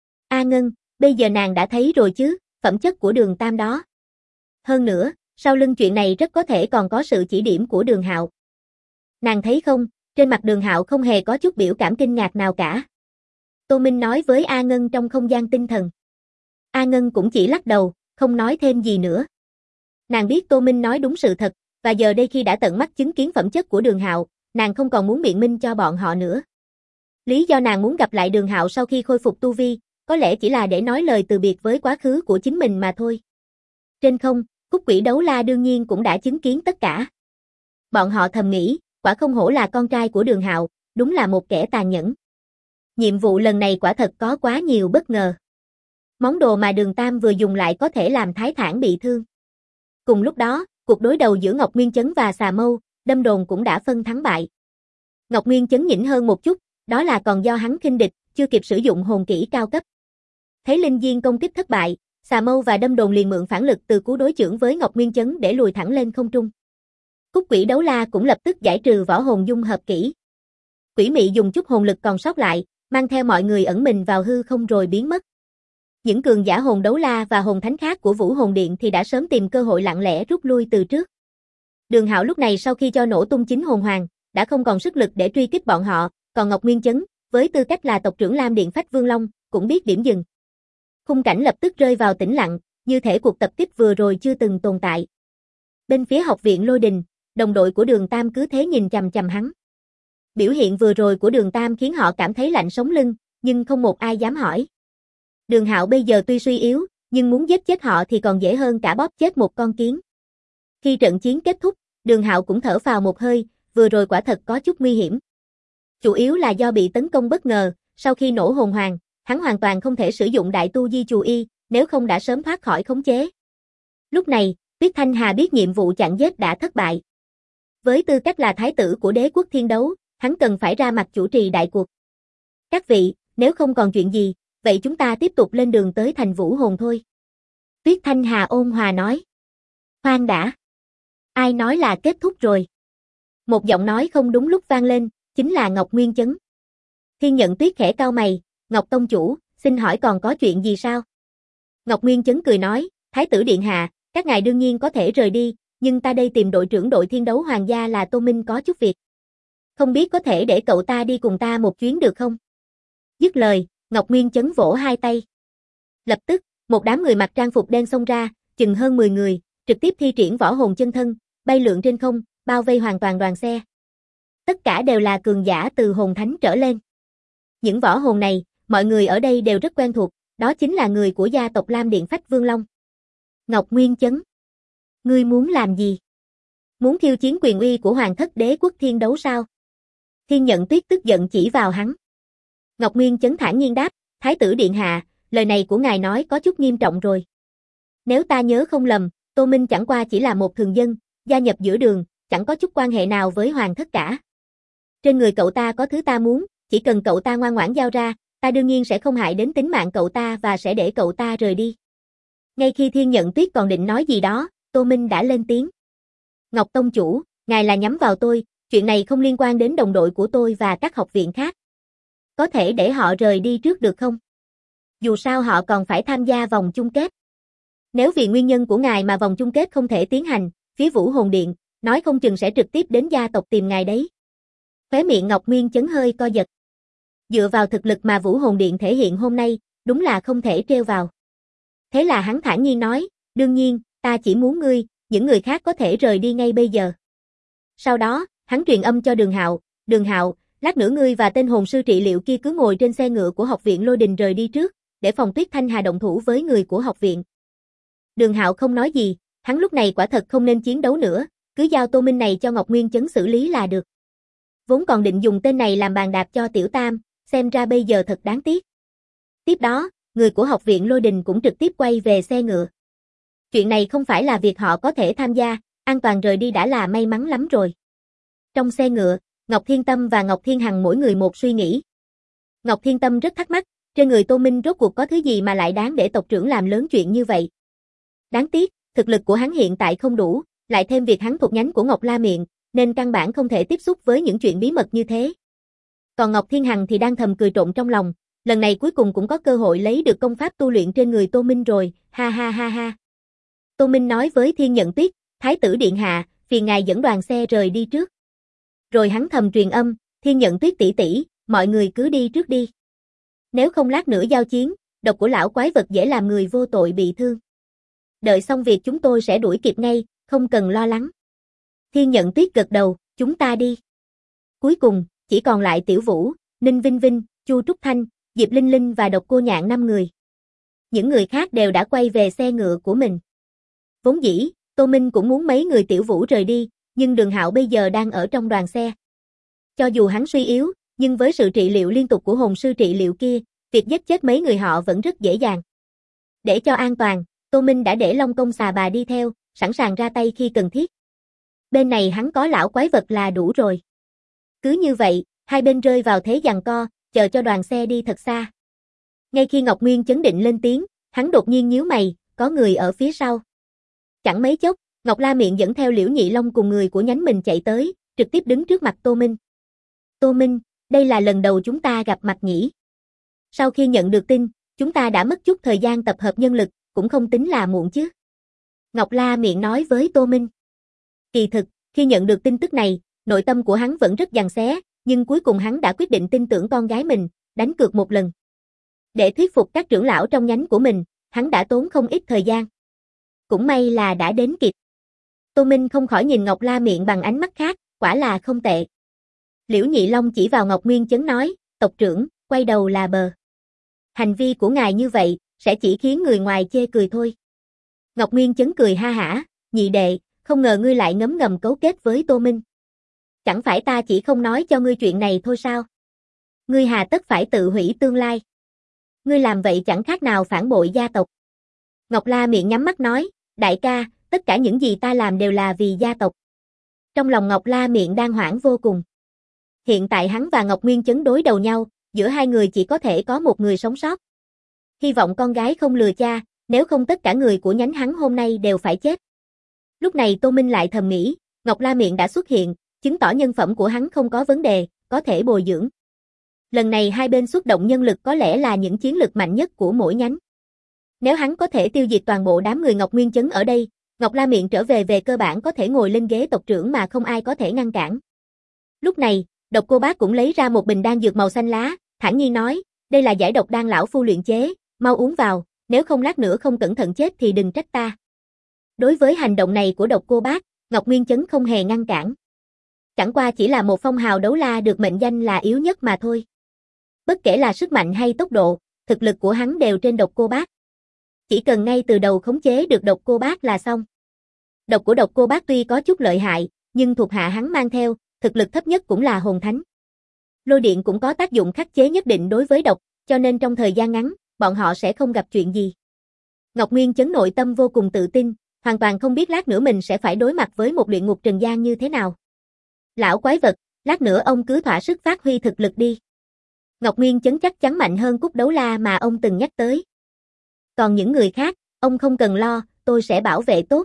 A Ngân, bây giờ nàng đã thấy rồi chứ, phẩm chất của Đường Tam đó. Hơn nữa, sau lưng chuyện này rất có thể còn có sự chỉ điểm của Đường Hạo. Nàng thấy không, trên mặt Đường Hạo không hề có chút biểu cảm kinh ngạc nào cả. Tô Minh nói với A Ngân trong không gian tinh thần. A Ngân cũng chỉ lắc đầu, không nói thêm gì nữa. Nàng biết Tô Minh nói đúng sự thật, và giờ đây khi đã tận mắt chứng kiến phẩm chất của Đường Hạo, nàng không còn muốn biện minh cho bọn họ nữa. Lý do nàng muốn gặp lại Đường Hạo sau khi khôi phục tu vi, có lẽ chỉ là để nói lời từ biệt với quá khứ của chính mình mà thôi. Trên không, Cúc Quỷ Đấu La đương nhiên cũng đã chứng kiến tất cả. Bọn họ thầm nghĩ, quả không hổ là con trai của Đường Hạo, đúng là một kẻ tàn nhẫn. Nhiệm vụ lần này quả thật có quá nhiều bất ngờ. Món đồ mà Đường Tam vừa dùng lại có thể làm Thái Thản bị thương. Cùng lúc đó, cuộc đối đầu giữa Ngọc Nguyên Chấn và Xà Mâu, Đâm Đồn cũng đã phân thắng bại. Ngọc Nguyên Chấn nhỉnh hơn một chút, đó là còn do hắn khinh địch, chưa kịp sử dụng hồn kỹ cao cấp. Thấy Linh Diên công kích thất bại, Xà Mâu và Đâm Đồn liền mượn phản lực từ cú đối chưởng với Ngọc Nguyên Chấn để lùi thẳng lên không trung. Cúc Quỷ Đấu La cũng lập tức giải trừ võ hồn dung hợp kỹ. Quỷ Mị dùng chút hồn lực còn sót lại, mang theo mọi người ẩn mình vào hư không rồi biến mất. Những cường giả hồn đấu la và hồn thánh khác của Vũ Hồn Điện thì đã sớm tìm cơ hội lặng lẽ rút lui từ trước. Đường Hạo lúc này sau khi cho nổ tung chính hồn hoàng, đã không còn sức lực để truy kích bọn họ, còn Ngọc Nguyên Chấn, với tư cách là tộc trưởng Lam Điện Phách Vương Long, cũng biết điểm dừng. Khung cảnh lập tức rơi vào tĩnh lặng, như thể cuộc tập kích vừa rồi chưa từng tồn tại. Bên phía học viện Lôi Đình, đồng đội của Đường Tam cứ thế nhìn chằm chằm hắn. Biểu hiện vừa rồi của Đường Tam khiến họ cảm thấy lạnh sống lưng, nhưng không một ai dám hỏi. Đường Hạo bây giờ tuy suy yếu, nhưng muốn giết chết họ thì còn dễ hơn cả bóp chết một con kiến. Khi trận chiến kết thúc, Đường Hạo cũng thở phào một hơi, vừa rồi quả thật có chút nguy hiểm. Chủ yếu là do bị tấn công bất ngờ, sau khi nổ hồn hoàng, hắn hoàn toàn không thể sử dụng đại tu di chù y, nếu không đã sớm thoát khỏi khống chế. Lúc này, Tuyết Thanh Hà biết nhiệm vụ chặn giết đã thất bại. Với tư cách là thái tử của đế quốc thiên đấu, hắn cần phải ra mặt chủ trì đại cuộc. Các vị, nếu không còn chuyện gì, vậy chúng ta tiếp tục lên đường tới thành Vũ Hồn thôi. Tuyết Thanh Hà ôn hòa nói. Khoan đã. Ai nói là kết thúc rồi? Một giọng nói không đúng lúc vang lên, chính là Ngọc Nguyên Chấn. Thiên Nhận Tuyết khẽ cau mày, Ngọc Tông Chủ, xin hỏi còn có chuyện gì sao? Ngọc Nguyên Chấn cười nói, Thái tử Điện Hạ, các ngài đương nhiên có thể rời đi, nhưng ta đây tìm đội trưởng đội thiên đấu hoàng gia là Tô Minh có chút việc. Không biết có thể để cậu ta đi cùng ta một chuyến được không? Dứt lời, Ngọc Nguyên Chấn vỗ hai tay. Lập tức, một đám người mặc trang phục đen xông ra, chừng hơn 10 người, trực tiếp thi triển võ hồn chân thân, bay lượn trên không, bao vây hoàn toàn đoàn xe. Tất cả đều là cường giả từ hồn thánh trở lên. Những võ hồn này, mọi người ở đây đều rất quen thuộc, đó chính là người của gia tộc Lam Điện Phách Vương Long. Ngọc Nguyên Chấn, ngươi muốn làm gì? Muốn khiêu chiến quyền uy của Hoàng thất đế quốc thiên đấu sao? Thiên Nhận Tuyết tức giận chỉ vào hắn. Ngọc Nguyên Chấn thản nhiên đáp, Thái tử Điện Hạ, lời này của ngài nói có chút nghiêm trọng rồi. Nếu ta nhớ không lầm, Tô Minh chẳng qua chỉ là một thường dân, gia nhập giữa đường, chẳng có chút quan hệ nào với Hoàng thất cả. Trên người cậu ta có thứ ta muốn, chỉ cần cậu ta ngoan ngoãn giao ra, ta đương nhiên sẽ không hại đến tính mạng cậu ta và sẽ để cậu ta rời đi. Ngay khi Thiên Nhận Tuyết còn định nói gì đó, Tô Minh đã lên tiếng. Ngọc Tông Chủ, ngài là nhắm vào tôi, chuyện này không liên quan đến đồng đội của tôi và các học viện khác. Có thể để họ rời đi trước được không? Dù sao họ còn phải tham gia vòng chung kết. Nếu vì nguyên nhân của ngài mà vòng chung kết không thể tiến hành, phía Vũ Hồn Điện, nói không chừng sẽ trực tiếp đến gia tộc tìm ngài đấy. Khóe miệng Ngọc Nguyên Chấn hơi co giật. Dựa vào thực lực mà Vũ Hồn Điện thể hiện hôm nay, đúng là không thể trêu vào. Thế là hắn thản nhiên nói, đương nhiên, ta chỉ muốn ngươi, những người khác có thể rời đi ngay bây giờ. Sau đó, hắn truyền âm cho Đường Hạo, lát nữa ngươi và tên hồn sư trị liệu kia cứ ngồi trên xe ngựa của học viện Lôi Đình rời đi trước, để phòng Tuyết Thanh Hà động thủ với người của học viện. Đường Hạo không nói gì, hắn lúc này quả thật không nên chiến đấu nữa, cứ giao Tô Minh này cho Ngọc Nguyên Chấn xử lý là được. Vốn còn định dùng tên này làm bàn đạp cho Tiểu Tam, xem ra bây giờ thật đáng tiếc. Tiếp đó, người của học viện Lôi Đình cũng trực tiếp quay về xe ngựa. Chuyện này không phải là việc họ có thể tham gia, an toàn rời đi đã là may mắn lắm rồi. Trong xe ngựa, Ngọc Thiên Tâm và Ngọc Thiên Hằng mỗi người một suy nghĩ. Ngọc Thiên Tâm rất thắc mắc, trên người Tô Minh rốt cuộc có thứ gì mà lại đáng để tộc trưởng làm lớn chuyện như vậy. Đáng tiếc, thực lực của hắn hiện tại không đủ, lại thêm việc hắn thuộc nhánh của Ngọc La Miệng, nên căn bản không thể tiếp xúc với những chuyện bí mật như thế. Còn Ngọc Thiên Hằng thì đang thầm cười trộn trong lòng, lần này cuối cùng cũng có cơ hội lấy được công pháp tu luyện trên người Tô Minh rồi, ha ha ha ha. Tô Minh nói với Thiên Nhận Tuyết, Thái tử Điện Hạ, phiền ngài dẫn đoàn xe rời đi trước. Rồi hắn thầm truyền âm, Thiên Nhận Tuyết tỷ tỷ, mọi người cứ đi trước đi. Nếu không lát nữa giao chiến, độc của lão quái vật dễ làm người vô tội bị thương. Đợi xong việc chúng tôi sẽ đuổi kịp ngay, không cần lo lắng. Thiên Nhận Tuyết gật đầu, chúng ta đi. Cuối cùng, chỉ còn lại Tiểu Vũ, Ninh Vinh Vinh, Chu Trúc Thanh, Diệp Linh Linh và Độc Cô Nhạn 5 người. Những người khác đều đã quay về xe ngựa của mình. Vốn dĩ, Tô Minh cũng muốn mấy người Tiểu Vũ rời đi, nhưng Đường Hạo bây giờ đang ở trong đoàn xe. Cho dù hắn suy yếu, nhưng với sự trị liệu liên tục của hồn sư trị liệu kia, việc giết chết mấy người họ vẫn rất dễ dàng. Để cho an toàn, Tô Minh đã để Long Công Xà Bà đi theo, sẵn sàng ra tay khi cần thiết. Bên này hắn có lão quái vật là đủ rồi. Cứ như vậy, hai bên rơi vào thế giằng co, chờ cho đoàn xe đi thật xa. Ngay khi Ngọc Nguyên Chấn định lên tiếng, hắn đột nhiên nhíu mày, có người ở phía sau. Chẳng mấy chốc, Ngọc La Miệng dẫn theo Liễu Nhị Long cùng người của nhánh mình chạy tới, trực tiếp đứng trước mặt Tô Minh. Tô Minh, đây là lần đầu chúng ta gặp mặt nhỉ? Sau khi nhận được tin, chúng ta đã mất chút thời gian tập hợp nhân lực, cũng không tính là muộn chứ. Ngọc La Miệng nói với Tô Minh. Kỳ thực, khi nhận được tin tức này, nội tâm của hắn vẫn rất giằng xé, nhưng cuối cùng hắn đã quyết định tin tưởng con gái mình, đánh cược một lần. Để thuyết phục các trưởng lão trong nhánh của mình, hắn đã tốn không ít thời gian. Cũng may là đã đến kịp. Tô Minh không khỏi nhìn Ngọc La Miệng bằng ánh mắt khác, quả là không tệ. Liễu Nhị Long chỉ vào Ngọc Nguyên Chấn nói, tộc trưởng, quay đầu là bờ. Hành vi của ngài như vậy, sẽ chỉ khiến người ngoài chê cười thôi. Ngọc Nguyên Chấn cười ha hả, nhị đệ, không ngờ ngươi lại ngấm ngầm cấu kết với Tô Minh. Chẳng phải ta chỉ không nói cho ngươi chuyện này thôi sao? Ngươi hà tất phải tự hủy tương lai. Ngươi làm vậy chẳng khác nào phản bội gia tộc. Ngọc La Miệng nhắm mắt nói, đại ca, tất cả những gì ta làm đều là vì gia tộc. Trong lòng Ngọc La Miệng đang hoảng vô cùng. Hiện tại hắn và Ngọc Nguyên Chấn đối đầu nhau, giữa hai người chỉ có thể có một người sống sót. Hy vọng con gái không lừa cha, nếu không tất cả người của nhánh hắn hôm nay đều phải chết. Lúc này Tô Minh lại thầm nghĩ, Ngọc La Miệng đã xuất hiện, chứng tỏ nhân phẩm của hắn không có vấn đề, có thể bồi dưỡng. Lần này hai bên xuất động nhân lực có lẽ là những chiến lực mạnh nhất của mỗi nhánh. Nếu hắn có thể tiêu diệt toàn bộ đám người Ngọc Nguyên Chấn ở đây, Ngọc La Miệng trở về cơ bản có thể ngồi lên ghế tộc trưởng mà không ai có thể ngăn cản. Lúc này, Độc Cô Bác cũng lấy ra một bình đan dược màu xanh lá, thản nhiên nói, đây là giải độc đan lão phu luyện chế, mau uống vào, nếu không lát nữa không cẩn thận chết thì đừng trách ta. Đối với hành động này của Độc Cô Bác, Ngọc Nguyên Chấn không hề ngăn cản. Chẳng qua chỉ là một phong hào đấu la được mệnh danh là yếu nhất mà thôi. Bất kể là sức mạnh hay tốc độ, thực lực của hắn đều trên Độc Cô Bác. Chỉ cần ngay từ đầu khống chế được Độc Cô Bác là xong. Độc của Độc Cô Bác tuy có chút lợi hại, nhưng thuộc hạ hắn mang theo, thực lực thấp nhất cũng là hồn thánh. Lôi điện cũng có tác dụng khắc chế nhất định đối với độc, cho nên trong thời gian ngắn, bọn họ sẽ không gặp chuyện gì. Ngọc Nguyên Chấn nội tâm vô cùng tự tin, hoàn toàn không biết lát nữa mình sẽ phải đối mặt với một luyện ngục trần gian như thế nào. Lão quái vật, lát nữa ông cứ thỏa sức phát huy thực lực đi. Ngọc Nguyên Chấn chắc chắn mạnh hơn Cúc Đấu La mà ông từng nhắc tới. Còn những người khác, ông không cần lo, tôi sẽ bảo vệ tốt.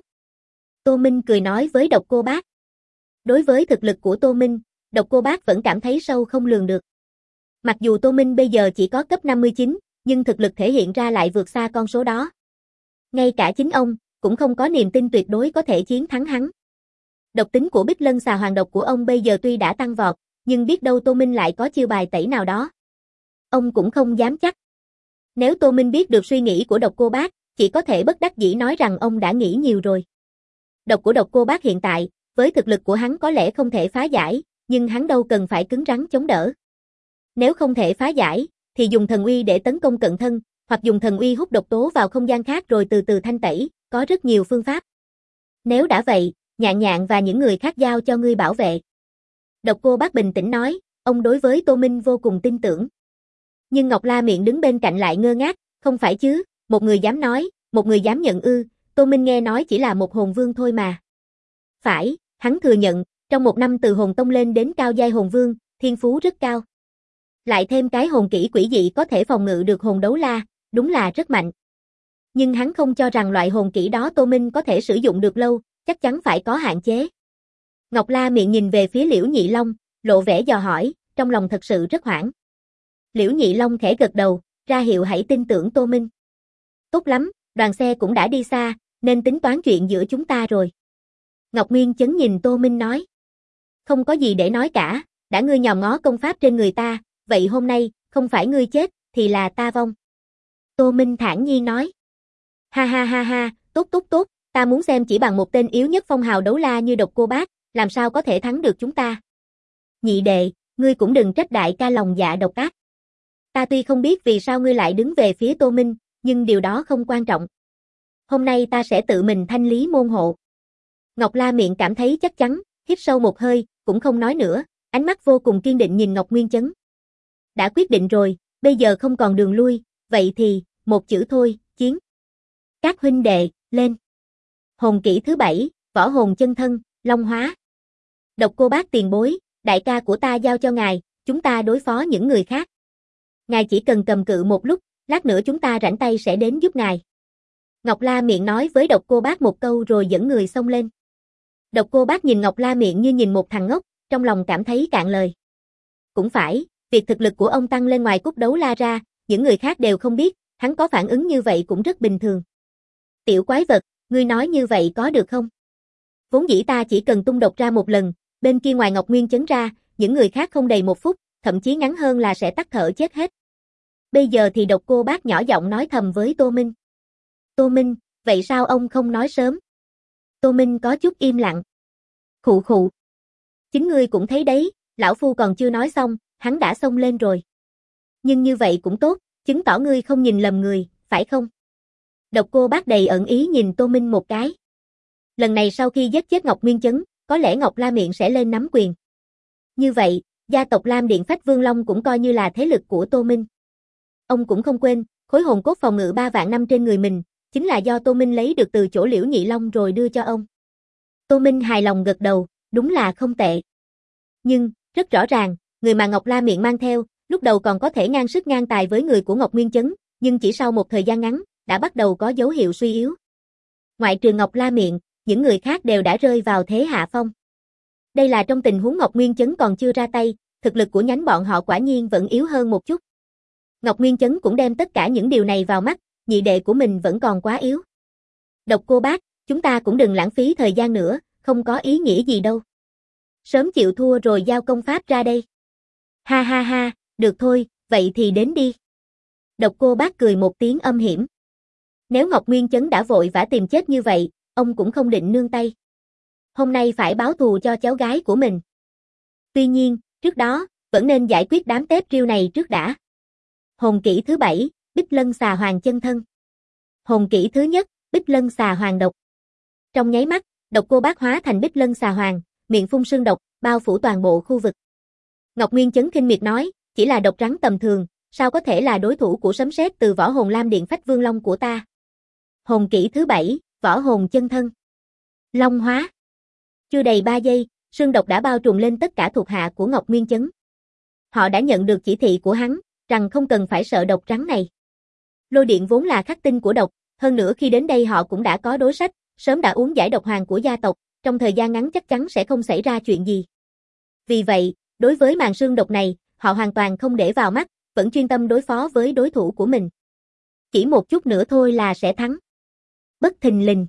Tô Minh cười nói với Độc Cô Bác. Đối với thực lực của Tô Minh, Độc Cô Bác vẫn cảm thấy sâu không lường được. Mặc dù Tô Minh bây giờ chỉ có cấp 59, nhưng thực lực thể hiện ra lại vượt xa con số đó. Ngay cả chính ông, cũng không có niềm tin tuyệt đối có thể chiến thắng hắn. Độc tính của Bích Lân xà hoàng độc của ông bây giờ tuy đã tăng vọt, nhưng biết đâu Tô Minh lại có chiêu bài tẩy nào đó. Ông cũng không dám chắc. Nếu Tô Minh biết được suy nghĩ của Độc Cô Bác, chỉ có thể bất đắc dĩ nói rằng ông đã nghĩ nhiều rồi. Độc của Độc Cô Bác hiện tại, với thực lực của hắn có lẽ không thể phá giải, nhưng hắn đâu cần phải cứng rắn chống đỡ. Nếu không thể phá giải, thì dùng thần uy để tấn công cận thân, hoặc dùng thần uy hút độc tố vào không gian khác rồi từ từ thanh tẩy, có rất nhiều phương pháp. Nếu đã vậy, Nhạn Nhạn và những người khác giao cho ngươi bảo vệ. Độc Cô Bác bình tĩnh nói, ông đối với Tô Minh vô cùng tin tưởng. Nhưng Ngọc La Miệng đứng bên cạnh lại ngơ ngác, không phải chứ, một người dám nói, một người dám nhận ư, Tô Minh nghe nói chỉ là một hồn vương thôi mà. Phải, hắn thừa nhận, trong một năm từ hồn tông lên đến cao giai hồn vương, thiên phú rất cao. Lại thêm cái hồn kỹ quỷ dị có thể phòng ngự được hồn đấu la, đúng là rất mạnh. Nhưng hắn không cho rằng loại hồn kỹ đó Tô Minh có thể sử dụng được lâu, chắc chắn phải có hạn chế. Ngọc La Miệng nhìn về phía Liễu Nhị Long, lộ vẻ dò hỏi, trong lòng thật sự rất hoảng. Liễu Nhị Long khẽ gật đầu, ra hiệu hãy tin tưởng Tô Minh. Tốt lắm, đoàn xe cũng đã đi xa, nên tính toán chuyện giữa chúng ta rồi. Ngọc Nguyên Chấn nhìn Tô Minh nói. Không có gì để nói cả, đã ngươi nhòm ngó công pháp trên người ta, vậy hôm nay, không phải ngươi chết, thì là ta vong. Tô Minh thản nhiên nói. Ha ha ha ha, tốt tốt tốt, ta muốn xem chỉ bằng một tên yếu nhất phong hào đấu la như Độc Cô Bác, làm sao có thể thắng được chúng ta. Nhị đệ, ngươi cũng đừng trách đại ca lòng dạ độc ác. Ta tuy không biết vì sao ngươi lại đứng về phía Tô Minh, nhưng điều đó không quan trọng. Hôm nay ta sẽ tự mình thanh lý môn hộ. Ngọc La Miệng cảm thấy chắc chắn, hít sâu một hơi, cũng không nói nữa, ánh mắt vô cùng kiên định nhìn Ngọc Nguyên Chấn. Đã quyết định rồi, bây giờ không còn đường lui, vậy thì, một chữ thôi, chiến. Các huynh đệ, lên. Hồn kỹ thứ 7, võ hồn chân thân, long hóa. Độc Cô Bác tiền bối, đại ca của ta giao cho ngài, chúng ta đối phó những người khác. Ngài chỉ cần cầm cự một lúc, lát nữa chúng ta rảnh tay sẽ đến giúp ngài. Ngọc La Miệng nói với Độc Cô Bác một câu rồi dẫn người xông lên. Độc Cô Bác nhìn Ngọc La Miệng như nhìn một thằng ngốc, trong lòng cảm thấy cạn lời. Cũng phải, việc thực lực của ông tăng lên ngoài Cúc Đấu La ra, những người khác đều không biết, hắn có phản ứng như vậy cũng rất bình thường. Tiểu quái vật, ngươi nói như vậy có được không? Vốn dĩ ta chỉ cần tung độc ra một lần, bên kia ngoài Ngọc Nguyên Chấn ra, những người khác không đầy một phút, thậm chí ngắn hơn là sẽ tắt thở chết hết. Bây giờ thì Độc Cô Bác nhỏ giọng nói thầm với Tô Minh. Tô Minh, vậy sao ông không nói sớm? Tô Minh có chút im lặng. Khụ khụ. Chính ngươi cũng thấy đấy, lão phu còn chưa nói xong, hắn đã xông lên rồi. Nhưng như vậy cũng tốt, chứng tỏ ngươi không nhìn lầm người, phải không? Độc Cô Bác đầy ẩn ý nhìn Tô Minh một cái. Lần này sau khi giết chết Ngọc Nguyên Chấn, có lẽ Ngọc La Miện sẽ lên nắm quyền. Như vậy, gia tộc Lam Điện Phách Vương Long cũng coi như là thế lực của Tô Minh. Ông cũng không quên, khối hồn cốt phòng ngự 3 vạn năm trên người mình, chính là do Tô Minh lấy được từ chỗ Liễu Nhị Long rồi đưa cho ông. Tô Minh hài lòng gật đầu, đúng là không tệ. Nhưng, rất rõ ràng, người mà Ngọc La Miện mang theo, lúc đầu còn có thể ngang sức ngang tài với người của Ngọc Nguyên Chấn, nhưng chỉ sau một thời gian ngắn, đã bắt đầu có dấu hiệu suy yếu. Ngoại trừ Ngọc La Miện, những người khác đều đã rơi vào thế hạ phong. Đây là trong tình huống Ngọc Nguyên Chấn còn chưa ra tay, thực lực của nhánh bọn họ quả nhiên vẫn yếu hơn một chút. Ngọc Nguyên Chấn cũng đem tất cả những điều này vào mắt, nhị đệ của mình vẫn còn quá yếu. Độc Cô Bác, chúng ta cũng đừng lãng phí thời gian nữa, không có ý nghĩa gì đâu. Sớm chịu thua rồi giao công pháp ra đây. Ha ha ha, được thôi, vậy thì đến đi. Độc Cô Bác cười một tiếng âm hiểm. Nếu Ngọc Nguyên Chấn đã vội vã tìm chết như vậy, ông cũng không định nương tay. Hôm nay phải báo thù cho cháu gái của mình. Tuy nhiên, trước đó, vẫn nên giải quyết đám tép riêu này trước đã. Hồn kỹ thứ 7, Bích Lân Xà Hoàng chân thân. Hồn kỹ thứ nhất, Bích Lân Xà Hoàng độc. Trong nháy mắt, Độc Cô Bác hóa thành Bích Lân Xà Hoàng, miệng phun sương độc, bao phủ toàn bộ khu vực. Ngọc Nguyên Chấn khinh miệt nói, chỉ là độc rắn tầm thường, sao có thể là đối thủ của sấm sét từ võ hồn Lam Điện Phách Vương Long của ta. Hồn kỹ thứ 7, Võ hồn chân thân. Long hóa. Chưa đầy 3 giây, sương độc đã bao trùm lên tất cả thuộc hạ của Ngọc Nguyên Chấn. Họ đã nhận được chỉ thị của hắn, rằng không cần phải sợ độc rắn này. Lôi điện vốn là khắc tinh của độc, hơn nữa khi đến đây họ cũng đã có đối sách, sớm đã uống giải độc hoàng của gia tộc, trong thời gian ngắn chắc chắn sẽ không xảy ra chuyện gì. Vì vậy, đối với màn sương độc này, họ hoàn toàn không để vào mắt, vẫn chuyên tâm đối phó với đối thủ của mình. Chỉ một chút nữa thôi là sẽ thắng. Bất thình lình.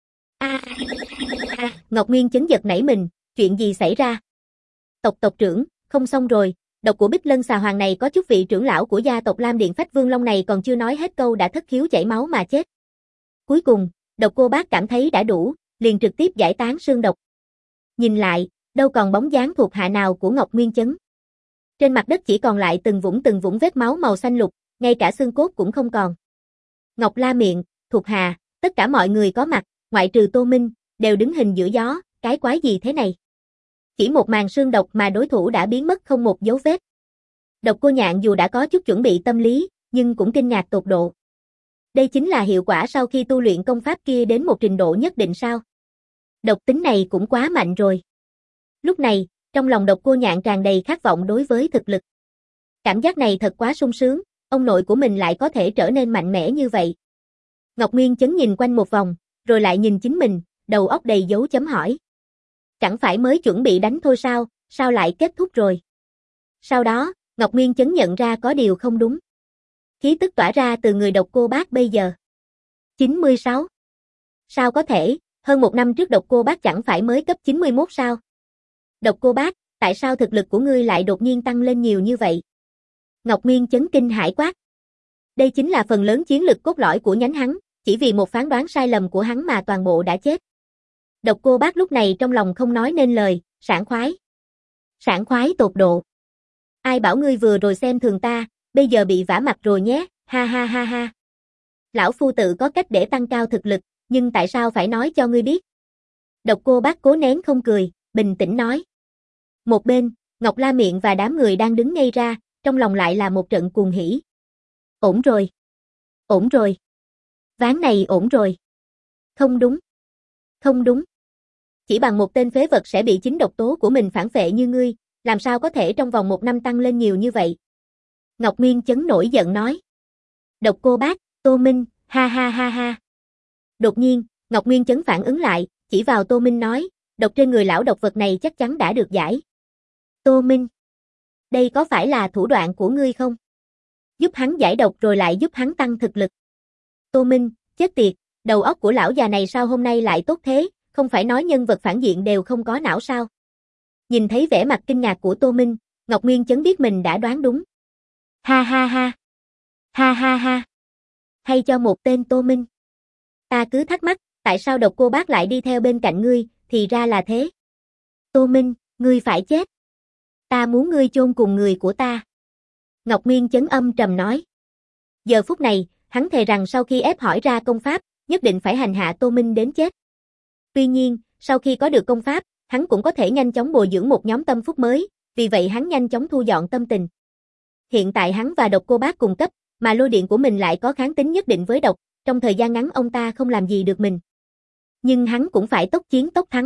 Ngọc Nguyên Chấn giật nảy mình, chuyện gì xảy ra? Tộc trưởng, không xong rồi, độc của Bích Lân Xà Hoàng này có chút vị trưởng lão của gia tộc Lam Điện Phách Vương Long này còn chưa nói hết câu đã thất khiếu chảy máu mà chết. Cuối cùng, Độc Cô Bác cảm thấy đã đủ, liền trực tiếp giải tán sương độc. Nhìn lại, đâu còn bóng dáng thuộc hạ nào của Ngọc Nguyên Chấn. Trên mặt đất chỉ còn lại từng vũng vết máu màu xanh lục, ngay cả xương cốt cũng không còn. Ngọc La Miện, thuộc hạ, tất cả mọi người có mặt, ngoại trừ Tô Minh, đều đứng hình giữa gió, cái quái gì thế này? Chỉ một màn sương độc mà đối thủ đã biến mất không một dấu vết. Độc Cô Nhạn dù đã có chút chuẩn bị tâm lý, nhưng cũng kinh ngạc tột độ. Đây chính là hiệu quả sau khi tu luyện công pháp kia đến một trình độ nhất định sao? Độc tính này cũng quá mạnh rồi. Lúc này, trong lòng Độc Cô Nhạn tràn đầy khát vọng đối với thực lực. Cảm giác này thật quá sung sướng, ông nội của mình lại có thể trở nên mạnh mẽ như vậy. Ngọc Nguyên Chấn nhìn quanh một vòng, rồi lại nhìn chính mình, đầu óc đầy dấu chấm hỏi. Chẳng phải mới chuẩn bị đánh thôi sao lại kết thúc rồi? Sau đó, Ngọc Nguyên Chấn nhận ra có điều không đúng. Khí tức tỏa ra từ người Độc Cô Bác bây giờ. 96. Sao có thể, hơn một năm trước Độc Cô Bác chẳng phải mới cấp 91 sao? Độc Cô Bác, tại sao thực lực của ngươi lại đột nhiên tăng lên nhiều như vậy? Ngọc Nguyên Chấn kinh hãi quát. Đây chính là phần lớn chiến lực cốt lõi của nhánh hắn, chỉ vì một phán đoán sai lầm của hắn mà toàn bộ đã chết. Độc Cô Bác lúc này trong lòng không nói nên lời, sảng khoái. Sảng khoái tột độ. Ai bảo ngươi vừa rồi xem thường ta, bây giờ bị vả mặt rồi nhé, ha ha ha ha. Lão phu tự có cách để tăng cao thực lực, nhưng tại sao phải nói cho ngươi biết? Độc Cô Bác cố nén không cười, bình tĩnh nói. Một bên, Ngọc La Miện và đám người đang đứng ngây ra, trong lòng lại là một trận cuồng hỉ. Ổn rồi. Ổn rồi. Ván này ổn rồi. Không đúng. Không đúng. Chỉ bằng một tên phế vật sẽ bị chính độc tố của mình phản phệ như ngươi, làm sao có thể trong vòng một năm tăng lên nhiều như vậy? Ngọc Nguyên Chấn nổi giận nói. Độc Cô Bác, Tô Minh, ha ha ha ha. Đột nhiên, Ngọc Nguyên Chấn phản ứng lại, chỉ vào Tô Minh nói, độc trên người lão độc vật này chắc chắn đã được giải. Tô Minh, đây có phải là thủ đoạn của ngươi không? Giúp hắn giải độc rồi lại giúp hắn tăng thực lực. Tô Minh, chết tiệt, đầu óc của lão già này sao hôm nay lại tốt thế, không phải nói nhân vật phản diện đều không có não sao? Nhìn thấy vẻ mặt kinh ngạc của Tô Minh, Ngọc Nguyên Chấn biết mình đã đoán đúng. Ha ha ha. Ha ha ha. Hay cho một tên Tô Minh. Ta cứ thắc mắc, tại sao Độc Cô Bác lại đi theo bên cạnh ngươi, thì ra là thế. Tô Minh, ngươi phải chết. Ta muốn ngươi chôn cùng người của ta. Ngọc Miên Chấn âm trầm nói. Giờ phút này, hắn thề rằng sau khi ép hỏi ra công pháp, nhất định phải hành hạ Tô Minh đến chết. Tuy nhiên, sau khi có được công pháp, hắn cũng có thể nhanh chóng bồi dưỡng một nhóm tâm phúc mới, vì vậy hắn nhanh chóng thu dọn tâm tình. Hiện tại hắn và Độc Cô Bác cùng cấp, mà lôi điện của mình lại có kháng tính nhất định với độc, trong thời gian ngắn ông ta không làm gì được mình. Nhưng hắn cũng phải tốc chiến tốc thắng.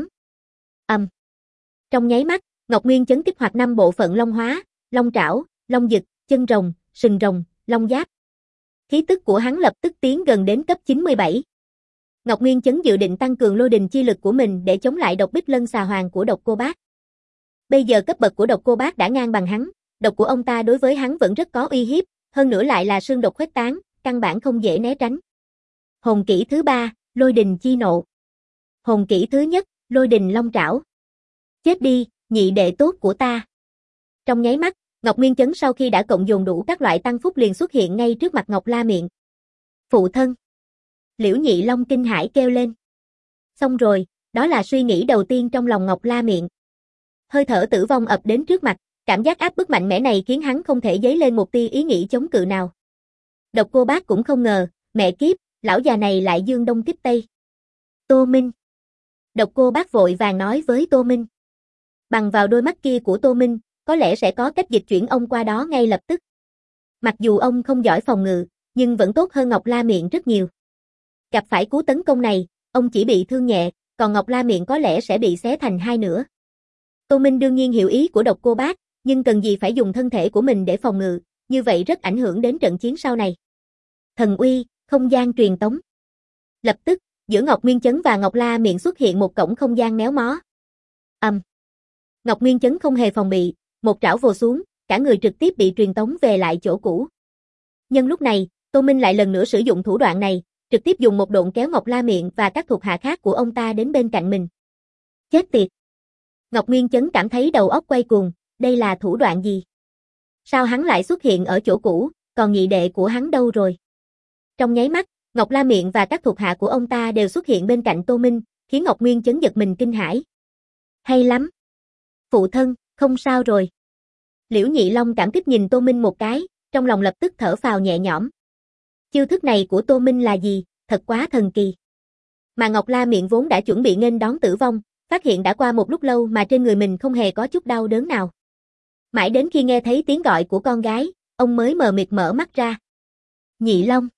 Trong nháy mắt, Ngọc Nguyên Chấn kích hoạt 5 bộ phận long hóa, long trảo, long dực, chân rồng, sừng rồng, long giáp. Khí tức của hắn lập tức tiến gần đến cấp 97. Ngọc Nguyên Chấn dự định tăng cường lôi đình chi lực của mình để chống lại độc Bích Lân Xà Hoàng của Độc Cô Bác. Bây giờ cấp bậc của Độc Cô Bác đã ngang bằng hắn, độc của ông ta đối với hắn vẫn rất có uy hiếp, hơn nữa lại là xương độc khuếch tán, căn bản không dễ né tránh. Hồn kỹ thứ 3, lôi đình chi nộ. Hồn kỹ thứ nhất, lôi đình long trảo. Chết đi, nhị đệ tốt của ta. Trong nháy mắt, Ngọc Nguyên Chấn sau khi đã cộng dồn đủ các loại tăng phúc liền xuất hiện ngay trước mặt Ngọc La Miệng. Phụ thân. Liễu Nhị Long kinh hãi kêu lên. Xong rồi, đó là suy nghĩ đầu tiên trong lòng Ngọc La Miệng. Hơi thở tử vong ập đến trước mặt, cảm giác áp bức mạnh mẽ này khiến hắn không thể dấy lên một tia ý nghĩ chống cự nào. Độc Cô Bác cũng không ngờ, mẹ kiếp, lão già này lại dương đông kích tây. Tô Minh. Độc Cô Bác vội vàng nói với Tô Minh. Bằng vào đôi mắt kia của Tô Minh, có lẽ sẽ có cách dịch chuyển ông qua đó ngay lập tức. Mặc dù ông không giỏi phòng ngự, nhưng vẫn tốt hơn Ngọc La Miệng rất nhiều. Gặp phải cú tấn công này, ông chỉ bị thương nhẹ, còn Ngọc La Miệng có lẽ sẽ bị xé thành hai nửa. Tô Minh đương nhiên hiểu ý của Độc Cô Bác, nhưng cần gì phải dùng thân thể của mình để phòng ngự, như vậy rất ảnh hưởng đến trận chiến sau này. Thần uy, không gian truyền tống. Lập tức, giữa Ngọc Nguyên Chấn và Ngọc La Miệng xuất hiện một cổng không gian méo mó. Ngọc Nguyên Chấn không hề phòng bị, một trảo vồ xuống, cả người trực tiếp bị truyền tống về lại chỗ cũ. Nhân lúc này, Tô Minh lại lần nữa sử dụng thủ đoạn này, trực tiếp dùng một độn kéo Ngọc La Miệng và các thuộc hạ khác của ông ta đến bên cạnh mình. Chết tiệt! Ngọc Nguyên Chấn cảm thấy đầu óc quay cuồng, đây là thủ đoạn gì? Sao hắn lại xuất hiện ở chỗ cũ, còn nhị đệ của hắn đâu rồi? Trong nháy mắt, Ngọc La Miệng và các thuộc hạ của ông ta đều xuất hiện bên cạnh Tô Minh, khiến Ngọc Nguyên Chấn giật mình kinh hãi. Hay lắm! Phụ thân, không sao rồi. Liễu Nhị Long cảm kích nhìn Tô Minh một cái, trong lòng lập tức thở phào nhẹ nhõm. Chiêu thức này của Tô Minh là gì, thật quá thần kỳ. Mà Ngọc La Miệng vốn đã chuẩn bị nghênh đón tử vong, phát hiện đã qua một lúc lâu mà trên người mình không hề có chút đau đớn nào. Mãi đến khi nghe thấy tiếng gọi của con gái, ông mới mờ mịt mở mắt ra. Nhị Long,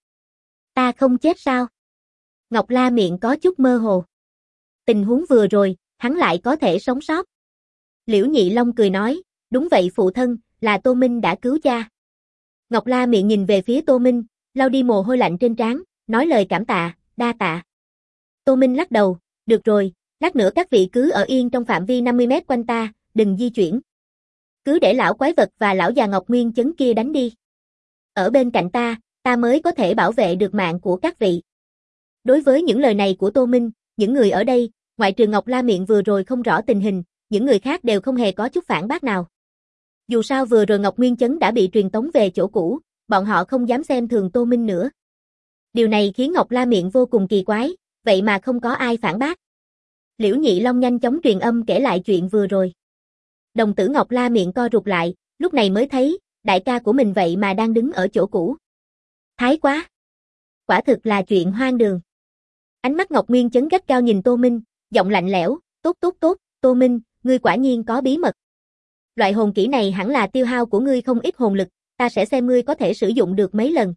ta không chết sao? Ngọc La Miệng có chút mơ hồ. Tình huống vừa rồi, hắn lại có thể sống sót. Liễu Nhị Long cười nói, đúng vậy phụ thân, là Tô Minh đã cứu cha. Ngọc La Miệng nhìn về phía Tô Minh, lau đi mồ hôi lạnh trên trán, nói lời cảm tạ, đa tạ. Tô Minh lắc đầu, được rồi, lát nữa các vị cứ ở yên trong phạm vi 50 mét quanh ta, đừng di chuyển. Cứ để lão quái vật và lão già Ngọc Nguyên Chấn kia đánh đi. Ở bên cạnh ta mới có thể bảo vệ được mạng của các vị. Đối với những lời này của Tô Minh, những người ở đây, ngoại trừ Ngọc La Miệng vừa rồi không rõ tình hình, những người khác đều không hề có chút phản bác nào. Dù sao vừa rồi Ngọc Nguyên Chấn đã bị truyền tống về chỗ cũ, bọn họ không dám xem thường Tô Minh nữa. Điều này khiến Ngọc La Miệng vô cùng kỳ quái, vậy mà không có ai phản bác. Liễu Nhị Long nhanh chóng truyền âm kể lại chuyện vừa rồi. Đồng tử Ngọc La Miệng co rụt lại, lúc này mới thấy, đại ca của mình vậy mà đang đứng ở chỗ cũ. Thái quá! Quả thực là chuyện hoang đường. Ánh mắt Ngọc Nguyên Chấn gắt cao nhìn Tô Minh, giọng lạnh lẽo, tốt, Tô Minh, ngươi quả nhiên có bí mật. Loại hồn kỹ này hẳn là tiêu hao của ngươi không ít hồn lực, ta sẽ xem ngươi có thể sử dụng được mấy lần.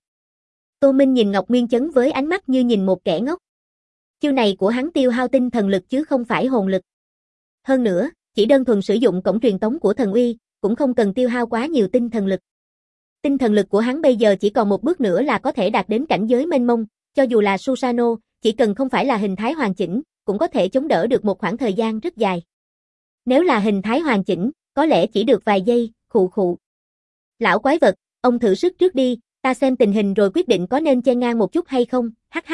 Tô Minh nhìn Ngọc Nguyên Chấn với ánh mắt như nhìn một kẻ ngốc. Chiêu này của hắn tiêu hao tinh thần lực chứ không phải hồn lực. Hơn nữa, chỉ đơn thuần sử dụng cổng truyền tống của thần uy, cũng không cần tiêu hao quá nhiều tinh thần lực. Tinh thần lực của hắn bây giờ chỉ còn một bước nữa là có thể đạt đến cảnh giới mênh mông, cho dù là Susanoo, chỉ cần không phải là hình thái hoàn chỉnh, cũng có thể chống đỡ được một khoảng thời gian rất dài. Nếu là hình thái hoàn chỉnh, có lẽ chỉ được vài giây, khụ. Lão quái vật, ông thử sức trước đi, ta xem tình hình rồi quyết định có nên chen ngang một chút hay không, hắc.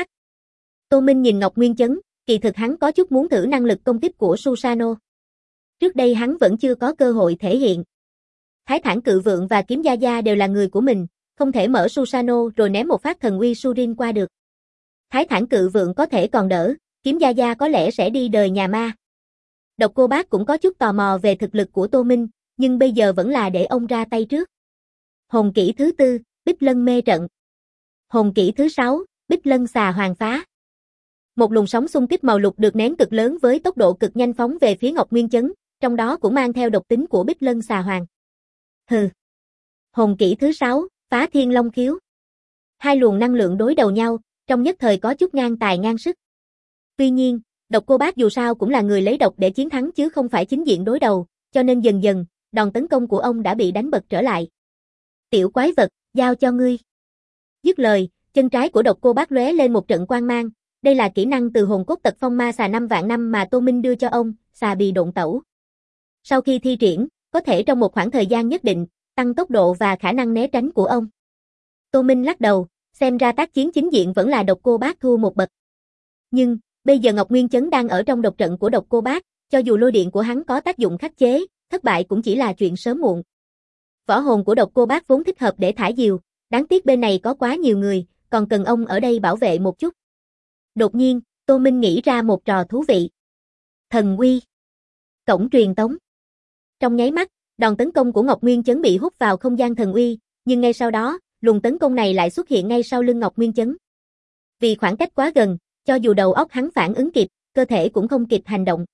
Tô Minh nhìn Ngọc Nguyên Chấn, kỳ thực hắn có chút muốn thử năng lực công kích của Susanoo. Trước đây hắn vẫn chưa có cơ hội thể hiện. Thái Thản Cự Vượng và Kiếm Gia Gia đều là người của mình, không thể mở Susanoo rồi ném một phát thần uy Surin qua được. Thái Thản Cự Vượng có thể còn đỡ, Kiếm Gia Gia có lẽ sẽ đi đời nhà ma. Độc Cô Bác cũng có chút tò mò về thực lực của Tô Minh, nhưng bây giờ vẫn là để ông ra tay trước. Hồn kỹ thứ 4, Bích Lân Mê Trận. Hồn kỹ thứ 6, Bích Lân Xà Hoàng Phá. Một luồng sóng xung kích màu lục được nén cực lớn với tốc độ cực nhanh phóng về phía Ngọc Nguyên Chấn, trong đó cũng mang theo độc tính của Bích Lân Xà Hoàng. Hừ. Hồn kỹ thứ 6, Phá Thiên Long Khiếu. Hai luồng năng lượng đối đầu nhau, trong nhất thời có chút ngang tài ngang sức. Tuy nhiên, Độc Cô Bác dù sao cũng là người lấy độc để chiến thắng chứ không phải chính diện đối đầu, cho nên dần dần, đòn tấn công của ông đã bị đánh bật trở lại. Tiểu quái vật, giao cho ngươi. Dứt lời, chân trái của Độc Cô Bác lóe lên một trận quang mang, đây là kỹ năng từ hồn cốt tật phong ma xà 5 vạn năm mà Tô Minh đưa cho ông, xà bì độn tẩu. Sau khi thi triển, có thể trong một khoảng thời gian nhất định, tăng tốc độ và khả năng né tránh của ông. Tô Minh lắc đầu, xem ra tác chiến chính diện vẫn là Độc Cô Bác thua một bậc. Nhưng, bây giờ Ngọc Nguyên Chấn đang ở trong độc trận của Độc Cô Bác, cho dù lôi điện của hắn có tác dụng khắc chế, thất bại cũng chỉ là chuyện sớm muộn. Võ hồn của Độc Cô Bác vốn thích hợp để thả diều, đáng tiếc bên này có quá nhiều người, còn cần ông ở đây bảo vệ một chút. Đột nhiên, Tô Minh nghĩ ra một trò thú vị. Thần uy. Cổng truyền tống. Trong nháy mắt, đòn tấn công của Ngọc Nguyên Chấn bị hút vào không gian thần uy, nhưng ngay sau đó, luồng tấn công này lại xuất hiện ngay sau lưng Ngọc Nguyên Chấn. Vì khoảng cách quá gần, cho dù đầu óc hắn phản ứng kịp, cơ thể cũng không kịp hành động.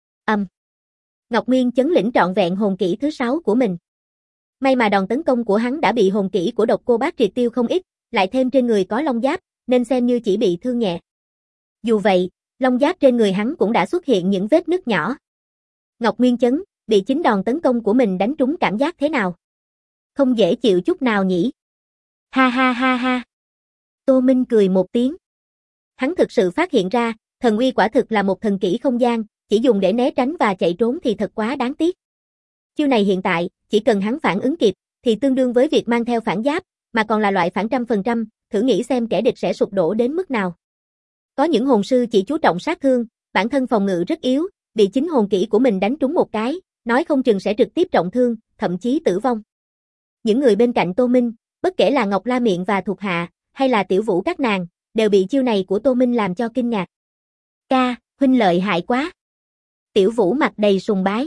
Ngọc Nguyên Chấn lĩnh trọn vẹn hồn kỹ thứ 6 của mình. May mà đòn tấn công của hắn đã bị hồn kỹ của Độc Cô Bác triệt tiêu không ít, lại thêm trên người có long giáp, nên xem như chỉ bị thương nhẹ. Dù vậy, long giáp trên người hắn cũng đã xuất hiện những vết nứt nhỏ. Ngọc Nguyên Chấn, bị chính đòn tấn công của mình đánh trúng cảm giác thế nào? Không dễ chịu chút nào nhỉ? Ha ha ha ha. Tô Minh cười một tiếng. Hắn thực sự phát hiện ra, thần uy quả thực là một thần kỹ không gian, chỉ dùng để né tránh và chạy trốn thì thật quá đáng tiếc. Chiêu này hiện tại, chỉ cần hắn phản ứng kịp, thì tương đương với việc mang theo phản giáp, mà còn là loại phản 100%, thử nghĩ xem kẻ địch sẽ sụp đổ đến mức nào. Có những hồn sư chỉ chú trọng sát thương, bản thân phòng ngự rất yếu, bị chính hồn kỹ của mình đánh trúng một cái, nói không chừng sẽ trực tiếp trọng thương, thậm chí tử vong. Những người bên cạnh Tô Minh, bất kể là Ngọc La Miệng và thuộc hạ, hay là Tiểu Vũ các nàng, đều bị chiêu này của Tô Minh làm cho kinh ngạc. Ca, huynh lợi hại quá. Tiểu Vũ mặt đầy sùng bái.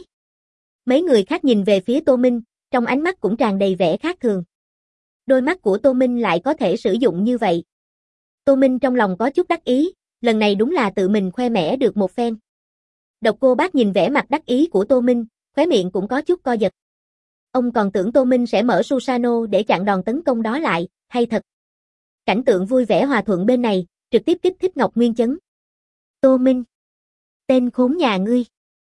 Mấy người khác nhìn về phía Tô Minh, trong ánh mắt cũng tràn đầy vẻ khác thường. Đôi mắt của Tô Minh lại có thể sử dụng như vậy. Tô Minh trong lòng có chút đắc ý, lần này đúng là tự mình khoe mẽ được một phen. Độc Cô Bác nhìn vẻ mặt đắc ý của Tô Minh, khóe miệng cũng có chút co giật. Ông còn tưởng Tô Minh sẽ mở Susanoo để chặn đòn tấn công đó lại, hay thật. Cảnh tượng vui vẻ hòa thuận bên này, trực tiếp kích thích Ngọc Nguyên Chấn. Tô Minh. Tên khốn nhà ngươi.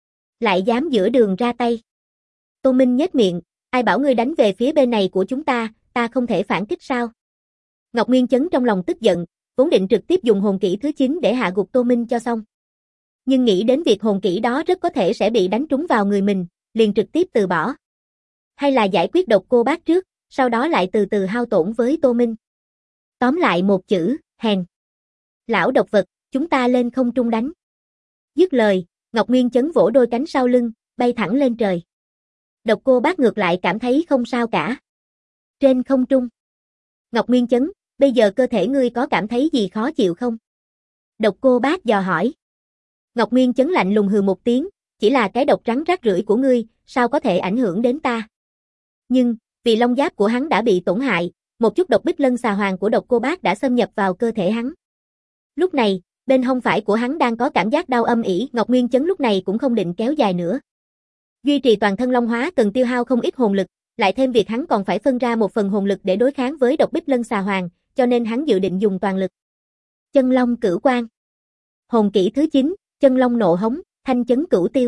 Lại dám giữa đường ra tay. Tô Minh nhếch miệng, ai bảo ngươi đánh về phía bên này của chúng ta không thể phản kích sao? Ngọc Nguyên Chấn trong lòng tức giận, vốn định trực tiếp dùng hồn kỹ thứ 9 để hạ gục Tô Minh cho xong. Nhưng nghĩ đến việc hồn kỹ đó rất có thể sẽ bị đánh trúng vào người mình, liền trực tiếp từ bỏ. Hay là giải quyết Độc Cô Bác trước, sau đó lại từ từ hao tổn với Tô Minh. Tóm lại một chữ, hèn. Lão độc vật, chúng ta lên không trung đánh. Dứt lời, Ngọc Nguyên Chấn vỗ đôi cánh sau lưng, bay thẳng lên trời. Độc Cô Bác ngược lại cảm thấy không sao cả. Trên không trung. Ngọc Nguyên Chấn, bây giờ cơ thể ngươi có cảm thấy gì khó chịu không? Độc Cô Bác dò hỏi. Ngọc Nguyên Chấn lạnh lùng hừ một tiếng, chỉ là cái độc trắng rác rưởi của ngươi, sao có thể ảnh hưởng đến ta? Nhưng, vì long giáp của hắn đã bị tổn hại, một chút độc Bích Lân Xà Hoàng của Độc Cô Bác đã xâm nhập vào cơ thể hắn. Lúc này, bên hông phải của hắn đang có cảm giác đau âm ỉ, Ngọc Nguyên Chấn lúc này cũng không định kéo dài nữa. Duy trì toàn thân long hóa cần tiêu hao không ít hồn lực, lại thêm việc hắn còn phải phân ra một phần hồn lực để đối kháng với độc Bích Lân Xà Hoàng, cho nên hắn dự định dùng toàn lực. Chân Long Cửu Quang. Hồn kỹ thứ 9, Chân Long Nộ Hống, Thanh Chấn Cửu Tiêu.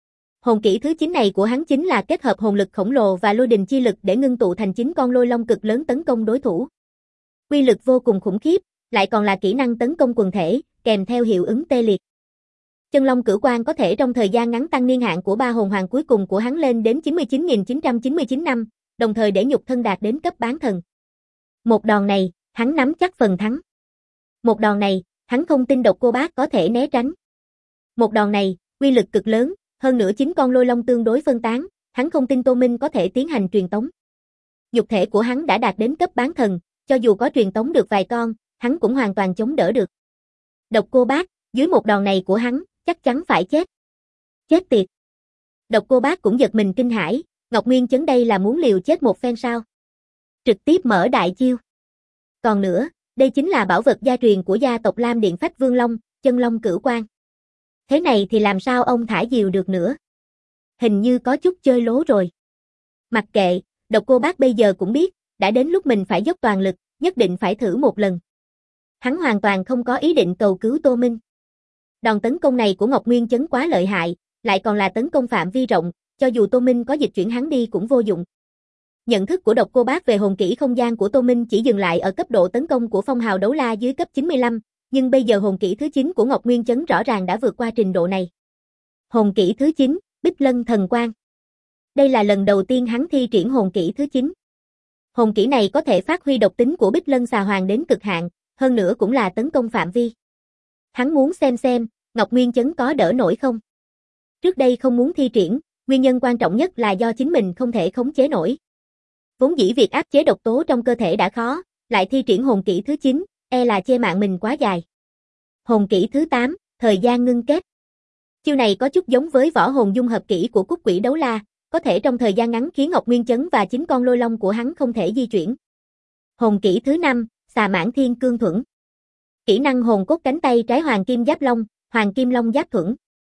Hồn kỹ thứ 9 này của hắn chính là kết hợp hồn lực khổng lồ và lôi đình chi lực để ngưng tụ thành 9 con lôi long cực lớn tấn công đối thủ. Quy lực vô cùng khủng khiếp, lại còn là kỹ năng tấn công quần thể, kèm theo hiệu ứng tê liệt. Chân Long Cửu Quang có thể trong thời gian ngắn tăng niên hạn của 3 hồn hoàng cuối cùng của hắn lên đến 99.999 năm, đồng thời để nhục thân đạt đến cấp bán thần. Một đòn này, hắn nắm chắc phần thắng. Một đòn này, hắn không tin Độc Cô Bác có thể né tránh. Một đòn này, quy lực cực lớn, hơn nữa 9 con lôi long tương đối phân tán, hắn không tin Tô Minh có thể tiến hành truyền tống. Nhục thể của hắn đã đạt đến cấp bán thần, cho dù có truyền tống được vài con, hắn cũng hoàn toàn chống đỡ được. Độc Cô Bác, dưới một đòn này của hắn, chắc chắn phải chết. Chết tiệt. Độc Cô Bác cũng giật mình kinh hãi, Ngọc Nguyên Chấn đây là muốn liều chết một phen sao? Trực tiếp mở đại chiêu. Còn nữa, đây chính là bảo vật gia truyền của gia tộc Lam Điện Phách Vương Long, Chân Long Cửu Quan. Thế này thì làm sao ông thả diều được nữa? Hình như có chút chơi lố rồi. Mặc kệ, Độc Cô Bác bây giờ cũng biết, đã đến lúc mình phải dốc toàn lực, nhất định phải thử một lần. Hắn hoàn toàn không có ý định cầu cứu Tô Minh. Đòn tấn công này của Ngọc Nguyên Chấn quá lợi hại, lại còn là tấn công phạm vi rộng, cho dù Tô Minh có dịch chuyển hắn đi cũng vô dụng. Nhận thức của Độc Cô Bác về hồn kỹ không gian của Tô Minh chỉ dừng lại ở cấp độ tấn công của Phong Hào Đấu La dưới cấp 95, nhưng bây giờ hồn kỹ thứ 9 của Ngọc Nguyên Chấn rõ ràng đã vượt qua trình độ này. Hồn kỹ thứ 9, Bích Lân Thần Quang. Đây là lần đầu tiên hắn thi triển hồn kỹ thứ 9. Hồn kỹ này có thể phát huy độc tính của Bích Lân Xà Hoàng đến cực hạn, hơn nữa cũng là tấn công phạm vi. Hắn muốn xem Ngọc Nguyên Chấn có đỡ nổi không. Trước đây không muốn thi triển, nguyên nhân quan trọng nhất là do chính mình không thể khống chế nổi. Vốn dĩ việc áp chế độc tố trong cơ thể đã khó, lại thi triển hồn kỹ thứ 9, là chê mạng mình quá dài. Hồn kỹ thứ 8, thời gian ngưng kết. Chiêu này có chút giống với võ hồn dung hợp kỹ của Cúc Quỷ Đấu La, có thể trong thời gian ngắn khiến Ngọc Nguyên Chấn và 9 con lôi long của hắn không thể di chuyển. Hồn kỹ thứ 5, Xà Mãn Thiên Cương Thuẫn. Kỹ năng hồn cốt cánh tay trái Hoàng Kim Giáp Long, Hoàng Kim Long Giáp Thuẫn.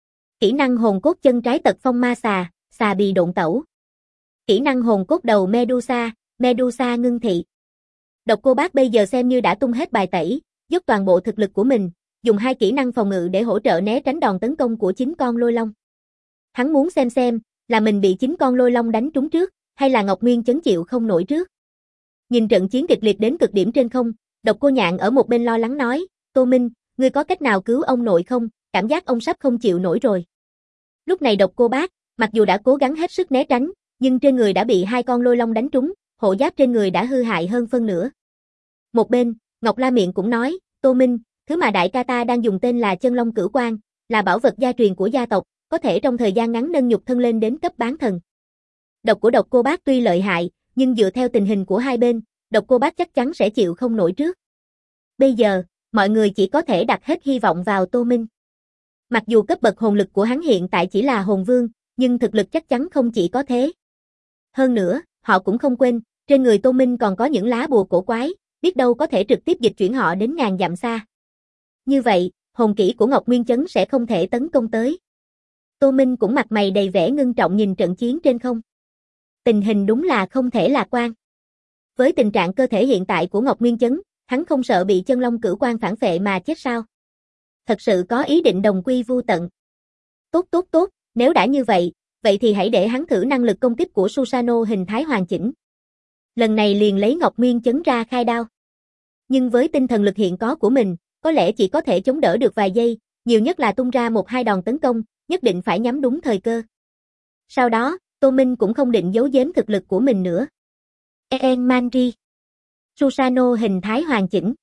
Kỹ năng hồn cốt chân trái Tật Phong Ma Xà, Xà Bì Độn Tẩu. Kỹ năng hồn cốt đầu Medusa, Medusa Ngưng Thị. Độc Cô Bác bây giờ xem như đã tung hết bài tẩy, dốc toàn bộ thực lực của mình, dùng 2 kỹ năng phòng ngự để hỗ trợ né tránh đòn tấn công của 9 con lôi long. Hắn muốn xem là mình bị 9 con lôi long đánh trúng trước, hay là Ngọc Nguyên Chấn chịu không nổi trước. Nhìn trận chiến kịch liệt đến cực điểm trên không, Độc Cô Nhạn ở một bên lo lắng nói, Tô Minh, ngươi có cách nào cứu ông nội không, cảm giác ông sắp không chịu nổi rồi. Lúc này Độc Cô Bác, mặc dù đã cố gắng hết sức né tránh, nhưng trên người đã bị 2 con lôi long đánh trúng, hộ giáp trên người đã hư hại hơn phân nửa. Một bên, Ngọc La Miệng cũng nói, Tô Minh, thứ mà đại ca ta đang dùng tên là Chân Long Cửu Quan, là bảo vật gia truyền của gia tộc, có thể trong thời gian ngắn nâng nhục thân lên đến cấp bán thần. Độc của Độc Cô Bác tuy lợi hại, nhưng dựa theo tình hình của hai bên, Độc Cô Bác chắc chắn sẽ chịu không nổi trước. Bây giờ, mọi người chỉ có thể đặt hết hy vọng vào Tô Minh. Mặc dù cấp bậc hồn lực của hắn hiện tại chỉ là hồn vương, nhưng thực lực chắc chắn không chỉ có thế. Hơn nữa, họ cũng không quên, trên người Tô Minh còn có những lá bùa cổ quái, biết đâu có thể trực tiếp dịch chuyển họ đến ngàn dặm xa. Như vậy, hồn kỹ của Ngọc Nguyên Chấn sẽ không thể tấn công tới. Tô Minh cũng mặt mày đầy vẻ ngưng trọng nhìn trận chiến trên không. Tình hình đúng là không thể lạc quan. Với tình trạng cơ thể hiện tại của Ngọc Nguyên Chấn, hắn không sợ bị Chân Long Cửu Quan phản phệ mà chết sao? Thật sự có ý định đồng quy vu tận. Tốt, nếu đã như vậy, vậy thì hãy để hắn thử năng lực công kích của Susanoo hình thái hoàn chỉnh. Lần này liền lấy Ngọc Nguyên Chấn ra khai đao. Nhưng với tinh thần lực hiện có của mình, có lẽ chỉ có thể chống đỡ được vài giây, nhiều nhất là tung ra 1-2 đòn tấn công, nhất định phải nhắm đúng thời cơ. Sau đó, Tô Minh cũng không định giấu giếm thực lực của mình nữa. Manri. Susanoo hình thái hoàn chỉnh.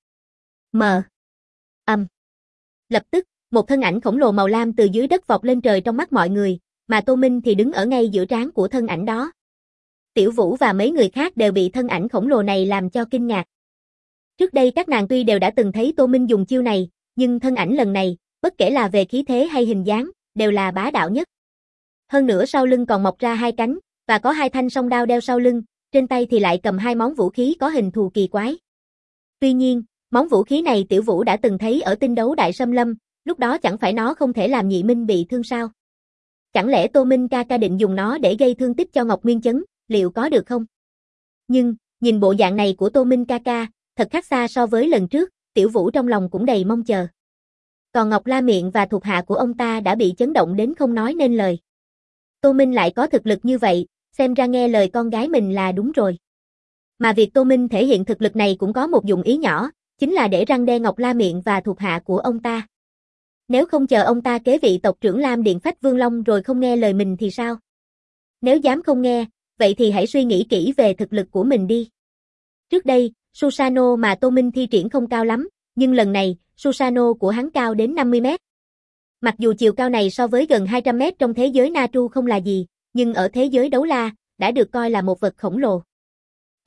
Lập tức, một thân ảnh khổng lồ màu lam từ dưới đất vọt lên trời trong mắt mọi người, mà Tô Minh thì đứng ở ngay giữa trán của thân ảnh đó. Tiểu Vũ và mấy người khác đều bị thân ảnh khổng lồ này làm cho kinh ngạc. Trước đây các nàng tuy đều đã từng thấy Tô Minh dùng chiêu này, nhưng thân ảnh lần này, bất kể là về khí thế hay hình dáng, đều là bá đạo nhất. Hơn nữa sau lưng còn mọc ra 2 cánh, và có 2 thanh song đao đeo sau lưng, trên tay thì lại cầm 2 món vũ khí có hình thù kỳ quái. Tuy nhiên, món vũ khí này Tiểu Vũ đã từng thấy ở tinh đấu Đại Sâm Lâm, lúc đó chẳng phải nó không thể làm Nhị Minh bị thương sao? Chẳng lẽ Tô Minh ca định dùng nó để gây thương tích cho Ngọc Nguyên Chấn, liệu có được không? Nhưng, nhìn bộ dạng này của Tô Minh ca, thật khác xa so với lần trước, Tiểu Vũ trong lòng cũng đầy mong chờ. Còn Ngọc La Miệng và thuộc hạ của ông ta đã bị chấn động đến không nói nên lời. Tô Minh lại có thực lực như vậy, xem ra nghe lời con gái mình là đúng rồi. Mà việc Tô Minh thể hiện thực lực này cũng có một dụng ý nhỏ, chính là để răn đe Ngọc La Miệng và thuộc hạ của ông ta. Nếu không chờ ông ta kế vị tộc trưởng Lam Điện Phách Vương Long rồi không nghe lời mình thì sao? Nếu dám không nghe, vậy thì hãy suy nghĩ kỹ về thực lực của mình đi. Trước đây, Susanoo mà Tô Minh thi triển không cao lắm, nhưng lần này, Susanoo của hắn cao đến 50 mét. Mặc dù chiều cao này so với gần 200 mét trong thế giới Natu không là gì, nhưng ở thế giới đấu la, đã được coi là một vật khổng lồ.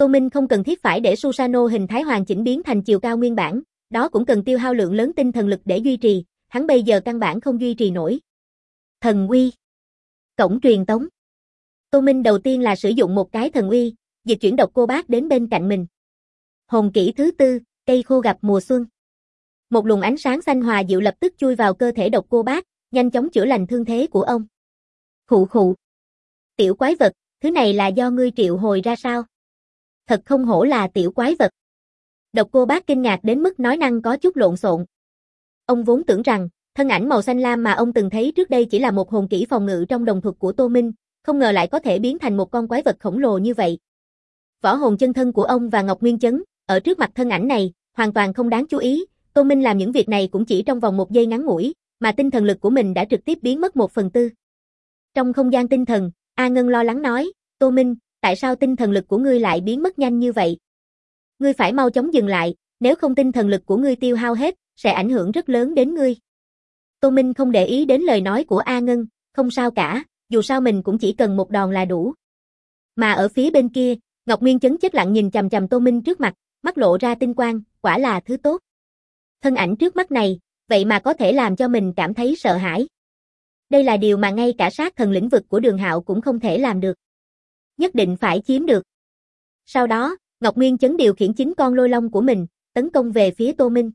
Tô Minh không cần thiết phải để Susanoo hình thái hoàn chỉnh biến thành chiều cao nguyên bản, đó cũng cần tiêu hao lượng lớn tinh thần lực để duy trì, hắn bây giờ căn bản không duy trì nổi. Thần uy. Cổng truyền tống. Tô Minh đầu tiên là sử dụng một cái thần uy, dịch chuyển độc cô bác đến bên cạnh mình. Hồn kỹ thứ 4, cây khô gặp mùa xuân. Một luồng ánh sáng xanh hòa dịu lập tức chui vào cơ thể độc cô bác, nhanh chóng chữa lành thương thế của ông. Khụ khụ. Tiểu quái vật, thứ này là do ngươi triệu hồi ra sao? Thật không hổ là tiểu quái vật. Độc cô bác kinh ngạc đến mức nói năng có chút lộn xộn. Ông vốn tưởng rằng, thân ảnh màu xanh lam mà ông từng thấy trước đây chỉ là một hồn kỹ phòng ngự trong đồng thuật của Tô Minh, không ngờ lại có thể biến thành một con quái vật khổng lồ như vậy. Võ hồn chân thân của ông và Ngọc Nguyên Chấn, ở trước mặt thân ảnh này, hoàn toàn không đáng chú ý, Tô Minh làm những việc này cũng chỉ trong vòng một giây ngắn ngủi, mà tinh thần lực của mình đã trực tiếp biến mất 1/4. Trong không gian tinh thần, A Ngân lo lắng nói, Tô Minh, tại sao tinh thần lực của ngươi lại biến mất nhanh như vậy? Ngươi phải mau chóng dừng lại, nếu không tinh thần lực của ngươi tiêu hao hết, sẽ ảnh hưởng rất lớn đến ngươi. Tô Minh không để ý đến lời nói của A Ngân, không sao cả, dù sao mình cũng chỉ cần một đòn là đủ. Mà ở phía bên kia, Ngọc Nguyên Chấn chết lặng nhìn chằm chằm Tô Minh trước mặt, mắt lộ ra tinh quang, quả là thứ tốt. Thân ảnh trước mắt này, vậy mà có thể làm cho mình cảm thấy sợ hãi. Đây là điều mà ngay cả sát thần lĩnh vực của Đường Hạo cũng không thể làm được. Nhất định phải chiếm được. Sau đó, Ngọc Nguyên Chấn điều khiển 9 con lôi long của mình, tấn công về phía Tô Minh.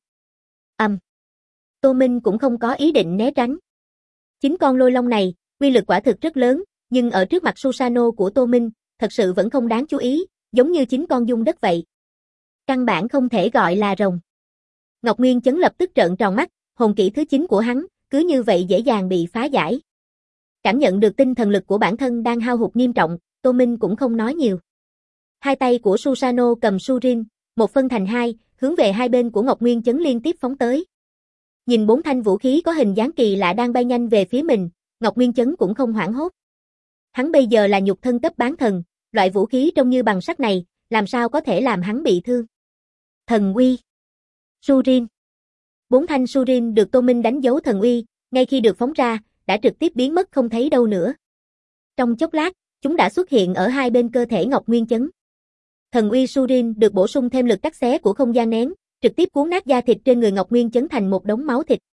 Tô Minh cũng không có ý định né tránh. 9 con lôi long này, uy lực quả thực rất lớn, nhưng ở trước mặt Susanoo của Tô Minh, thật sự vẫn không đáng chú ý, giống như 9 con dung đất vậy. Căn bản không thể gọi là rồng. Ngọc Nguyên Chấn lập tức trợn tròn mắt, hồn kỹ thứ 9 của hắn, cứ như vậy dễ dàng bị phá giải. Cảm nhận được tinh thần lực của bản thân đang hao hụt nghiêm trọng, Tô Minh cũng không nói nhiều. Hai tay của Susanoo cầm Surin, một phân thành hai, hướng về hai bên của Ngọc Nguyên Chấn liên tiếp phóng tới. Nhìn 4 thanh vũ khí có hình dáng kỳ lạ đang bay nhanh về phía mình, Ngọc Nguyên Chấn cũng không hoảng hốt. Hắn bây giờ là nhục thân cấp bán thần, loại vũ khí trông như bằng sắt này, làm sao có thể làm hắn bị thương. Thần uy. Surin. 4 thanh Surin được Tô Minh đánh dấu thần uy, ngay khi được phóng ra, đã trực tiếp biến mất không thấy đâu nữa. Trong chốc lát, chúng đã xuất hiện ở hai bên cơ thể Ngọc Nguyên Chấn. Thần uy Surin được bổ sung thêm lực cắt xé của không gian nén, trực tiếp cuốn nát da thịt trên người Ngọc Nguyên Chấn thành một đống máu thịt.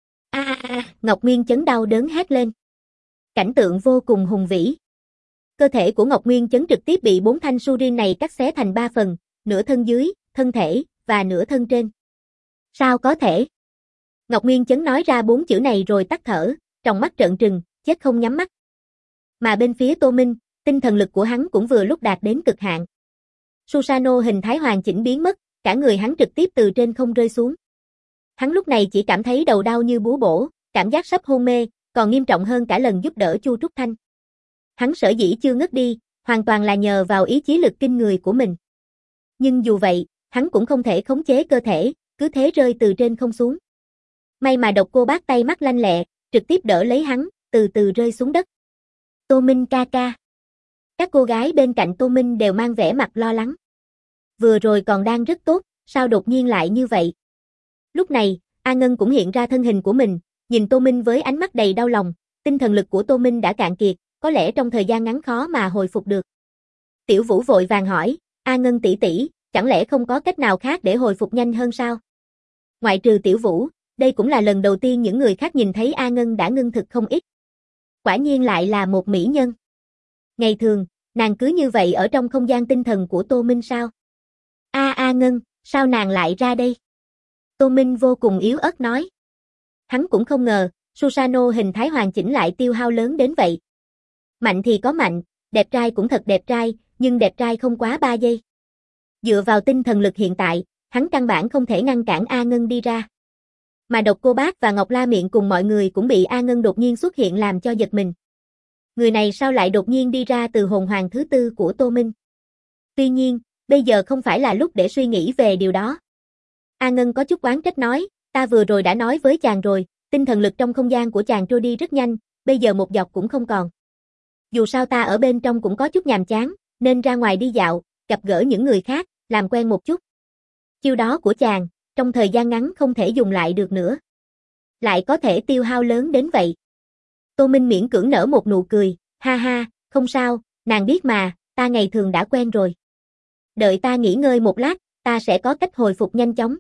Ngọc Nguyên Chấn đau đớn hét lên. Cảnh tượng vô cùng hùng vĩ. Cơ thể của Ngọc Nguyên Chấn trực tiếp bị 4 thanh Surin này cắt xé thành 3 phần, nửa thân dưới, thân thể, và nửa thân trên. Sao có thể? Ngọc Nguyên Chấn nói ra 4 chữ này rồi tắt thở, trong mắt trợn trừng, chết không nhắm mắt. Mà bên phía Tô Minh, tinh thần lực của hắn cũng vừa lúc đạt đến cực hạn. Susanoo hình thái hoàn chỉnh biến mất, cả người hắn trực tiếp từ trên không rơi xuống. Hắn lúc này chỉ cảm thấy đầu đau như búa bổ, cảm giác sắp hôn mê, còn nghiêm trọng hơn cả lần giúp đỡ Chu Trúc Thanh. Hắn sở dĩ chưa ngất đi, hoàn toàn là nhờ vào ý chí lực kinh người của mình. Nhưng dù vậy, hắn cũng không thể khống chế cơ thể, cứ thế rơi từ trên không xuống. May mà độc cô bác tay mắt lanh lẹ, trực tiếp đỡ lấy hắn, từ từ rơi xuống đất. Tô Minh ca ca. Các cô gái bên cạnh Tô Minh đều mang vẻ mặt lo lắng. Vừa rồi còn đang rất tốt, sao đột nhiên lại như vậy? Lúc này, A Ngân cũng hiện ra thân hình của mình, nhìn Tô Minh với ánh mắt đầy đau lòng, tinh thần lực của Tô Minh đã cạn kiệt, có lẽ trong thời gian ngắn khó mà hồi phục được. Tiểu Vũ vội vàng hỏi, A Ngân tỷ tỷ, chẳng lẽ không có cách nào khác để hồi phục nhanh hơn sao? Ngoại trừ Tiểu Vũ, đây cũng là lần đầu tiên những người khác nhìn thấy A Ngân đã ngưng thực không ít. Quả nhiên lại là một mỹ nhân. Ngày thường, nàng cứ như vậy ở trong không gian tinh thần của Tô Minh sao? A Ngân, sao nàng lại ra đây? Tô Minh vô cùng yếu ớt nói. Hắn cũng không ngờ, Susanoo hình thái hoàn chỉnh lại tiêu hao lớn đến vậy. Mạnh thì có mạnh, đẹp trai cũng thật đẹp trai, nhưng đẹp trai không quá 3 giây. Dựa vào tinh thần lực hiện tại, hắn căn bản không thể ngăn cản A Ngân đi ra. Mà độc cô bác và Ngọc La Miệng cùng mọi người cũng bị A Ngân đột nhiên xuất hiện làm cho giật mình. Người này sao lại đột nhiên đi ra từ hồn hoàng thứ 4 của Tô Minh? Tuy nhiên, bây giờ không phải là lúc để suy nghĩ về điều đó. A Ngân có chút oán trách nói, ta vừa rồi đã nói với chàng rồi, tinh thần lực trong không gian của chàng trôi đi rất nhanh, bây giờ một giọt cũng không còn. Dù sao ta ở bên trong cũng có chút nhàm chán, nên ra ngoài đi dạo, gặp gỡ những người khác, làm quen một chút. Chiêu đó của chàng, trong thời gian ngắn không thể dùng lại được nữa. Lại có thể tiêu hao lớn đến vậy. Tô Minh miễn cưỡng nở một nụ cười, ha ha, không sao, nàng biết mà, ta ngày thường đã quen rồi. Đợi ta nghỉ ngơi một lát, ta sẽ có cách hồi phục nhanh chóng.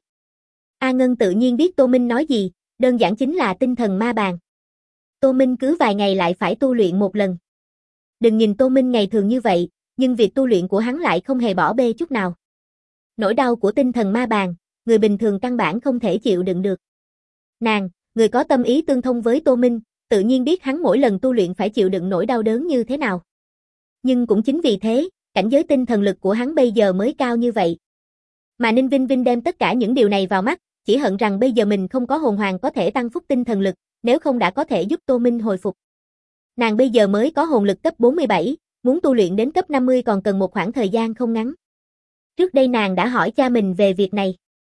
A Ngân tự nhiên biết Tô Minh nói gì, đơn giản chính là tinh thần ma bàn. Tô Minh cứ vài ngày lại phải tu luyện một lần. Đừng nhìn Tô Minh ngày thường như vậy, nhưng việc tu luyện của hắn lại không hề bỏ bê chút nào. Nỗi đau của tinh thần ma bàn, người bình thường căn bản không thể chịu đựng được. Nàng, người có tâm ý tương thông với Tô Minh, tự nhiên biết hắn mỗi lần tu luyện phải chịu đựng nỗi đau đớn như thế nào. Nhưng cũng chính vì thế, cảnh giới tinh thần lực của hắn bây giờ mới cao như vậy. Mà Ninh Vinh Vinh đem tất cả những điều này vào mắt, chỉ hận rằng bây giờ mình không có hồn hoàng có thể tăng phúc tinh thần lực, nếu không đã có thể giúp Tô Minh hồi phục. Nàng bây giờ mới có hồn lực cấp 47, muốn tu luyện đến cấp 50 còn cần một khoảng thời gian không ngắn. Trước đây nàng đã hỏi cha mình về việc này.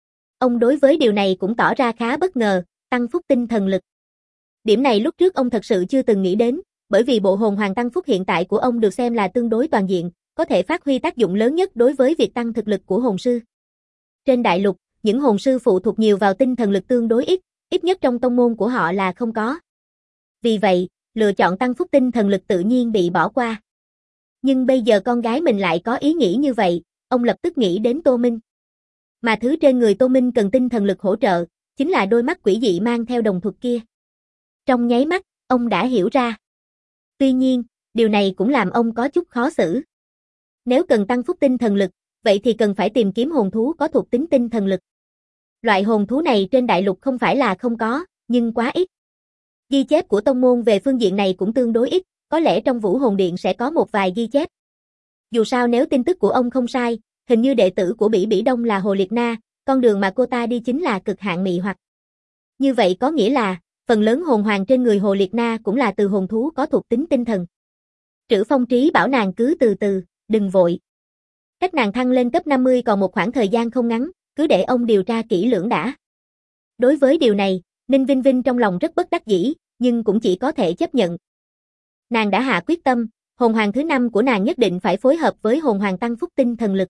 Ông đối với điều này cũng tỏ ra khá bất ngờ, tăng phúc tinh thần lực. Điểm này lúc trước ông thật sự chưa từng nghĩ đến, bởi vì bộ hồn hoàng tăng phúc hiện tại của ông được xem là tương đối toàn diện, có thể phát huy tác dụng lớn nhất đối với việc tăng thực lực của hồn sư. Trên đại lục, những hồn sư phụ thuộc nhiều vào tinh thần lực tương đối ít nhất trong tông môn của họ là không có. Vì vậy, lựa chọn tăng phúc tinh thần lực tự nhiên bị bỏ qua. Nhưng bây giờ con gái mình lại có ý nghĩ như vậy, ông lập tức nghĩ đến Tô Minh. Mà thứ trên người Tô Minh cần tinh thần lực hỗ trợ, chính là đôi mắt quỷ dị mang theo đồng thuật kia. Trong nháy mắt, ông đã hiểu ra. Tuy nhiên, điều này cũng làm ông có chút khó xử. Nếu cần tăng phúc tinh thần lực, vậy thì cần phải tìm kiếm hồn thú có thuộc tính tinh thần lực. Loại hồn thú này trên đại lục không phải là không có, nhưng quá ít. Ghi chép của tông môn về phương diện này cũng tương đối ít, có lẽ trong Vũ Hồn Điện sẽ có một vài ghi chép. Dù sao nếu tin tức của ông không sai, hình như đệ tử của Bỉ Bỉ Đông là Hồ Liệt Na, con đường mà cô ta đi chính là cực hạn mị hoặc. Như vậy có nghĩa là, phần lớn hồn hoàng trên người Hồ Liệt Na cũng là từ hồn thú có thuộc tính tinh thần. Trữ Phong Trí bảo nàng cứ từ từ, đừng vội. Cách nàng thăng lên cấp 50 còn một khoảng thời gian không ngắn, cứ để ông điều tra kỹ lưỡng đã. Đối với điều này, Ninh Vinh Vinh trong lòng rất bất đắc dĩ, nhưng cũng chỉ có thể chấp nhận. Nàng đã hạ quyết tâm, hồn hoàng thứ 5 của nàng nhất định phải phối hợp với hồn hoàng tăng phúc tinh thần lực.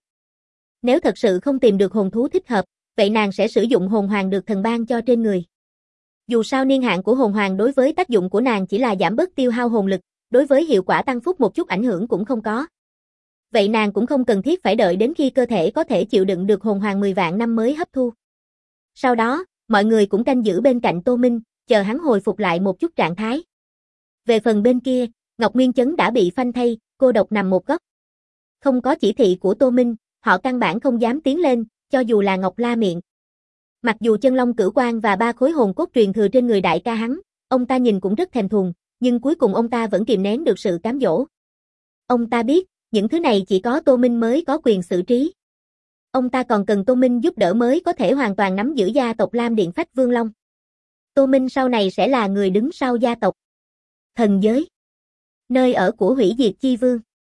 Nếu thật sự không tìm được hồn thú thích hợp, vậy nàng sẽ sử dụng hồn hoàng được thần ban cho trên người. Dù sao niên hạn của hồn hoàng đối với tác dụng của nàng chỉ là giảm bớt tiêu hao hồn lực, đối với hiệu quả tăng phúc một chút ảnh hưởng cũng không có. Vậy nàng cũng không cần thiết phải đợi đến khi cơ thể có thể chịu đựng được hồn hoàng 10 vạn năm mới hấp thu. Sau đó, mọi người cũng canh giữ bên cạnh Tô Minh, chờ hắn hồi phục lại một chút trạng thái. Về phần bên kia, Ngọc Nguyên Chấn đã bị phanh thây, cô độc nằm một góc. Không có chỉ thị của Tô Minh, họ căn bản không dám tiến lên, cho dù là Ngọc La Miệng. Mặc dù chân long cửu quan và 3 khối hồn cốt truyền thừa trên người đại ca hắn, ông ta nhìn cũng rất thèm thuồng, nhưng cuối cùng ông ta vẫn kìm nén được sự cám dỗ. Ông ta biết, những thứ này chỉ có Tô Minh mới có quyền xử trí. Ông ta còn cần Tô Minh giúp đỡ mới có thể hoàn toàn nắm giữ gia tộc Lam Điện Phách Vương Long. Tô Minh sau này sẽ là người đứng sau gia tộc. Thần giới. Nơi ở của hủy diệt chi vương.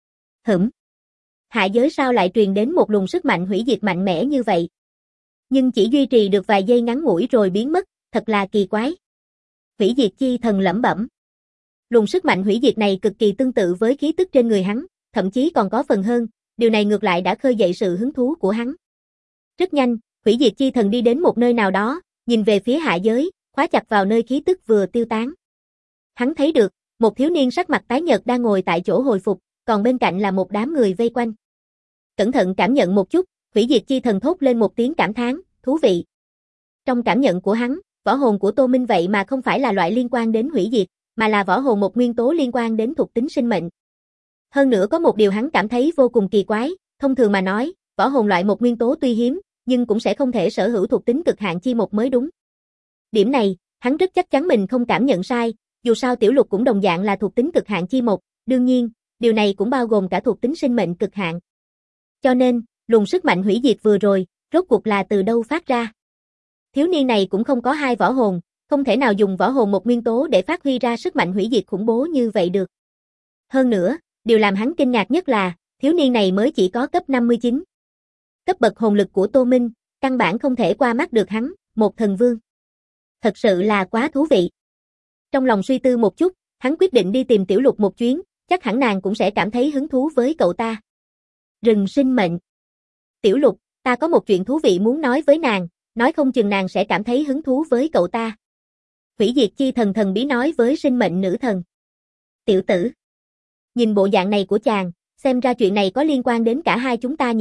Hạ giới sao lại truyền đến một luồng sức mạnh hủy diệt mạnh mẽ như vậy? Nhưng chỉ duy trì được vài giây ngắn ngủi rồi biến mất, thật là kỳ quái. Hủy diệt chi thần lẩm bẩm. Luồng sức mạnh hủy diệt này cực kỳ tương tự với khí tức trên người hắn, thậm chí còn có phần hơn, điều này ngược lại đã khơi dậy sự hứng thú của hắn. Rất nhanh, hủy diệt chi thần đi đến một nơi nào đó, nhìn về phía hạ giới, khóa chặt vào nơi khí tức vừa tiêu tán. Hắn thấy được, một thiếu niên sắc mặt tái nhợt đang ngồi tại chỗ hồi phục, còn bên cạnh là một đám người vây quanh. Cẩn thận cảm nhận một chút, hủy diệt chi thần thốt lên một tiếng cảm thán, thú vị. Trong cảm nhận của hắn, võ hồn của Tô Minh vậy mà không phải là loại liên quan đến hủy diệt, mà là võ hồn một nguyên tố liên quan đến thuộc tính sinh mệnh. Hơn nữa có một điều hắn cảm thấy vô cùng kỳ quái, thông thường mà nói, võ hồn loại một nguyên tố tuy hiếm, nhưng cũng sẽ không thể sở hữu thuộc tính cực hạn chi một mới đúng. Điểm này, hắn rất chắc chắn mình không cảm nhận sai, dù sao tiểu lục cũng đồng dạng là thuộc tính cực hạn chi một, đương nhiên, điều này cũng bao gồm cả thuộc tính sinh mệnh cực hạn. Cho nên, luồng sức mạnh hủy diệt vừa rồi, rốt cuộc là từ đâu phát ra? Thiếu niên này cũng không có 2 võ hồn, không thể nào dùng võ hồn một nguyên tố để phát huy ra sức mạnh hủy diệt khủng bố như vậy được. Hơn nữa, điều làm hắn kinh ngạc nhất là, thiếu niên này mới chỉ có cấp 59. Cấp bậc hồn lực của Tô Minh, căn bản không thể qua mắt được hắn, một thần vương. Thật sự là quá thú vị. Trong lòng suy tư một chút, hắn quyết định đi tìm tiểu lục một chuyến, chắc hẳn nàng cũng sẽ cảm thấy hứng thú với cậu ta. Rừng sinh mệnh. Tiểu lục, ta có một chuyện thú vị muốn nói với nàng, nói không chừng nàng sẽ cảm thấy hứng thú với cậu ta. Hủy diệt chi thần thần bí nói với sinh mệnh nữ thần. Tiểu tử. Nhìn bộ dạng này của chàng, xem ra chuyện này có liên quan đến cả hai chúng ta nhỉ,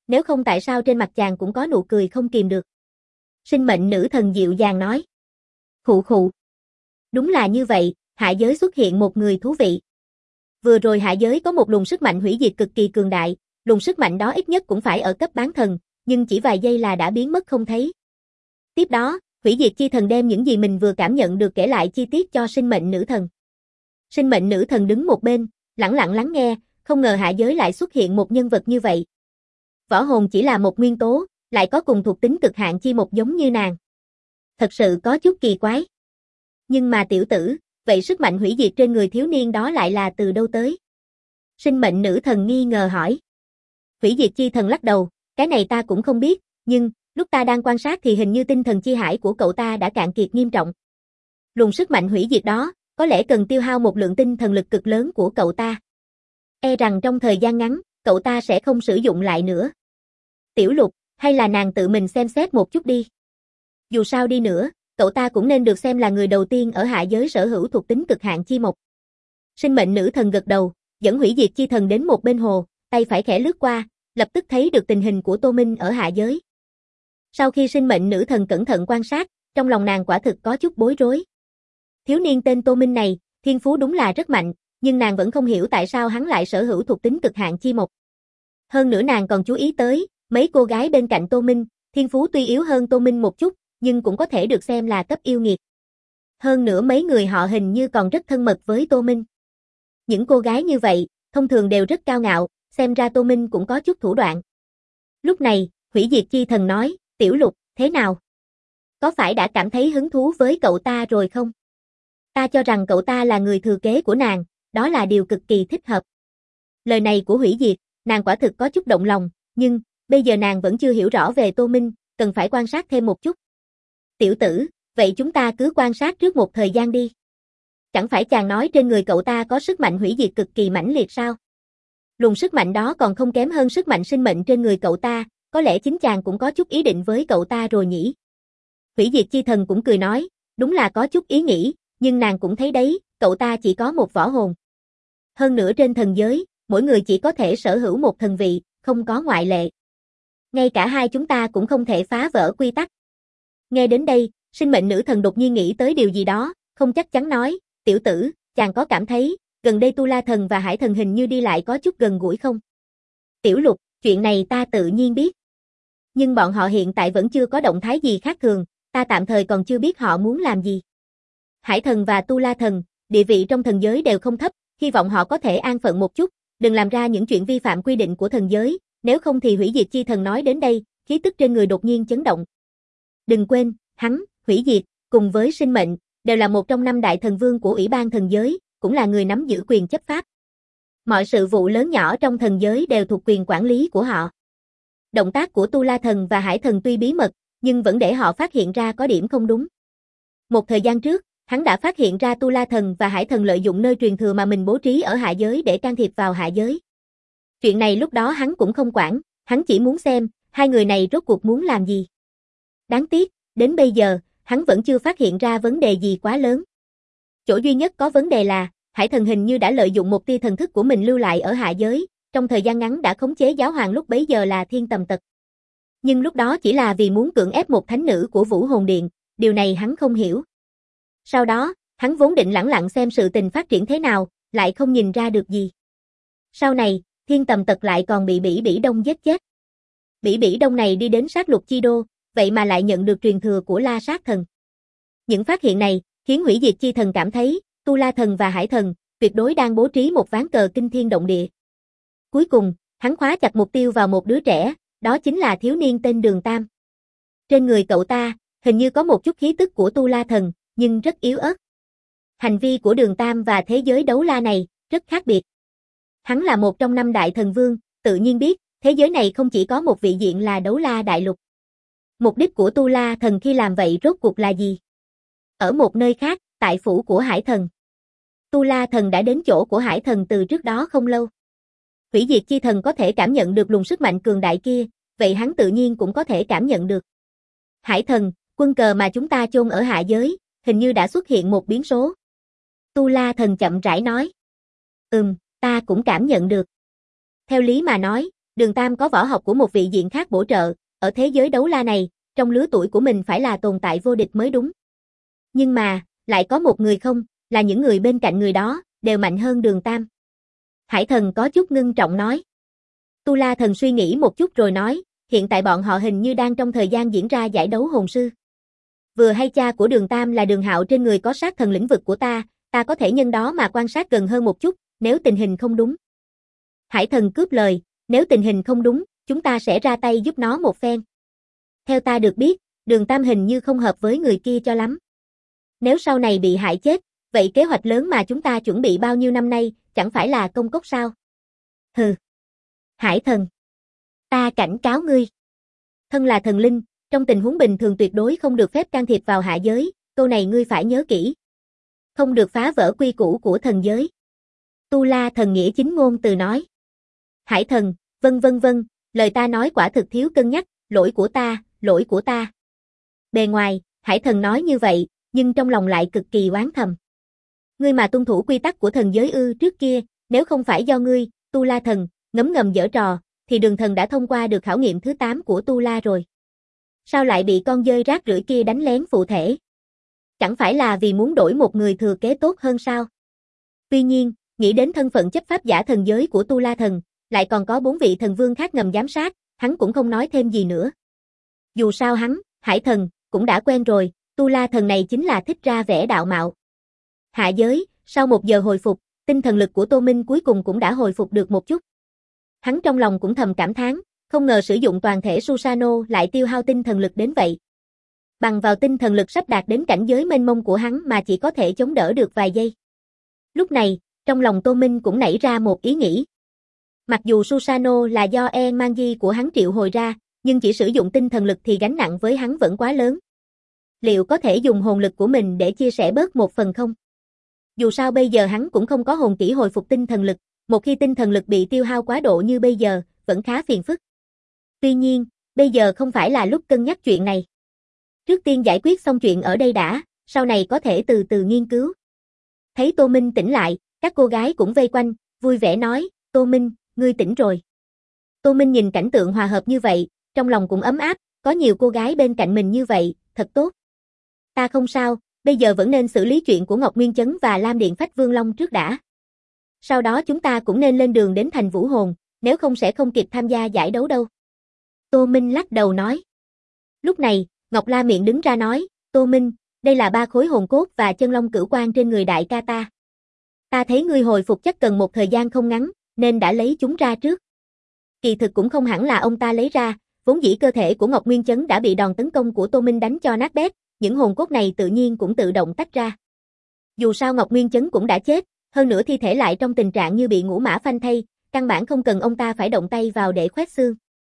Nếu không tại sao trên mặt chàng cũng có nụ cười không kìm được. Sinh mệnh nữ thần dịu dàng nói. Khụ khụ. Đúng là như vậy, hạ giới xuất hiện một người thú vị. Vừa rồi hạ giới có một luồng sức mạnh hủy diệt cực kỳ cường đại, luồng sức mạnh đó ít nhất cũng phải ở cấp bán thần, nhưng chỉ vài giây là đã biến mất không thấy. Tiếp đó, hủy diệt chi thần đem những gì mình vừa cảm nhận được kể lại chi tiết cho sinh mệnh nữ thần. Sinh mệnh nữ thần đứng một bên, lẳng lặng lắng nghe, không ngờ hạ giới lại xuất hiện một nhân vật như vậy. Võ hồn chỉ là một nguyên tố, lại có cùng thuộc tính cực hạn chi một giống như nàng. Thật sự có chút kỳ quái. Nhưng mà tiểu tử, vậy sức mạnh hủy diệt trên người thiếu niên đó lại là từ đâu tới? Sinh mệnh nữ thần nghi ngờ hỏi. Hủy diệt chi thần lắc đầu, cái này ta cũng không biết, nhưng lúc ta đang quan sát thì hình như tinh thần chi hải của cậu ta đã cạn kiệt nghiêm trọng. Luồng sức mạnh hủy diệt đó, có lẽ cần tiêu hao một lượng tinh thần lực cực lớn của cậu ta. E rằng trong thời gian ngắn, cậu ta sẽ không sử dụng lại nữa. Tiểu Lục, hay là nàng tự mình xem xét một chút đi. Dù sao đi nữa, cậu ta cũng nên được xem là người đầu tiên ở hạ giới sở hữu thuộc tính cực hạn chi mộc. Sinh mệnh nữ thần gật đầu, dẫn hủy diệt chi thần đến một bên hồ, tay phải khẽ lướt qua, lập tức thấy được tình hình của Tô Minh ở hạ giới. Sau khi sinh mệnh nữ thần cẩn thận quan sát, trong lòng nàng quả thực có chút bối rối. Thiếu niên tên Tô Minh này, thiên phú đúng là rất mạnh, nhưng nàng vẫn không hiểu tại sao hắn lại sở hữu thuộc tính cực hạn chi mộc. Hơn nữa nàng còn chú ý tới, mấy cô gái bên cạnh Tô Minh, thiên phú tuy yếu hơn Tô Minh một chút, nhưng cũng có thể được xem là cấp yêu nghiệt. Hơn nữa mấy người họ hình như còn rất thân mật với Tô Minh. Những cô gái như vậy, thông thường đều rất cao ngạo, xem ra Tô Minh cũng có chút thủ đoạn. Lúc này, hủy diệt chi thần nói, Tiểu Lục, thế nào? Có phải đã cảm thấy hứng thú với cậu ta rồi không? Ta cho rằng cậu ta là người thừa kế của nàng, đó là điều cực kỳ thích hợp. Lời này của hủy diệt, nàng quả thực có chút động lòng, nhưng, bây giờ nàng vẫn chưa hiểu rõ về Tô Minh, cần phải quan sát thêm một chút. Tiểu tử, vậy chúng ta cứ quan sát trước một thời gian đi. Chẳng phải chàng nói trên người cậu ta có sức mạnh hủy diệt cực kỳ mãnh liệt sao? Luồng sức mạnh đó còn không kém hơn sức mạnh sinh mệnh trên người cậu ta, có lẽ chính chàng cũng có chút ý định với cậu ta rồi nhỉ? Hủy diệt chi thần cũng cười nói, đúng là có chút ý nghĩ, nhưng nàng cũng thấy đấy, cậu ta chỉ có một võ hồn. Hơn nữa trên thần giới, mỗi người chỉ có thể sở hữu một thần vị, không có ngoại lệ. Ngay cả hai chúng ta cũng không thể phá vỡ quy tắc. Nghe đến đây, sinh mệnh nữ thần đột nhiên nghĩ tới điều gì đó, không chắc chắn nói, tiểu tử, chàng có cảm thấy, gần đây Tu La thần và Hải thần hình như đi lại có chút gần gũi không? Tiểu Lục, chuyện này ta tự nhiên biết. Nhưng bọn họ hiện tại vẫn chưa có động thái gì khác thường, ta tạm thời còn chưa biết họ muốn làm gì. Hải thần và Tu La thần, địa vị trong thần giới đều không thấp, hy vọng họ có thể an phận một chút, đừng làm ra những chuyện vi phạm quy định của thần giới, nếu không thì hủy diệt chi thần nói đến đây, khí tức trên người đột nhiên chấn động. Đừng quên, hắn, hủy diệt, cùng với sinh mệnh, đều là một trong 5 đại thần vương của Ủy ban thần giới, cũng là người nắm giữ quyền chấp pháp. Mọi sự vụ lớn nhỏ trong thần giới đều thuộc quyền quản lý của họ. Động tác của Tu La thần và Hải thần tuy bí mật, nhưng vẫn để họ phát hiện ra có điểm không đúng. Một thời gian trước, hắn đã phát hiện ra Tu La thần và Hải thần lợi dụng nơi truyền thừa mà mình bố trí ở hạ giới để can thiệp vào hạ giới. Chuyện này lúc đó hắn cũng không quản, hắn chỉ muốn xem, hai người này rốt cuộc muốn làm gì. Đáng tiếc, đến bây giờ, hắn vẫn chưa phát hiện ra vấn đề gì quá lớn. Chỗ duy nhất có vấn đề là, Hải thần hình như đã lợi dụng một tia thần thức của mình lưu lại ở hạ giới, trong thời gian ngắn đã khống chế giáo hoàng lúc bấy giờ là Thiên Tầm Tật. Nhưng lúc đó chỉ là vì muốn cưỡng ép một thánh nữ của Vũ Hồn Điện, điều này hắn không hiểu. Sau đó, hắn vốn định lẳng lặng xem sự tình phát triển thế nào, lại không nhìn ra được gì. Sau này, Thiên Tầm Tật lại còn bị Bỉ Bỉ Đông giết chết. Bỉ Bỉ Đông này đi đến sát lục chi đô, vậy mà lại nhận được truyền thừa của La Sát Thần. Những phát hiện này, khiến hủy diệt chi thần cảm thấy, Tu La thần và Hải thần, tuyệt đối đang bố trí một ván cờ kinh thiên động địa. Cuối cùng, hắn khóa chặt mục tiêu vào một đứa trẻ, đó chính là thiếu niên tên Đường Tam. Trên người cậu ta, hình như có một chút khí tức của Tu La thần, nhưng rất yếu ớt. Hành vi của Đường Tam và thế giới đấu la này, rất khác biệt. Hắn là một trong 5 đại thần vương, tự nhiên biết, thế giới này không chỉ có một vị diện là đấu la đại lục. Mục đích của Tu La thần khi làm vậy rốt cuộc là gì? Ở một nơi khác, tại phủ của Hải thần. Tu La thần đã đến chỗ của Hải thần từ trước đó không lâu. Hủy diệt chi thần có thể cảm nhận được luồng sức mạnh cường đại kia, vậy hắn tự nhiên cũng có thể cảm nhận được. Hải thần, quân cờ mà chúng ta chôn ở hạ giới, hình như đã xuất hiện một biến số. Tu La thần chậm rãi nói. Ta cũng cảm nhận được. Theo lý mà nói, Đường Tam có võ học của một vị diện khác bổ trợ, ở thế giới đấu la này, trong lứa tuổi của mình phải là tồn tại vô địch mới đúng. Nhưng mà, lại có một người không, là những người bên cạnh người đó, đều mạnh hơn Đường Tam. Hải Thần có chút ngưng trọng nói. Tu La Thần suy nghĩ một chút rồi nói, hiện tại bọn họ hình như đang trong thời gian diễn ra giải đấu hồn sư. Vừa hay cha của Đường Tam là Đường Hạo trên người có sát thần lĩnh vực của ta có thể nhân đó mà quan sát gần hơn một chút, nếu tình hình không đúng. Hải Thần cướp lời, nếu tình hình không đúng, chúng ta sẽ ra tay giúp nó một phen. Theo ta được biết, Đường Tam hình như không hợp với người kia cho lắm. Nếu sau này bị hại chết, vậy kế hoạch lớn mà chúng ta chuẩn bị bao nhiêu năm nay, chẳng phải là công cốc sao? Hừ. Hải Thần. Ta cảnh cáo ngươi. Thân là thần linh, trong tình huống bình thường tuyệt đối không được phép can thiệp vào hạ giới, câu này ngươi phải nhớ kỹ. Không được phá vỡ quy củ của thần giới. Tu La Thần nghĩa chính ngôn từ nói. Hải Thần, vâng, lời ta nói quả thực thiếu cân nhắc, lỗi của ta. Bề ngoài, Hải Thần nói như vậy, nhưng trong lòng lại cực kỳ oán thầm. Ngươi mà tuân thủ quy tắc của thần giới trước kia, nếu không phải do ngươi, Tu La Thần, ngấm ngầm giở trò, thì Đường Thần đã thông qua được khảo nghiệm thứ 8 của Tu La rồi. Sao lại bị con dơi rác rưởi kia đánh lén phụ thể? Chẳng phải là vì muốn đổi một người thừa kế tốt hơn sao? Tuy nhiên, nghĩ đến thân phận chấp pháp giả thần giới của Tu La Thần, lại còn có 4 vị thần vương khác ngầm giám sát, hắn cũng không nói thêm gì nữa. Dù sao hắn, Hải Thần, cũng đã quen rồi, Tu La Thần này chính là thích ra vẻ đạo mạo. Hạ giới, sau 1 giờ hồi phục, tinh thần lực của Tô Minh cuối cùng cũng đã hồi phục được một chút. Hắn trong lòng cũng thầm cảm thán, không ngờ sử dụng toàn thể Susano lại tiêu hao tinh thần lực đến vậy. Bằng vào tinh thần lực sắp đạt đến cảnh giới mênh mông của hắn mà chỉ có thể chống đỡ được vài giây. Lúc này, trong lòng Tô Minh cũng nảy ra một ý nghĩ. Mặc dù Susano là do Manji của hắn triệu hồi ra, nhưng chỉ sử dụng tinh thần lực thì gánh nặng với hắn vẫn quá lớn. Liệu có thể dùng hồn lực của mình để chia sẻ bớt một phần không? Dù sao bây giờ hắn cũng không có hồn kỹ hồi phục tinh thần lực, một khi tinh thần lực bị tiêu hao quá độ như bây giờ, vẫn khá phiền phức. Tuy nhiên, bây giờ không phải là lúc cân nhắc chuyện này. Trước tiên giải quyết xong chuyện ở đây đã, sau này có thể từ từ nghiên cứu. Thấy Tô Minh tỉnh lại, các cô gái cũng vây quanh, vui vẻ nói, Tô Minh, ngươi tỉnh rồi. Tô Minh nhìn cảnh tượng hòa hợp như vậy, trong lòng cũng ấm áp, có nhiều cô gái bên cạnh mình như vậy, thật tốt. Ta không sao, bây giờ vẫn nên xử lý chuyện của Ngọc Nguyên Chấn và Lam Điện Phách Vương Long trước đã. Sau đó chúng ta cũng nên lên đường đến thành Vũ Hồn, nếu không sẽ không kịp tham gia giải đấu đâu. Tô Minh lắc đầu nói. Lúc này, Ngọc La Miệng đứng ra nói, Tô Minh, đây là 3 khối hồn cốt và chân long cửu quan trên người đại ca ta. Ta thấy ngươi hồi phục chắc cần một thời gian không ngắn, nên đã lấy chúng ra trước. Kỳ thực cũng không hẳn là ông ta lấy ra, vốn dĩ cơ thể của Ngọc Nguyên Chấn đã bị đòn tấn công của Tô Minh đánh cho nát bét, những hồn cốt này tự nhiên cũng tự động tách ra. Dù sao Ngọc Nguyên Chấn cũng đã chết, hơn nữa thi thể lại trong tình trạng như bị ngũ mã phanh thây, căn bản không cần ông ta phải động tay vào để khoét xương.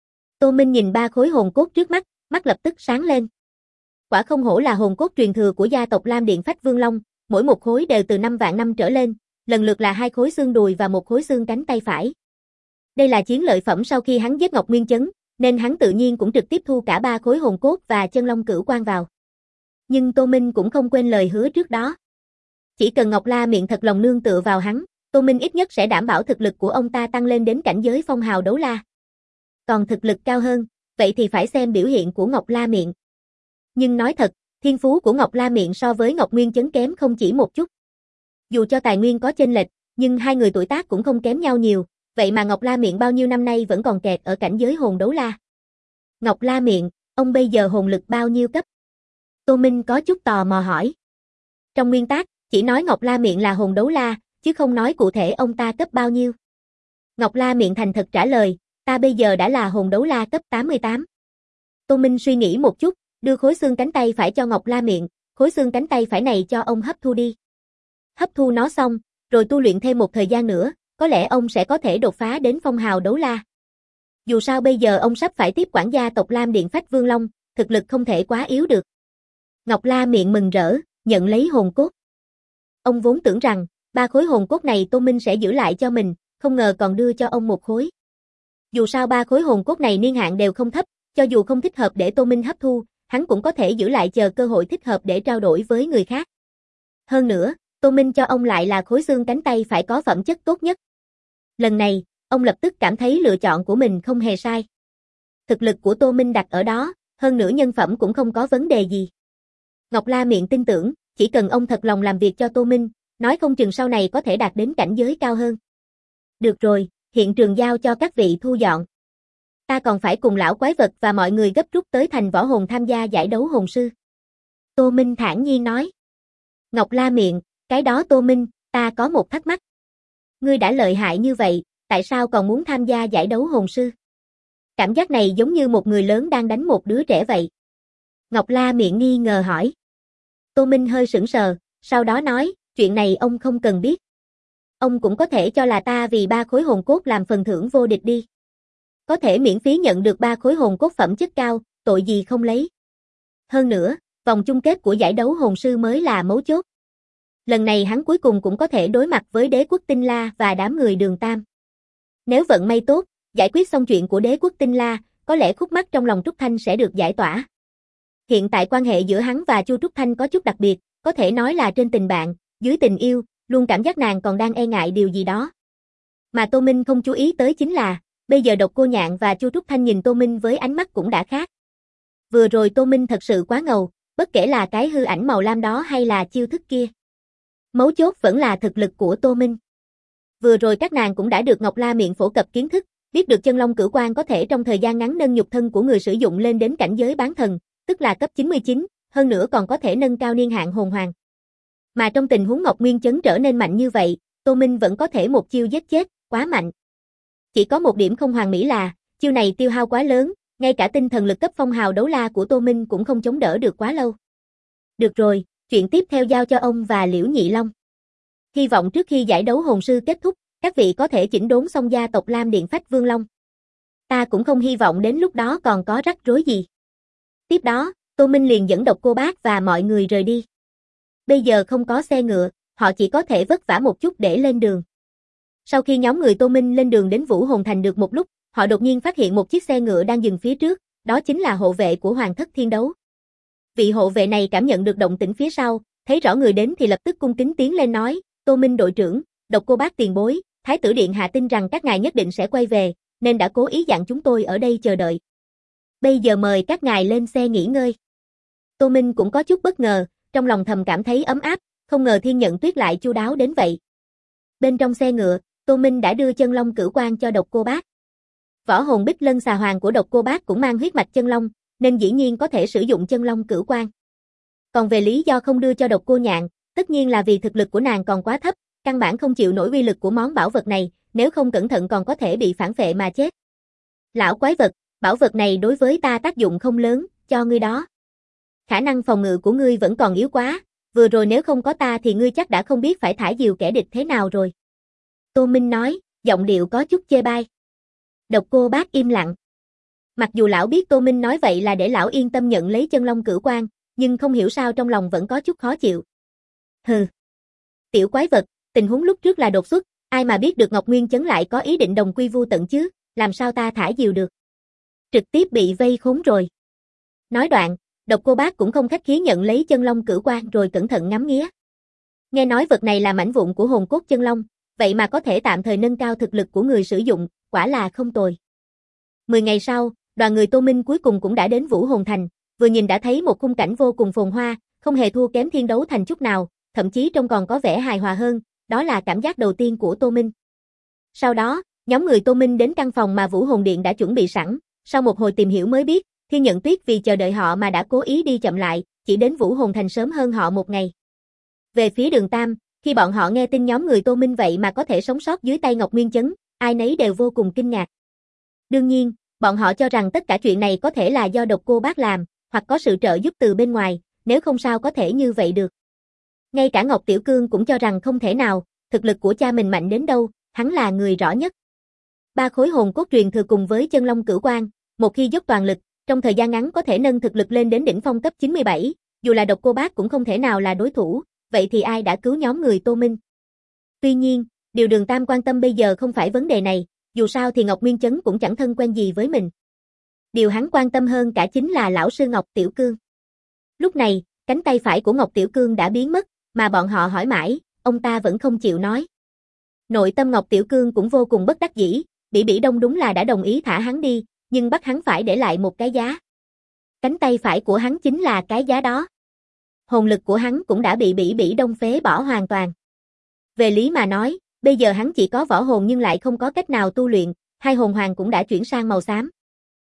Tô Minh nhìn 3 khối hồn cốt trước mắt, mắt lập tức sáng lên. Quả không hổ là hồn cốt truyền thừa của gia tộc Lam Điện Phách Vương Long, mỗi một khối đều từ 5 vạn năm trở lên, lần lượt là 2 khối xương đùi và 1 khối xương cánh tay phải. Đây là chiến lợi phẩm sau khi hắn giết Ngọc Nguyên Chấn, nên hắn tự nhiên cũng trực tiếp thu cả 3 khối hồn cốt và chân long cửu quan vào. Nhưng Tô Minh cũng không quên lời hứa trước đó. Chỉ cần Ngọc La Miệng thật lòng nương tựa vào hắn, Tô Minh ít nhất sẽ đảm bảo thực lực của ông ta tăng lên đến cảnh giới phong hào đấu la. Còn thực lực cao hơn, vậy thì phải xem biểu hiện của Ngọc La Miệng. Nhưng nói thật, thiên phú của Ngọc La Miệng so với Ngọc Nguyên Chấn kém không chỉ một chút. Dù cho tài nguyên có chênh lệch, nhưng hai người tuổi tác cũng không kém nhau nhiều, vậy mà Ngọc La Miệng bao nhiêu năm nay vẫn còn kẹt ở cảnh giới hồn đấu la. Ngọc La Miệng, ông bây giờ hồn lực bao nhiêu cấp? Tô Minh có chút tò mò hỏi. Trong nguyên tắc, chỉ nói Ngọc La Miệng là hồn đấu la, chứ không nói cụ thể ông ta cấp bao nhiêu. Ngọc La Miệng thành thật trả lời, ta bây giờ đã là hồn đấu la cấp 88. Tô Minh suy nghĩ một chút, đưa khối xương cánh tay phải cho Ngọc La Miệng, khối xương cánh tay phải này cho ông hấp thu đi. Hấp thu nó xong, rồi tu luyện thêm một thời gian nữa, có lẽ ông sẽ có thể đột phá đến phong hào đấu la. Dù sao bây giờ ông sắp phải tiếp quản gia tộc Lam Điện Phách Vương Long, thực lực không thể quá yếu được. Ngọc La Miệng mừng rỡ, nhận lấy hồn cốt. Ông vốn tưởng rằng, 3 khối hồn cốt này Tô Minh sẽ giữ lại cho mình, không ngờ còn đưa cho ông 1 khối. Dù sao 3 khối hồn cốt này niên hạn đều không thấp, cho dù không thích hợp để Tô Minh hấp thu, hắn cũng có thể giữ lại chờ cơ hội thích hợp để trao đổi với người khác. Hơn nữa, Tô Minh cho ông lại là khối xương cánh tay phải có phẩm chất tốt nhất. Lần này, ông lập tức cảm thấy lựa chọn của mình không hề sai. Thực lực của Tô Minh đặt ở đó, hơn nữa nhân phẩm cũng không có vấn đề gì. Ngọc La miệng tin tưởng, chỉ cần ông thật lòng làm việc cho Tô Minh, nói không chừng sau này có thể đạt đến cảnh giới cao hơn. Được rồi, hiện trường giao cho các vị thu dọn. Ta còn phải cùng lão quái vật và mọi người gấp rút tới thành Võ Hồn tham gia giải đấu hồn sư. Tô Minh thản nhiên nói. Ngọc La miệng, cái đó Tô Minh, ta có một thắc mắc. Ngươi đã lợi hại như vậy, tại sao còn muốn tham gia giải đấu hồn sư? Cảm giác này giống như một người lớn đang đánh một đứa trẻ vậy. Ngọc La miệng nghi ngờ hỏi. Tô Minh hơi sững sờ, sau đó nói, chuyện này ông không cần biết. Ông cũng có thể cho là ta vì 3 khối hồn cốt làm phần thưởng vô địch đi. Có thể miễn phí nhận được 3 khối hồn cốt phẩm chất cao, tội gì không lấy. Hơn nữa, vòng chung kết của giải đấu hồn sư mới là mấu chốt. Lần này hắn cuối cùng cũng có thể đối mặt với đế quốc Tinh La và đám người Đường Tam. Nếu vận may tốt, giải quyết xong chuyện của đế quốc Tinh La, có lẽ khúc mắc trong lòng Trúc Thanh sẽ được giải tỏa. Hiện tại quan hệ giữa hắn và Chu Trúc Thanh có chút đặc biệt, có thể nói là trên tình bạn, dưới tình yêu, luôn cảm giác nàng còn đang e ngại điều gì đó. Mà Tô Minh không chú ý tới chính là, bây giờ Độc Cô Nhạn và Chu Trúc Thanh nhìn Tô Minh với ánh mắt cũng đã khác. Vừa rồi Tô Minh thật sự quá ngầu, bất kể là cái hư ảnh màu lam đó hay là chiêu thức kia. Mấu chốt vẫn là thực lực của Tô Minh. Vừa rồi các nàng cũng đã được Ngọc La miệng phổ cập kiến thức, biết được chân long cửu quan có thể trong thời gian ngắn nâng nhục thân của người sử dụng lên đến cảnh giới bán thần, tức là cấp 99, hơn nữa còn có thể nâng cao niên hạn hồn hoàng. Mà trong tình huống Ngọc Nguyên Chấn trở nên mạnh như vậy, Tô Minh vẫn có thể một chiêu giết chết, quá mạnh. Chỉ có một điểm không hoàn mỹ là, chiêu này tiêu hao quá lớn, ngay cả tinh thần lực cấp phong hào đấu la của Tô Minh cũng không chống đỡ được quá lâu. Được rồi, chuyện tiếp theo giao cho ông và Liễu Nhị Long. Hy vọng trước khi giải đấu hồn sư kết thúc, các vị có thể chỉnh đốn xong gia tộc Lam Điện Phách Vương Long. Ta cũng không hy vọng đến lúc đó còn có rắc rối gì. Tiếp đó, Tô Minh liền dẫn Độc Cô Bác và mọi người rời đi. Bây giờ không có xe ngựa, họ chỉ có thể vất vả một chút để lên đường. Sau khi nhóm người Tô Minh lên đường đến Vũ Hồn Thành được một lúc, họ đột nhiên phát hiện một chiếc xe ngựa đang dừng phía trước, đó chính là hộ vệ của Hoàng Thất Thiên Đấu. Vị hộ vệ này cảm nhận được động tĩnh phía sau, thấy rõ người đến thì lập tức cung kính tiến lên nói, Tô Minh đội trưởng, Độc Cô Bác tiền bối, Thái tử điện hạ tin rằng các ngài nhất định sẽ quay về, nên đã cố ý dặn chúng tôi ở đây chờ đợi. Bây giờ mời các ngài lên xe nghỉ ngơi. Tô Minh cũng có chút bất ngờ, trong lòng thầm cảm thấy ấm áp, không ngờ Thiên Nhận Tuyết lại chu đáo đến vậy. Bên trong xe ngựa, Tô Minh đã đưa chân long cửu quan cho Độc Cô Bác. Võ hồn Bích Lân xà hoàng của Độc Cô Bác cũng mang huyết mạch chân long, nên dĩ nhiên có thể sử dụng chân long cửu quan. Còn về lý do không đưa cho Độc Cô Nhạn, tất nhiên là vì thực lực của nàng còn quá thấp, căn bản không chịu nổi uy lực của món bảo vật này, nếu không cẩn thận còn có thể bị phản phệ mà chết. Lão quái vật, bảo vật này đối với ta tác dụng không lớn, cho ngươi đó. Khả năng phòng ngự của ngươi vẫn còn yếu quá, vừa rồi nếu không có ta thì ngươi chắc đã không biết phải thả diều kẻ địch thế nào rồi. Tô Minh nói, giọng điệu có chút chê bai. Độc Cô Bác im lặng. Mặc dù lão biết Tô Minh nói vậy là để lão yên tâm nhận lấy chân long cửu quan, nhưng không hiểu sao trong lòng vẫn có chút khó chịu. Hừ. Tiểu quái vật, tình huống lúc trước là đột xuất, ai mà biết được Ngọc Nguyên Chấn lại có ý định đồng quy vu tận chứ, làm sao ta thả diều được. Trực tiếp bị vây khốn rồi. Nói đoạn, Độc Cô Bác cũng không khách khí nhận lấy chân long cửu quan rồi cẩn thận ngắm nghía. Nghe nói vật này là mảnh vụn của hồn cốt chân long, vậy mà có thể tạm thời nâng cao thực lực của người sử dụng, quả là không tồi. 10 ngày sau, đoàn người Tô Minh cuối cùng cũng đã đến Vũ Hồn Thành, vừa nhìn đã thấy một khung cảnh vô cùng phồn hoa, không hề thua kém Thiên Đấu Thành chút nào, thậm chí trông còn có vẻ hài hòa hơn, đó là cảm giác đầu tiên của Tô Minh. Sau đó, nhóm người Tô Minh đến căn phòng mà Vũ Hồn Điện đã chuẩn bị sẵn, sau một hồi tìm hiểu mới biết, Thiên Nhận Tuyết vì chờ đợi họ mà đã cố ý đi chậm lại, chỉ đến Vũ Hồn Thành sớm hơn họ một ngày. Về phía Đường Tam, khi bọn họ nghe tin nhóm người Tô Minh vậy mà có thể sống sót dưới tay Ngọc Nguyên Chấn, ai nấy đều vô cùng kinh ngạc. Đương nhiên, bọn họ cho rằng tất cả chuyện này có thể là do Độc Cô Bác làm, hoặc có sự trợ giúp từ bên ngoài, nếu không sao có thể như vậy được. Ngay cả Ngọc Tiểu Cương cũng cho rằng không thể nào, thực lực của cha mình mạnh đến đâu, hắn là người rõ nhất. 3 khối hồn cốt truyền thừa cùng với chân long cửu quan, một khi dốc toàn lực, trong thời gian ngắn có thể nâng thực lực lên đến đỉnh phong cấp 97, dù là Độc Cô Bác cũng không thể nào là đối thủ, vậy thì ai đã cứu nhóm người Tô Minh? Tuy nhiên, điều Đường Tam quan tâm bây giờ không phải vấn đề này, dù sao thì Ngọc Nguyên Chấn cũng chẳng thân quen gì với mình. Điều hắn quan tâm hơn cả chính là lão sư Ngọc Tiểu Cương. Lúc này, cánh tay phải của Ngọc Tiểu Cương đã biến mất, mà bọn họ hỏi mãi, ông ta vẫn không chịu nói. Nội tâm Ngọc Tiểu Cương cũng vô cùng bất đắc dĩ, Bỉ Bỉ Đông đúng là đã đồng ý thả hắn đi, nhưng bắt hắn phải để lại một cái giá. Cánh tay phải của hắn chính là cái giá đó. Hồn lực của hắn cũng đã bị Bỉ Bỉ Đông phế bỏ hoàn toàn. Về lý mà nói, bây giờ hắn chỉ có võ hồn nhưng lại không có cách nào tu luyện, hai hồn hoàng cũng đã chuyển sang màu xám.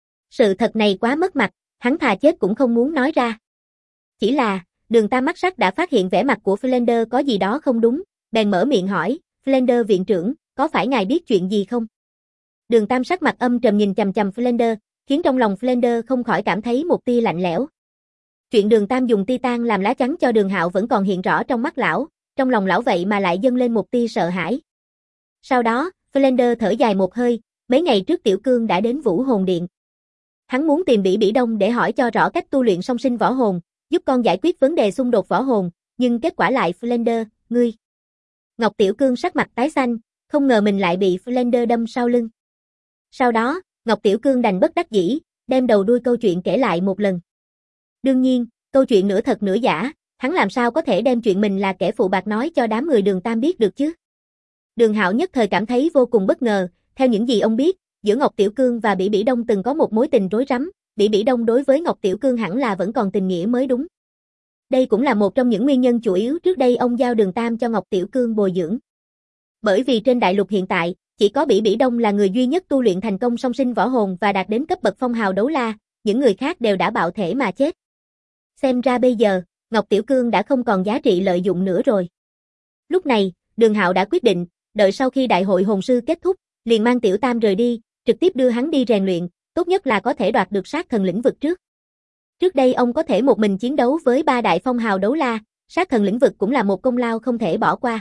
Sự thật này quá mất mặt, hắn thà chết cũng không muốn nói ra. Chỉ là, Đường Tam mắt sắc đã phát hiện vẻ mặt của Flander có gì đó không đúng, bèn mở miệng hỏi, Flander viện trưởng, có phải ngài biết chuyện gì không? Đường Tam sắc mặt âm trầm nhìn chằm chằm Flander, khiến trong lòng Flander không khỏi cảm thấy một tia lạnh lẽo. Chuyện Đường Tam dùng titan làm lá chắn cho Đường Hạo vẫn còn hiện rõ trong mắt lão, trong lòng lão vậy mà lại dâng lên một tia sợ hãi. Sau đó, Flander thở dài một hơi, mấy ngày trước Tiểu Cương đã đến Vũ Hồn Điện. Hắn muốn tìm Bỉ Bỉ Đông để hỏi cho rõ cách tu luyện song sinh võ hồn, giúp con giải quyết vấn đề xung đột võ hồn, nhưng kết quả lại Flander, ngươi. Ngọc Tiểu Cương sắc mặt tái xanh, không ngờ mình lại bị Flander đâm sau lưng. Sau đó, Ngọc Tiểu Cương đành bất đắc dĩ, đem đầu đuôi câu chuyện kể lại một lần. Đương nhiên, câu chuyện nửa thật nửa giả, hắn làm sao có thể đem chuyện mình là kẻ phụ bạc nói cho đám người Đường Tam biết được chứ? Đường Hạo nhất thời cảm thấy vô cùng bất ngờ, theo những gì ông biết, giữa Ngọc Tiểu Cương và Bỉ Bỉ Đông từng có một mối tình rối rắm, Bỉ Bỉ Đông đối với Ngọc Tiểu Cương hẳn là vẫn còn tình nghĩa mới đúng. Đây cũng là một trong những nguyên nhân chủ yếu trước đây ông giao Đường Tam cho Ngọc Tiểu Cương bồi dưỡng. Bởi vì trên đại lục hiện tại, chỉ có Bỉ Bỉ Đông là người duy nhất tu luyện thành công song sinh võ hồn và đạt đến cấp bậc phong hào đấu la, những người khác đều đã bạo thể mà chết. Xem ra bây giờ, Ngọc Tiểu Cương đã không còn giá trị lợi dụng nữa rồi. Lúc này, Đường Hạo đã quyết định, đợi sau khi đại hội hồn sư kết thúc, liền mang Tiểu Tam rời đi, trực tiếp đưa hắn đi rèn luyện, tốt nhất là có thể đoạt được sát thần lĩnh vực trước. Trước đây ông có thể một mình chiến đấu với ba đại phong hào đấu la, sát thần lĩnh vực cũng là một công lao không thể bỏ qua.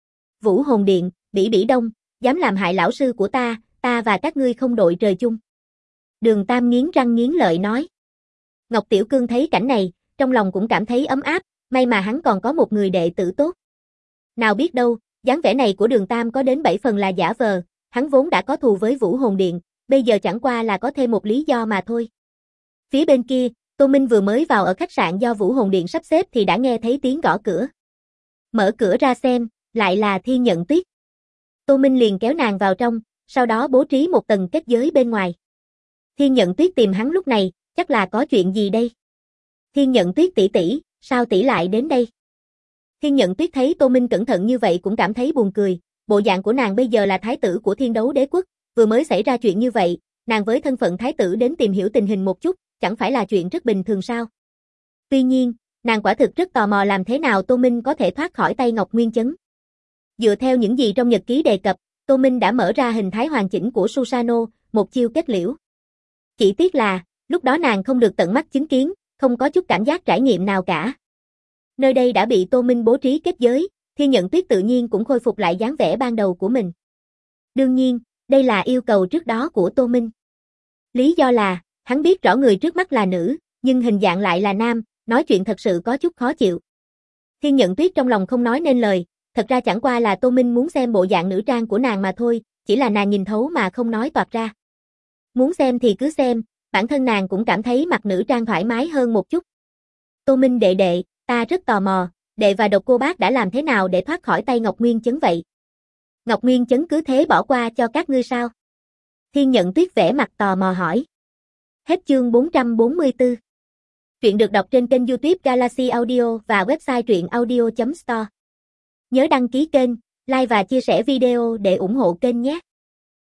Vũ Hồn Điện, Bỉ Bỉ Đông, dám làm hại lão sư của ta và các ngươi không đội trời chung. Đường Tam nghiến răng nghiến lợi nói. Ngọc Tiểu Cương thấy cảnh này, trong lòng cũng cảm thấy ấm áp, may mà hắn còn có một người đệ tử tốt. Nào biết đâu, dáng vẻ này của Đường Tam có đến 7 phần là giả vờ, hắn vốn đã có thù với Vũ Hồn Điện, bây giờ chẳng qua là có thêm một lý do mà thôi. Phía bên kia, Tô Minh vừa mới vào ở khách sạn do Vũ Hồn Điện sắp xếp thì đã nghe thấy tiếng gõ cửa. Mở cửa ra xem, lại là Thiên Nhận Tuyết. Tô Minh liền kéo nàng vào trong, sau đó bố trí một tầng kết giới bên ngoài. Thiên Nhận Tuyết tìm hắn lúc này, chắc là có chuyện gì đây? Thiên Nhận Tuyết tỷ tỷ, sao tỷ lại đến đây? Thiên Nhận Tuyết thấy Tô Minh cẩn thận như vậy cũng cảm thấy buồn cười, bộ dạng của nàng bây giờ là thái tử của Thiên Đấu Đế Quốc, vừa mới xảy ra chuyện như vậy, nàng với thân phận thái tử đến tìm hiểu tình hình một chút, chẳng phải là chuyện rất bình thường sao? Tuy nhiên, nàng quả thực rất tò mò làm thế nào Tô Minh có thể thoát khỏi tay Ngọc Nguyên Chấn. Dựa theo những gì trong nhật ký đề cập, Tô Minh đã mở ra hình thái hoàn chỉnh của Susano, một chiêu kết liễu. Chỉ tiếc là, lúc đó nàng không được tận mắt chứng kiến, không có chút cảm giác trải nghiệm nào cả. Nơi đây đã bị Tô Minh bố trí kết giới, Thiên Nhận Tuyết tự nhiên cũng khôi phục lại dáng vẻ ban đầu của mình. Đương nhiên, đây là yêu cầu trước đó của Tô Minh. Lý do là, hắn biết rõ người trước mắt là nữ, nhưng hình dạng lại là nam, nói chuyện thật sự có chút khó chịu. Thiên Nhận Tuyết trong lòng không nói nên lời, thật ra chẳng qua là Tô Minh muốn xem bộ dạng nữ trang của nàng mà thôi, chỉ là nàng nhìn thấu mà không nói toạc ra. Muốn xem thì cứ xem, bản thân nàng cũng cảm thấy mặc nữ trang thoải mái hơn một chút. Tô Minh đệ đệ, ta rất tò mò, đệ và Độc Cô Bác đã làm thế nào để thoát khỏi tay Ngọc Nguyên Chấn vậy? Ngọc Nguyên Chấn cứ thế bỏ qua cho các ngươi sao? Thiên Nhận Tuyết vẻ mặt tò mò hỏi. Hết chương 444. Truyện được đọc trên kênh YouTube Galaxy Audio và website truyệnaudio.store. Nhớ đăng ký kênh, like và chia sẻ video để ủng hộ kênh nhé.